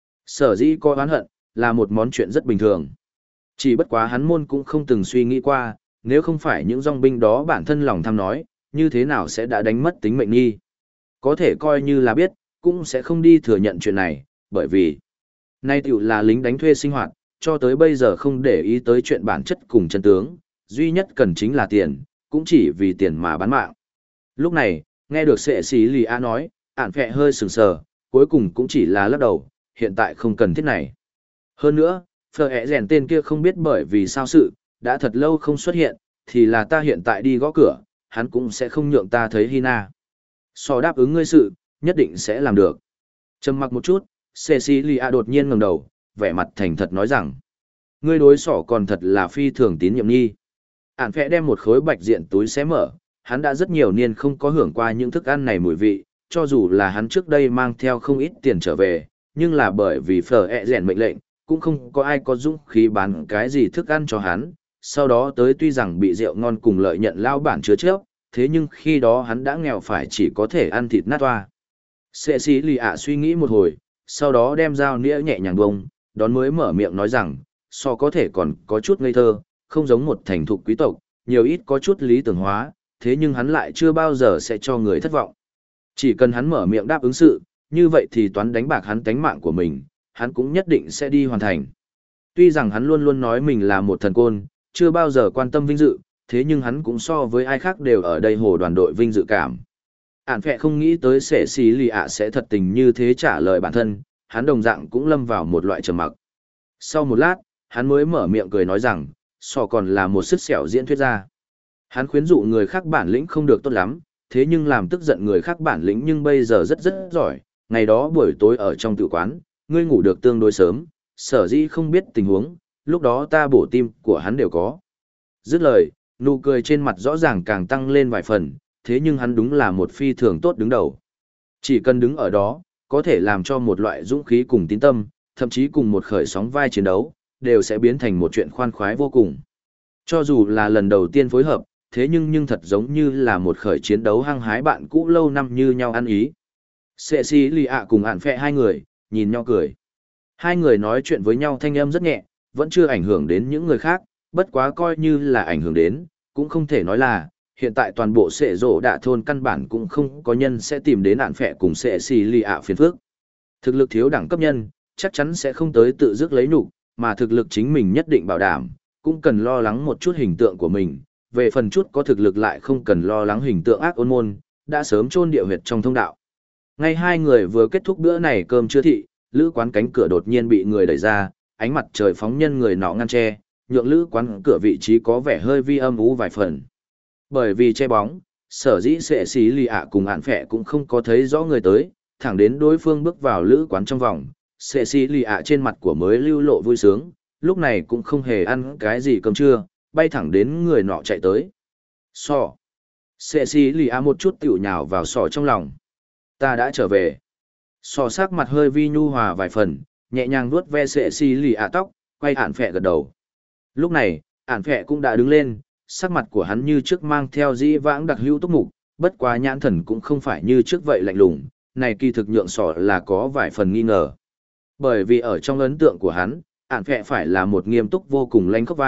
Sở dĩ có oán hận, là một món chuyện rất bình thường. Chỉ bất quá hắn môn cũng không từng suy nghĩ qua, nếu không phải những dòng binh đó bản thân lòng tham nói, như thế nào sẽ đã đánh mất tính mệnh nghi. Có thể coi như là biết, cũng sẽ không đi thừa nhận chuyện này, bởi vì nay tiểu là lính đánh thuê sinh hoạt, cho tới bây giờ không để ý tới chuyện bản chất cùng chân tướng, duy nhất cần chính là tiền, cũng chỉ vì tiền mà bán mạng. Lúc này, nghe được sệ xí lì a nói, ản phẹ hơi sừng sờ, cuối cùng cũng chỉ là lắc đầu, hiện tại không cần thiết này. Hơn nữa, phở ẹ rèn tên kia không biết bởi vì sao sự, đã thật lâu không xuất hiện, thì là ta hiện tại đi gõ cửa, hắn cũng sẽ không nhượng ta thấy Hina. So đáp ứng ngươi sự, nhất định sẽ làm được. Trầm mặc một chút, Cecilia đột nhiên ngẩng đầu, vẻ mặt thành thật nói rằng, ngươi đối sỏ còn thật là phi thường tín nhiệm nghi. Ản phẹ đem một khối bạch diện túi xé mở, hắn đã rất nhiều niên không có hưởng qua những thức ăn này mùi vị, cho dù là hắn trước đây mang theo không ít tiền trở về, nhưng là bởi vì phở ẹ rèn mệnh lệnh, cũng không có ai có dũng khí bán cái gì thức ăn cho hắn, sau đó tới tuy rằng bị rượu ngon cùng lợi nhận lao bản chứa chấp, thế nhưng khi đó hắn đã nghèo phải chỉ có thể ăn thịt nát toa. Cecilia suy nghĩ một hồi, sau đó đem dao nĩa nhẹ nhàng bông, đón mới mở miệng nói rằng, so có thể còn có chút ngây thơ, không giống một thành thục quý tộc, nhiều ít có chút lý tưởng hóa, thế nhưng hắn lại chưa bao giờ sẽ cho người thất vọng. Chỉ cần hắn mở miệng đáp ứng sự, như vậy thì toán đánh bạc hắn tánh mạng của mình, hắn cũng nhất định sẽ đi hoàn thành. Tuy rằng hắn luôn luôn nói mình là một thần côn, chưa bao giờ quan tâm vinh dự, thế nhưng hắn cũng so với ai khác đều ở đây hồ đoàn đội vinh dự cảm. Ản phẹ không nghĩ tới sẻ xí lì ạ sẽ thật tình như thế trả lời bản thân, hắn đồng dạng cũng lâm vào một loại trầm mặc. Sau một lát, hắn mới mở miệng cười nói rằng, so còn là một sức xẻo diễn thuyết gia. Hắn khuyến dụ người khác bản lĩnh không được tốt lắm, thế nhưng làm tức giận người khác bản lĩnh nhưng bây giờ rất rất giỏi. Ngày đó buổi tối ở trong tự quán, ngươi ngủ được tương đối sớm, sở dĩ không biết tình huống, lúc đó ta bổ tim của hắn đều có. Dứt lời, nụ cười trên mặt rõ ràng càng tăng lên vài phần, thế nhưng hắn đúng là một phi thường tốt đứng đầu. Chỉ cần đứng ở đó, có thể làm cho một loại dũng khí cùng tín tâm, thậm chí cùng một khởi sóng vai chiến đấu, đều sẽ biến thành một chuyện khoan khoái vô cùng. Cho dù là lần đầu tiên phối hợp, thế nhưng thật giống như là một khởi chiến đấu hăng hái bạn cũ lâu năm như nhau ăn ý. Cecilia cùng Ản phẹ hai người, nhìn nhau cười. Hai người nói chuyện với nhau thanh âm rất nhẹ, vẫn chưa ảnh hưởng đến những người khác, bất quá coi như là ảnh hưởng đến, cũng không thể nói là, hiện tại toàn bộ sệ rổ đạ thôn căn bản cũng không có nhân sẽ tìm đến Ản phẹ cùng Cecilia phiền phức. Thực lực thiếu đẳng cấp nhân, chắc chắn sẽ không tới tự dứt lấy nhục, mà thực lực chính mình nhất định bảo đảm, cũng cần lo lắng một chút hình tượng của mình, về phần chút có thực lực lại không cần lo lắng hình tượng ác ôn môn, đã sớm chôn địa huyệt trong thông đạo. Ngay hai người vừa kết thúc bữa này cơm trưa thị, lữ quán cánh cửa đột nhiên bị người đẩy ra, ánh mặt trời phóng nhân người nọ ngăn che, nhượng lữ quán cửa vị trí có vẻ hơi vi âm u vài phần. Bởi vì che bóng, sở dĩ sẽ xí lì ạ cùng Ản phẹ cũng không có thấy rõ người tới, thẳng đến đối phương bước vào lữ quán trong vòng, sẽ xí lì ạ trên mặt của mới lưu lộ vui sướng, lúc này cũng không hề ăn cái gì cơm trưa, bay thẳng đến người nọ chạy tới. Sọ. Sẽ xí lì ạ một chút tiểu nhào vào sọ trong lòng. Ta đã trở về. Sọ sắc mặt hơi vi nhu hòa vài phần, nhẹ nhàng vuốt ve sẽ xí lì ạ tóc, quay Ản phẹ gật đầu. Lúc này, Ản phẹ cũng đã đứng lên, sắc mặt của hắn như trước mang theo dĩ vãng đặc hữu túc mục, bất quá nhãn thần cũng không phải như trước vậy lạnh lùng, này kỳ thực nhượng sọ là có vài phần nghi ngờ. Bởi vì ở trong ấn tượng của hắn, Ản phẹ phải là một nghiêm túc vô cùng lanh khóc vai,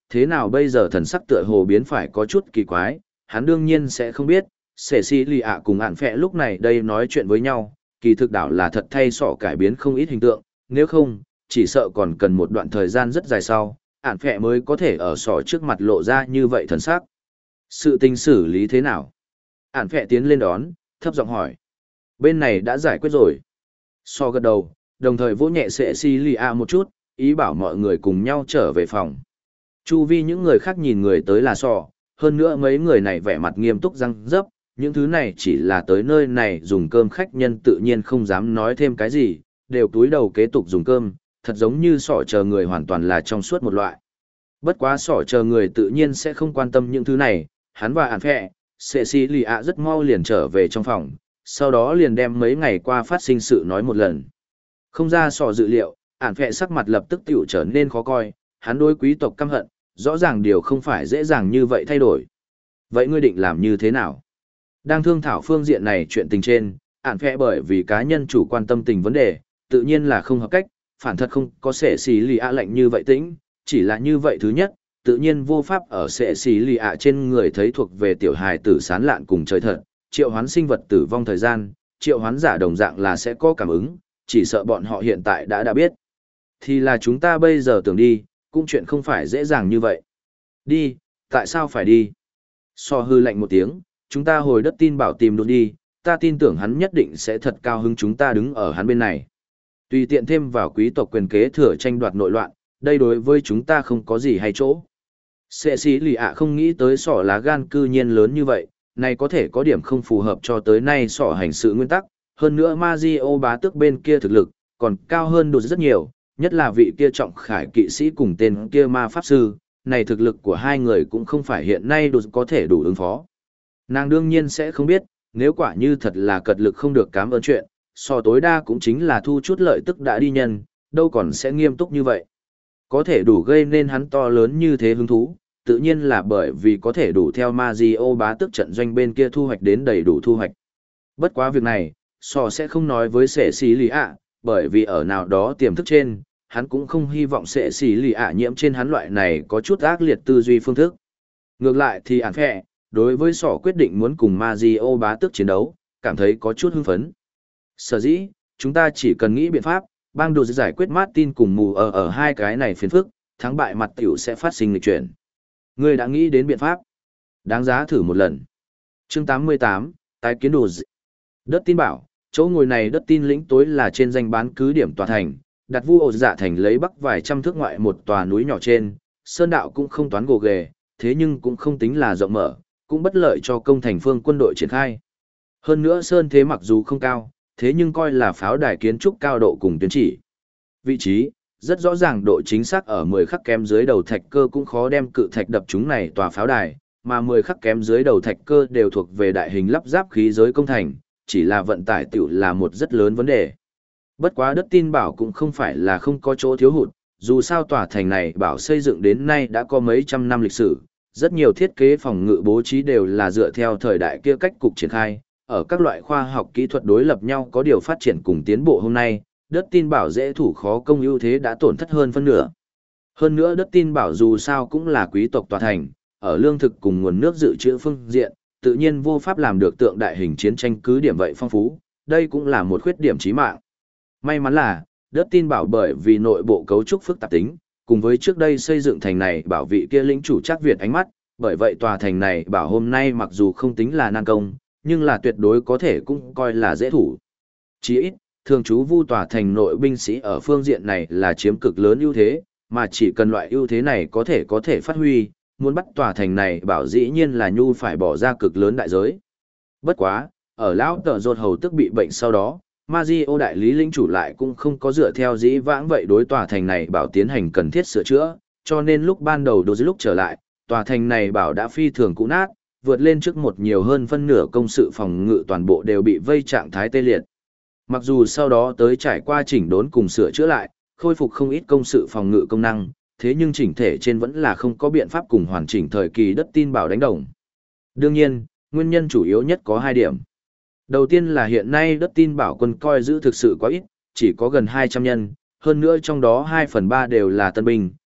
Thế nào bây giờ thần sắc tựa hồ biến phải có chút kỳ quái, hắn đương nhiên sẽ không biết, Cecilia cùng ản phẹ lúc này đây nói chuyện với nhau, kỳ thực đảo là thật thay sọ cải biến không ít hình tượng, nếu không, chỉ sợ còn cần một đoạn thời gian rất dài sau, ản phẹ mới có thể ở sọ trước mặt lộ ra như vậy thần sắc. Sự tình xử lý thế nào? Ản phẹ tiến lên đón, thấp giọng hỏi. Bên này đã giải quyết rồi. Sọ gật đầu, đồng thời vỗ nhẹ Cecilia một chút, ý bảo mọi người cùng nhau trở về phòng. Chu vi những người khác nhìn người tới là sọ, hơn nữa mấy người này vẻ mặt nghiêm túc răng dấp, những thứ này chỉ là tới nơi này dùng cơm khách nhân tự nhiên không dám nói thêm cái gì, đều túi đầu kế tục dùng cơm, thật giống như sọ chờ người hoàn toàn là trong suốt một loại. Bất quá sọ chờ người tự nhiên sẽ không quan tâm những thứ này, hắn và ản phẹ, Cecilia rất mau liền trở về trong phòng, sau đó liền đem mấy ngày qua phát sinh sự nói một lần. Không ra sọ dự liệu, ản phẹ sắc mặt lập tức tiểu trở nên khó coi, hắn đối quý tộc căm hận, rõ ràng điều không phải dễ dàng như vậy thay đổi. Vậy ngươi định làm như thế nào? Đang thương thảo phương diện này chuyện tình trên, ản phẹ bởi vì cá nhân chủ quan tâm tình vấn đề, tự nhiên là không hợp cách, phản thật không có sẽ xì lì ạ lạnh như vậy tĩnh, chỉ là như vậy thứ nhất, tự nhiên vô pháp ở sẽ xì lì ạ trên người thấy thuộc về tiểu hài tử sán lạn cùng trời thật, triệu hoán sinh vật tử vong thời gian, triệu hoán giả đồng dạng là sẽ có cảm ứng, chỉ sợ bọn họ hiện tại đã biết. Thì là chúng ta bây giờ tưởng đi, cũng chuyện không phải dễ dàng như vậy. Đi, tại sao phải đi? So hư lạnh một tiếng, chúng ta hồi đất tin bảo tìm đột đi, ta tin tưởng hắn nhất định sẽ thật cao hứng chúng ta đứng ở hắn bên này. Tùy tiện thêm vào quý tộc quyền kế thừa tranh đoạt nội loạn, đây đối với chúng ta không có gì hay chỗ. Sệ sĩ lì ạ không nghĩ tới sỏ lá gan cư nhiên lớn như vậy, này có thể có điểm không phù hợp cho tới nay sỏ hành sự nguyên tắc, hơn nữa Mario bá tước bên kia thực lực, còn cao hơn đột rất nhiều, nhất là vị kia trọng khải kỵ sĩ cùng tên kia ma pháp sư, này thực lực của hai người cũng không phải hiện nay đột có thể đủ ứng phó. Nàng đương nhiên sẽ không biết, nếu quả như thật là cật lực không được cảm ơn chuyện, so tối đa cũng chính là thu chút lợi tức đã đi nhân, đâu còn sẽ nghiêm túc như vậy. Có thể đủ gây nên hắn to lớn như thế hứng thú, tự nhiên là bởi vì có thể đủ theo Mario bá tước trận doanh bên kia thu hoạch đến đầy đủ thu hoạch. Bất quá việc này, so sẽ không nói với sẻ xì lì ạ, bởi vì ở nào đó tiềm thức trên, hắn cũng không hy vọng sẻ xì lì ạ nhiễm trên hắn loại này có chút ác liệt tư duy phương thức. Ngược lại thì ản phẹ, đối với sỏ quyết định muốn cùng Mario bá tước chiến đấu, cảm thấy có chút hưng phấn. Sở dĩ, chúng ta chỉ cần nghĩ biện pháp, bang đồ giải quyết Martin cùng mù ở hai cái này phiền phức, thắng bại mặt tiểu sẽ phát sinh lịch chuyển. Ngươi đã nghĩ đến biện pháp. Đáng giá thử một lần. Chương 88, tái kiến đồ Đất tin bảo, chỗ ngồi này đất tin lĩnh tối là trên danh bán cứ điểm tòa thành, đặt vu ổ dạ thành lấy bắc vài trăm thước ngoại một tòa núi nhỏ trên, sơn đạo cũng không toán gồ ghề, thế nhưng cũng không tính là rộng mở, cũng bất lợi cho công thành phương quân đội triển khai. Hơn nữa sơn thế mặc dù không cao, thế nhưng coi là pháo đài kiến trúc cao độ cùng tuyến chỉ. Vị trí, rất rõ ràng độ chính xác ở 10 khắc kém dưới đầu thạch cơ cũng khó đem cự thạch đập chúng này tòa pháo đài, mà 10 khắc kém dưới đầu thạch cơ đều thuộc về đại hình lắp ráp khí giới công thành, chỉ là vận tải tiểu là một rất lớn vấn đề. Bất quá đất tin bảo cũng không phải là không có chỗ thiếu hụt, dù sao tòa thành này bảo xây dựng đến nay đã có mấy trăm năm lịch sử, rất nhiều thiết kế phòng ngự bố trí đều là dựa theo thời đại kia cách cục triển khai, ở các loại khoa học kỹ thuật đối lập nhau có điều phát triển cùng tiến bộ hôm nay, đất tin bảo dễ thủ khó công ưu thế đã tổn thất hơn phân nửa. Hơn nữa đất tin bảo dù sao cũng là quý tộc tòa thành, ở lương thực cùng nguồn nước dự trữ phương diện, tự nhiên vô pháp làm được tượng đại hình chiến tranh cứ điểm vậy phong phú, đây cũng là một khuyết điểm chí mạng. May mắn là, đất tin bảo bởi vì nội bộ cấu trúc phức tạp tính, cùng với trước đây xây dựng thành này bảo vị kia lĩnh chủ chắc Việt ánh mắt, bởi vậy tòa thành này bảo hôm nay mặc dù không tính là nan công, nhưng là tuyệt đối có thể cũng coi là dễ thủ. Chỉ ít, thường trú vu tòa thành nội binh sĩ ở phương diện này là chiếm cực lớn ưu thế, mà chỉ cần loại ưu thế này có thể phát huy, muốn bắt tòa thành này bảo dĩ nhiên là nhu phải bỏ ra cực lớn đại giới. Bất quá, ở lão tờ rột hầu tức bị bệnh sau đó, Mario đại lý lĩnh chủ lại cũng không có dựa theo dĩ vãng vậy đối tòa thành này bảo tiến hành cần thiết sửa chữa, cho nên lúc ban đầu đối lúc trở lại, tòa thành này bảo đã phi thường cũ nát, vượt lên trước một nhiều hơn phân nửa công sự phòng ngự toàn bộ đều bị vây trạng thái tê liệt. Mặc dù sau đó tới trải qua chỉnh đốn cùng sửa chữa lại, khôi phục không ít công sự phòng ngự công năng, thế nhưng chỉnh thể trên vẫn là không có biện pháp cùng hoàn chỉnh thời kỳ đất tin bảo đánh đồng. Đương nhiên, nguyên nhân chủ yếu nhất có hai điểm. Đầu tiên là hiện nay đất tin bảo quân coi giữ thực sự quá ít, chỉ có gần 200 nhân, hơn nữa trong đó 2/3 đều là tân binh,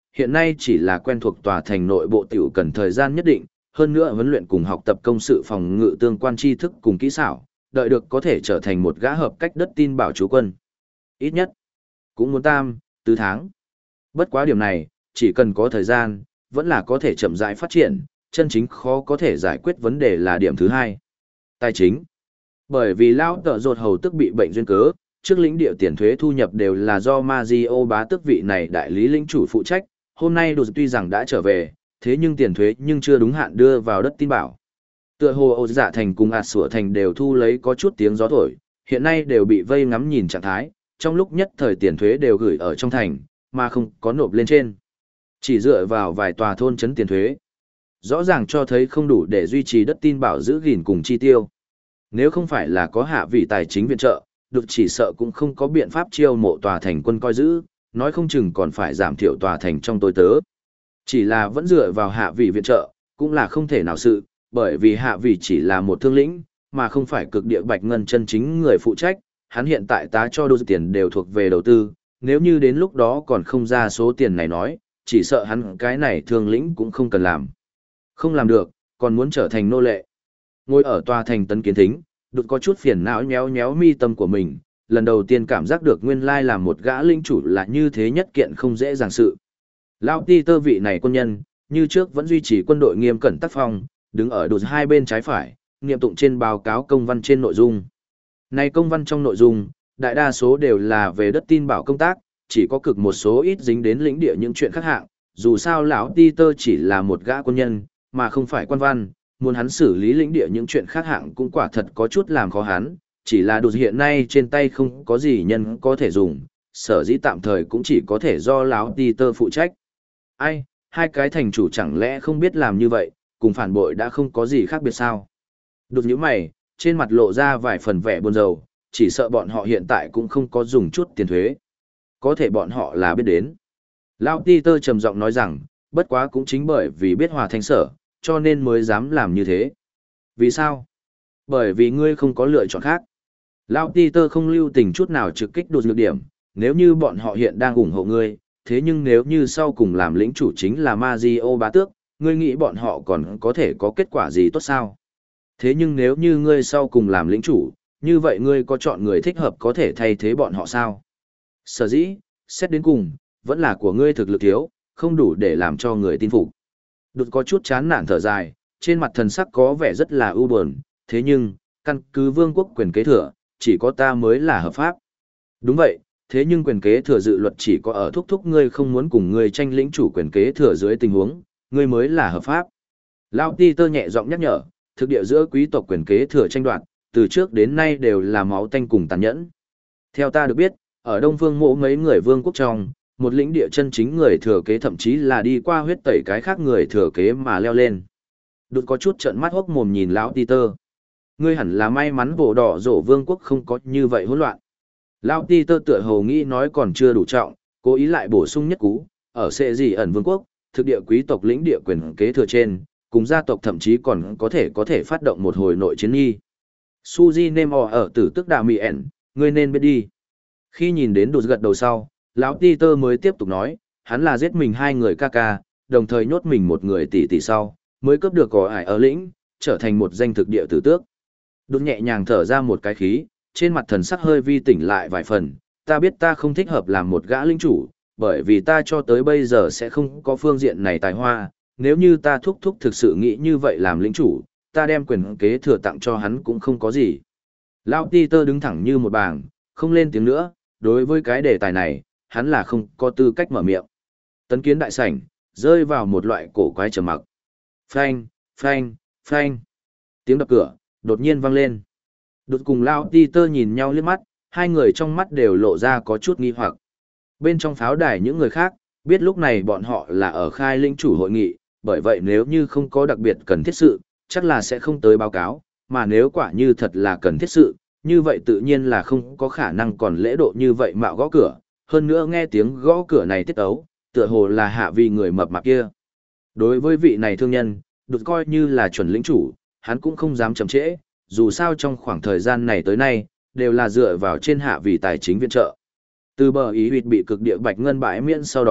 hiện nay chỉ là quen thuộc tòa thành nội bộ tiểu cần thời gian nhất định, hơn nữa huấn luyện cùng học tập công sự phòng ngự tương quan tri thức cùng kỹ xảo, đợi được có thể trở thành một gã hợp cách đất tin bảo chú quân. Ít nhất, cũng muốn 3-4 tháng. Bất quá điểm này, chỉ cần có thời gian, vẫn là có thể chậm rãi phát triển, chân chính khó có thể giải quyết vấn đề là điểm thứ hai. Tài chính. Bởi vì Lão Tợ Rột hầu tức bị bệnh duyên cớ, trước lĩnh địa tiền thuế thu nhập đều là do Mario bá tước vị này đại lý lĩnh chủ phụ trách, hôm nay Đột tuy rằng đã trở về, thế nhưng tiền thuế nhưng chưa đúng hạn đưa vào đất tin bảo. Tựa hồ Ô Dạ Thành cùng ạt sủa thành đều thu lấy có chút tiếng gió thổi, hiện nay đều bị vây ngắm nhìn trạng thái, trong lúc nhất thời tiền thuế đều gửi ở trong thành, mà không có nộp lên trên. Chỉ dựa vào vài tòa thôn trấn tiền thuế. Rõ ràng cho thấy không đủ để duy trì đất tin bảo giữ gìn cùng chi tiêu. Nếu không phải là có hạ vị tài chính viện trợ, được chỉ sợ cũng không có biện pháp chiêu mộ tòa thành quân coi giữ, nói không chừng còn phải giảm thiểu tòa thành trong tối tớ. Chỉ là vẫn dựa vào hạ vị viện trợ, cũng là không thể nào sự, bởi vì hạ vị chỉ là một thương lĩnh, mà không phải cực địa bạch ngân chân chính người phụ trách, hắn hiện tại tá cho đô tiền đều thuộc về đầu tư, nếu như đến lúc đó còn không ra số tiền này nói, chỉ sợ hắn cái này thương lĩnh cũng không cần làm. Không làm được, còn muốn trở thành nô lệ. Ngồi ở tòa thành Tấn Kiến Thính, đột có chút phiền não nhéo nhéo mi tâm của mình, lần đầu tiên cảm giác được nguyên lai làm một gã linh chủ là như thế nhất kiện không dễ dàng sự. Lão Peter vị này quân nhân, như trước vẫn duy trì quân đội nghiêm cẩn tác phong, đứng ở đột hai bên trái phải, niệm tụng trên báo cáo công văn trên nội dung. Này công văn trong nội dung, đại đa số đều là về đất tin bảo công tác, chỉ có cực một số ít dính đến lĩnh địa những chuyện khác hạng, dù sao lão Peter chỉ là một gã quân nhân, mà không phải quan văn, muốn hắn xử lý lĩnh địa những chuyện khác hạng cũng quả thật có chút làm khó hắn, chỉ là đột hiện nay trên tay không có gì nhân có thể dùng, sở dĩ tạm thời cũng chỉ có thể do lão Peter phụ trách. Ai, hai cái thành chủ chẳng lẽ không biết làm như vậy, cùng phản bội đã không có gì khác biệt sao? Đột nhíu mày, trên mặt lộ ra vài phần vẻ buồn rầu, chỉ sợ bọn họ hiện tại cũng không có dùng chút tiền thuế. Có thể bọn họ là biết đến. Lão Peter trầm giọng nói rằng, bất quá cũng chính bởi vì biết hòa thanh sở, cho nên mới dám làm như thế. Vì sao? Bởi vì ngươi không có lựa chọn khác. Lão Peter không lưu tình chút nào trực kích đột nhược điểm, nếu như bọn họ hiện đang ủng hộ ngươi, thế nhưng nếu như sau cùng làm lĩnh chủ chính là Mario bá tước, ngươi nghĩ bọn họ còn có thể có kết quả gì tốt sao? Thế nhưng nếu như ngươi sau cùng làm lĩnh chủ, như vậy ngươi có chọn người thích hợp có thể thay thế bọn họ sao? Sở dĩ, xét đến cùng, vẫn là của ngươi thực lực thiếu, không đủ để làm cho người tin phục. Đột có chút chán nản thở dài, trên mặt thần sắc có vẻ rất là ưu buồn, thế nhưng, căn cứ vương quốc quyền kế thừa, chỉ có ta mới là hợp pháp. Đúng vậy, thế nhưng quyền kế thừa dự luật chỉ có ở thúc ngươi không muốn cùng ngươi tranh lĩnh chủ quyền kế thừa dưới tình huống, ngươi mới là hợp pháp. Lão Peter nhẹ giọng nhắc nhở, thực địa giữa quý tộc quyền kế thừa tranh đoạt, từ trước đến nay đều là máu tanh cùng tàn nhẫn. Theo ta được biết, ở Đông Phương mộ mấy người vương quốc trong, một lĩnh địa chân chính người thừa kế thậm chí là đi qua huyết tẩy cái khác người thừa kế mà leo lên. Đột có chút trợn mắt hốc mồm nhìn lão Peter. Ngươi hẳn là may mắn bộ đỏ rổ vương quốc không có như vậy hỗn loạn. Lão Peter tựa hồ nghĩ nói còn chưa đủ trọng, cố ý lại bổ sung nhất cú, ở sẽ gì ẩn vương quốc, thực địa quý tộc lĩnh địa quyền kế thừa trên, cùng gia tộc thậm chí còn có thể phát động một hồi nội chiến nghi. Suzy Nemo ở tử tức đà mì ẻn, ngươi nên biết đi. Khi nhìn đến đột gật đầu sau, lão Peter mới tiếp tục nói, hắn là giết mình hai người ca ca, đồng thời nhốt mình một người tỷ tỷ sau, mới cướp được cỏ ải ở lĩnh, trở thành một danh thực địa tử tước. Đột nhẹ nhàng thở ra một cái khí, trên mặt thần sắc hơi vi tỉnh lại vài phần, ta biết ta không thích hợp làm một gã linh chủ, bởi vì ta cho tới bây giờ sẽ không có phương diện này tài hoa, nếu như ta thúc thực sự nghĩ như vậy làm linh chủ, ta đem quyền kế thừa tặng cho hắn cũng không có gì. Lão Peter đứng thẳng như một bảng, không lên tiếng nữa, đối với cái đề tài này, hắn là không có tư cách mở miệng. Tấn Kiến đại sảnh, rơi vào một loại cổ quái trầm mặc. Phanh, phanh, phanh. Tiếng đập cửa, đột nhiên vang lên. Đột cùng Lão Peter nhìn nhau liếc mắt, hai người trong mắt đều lộ ra có chút nghi hoặc. Bên trong pháo đài những người khác, biết lúc này bọn họ là ở khai linh chủ hội nghị, bởi vậy nếu như không có đặc biệt cần thiết sự, chắc là sẽ không tới báo cáo, mà nếu quả như thật là cần thiết sự, như vậy tự nhiên là không có khả năng còn lễ độ như vậy mạo gõ cửa, hơn nữa nghe tiếng gõ cửa này tiết ấu, tựa hồ là hạ vì người mập mạp kia. Đối với vị này thương nhân, được coi như là chuẩn lĩnh chủ, hắn cũng không dám chậm trễ, dù sao trong khoảng thời gian này tới nay, đều là dựa vào trên hạ vì tài chính viện trợ. Từ bờ ý huyệt bị cực địa bạch ngân bãi miễn sau đó,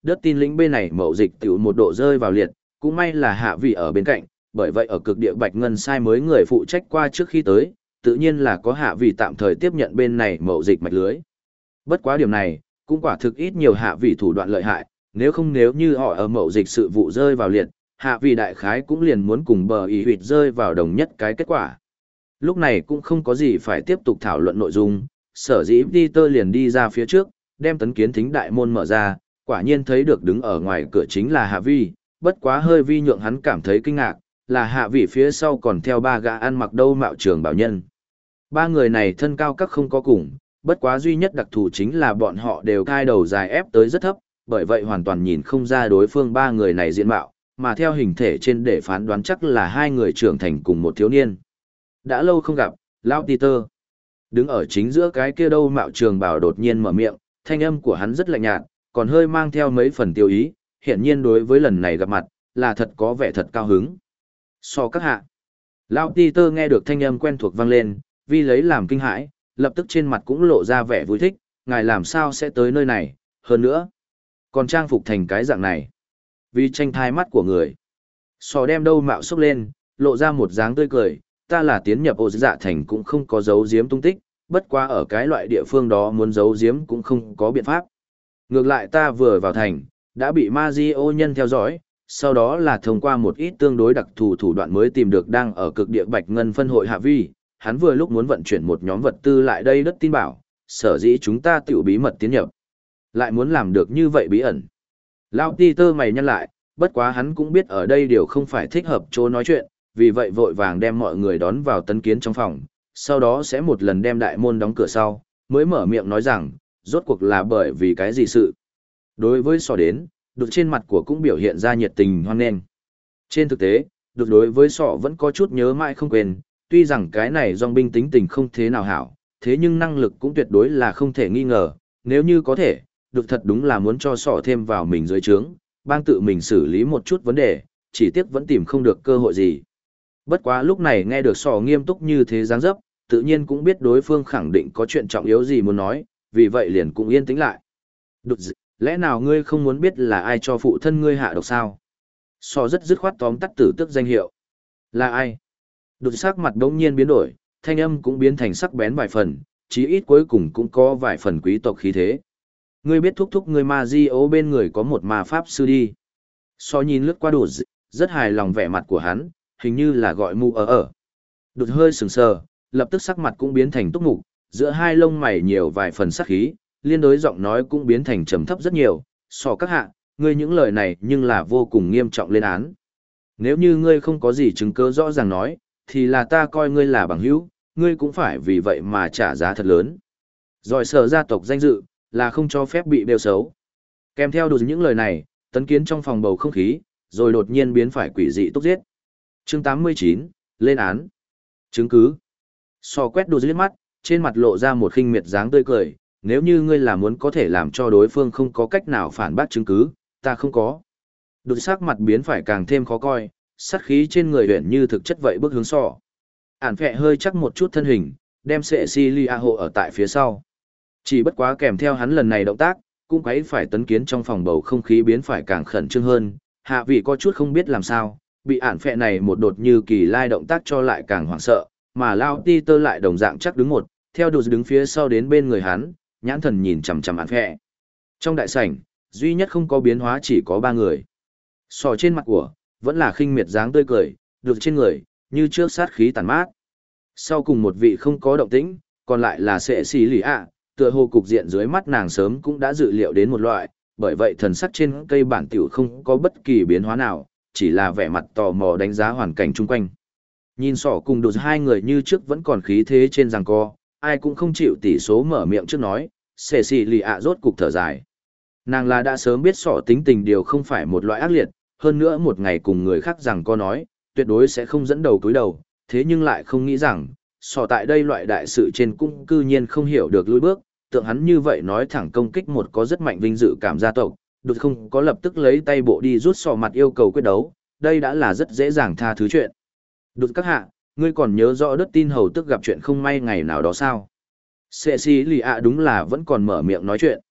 đất tin lĩnh bên này mậu dịch tiểu một độ rơi vào liệt, cũng may là hạ vị ở bên cạnh, bởi vậy ở cực địa Bạch Ngân sai mới người phụ trách qua trước khi tới, tự nhiên là có hạ vị tạm thời tiếp nhận bên này mậu dịch mạch lưới. Bất quá điểm này, cũng quả thực ít nhiều hạ vị thủ đoạn lợi hại, nếu như họ ở mậu dịch sự vụ rơi vào liệt, hạ vị đại khái cũng liền muốn cùng bờ ý huyệt rơi vào đồng nhất cái kết quả. Lúc này cũng không có gì phải tiếp tục thảo luận nội dung, sở dĩ Peter liền đi ra phía trước, đem tấn kiến thính đại môn mở ra, quả nhiên thấy được đứng ở ngoài cửa chính là hạ vi, bất quá hơi vi nhượng hắn cảm thấy kinh ngạc, là hạ vị phía sau còn theo ba gã ăn mặc đâu mạo trường bảo nhân. Ba người này thân cao các không có cùng, bất quá duy nhất đặc thù chính là bọn họ đều cai đầu dài ép tới rất thấp, bởi vậy hoàn toàn nhìn không ra đối phương ba người này diện mạo, mà theo hình thể trên để phán đoán chắc là hai người trưởng thành cùng một thiếu niên. Đã lâu không gặp, Lão Peter. Đứng ở chính giữa cái kia đâu mạo trường bảo đột nhiên mở miệng, thanh âm của hắn rất lạnh nhạt, còn hơi mang theo mấy phần tiêu ý, hiển nhiên đối với lần này gặp mặt, là thật có vẻ thật cao hứng. So các hạ. Lão Peter nghe được thanh âm quen thuộc vang lên, vì lấy làm kinh hãi, lập tức trên mặt cũng lộ ra vẻ vui thích, ngài làm sao sẽ tới nơi này, hơn nữa. Còn trang phục thành cái dạng này. Vì tranh thai mắt của người. So đem đâu mạo xúc lên, lộ ra một dáng tươi cười, ta là tiến nhập ô dạ thành cũng không có giấu giếm tung tích, bất quá ở cái loại địa phương đó muốn giấu giếm cũng không có biện pháp. Ngược lại ta vừa vào thành, đã bị Mazio nhân theo dõi, sau đó là thông qua một ít tương đối đặc thù thủ đoạn mới tìm được đang ở cực địa Bạch Ngân phân hội hạ vi, hắn vừa lúc muốn vận chuyển một nhóm vật tư lại đây đất tin bảo, sở dĩ chúng ta tiểu bí mật tiến nhập. Lại muốn làm được như vậy bí ẩn. Lão Peter mày nhăn lại, bất quá hắn cũng biết ở đây điều không phải thích hợp chỗ nói chuyện, vì vậy vội vàng đem mọi người đón vào tấn kiến trong phòng, sau đó sẽ một lần đem đại môn đóng cửa sau, mới mở miệng nói rằng, rốt cuộc là bởi vì cái gì sự. Đối với sò đến, đột trên mặt của cũng biểu hiện ra nhiệt tình hoan nghênh. Trên thực tế, đột đối với sọ vẫn có chút nhớ mãi không quên, tuy rằng cái này dòng binh tính tình không thế nào hảo, thế nhưng năng lực cũng tuyệt đối là không thể nghi ngờ, nếu như có thể, đột thật đúng là muốn cho sọ thêm vào mình dưới trướng, bang tự mình xử lý một chút vấn đề, chỉ tiếc vẫn tìm không được cơ hội gì. Bất quá lúc này nghe được sò nghiêm túc như thế dáng dấp, tự nhiên cũng biết đối phương khẳng định có chuyện trọng yếu gì muốn nói, vì vậy liền cũng yên tĩnh lại. Đột lẽ nào ngươi không muốn biết là ai cho phụ thân ngươi hạ độc sao? Sò rất dứt khoát tóm tắt tử tức danh hiệu. Là ai? Đột sắc mặt đống nhiên biến đổi, thanh âm cũng biến thành sắc bén vài phần, chí ít cuối cùng cũng có vài phần quý tộc khí thế. Ngươi biết thúc ngươi ma di ố bên người có một ma pháp sư đi. So nhìn lướt qua đột, rất hài lòng vẻ mặt của hắn, hình như là gọi mu ở. Đột hơi sừng sờ, lập tức sắc mặt cũng biến thành túc mục, giữa hai lông mày nhiều vài phần sắc khí, liên đối giọng nói cũng biến thành trầm thấp rất nhiều. So các hạ, ngươi những lời này nhưng là vô cùng nghiêm trọng lên án. Nếu như ngươi không có gì chứng cứ rõ ràng nói, thì là ta coi ngươi là bằng hữu, ngươi cũng phải vì vậy mà trả giá thật lớn. Rồi sở gia tộc danh dự, là không cho phép bị bêu xấu. Kèm theo đột những lời này, tấn kiến trong phòng bầu không khí, rồi đột nhiên biến phải quỷ dị túc giết. Chương 89, lên án. Chứng cứ. So quét đột liếc mắt, trên mặt lộ ra một khinh miệt dáng tươi cười, nếu như ngươi là muốn có thể làm cho đối phương không có cách nào phản bác chứng cứ, ta không có. Đột sắc mặt biến phải càng thêm khó coi, sát khí trên người huyền như thực chất vậy bước hướng sọ. Ản phẹ hơi chắc một chút thân hình, đem Cecilia hộ ở tại phía sau. Chỉ bất quá kèm theo hắn lần này động tác, cũng quấy phải tấn kiến trong phòng bầu không khí biến phải càng khẩn trương hơn, hạ vị có chút không biết làm sao, bị ản phẹ này một đột như kỳ lai động tác cho lại càng hoảng sợ, mà Lao Ti tơ lại đồng dạng chắc đứng một, theo đột đứng phía sau đến bên người hắn, nhãn thần nhìn chằm chằm ản phẹ. Trong đại sảnh, duy nhất không có biến hóa chỉ có ba người. Sò trên mặt của, vẫn là khinh miệt dáng tươi cười, được trên người, như trước sát khí tàn mát. Sau cùng một vị không có động tĩnh, còn lại là sệ xì lì ạ, tựa hồ cục diện dưới mắt nàng sớm cũng đã dự liệu đến một loại, bởi vậy thần sắc trên cây bản tiểu không có bất kỳ biến hóa nào, chỉ là vẻ mặt tò mò đánh giá hoàn cảnh chung quanh. Nhìn sỏ cùng đột hai người như trước vẫn còn khí thế trên giằng co, ai cũng không chịu tỷ số mở miệng trước nói, sệ xì lì ạ rốt cục thở dài. Nàng là đã sớm biết sỏ tính tình điều không phải một loại ác liệt, hơn nữa một ngày cùng người khác rằng co nói, tuyệt đối sẽ không dẫn đầu túi đầu, thế nhưng lại không nghĩ rằng, sỏ tại đây loại đại sự trên cũng cư nhiên không hiểu được lùi bước, tượng hắn như vậy nói thẳng công kích một có rất mạnh vinh dự cảm gia tộc, đột không có lập tức lấy tay bộ đi rút sọ mặt yêu cầu quyết đấu, đây đã là rất dễ dàng tha thứ chuyện. Đột các hạ, ngươi còn nhớ rõ đất tin hầu tức gặp chuyện không may ngày nào đó sao? Cecilia đúng là vẫn còn mở miệng nói chuyện.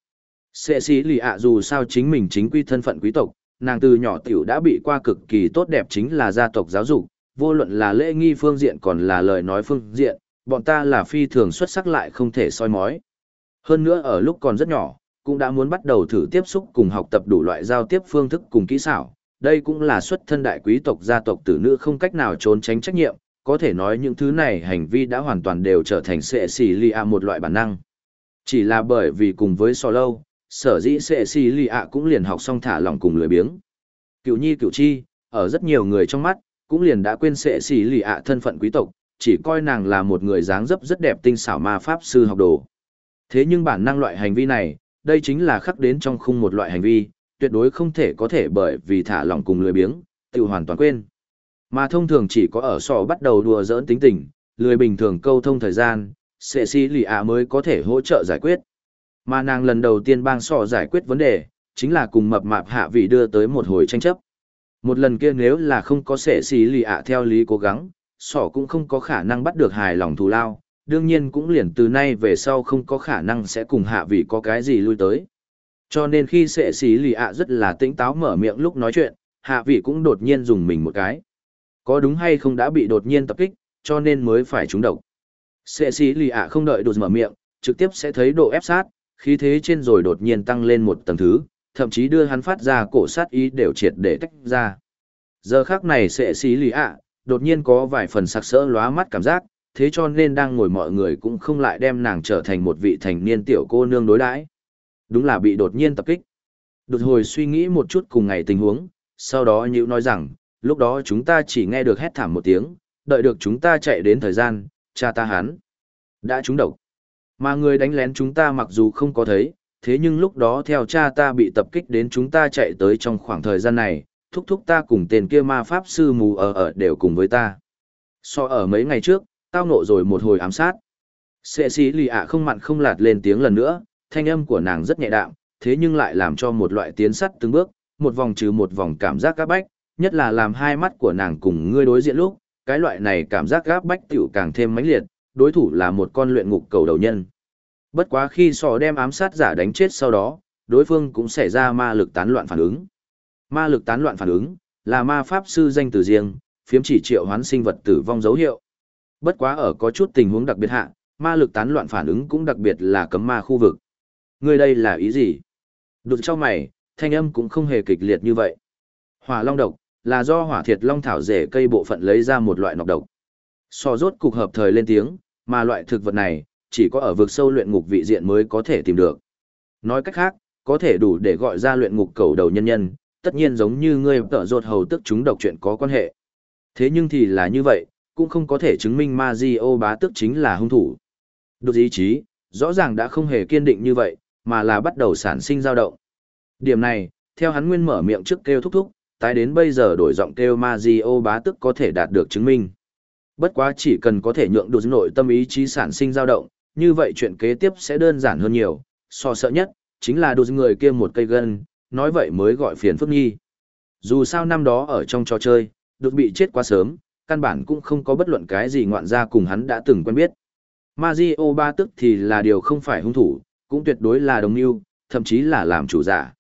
Sệ sĩ lì ạ dù sao chính mình chính quy thân phận quý tộc, nàng từ nhỏ tiểu đã bị qua cực kỳ tốt đẹp chính là gia tộc giáo dục, vô luận là lễ nghi phương diện còn là lời nói phương diện, bọn ta là phi thường xuất sắc lại không thể soi mói. Hơn nữa ở lúc còn rất nhỏ, cũng đã muốn bắt đầu thử tiếp xúc cùng học tập đủ loại giao tiếp phương thức cùng kỹ xảo. Đây cũng là xuất thân đại quý tộc gia tộc tử nữ không cách nào trốn tránh trách nhiệm, có thể nói những thứ này hành vi đã hoàn toàn đều trở thành sệ xì lì ạ một loại bản năng. Chỉ là bởi vì cùng với so lâu, sở dĩ sệ xì lì ạ cũng liền học xong thả lỏng cùng lười biếng. Cựu nhi cựu chi, ở rất nhiều người trong mắt, cũng liền đã quên sệ xì lì ạ thân phận quý tộc, chỉ coi nàng là một người dáng dấp rất đẹp tinh xảo ma pháp sư học đồ. Thế nhưng bản năng loại hành vi này, đây chính là khắc đến trong khung một loại hành vi, tuyệt đối không thể có thể bởi vì thả lỏng cùng lười biếng, tự hoàn toàn quên. Mà thông thường chỉ có ở sò bắt đầu đùa giỡn tính tình, lười bình thường câu thông thời gian, sệ xì lì ạ mới có thể hỗ trợ giải quyết. Mà nàng lần đầu tiên bang sò giải quyết vấn đề, chính là cùng mập mạp hạ vị đưa tới một hồi tranh chấp. Một lần kia nếu là không có sệ xì lì ạ theo lý cố gắng, sò cũng không có khả năng bắt được hài lòng thù lao, đương nhiên cũng liền từ nay về sau không có khả năng sẽ cùng hạ vị có cái gì lui tới. Cho nên khi sệ xì lì ạ rất là tỉnh táo mở miệng lúc nói chuyện, hạ vị cũng đột nhiên dùng mình một cái. Có đúng hay không đã bị đột nhiên tập kích, cho nên mới phải trúng độc. Sệ xì lì ạ không đợi đột mở miệng, trực tiếp sẽ thấy độ ép sát, khí thế trên rồi đột nhiên tăng lên một tầng thứ, thậm chí đưa hắn phát ra cổ sát ý đều triệt để tách ra. Giờ khắc này sệ xì lì ạ, đột nhiên có vài phần sặc sỡ lóa mắt cảm giác, thế cho nên đang ngồi mọi người cũng không lại đem nàng trở thành một vị thành niên tiểu cô nương đối đãi. Đúng là bị đột nhiên tập kích. Đột hồi suy nghĩ một chút cùng ngày tình huống, sau đó nhữ nói rằng, lúc đó chúng ta chỉ nghe được hét thảm một tiếng, đợi được chúng ta chạy đến thời gian, cha ta hắn đã trúng độc. Mà người đánh lén chúng ta mặc dù không có thấy, thế nhưng lúc đó theo cha ta bị tập kích đến chúng ta chạy tới trong khoảng thời gian này, thúc thúc ta cùng tên kia ma pháp sư mù ở đều cùng với ta. So ở mấy ngày trước, tao nộ rồi một hồi ám sát. Sệ xí lì ạ không mặn không lạt lên tiếng lần nữa, thanh âm của nàng rất nhẹ đạm, thế nhưng lại làm cho một loại tiến sắt từng bước, một vòng trừ một vòng cảm giác gáp bách, nhất là làm hai mắt của nàng cùng ngươi đối diện lúc, cái loại này cảm giác gáp bách tiểu càng thêm mãnh liệt, đối thủ là một con luyện ngục cầu đầu nhân. Bất quá khi sò đem ám sát giả đánh chết sau đó, đối phương cũng xảy ra ma lực tán loạn phản ứng. Ma lực tán loạn phản ứng là ma pháp sư danh từ riêng, phiếm chỉ triệu hoán sinh vật tử vong dấu hiệu. Bất quá ở có chút tình huống đặc biệt hạ, ma lực tán loạn phản ứng cũng đặc biệt là cấm ma khu vực. Ngươi đây là ý gì? Đột cho mày, thanh âm cũng không hề kịch liệt như vậy. Hỏa long độc là do hỏa thiệt long thảo rễ cây bộ phận lấy ra một loại nọc độc. So rốt cục hợp thời lên tiếng, mà loại thực vật này chỉ có ở vực sâu luyện ngục vị diện mới có thể tìm được. Nói cách khác, có thể đủ để gọi ra luyện ngục cầu đầu nhân nhân, tất nhiên giống như ngươi tợ rột hầu tức chúng độc chuyện có quan hệ. Thế nhưng thì là như vậy, cũng không có thể chứng minh Mazio bá tước chính là hung thủ. Đột ý chí, rõ ràng đã không hề kiên định như vậy, mà là bắt đầu sản sinh dao động. Điểm này, theo hắn nguyên mở miệng trước kêu thúc thúc, tái đến bây giờ đổi giọng kêu Mazio bá tước có thể đạt được chứng minh. Bất quá chỉ cần có thể nhượng đột nội tâm ý chí sản sinh dao động, như vậy chuyện kế tiếp sẽ đơn giản hơn nhiều, so sợ nhất, chính là đột người kia một cây gân, nói vậy mới gọi phiền phức nghi. Dù sao năm đó ở trong trò chơi, đột bị chết quá sớm, căn bản cũng không có bất luận cái gì ngoạn ra cùng hắn đã từng quen biết. Mazio ba tức thì là điều không phải hung thủ, cũng tuyệt đối là đồng mưu, thậm chí là làm chủ giả.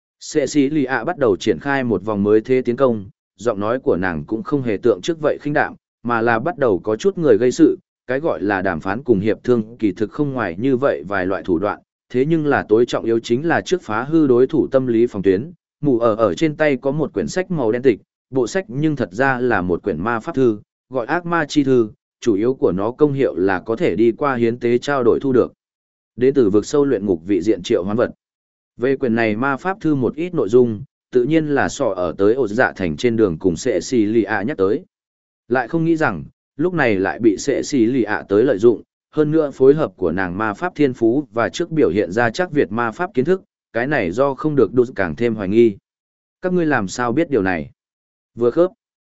Cecilia bắt đầu triển khai một vòng mới thế tiến công, giọng nói của nàng cũng không hề tượng trước vậy khinh đạm, mà là bắt đầu có chút người gây sự, cái gọi là đàm phán cùng hiệp thương kỳ thực không ngoài như vậy vài loại thủ đoạn, thế nhưng là tối trọng yếu chính là trước phá hư đối thủ tâm lý phòng tuyến. Mù ở trên tay có một quyển sách màu đen tịch, bộ sách nhưng thật ra là một quyển ma pháp thư, gọi ác ma chi thư, chủ yếu của nó công hiệu là có thể đi qua hiến tế trao đổi thu được. Đến từ vực sâu luyện ngục vị diện triệu hoán vật. Về quyển này ma pháp thư một ít nội dung, tự nhiên là sọ ở tới ổ dạ thành trên đường cùng sệ xì lì ạ nhắc tới. Lại không nghĩ rằng, lúc này lại bị sệ xì lì ạ tới lợi dụng, hơn nữa phối hợp của nàng ma pháp thiên phú và trước biểu hiện ra chắc Việt ma pháp kiến thức, cái này do không được đột càng thêm hoài nghi. Các ngươi làm sao biết điều này? Vừa khớp.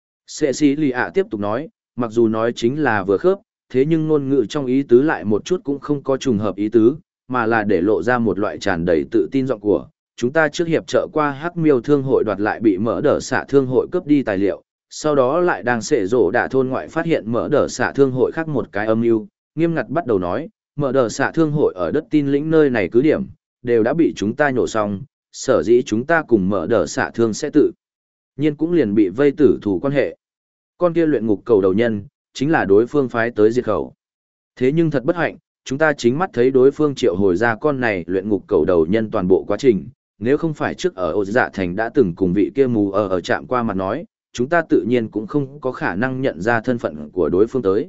Sệ xì lì ạ tiếp tục nói, mặc dù nói chính là vừa khớp, thế nhưng ngôn ngữ trong ý tứ lại một chút cũng không có trùng hợp ý tứ, mà là để lộ ra một loại tràn đầy tự tin giọng của. Chúng ta trước hiệp trợ qua Hắc Miêu thương hội đoạt lại bị mỡ đỡ xạ thương hội cướp đi tài liệu, sau đó lại đang xệ rổ đả thôn ngoại phát hiện mỡ đỡ xạ thương hội khác một cái âm mưu, nghiêm ngặt bắt đầu nói, mỡ đỡ xạ thương hội ở đất tin lĩnh nơi này cứ điểm, đều đã bị chúng ta nhổ xong, sở dĩ chúng ta cùng mở đỡ xạ thương sẽ tự nhiên cũng liền bị vây tử thủ quan hệ. Con kia luyện ngục cầu đầu nhân, chính là đối phương phái tới diệt khẩu. Thế nhưng thật bất hạnh, chúng ta chính mắt thấy đối phương triệu hồi ra con này luyện ngục cầu đầu nhân toàn bộ quá trình, nếu không phải trước ở Ô Dạ Thành đã từng cùng vị kia mù ở chạm qua mặt nói, chúng ta tự nhiên cũng không có khả năng nhận ra thân phận của đối phương tới.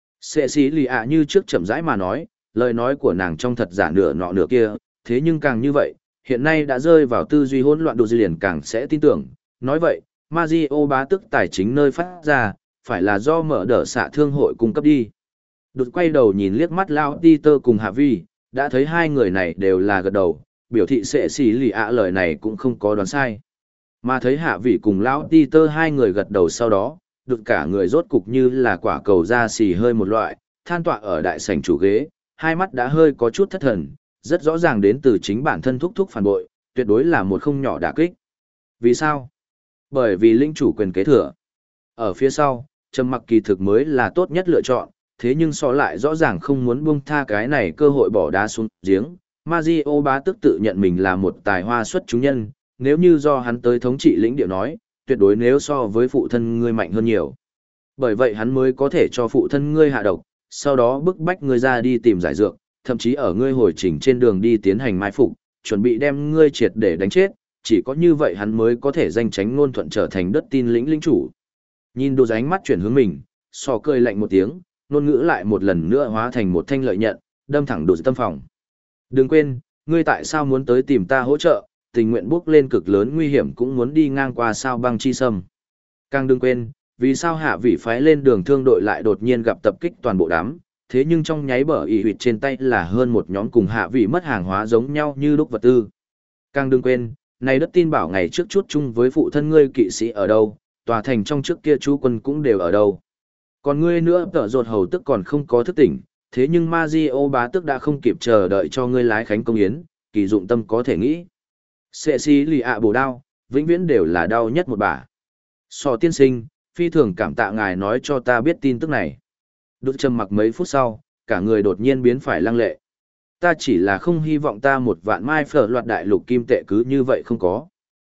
Sệ xí lì ạ như trước chậm rãi mà nói, lời nói của nàng trong thật giả nửa nọ nửa kia, thế nhưng càng như vậy, hiện nay đã rơi vào tư duy hỗn loạn đồ dư liền càng sẽ tin tưởng. Nói vậy, Mario bá tức tài chính nơi phát ra, phải là do mở đỡ xạ thương hội cung cấp đi. Đột quay đầu nhìn liếc mắt Lao Peter cùng Hạ Vi, đã thấy hai người này đều là gật đầu, biểu thị sệ xì lì ạ lời này cũng không có đoán sai. Mà thấy Hạ Vi cùng Lão Peter hai người gật đầu sau đó, đột cả người rốt cục như là quả cầu da xì hơi một loại, than tọa ở đại sảnh chủ ghế, hai mắt đã hơi có chút thất thần, rất rõ ràng đến từ chính bản thân thúc thúc phản bội, tuyệt đối là một không nhỏ đả kích. Vì sao? Bởi vì linh chủ quyền kế thừa. Ở phía sau, trầm mặc kỳ thực mới là tốt nhất lựa chọn, thế nhưng so lại rõ ràng không muốn buông tha cái này cơ hội bỏ đá xuống giếng. Mario bá tức tự nhận mình là một tài hoa xuất chúng nhân, nếu như do hắn tới thống trị lĩnh địa nói, tuyệt đối nếu so với phụ thân ngươi mạnh hơn nhiều. Bởi vậy hắn mới có thể cho phụ thân ngươi hạ độc, sau đó bức bách ngươi ra đi tìm giải dược, thậm chí ở ngươi hồi trình trên đường đi tiến hành mai phục, chuẩn bị đem ngươi triệt để đánh chết, chỉ có như vậy hắn mới có thể danh tránh ngôn thuận trở thành đất tin lĩnh chủ. Nhìn đồ ánh mắt chuyển hướng mình, sò cười lạnh một tiếng, ngôn ngữ lại một lần nữa hóa thành một thanh lợi nhận, đâm thẳng đồ tâm phòng. Đừng quên, ngươi tại sao muốn tới tìm ta hỗ trợ, tình nguyện bước lên cực lớn nguy hiểm cũng muốn đi ngang qua sao băng chi sâm. Càng đừng quên, vì sao hạ vị phái lên đường thương đội lại đột nhiên gặp tập kích toàn bộ đám, thế nhưng trong nháy bờ ỉ huyệt trên tay là hơn một nhóm cùng hạ vị mất hàng hóa giống nhau như lúc vật tư. Càng đừng quên, này đất tin bảo ngày trước chút chung với phụ thân ngươi kỵ sĩ ở đâu, tòa thành trong trước kia chú quân cũng đều ở đâu. Còn ngươi nữa tở rột hầu tức còn không có thức tỉnh, thế nhưng Mario bá tức đã không kịp chờ đợi cho ngươi lái khánh công yến, kỳ dụng tâm có thể nghĩ. Sệ xí lì ạ bổ đao, vĩnh viễn đều là đau nhất một bả. Sò tiên sinh, phi thường cảm tạ ngài nói cho ta biết tin tức này. Đút trầm mặc mấy phút sau, cả người đột nhiên biến phải lăng lệ. Ta chỉ là không hy vọng ta một vạn mai phở loạt đại lục kim tệ cứ như vậy không có.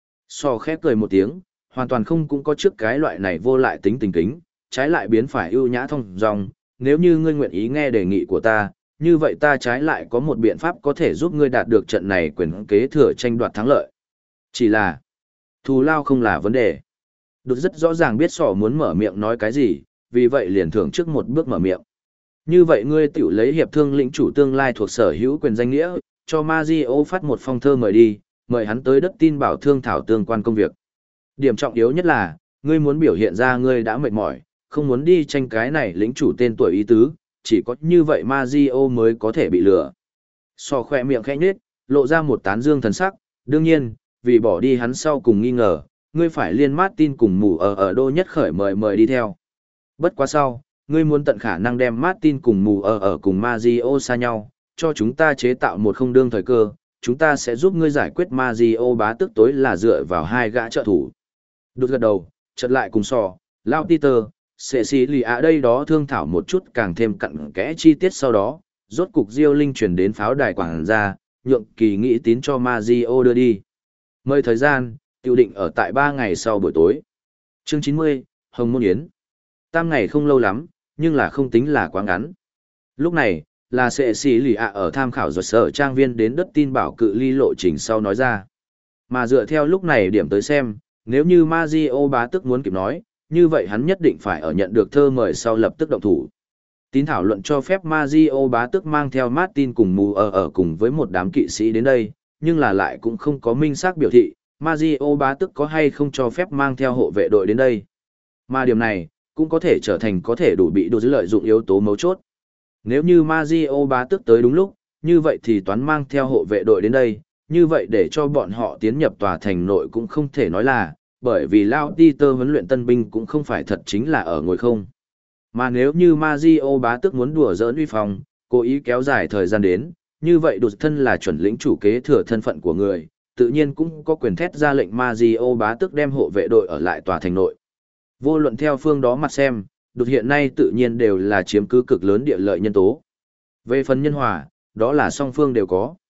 Sò khép cười một tiếng, hoàn toàn không cũng có trước cái loại này vô lại tính tình kính, trái lại biến phải ưu nhã thông dong. Nếu như ngươi nguyện ý nghe đề nghị của ta, như vậy ta trái lại có một biện pháp có thể giúp ngươi đạt được trận này quyền kế thừa tranh đoạt thắng lợi. Chỉ là, thù lao không là vấn đề. Đột rất rõ ràng biết sỏ muốn mở miệng nói cái gì, vì vậy liền thưởng trước một bước mở miệng. Như vậy ngươi tiểu lấy hiệp thương lĩnh chủ tương lai thuộc sở hữu quyền danh nghĩa, cho Mario phát một phong thơ mời đi, mời hắn tới đất tin bảo thương thảo tương quan công việc. Điểm trọng yếu nhất là, ngươi muốn biểu hiện ra ngươi đã mệt mỏi, không muốn đi tranh cái này lĩnh chủ tên tuổi ý tứ, chỉ có như vậy Mario mới có thể bị lừa. Sò khỏe miệng khẽ nhếch, lộ ra một tán dương thần sắc, đương nhiên, vì bỏ đi hắn sau cùng nghi ngờ, ngươi phải liên Martin cùng mù ở đô nhất khởi mời đi theo. Bất quá sau, ngươi muốn tận khả năng đem Martin cùng mù ở cùng Mario xa nhau, cho chúng ta chế tạo một không đương thời cơ, chúng ta sẽ giúp ngươi giải quyết Mario bá tức tối là dựa vào hai gã trợ thủ. Đột gật đầu, chợt lại cùng sò, Lao Peter, sẽ xí lì ạ đây đó thương thảo một chút càng thêm cặn kẽ chi tiết sau đó, rốt cục Diêu Linh chuyển đến pháo đài quảng ra, nhượng kỳ nghĩ tín cho Mario đưa đi. Mời thời gian, tiêu định ở tại 3 ngày sau buổi tối. Chương 90, Hồng Môn Yến. Tam ngày không lâu lắm, nhưng là không tính là quá ngắn. Lúc này, là sệ xì lì ạ ở tham khảo rồi sở trang viên đến đất tin bảo cự ly lộ trình sau nói ra. Mà dựa theo lúc này điểm tới xem, nếu như Mario bá tức muốn kịp nói, như vậy hắn nhất định phải ở nhận được thơ mời sau lập tức động thủ. Tín thảo luận cho phép Mario bá tức mang theo Martin cùng mù ở cùng với một đám kỵ sĩ đến đây, nhưng là lại cũng không có minh xác biểu thị, Mario bá tức có hay không cho phép mang theo hộ vệ đội đến đây. Mà điểm này, cũng có thể trở thành có thể đủ bị đồ dữ lợi dụng yếu tố mấu chốt. Nếu như Mario bá tức tới đúng lúc, như vậy thì toán mang theo hộ vệ đội đến đây, như vậy để cho bọn họ tiến nhập tòa thành nội cũng không thể nói là, bởi vì Lao Peter huấn luyện tân binh cũng không phải thật chính là ở ngồi không. Mà nếu như Mario bá tức muốn đùa giỡn uy phong, cố ý kéo dài thời gian đến, như vậy đột thân là chuẩn lĩnh chủ kế thừa thân phận của người, tự nhiên cũng có quyền thét ra lệnh Mario bá tức đem hộ vệ đội ở lại tòa thành nội. Vô luận theo phương đó mặt xem, đột hiện nay tự nhiên đều là chiếm cứ cực lớn địa lợi nhân tố. Về phần nhân hòa, đó là song phương đều có.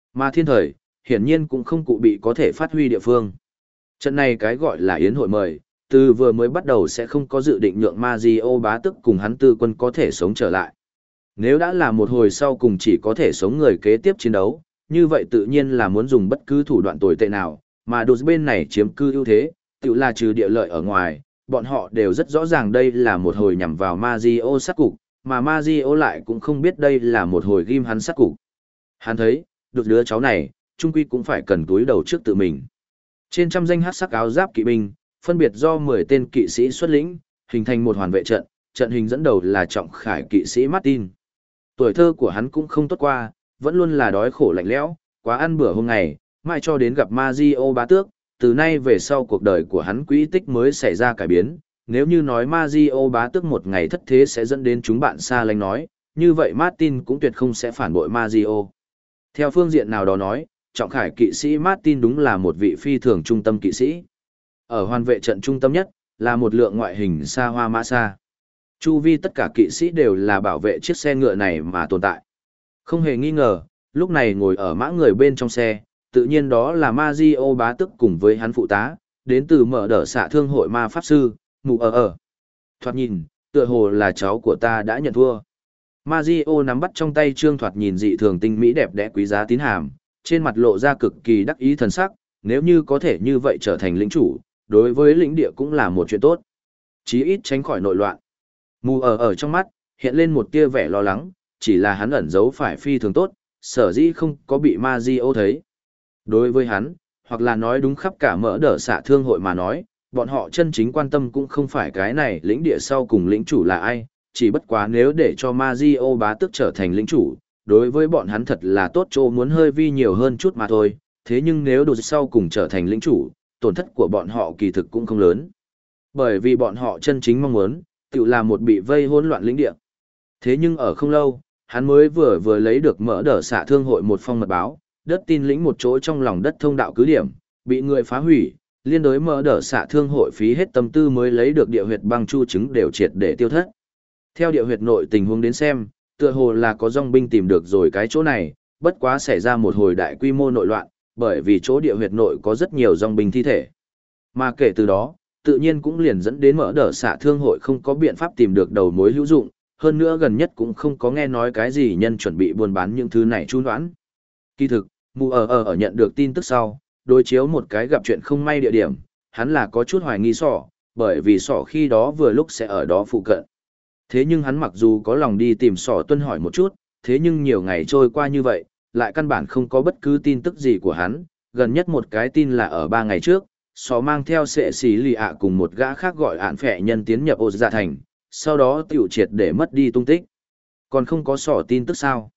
Mà thiên thời, hiển nhiên cũng không cụ bị có thể phát huy địa phương. Trận này cái gọi là yến hội mời, từ vừa mới bắt đầu sẽ không có dự định nhượng Mario bá tức cùng hắn tư quân có thể sống trở lại. Nếu đã là một hồi sau cùng chỉ có thể sống người kế tiếp chiến đấu, như vậy tự nhiên là muốn dùng bất cứ thủ đoạn tồi tệ nào, mà đột bên này chiếm cư ưu thế, tự là trừ địa lợi ở ngoài, bọn họ đều rất rõ ràng đây là một hồi nhằm vào Mario sát cục, mà Mario lại cũng không biết đây là một hồi ghim hắn sát cục. Hắn thấy, đột đứa cháu này, trung quy cũng phải cần túi đầu trước tự mình. Trên trăm danh hắc sắc áo giáp kỵ binh, phân biệt do 10 tên kỵ sĩ xuất lĩnh, hình thành một hoàn vệ trận, trận hình dẫn đầu là trọng khải kỵ sĩ Martin. Tuổi thơ của hắn cũng không tốt qua, vẫn luôn là đói khổ lạnh lẽo, quá ăn bữa hôm ngày, mai cho đến gặp Mario bá tước, từ nay về sau cuộc đời của hắn quỹ tích mới xảy ra cải biến. Nếu như nói Mario bá tước một ngày thất thế sẽ dẫn đến chúng bạn xa lánh nói, như vậy Martin cũng tuyệt không sẽ phản bội Mario. Theo phương diện nào đó nói, trọng khải kỵ sĩ Martin đúng là một vị phi thường trung tâm kỵ sĩ. Ở hoàn vệ trận trung tâm nhất, là một lượng ngoại hình xa hoa mã xa. Chu vi tất cả kỵ sĩ đều là bảo vệ chiếc xe ngựa này mà tồn tại. Không hề nghi ngờ, lúc này ngồi ở mã người bên trong xe, tự nhiên đó là Mario bá tức cùng với hắn phụ tá, đến từ mở đỡ xạ thương hội ma pháp sư, mù ở. Thoạt nhìn, tựa hồ là cháu của ta đã nhận thua. Mario nắm bắt trong tay trương thoạt nhìn dị thường tinh mỹ đẹp đẽ quý giá tín hàm, trên mặt lộ ra cực kỳ đắc ý thần sắc, nếu như có thể như vậy trở thành lĩnh chủ, đối với lĩnh địa cũng là một chuyện tốt. Chí ít tránh khỏi nội loạn. Mù ở trong mắt, hiện lên một tia vẻ lo lắng, chỉ là hắn ẩn giấu phải phi thường tốt, sở dĩ không có bị Mario thấy. Đối với hắn, hoặc là nói đúng khắp cả mỡ đỡ xạ thương hội mà nói, bọn họ chân chính quan tâm cũng không phải cái này lĩnh địa sau cùng lĩnh chủ là ai, chỉ bất quá nếu để cho Mario bá tước trở thành lĩnh chủ, đối với bọn hắn thật là tốt chỗ muốn hơi vi nhiều hơn chút mà thôi, thế nhưng nếu đột sau cùng trở thành lĩnh chủ, tổn thất của bọn họ kỳ thực cũng không lớn. Bởi vì bọn họ chân chính mong muốn, tự là một bị vây hỗn loạn lĩnh địa. Thế nhưng ở không lâu, hắn mới vừa lấy được mỡ đỡ xạ thương hội một phong mật báo, đất tin lĩnh một chỗ trong lòng đất thông đạo cứ điểm, bị người phá hủy, liên đối mỡ đỡ xạ thương hội phí hết tâm tư mới lấy được địa huyệt băng chu chứng đều triệt để tiêu thất. Theo địa huyệt nội tình huống đến xem, tựa hồ là có dòng binh tìm được rồi cái chỗ này, bất quá xảy ra một hồi đại quy mô nội loạn, bởi vì chỗ địa huyệt nội có rất nhiều dòng binh thi thể. Mà kể từ đó, tự nhiên cũng liền dẫn đến mỡ đỡ xạ thương hội không có biện pháp tìm được đầu mối hữu dụng, hơn nữa gần nhất cũng không có nghe nói cái gì nhân chuẩn bị buôn bán những thứ này chu đoán. Kỳ thực, mù ở nhận được tin tức sau, đối chiếu một cái gặp chuyện không may địa điểm, hắn là có chút hoài nghi sỏ, bởi vì sỏ khi đó vừa lúc sẽ ở đó phụ cận. Thế nhưng hắn mặc dù có lòng đi tìm sỏ tuân hỏi một chút, thế nhưng nhiều ngày trôi qua như vậy, lại căn bản không có bất cứ tin tức gì của hắn, gần nhất một cái tin là ở 3 ngày trước, sỏ mang theo sệ xí lì ạ cùng một gã khác gọi ạn phệ nhân tiến nhập ô dạ thành, sau đó tiểu triệt để mất đi tung tích. Còn không có sỏ tin tức sao?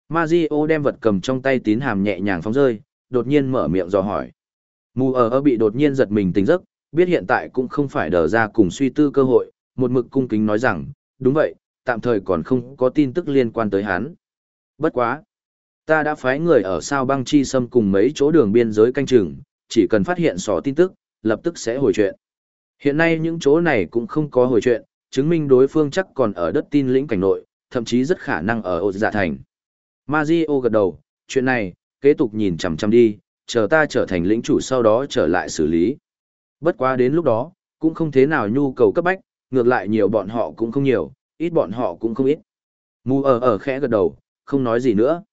Mario đem vật cầm trong tay tín hàm nhẹ nhàng phóng rơi, đột nhiên mở miệng dò hỏi. Mù ở bị đột nhiên giật mình tỉnh giấc, biết hiện tại cũng không phải đờ ra cùng suy tư cơ hội, một mực cung kính nói rằng, đúng vậy, tạm thời còn không có tin tức liên quan tới hắn. Bất quá. Ta đã phái người ở sao băng chi xâm cùng mấy chỗ đường biên giới canh chừng, chỉ cần phát hiện sỏ tin tức, lập tức sẽ hồi chuyện. Hiện nay những chỗ này cũng không có hồi chuyện, chứng minh đối phương chắc còn ở đất tin lĩnh cảnh nội, thậm chí rất khả năng ở ô dạ thành. Mario gật đầu, chuyện này, kế tục nhìn chằm chằm đi, chờ ta trở thành lĩnh chủ sau đó trở lại xử lý. Bất quá đến lúc đó, cũng không thế nào nhu cầu cấp bách, ngược lại nhiều bọn họ cũng không nhiều, ít bọn họ cũng không ít. Mù ở khẽ gật đầu, không nói gì nữa.